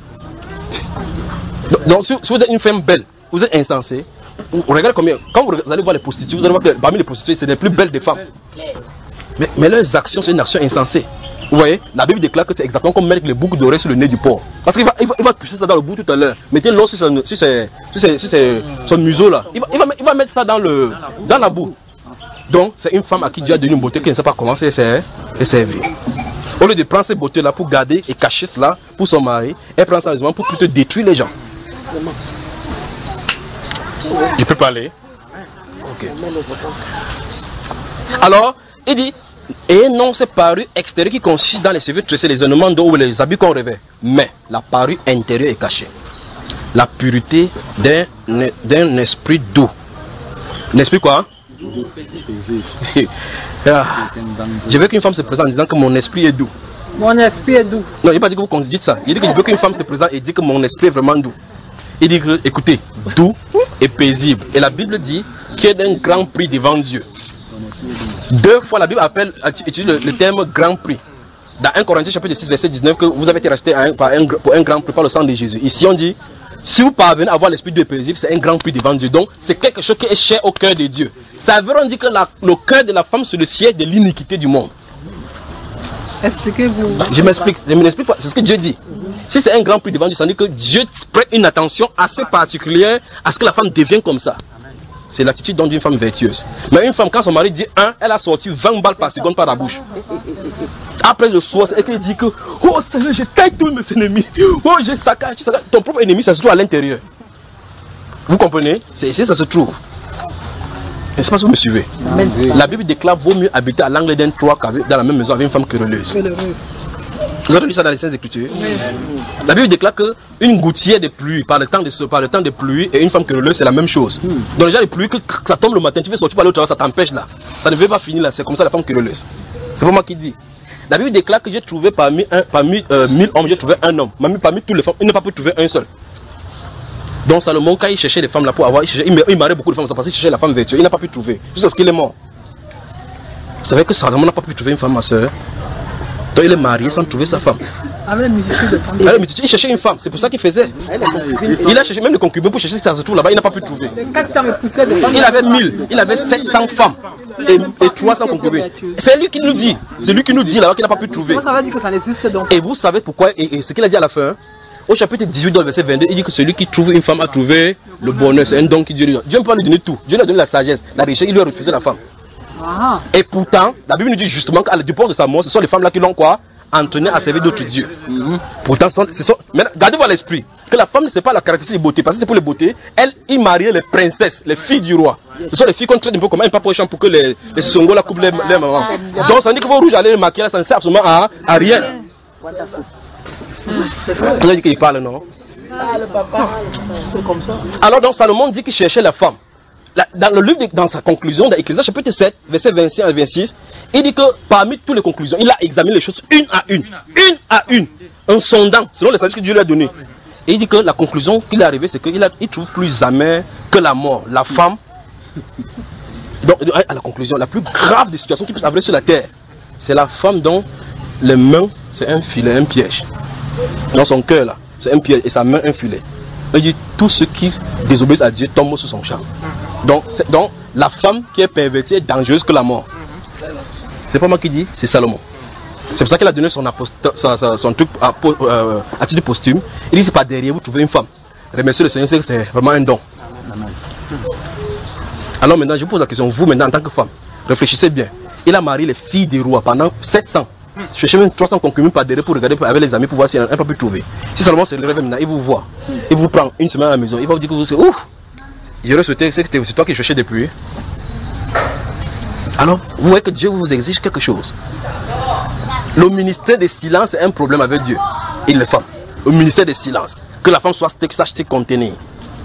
Donc, donc si, si vous êtes une femme belle, vous êtes insensée, vous, vous regardez combien, quand vous allez voir les prostituées, vous allez voir que parmi les prostituées, c'est les plus belles des femmes. Mais, mais leurs actions, c'est une action insensée. Vous voyez, la Bible déclare que c'est exactement comme mettre les boucles d'oreilles sur le nez du porc. Parce qu'il va, il va, il va pousser ça dans le bout tout à l'heure. Mettez l'eau sur, son, sur, ses, sur, ses, sur ses, son museau là. Il va, il, va, il va mettre ça dans, le, dans la boue. Donc, c'est une femme à qui Dieu a donné une beauté qui ne sait pas comment se servir. Au lieu de prendre cette beauté-là pour garder et cacher cela pour son mari, elle prend ça pour plutôt détruire les gens. Il peut parler. Ok. Alors, il dit, et non, c'est parure extérieure qui consiste dans les cheveux tressés, les ornements d'eau ou les habits qu'on revêt. Mais la parure intérieure est cachée. La pureté d'un esprit doux. Un esprit quoi? Je veux qu'une femme se présente en disant que mon esprit est doux. Mon esprit est doux. Non, il n'a pas dit que vous dites ça. Il dit que je veux qu'une femme se présente et dit que mon esprit est vraiment doux. Il dit que, écoutez, doux et paisible. Et la Bible dit qu'il y a un grand prix devant Dieu. Deux fois, la Bible appelle, utilise le, le terme grand prix. Dans un Corinthiens chapitre six, verset dix-neuf, que vous avez été racheté un, par un, pour un grand prix par le sang de Jésus. Ici, on dit, si vous parvenez à avoir l'esprit doux et paisible, c'est un grand prix devant Dieu. Donc, c'est quelque chose qui est cher au cœur de Dieu. Ça veut dire que la, le cœur de la femme, c'est le siège de l'iniquité du monde. Expliquez-vous. Je m'explique, je m'explique pas, c'est ce que Dieu dit. Si c'est un grand prix devant Dieu, ça veut dire que Dieu prête une attention assez particulière à ce que la femme devienne comme ça. C'est l'attitude d'une femme vertueuse. Mais une femme, quand son mari dit un, elle a sorti vingt balles par seconde par la bouche. Après le soir, c'est qu'elle dit que oh Seigneur, je taille tous mes ennemis. Oh, je saccage, je saccage. Ton propre ennemi, ça se trouve à l'intérieur. Vous comprenez? C'est ici ça se trouve. Est-ce que vous me suivez? Amen. La Bible déclare vaut mieux habiter à l'angle d'un toit qu'avec dans la même maison avec une femme querelleuse. Vous avez lu ça dans les Saintes Écritures? La Bible déclare qu'une gouttière de pluie par le temps de, par le temps de pluie et une femme querelleuse, c'est la même chose. Hmm. Donc déjà les pluies, que ça tombe le matin, tu veux sortir par l'autre travail, ça t'empêche là. Ça ne veut pas finir là, c'est comme ça la femme querelleuse. C'est pas moi qui dis. La Bible déclare que j'ai trouvé parmi, un, parmi euh, mille hommes, j'ai trouvé un homme. Parmi, parmi toutes les femmes, il n'a pas pu trouver un seul. Donc Salomon, quand il cherchait les femmes là pour avoir, il, cherchait, il, il mariait beaucoup de femmes, ça parce qu'il cherchait la femme vertueuse, il n'a pas pu trouver. Jusqu'à ce qu'il est mort. C'est vrai que Salomon n'a pas pu trouver une femme, ma soeur. Donc il est marié sans trouver sa femme. Avec la multitude de femmes. Avec la multitude, il cherchait une femme, c'est pour ça qu'il faisait. Il a cherché même le concubin pour chercher si ça se trouve là-bas, il n'a pas pu trouver. Il avait mille, il avait sept cents femmes et, et trois cents concubins. C'est lui qui nous dit, c'est lui qui nous dit là-bas qu'il n'a pas pu trouver. Ça veut dire que ça n'existe donc. Et vous savez pourquoi, et, et ce qu'il a dit à la fin, au chapitre dix-huit, dans le verset vingt-deux, il dit que celui qui trouve une femme a trouvé le bonheur, c'est un don qui Dieu lui donne. Dieu ne peut pas lui donner tout, Dieu lui a donné la sagesse, la richesse, il lui a refusé la femme. Ah. Et pourtant, la Bible nous dit justement qu'à la départ de sa mort, ce sont les femmes là qui l'ont quoi? Entraîné à servir d'autres dieux. Mm-hmm. Pourtant, ce sont, mais gardez-vous à l'esprit que la femme ne sait pas la caractéristique de beauté, parce que c'est pour les beautés. Elle, il mariait les princesses, les filles du roi. Ce sont les filles qu'on traite un peu comme un papa pour que les, les songos la couplent les, les mamans. Donc ça veut dire que vos rouges allez les maquiller, ça ne sert absolument à, à rien. Vous avez dit qu'il parle, non? Alors donc Salomon dit qu'il cherchait la femme. La, dans le livre, de, dans sa conclusion, dans Ecclésiaste chapitre sept, versets vingt-cinq à vingt-six, il dit que parmi toutes les conclusions, il a examiné les choses une à une, une à une, en sondant, selon les sages que Dieu lui a donné. Et il dit que la conclusion qu'il est arrivé, c'est qu'il il trouve plus amer que la mort, la femme. Donc, à la conclusion, la plus grave des situations qui puisse arriver sur la terre, c'est la femme dont les mains, c'est un filet, un piège. Dans son cœur, là, c'est un piège, et sa main, un filet. Il dit, tous ceux qui désobéissent à Dieu tombent sous son charme. Donc, donc, la femme qui est pervertie est dangereuse que la mort. C'est pas moi qui dis, c'est Salomon. C'est pour ça qu'il a donné son, son, son, son truc à, euh, à titre posthume. Il dit, c'est pas derrière vous trouvez une femme. Remerciez le Seigneur, c'est que c'est vraiment un don. Alors maintenant, je vous pose la question, vous maintenant en tant que femme, réfléchissez bien. Il a marié les filles des rois pendant sept cents. Cherchez même trois cents concubines par derrière pour regarder avec les amis pour voir s'il n'a pas pu trouver. Si Salomon se réveille maintenant, il vous voit. Il vous prend une semaine à la maison. Il va vous dire que vous êtes ouf. J'aurais souhaité que c'est toi qui cherchais depuis. Alors, vous voyez que Dieu vous exige quelque chose. Le ministère des silences est un problème avec Dieu et les femmes. Le ministère des silences. Que la femme soit sache te contenir.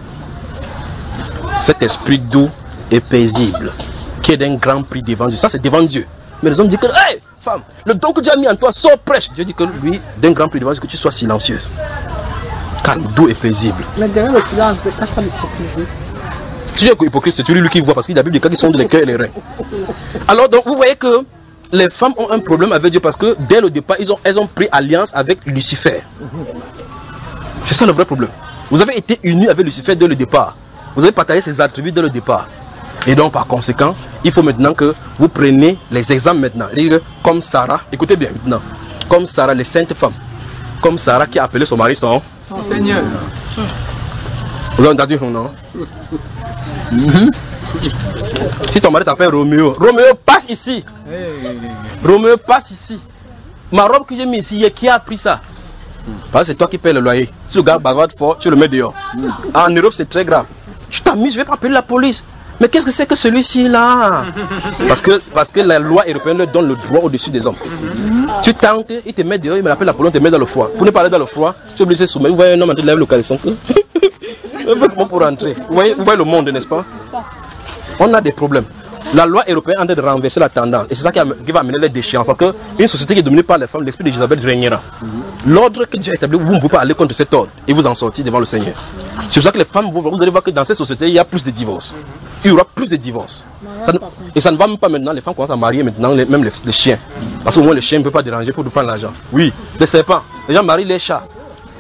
Cet esprit doux et paisible qui est d'un grand prix devant Dieu. Ça, c'est devant Dieu. Mais les hommes disent que, hé, femme, le don que Dieu a mis en toi, sort prêche. Dieu dit que lui, d'un grand prix devant Dieu, que tu sois silencieuse. Calme, doux et paisible. Mais derrière le silence, c'est pas l'hypocrisie. Si tu es hypocrite, c'est lui qui voit, parce qu'il y a des cas qui sont de les cœurs et les reins. Alors, donc, vous voyez que les femmes ont un problème avec Dieu parce que dès le départ, ils ont, elles ont pris alliance avec Lucifer. C'est ça le vrai problème. Vous avez été unis avec Lucifer dès le départ. Vous avez partagé ses attributs dès le départ. Et donc, par conséquent, il faut maintenant que vous preniez les exemples maintenant. Comme Sarah, écoutez bien maintenant. Comme Sarah, les saintes femmes. Comme Sarah qui a appelé son mari son Seigneur. Vous avez entendu son nom? Mm-hmm. Si ton mari t'appelle Roméo, Roméo passe ici. Hey. Roméo passe ici. Ma robe que j'ai mis ici, qui a pris ça? Parce que c'est toi qui payes le loyer. Si le gars bavarde fort, tu le mets dehors. Mm. En Europe, c'est très grave. Tu t'amuses, je vais pas appeler la police. Mais qu'est-ce que c'est que celui-ci là? Parce que, parce que la loi européenne leur donne le droit au-dessus des hommes. Mm-hmm. Tu tentes, il te met dehors, il me l'appelle la police, il te met dans le froid. Pour ne pas aller dans le froid, tu es obligé de se soumettre. Vous voyez un homme en train de laver le caleçon. Comment pour rentrer? Vous voyez, vous voyez le monde, n'est-ce pas? On a des problèmes. La loi européenne est en train de renverser la tendance. Et c'est ça qui, a, qui va amener les déchéances. Parce qu'une société qui est dominée par les femmes, l'esprit de Jézabel régnera. L'ordre que Dieu a établi, vous ne pouvez pas aller contre cet ordre et vous en sortir devant le Seigneur. C'est pour ça que les femmes, vous, vous allez voir que dans cette société, il y a plus de divorces. Il y aura plus de divorces. Ça, et ça ne va même pas maintenant. Les femmes commencent à marier maintenant, les, même les, les chiens. Parce qu'au moins, les chiens ne peuvent pas déranger pour prendre l'argent. Oui, les serpents. Les gens marient les chats.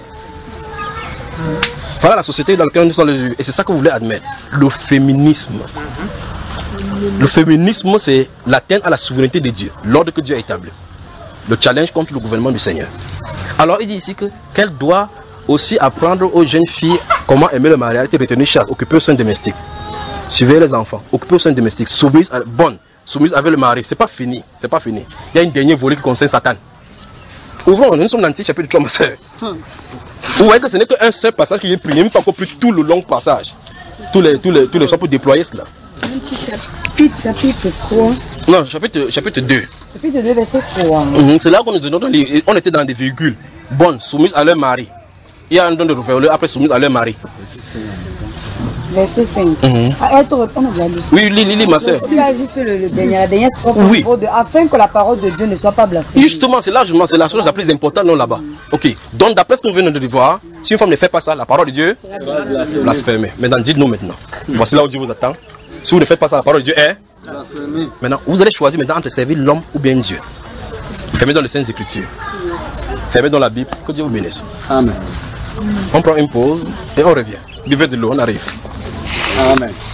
Voilà la société dans laquelle nous sommes. Et c'est ça que vous voulez admettre. Le féminisme. Le féminisme, c'est l'atteinte à la souveraineté de Dieu, l'ordre que Dieu a établi. Le challenge contre le gouvernement du Seigneur. Alors il dit ici que qu'elle doit aussi apprendre aux jeunes filles comment aimer le mariage, retenir chasse, occuper au sein domestique, surveiller les enfants, occuper au sein domestique, soumise à, bonne, soumise avec le mari. C'est pas fini, c'est pas fini. Il y a une dernière volée qui concerne Satan. Ouvrons, nous sommes dans le chapitre trois, ma soeur. Vous voyez que ce n'est qu'un seul passage qui est pris, il n'y a pas encore plus tout le long passage. Tous les, tous les, tous les soins pour déployer cela. Chapitre, chapitre trois. Non, chapitre, chapitre deux. Chapitre deux, verset trois. Mm-hmm. C'est là qu'on nous dit, on était dans des virgules. Bonne, soumise à leur mari. Il y a un don de refaire, après soumise à leur mari. Verset cinq. Mm-hmm. À être retourné de la lucie. Oui, lis, lis, lis, ma soeur. Il y a juste le, le dernier, la dernière strophe, oui. de, afin que la parole de Dieu ne soit pas blasphémée. Justement, c'est largement, c'est la chose la plus importante non là-bas. Ok. Donc d'après ce qu'on vient de voir, si une femme ne fait pas ça, la parole de Dieu est blasphémée. Maintenant, dites-nous maintenant. Voici là où Dieu vous attend. Si vous ne faites pas ça, la parole de Dieu est blasphémée. Maintenant, vous allez choisir maintenant entre servir l'homme ou bien Dieu. Fermez dans les Saintes Écritures. Fermez dans la Bible. Que Dieu vous bénisse. Amen. On prend une pause et on revient. Buvez de l'eau, on arrive. Amen.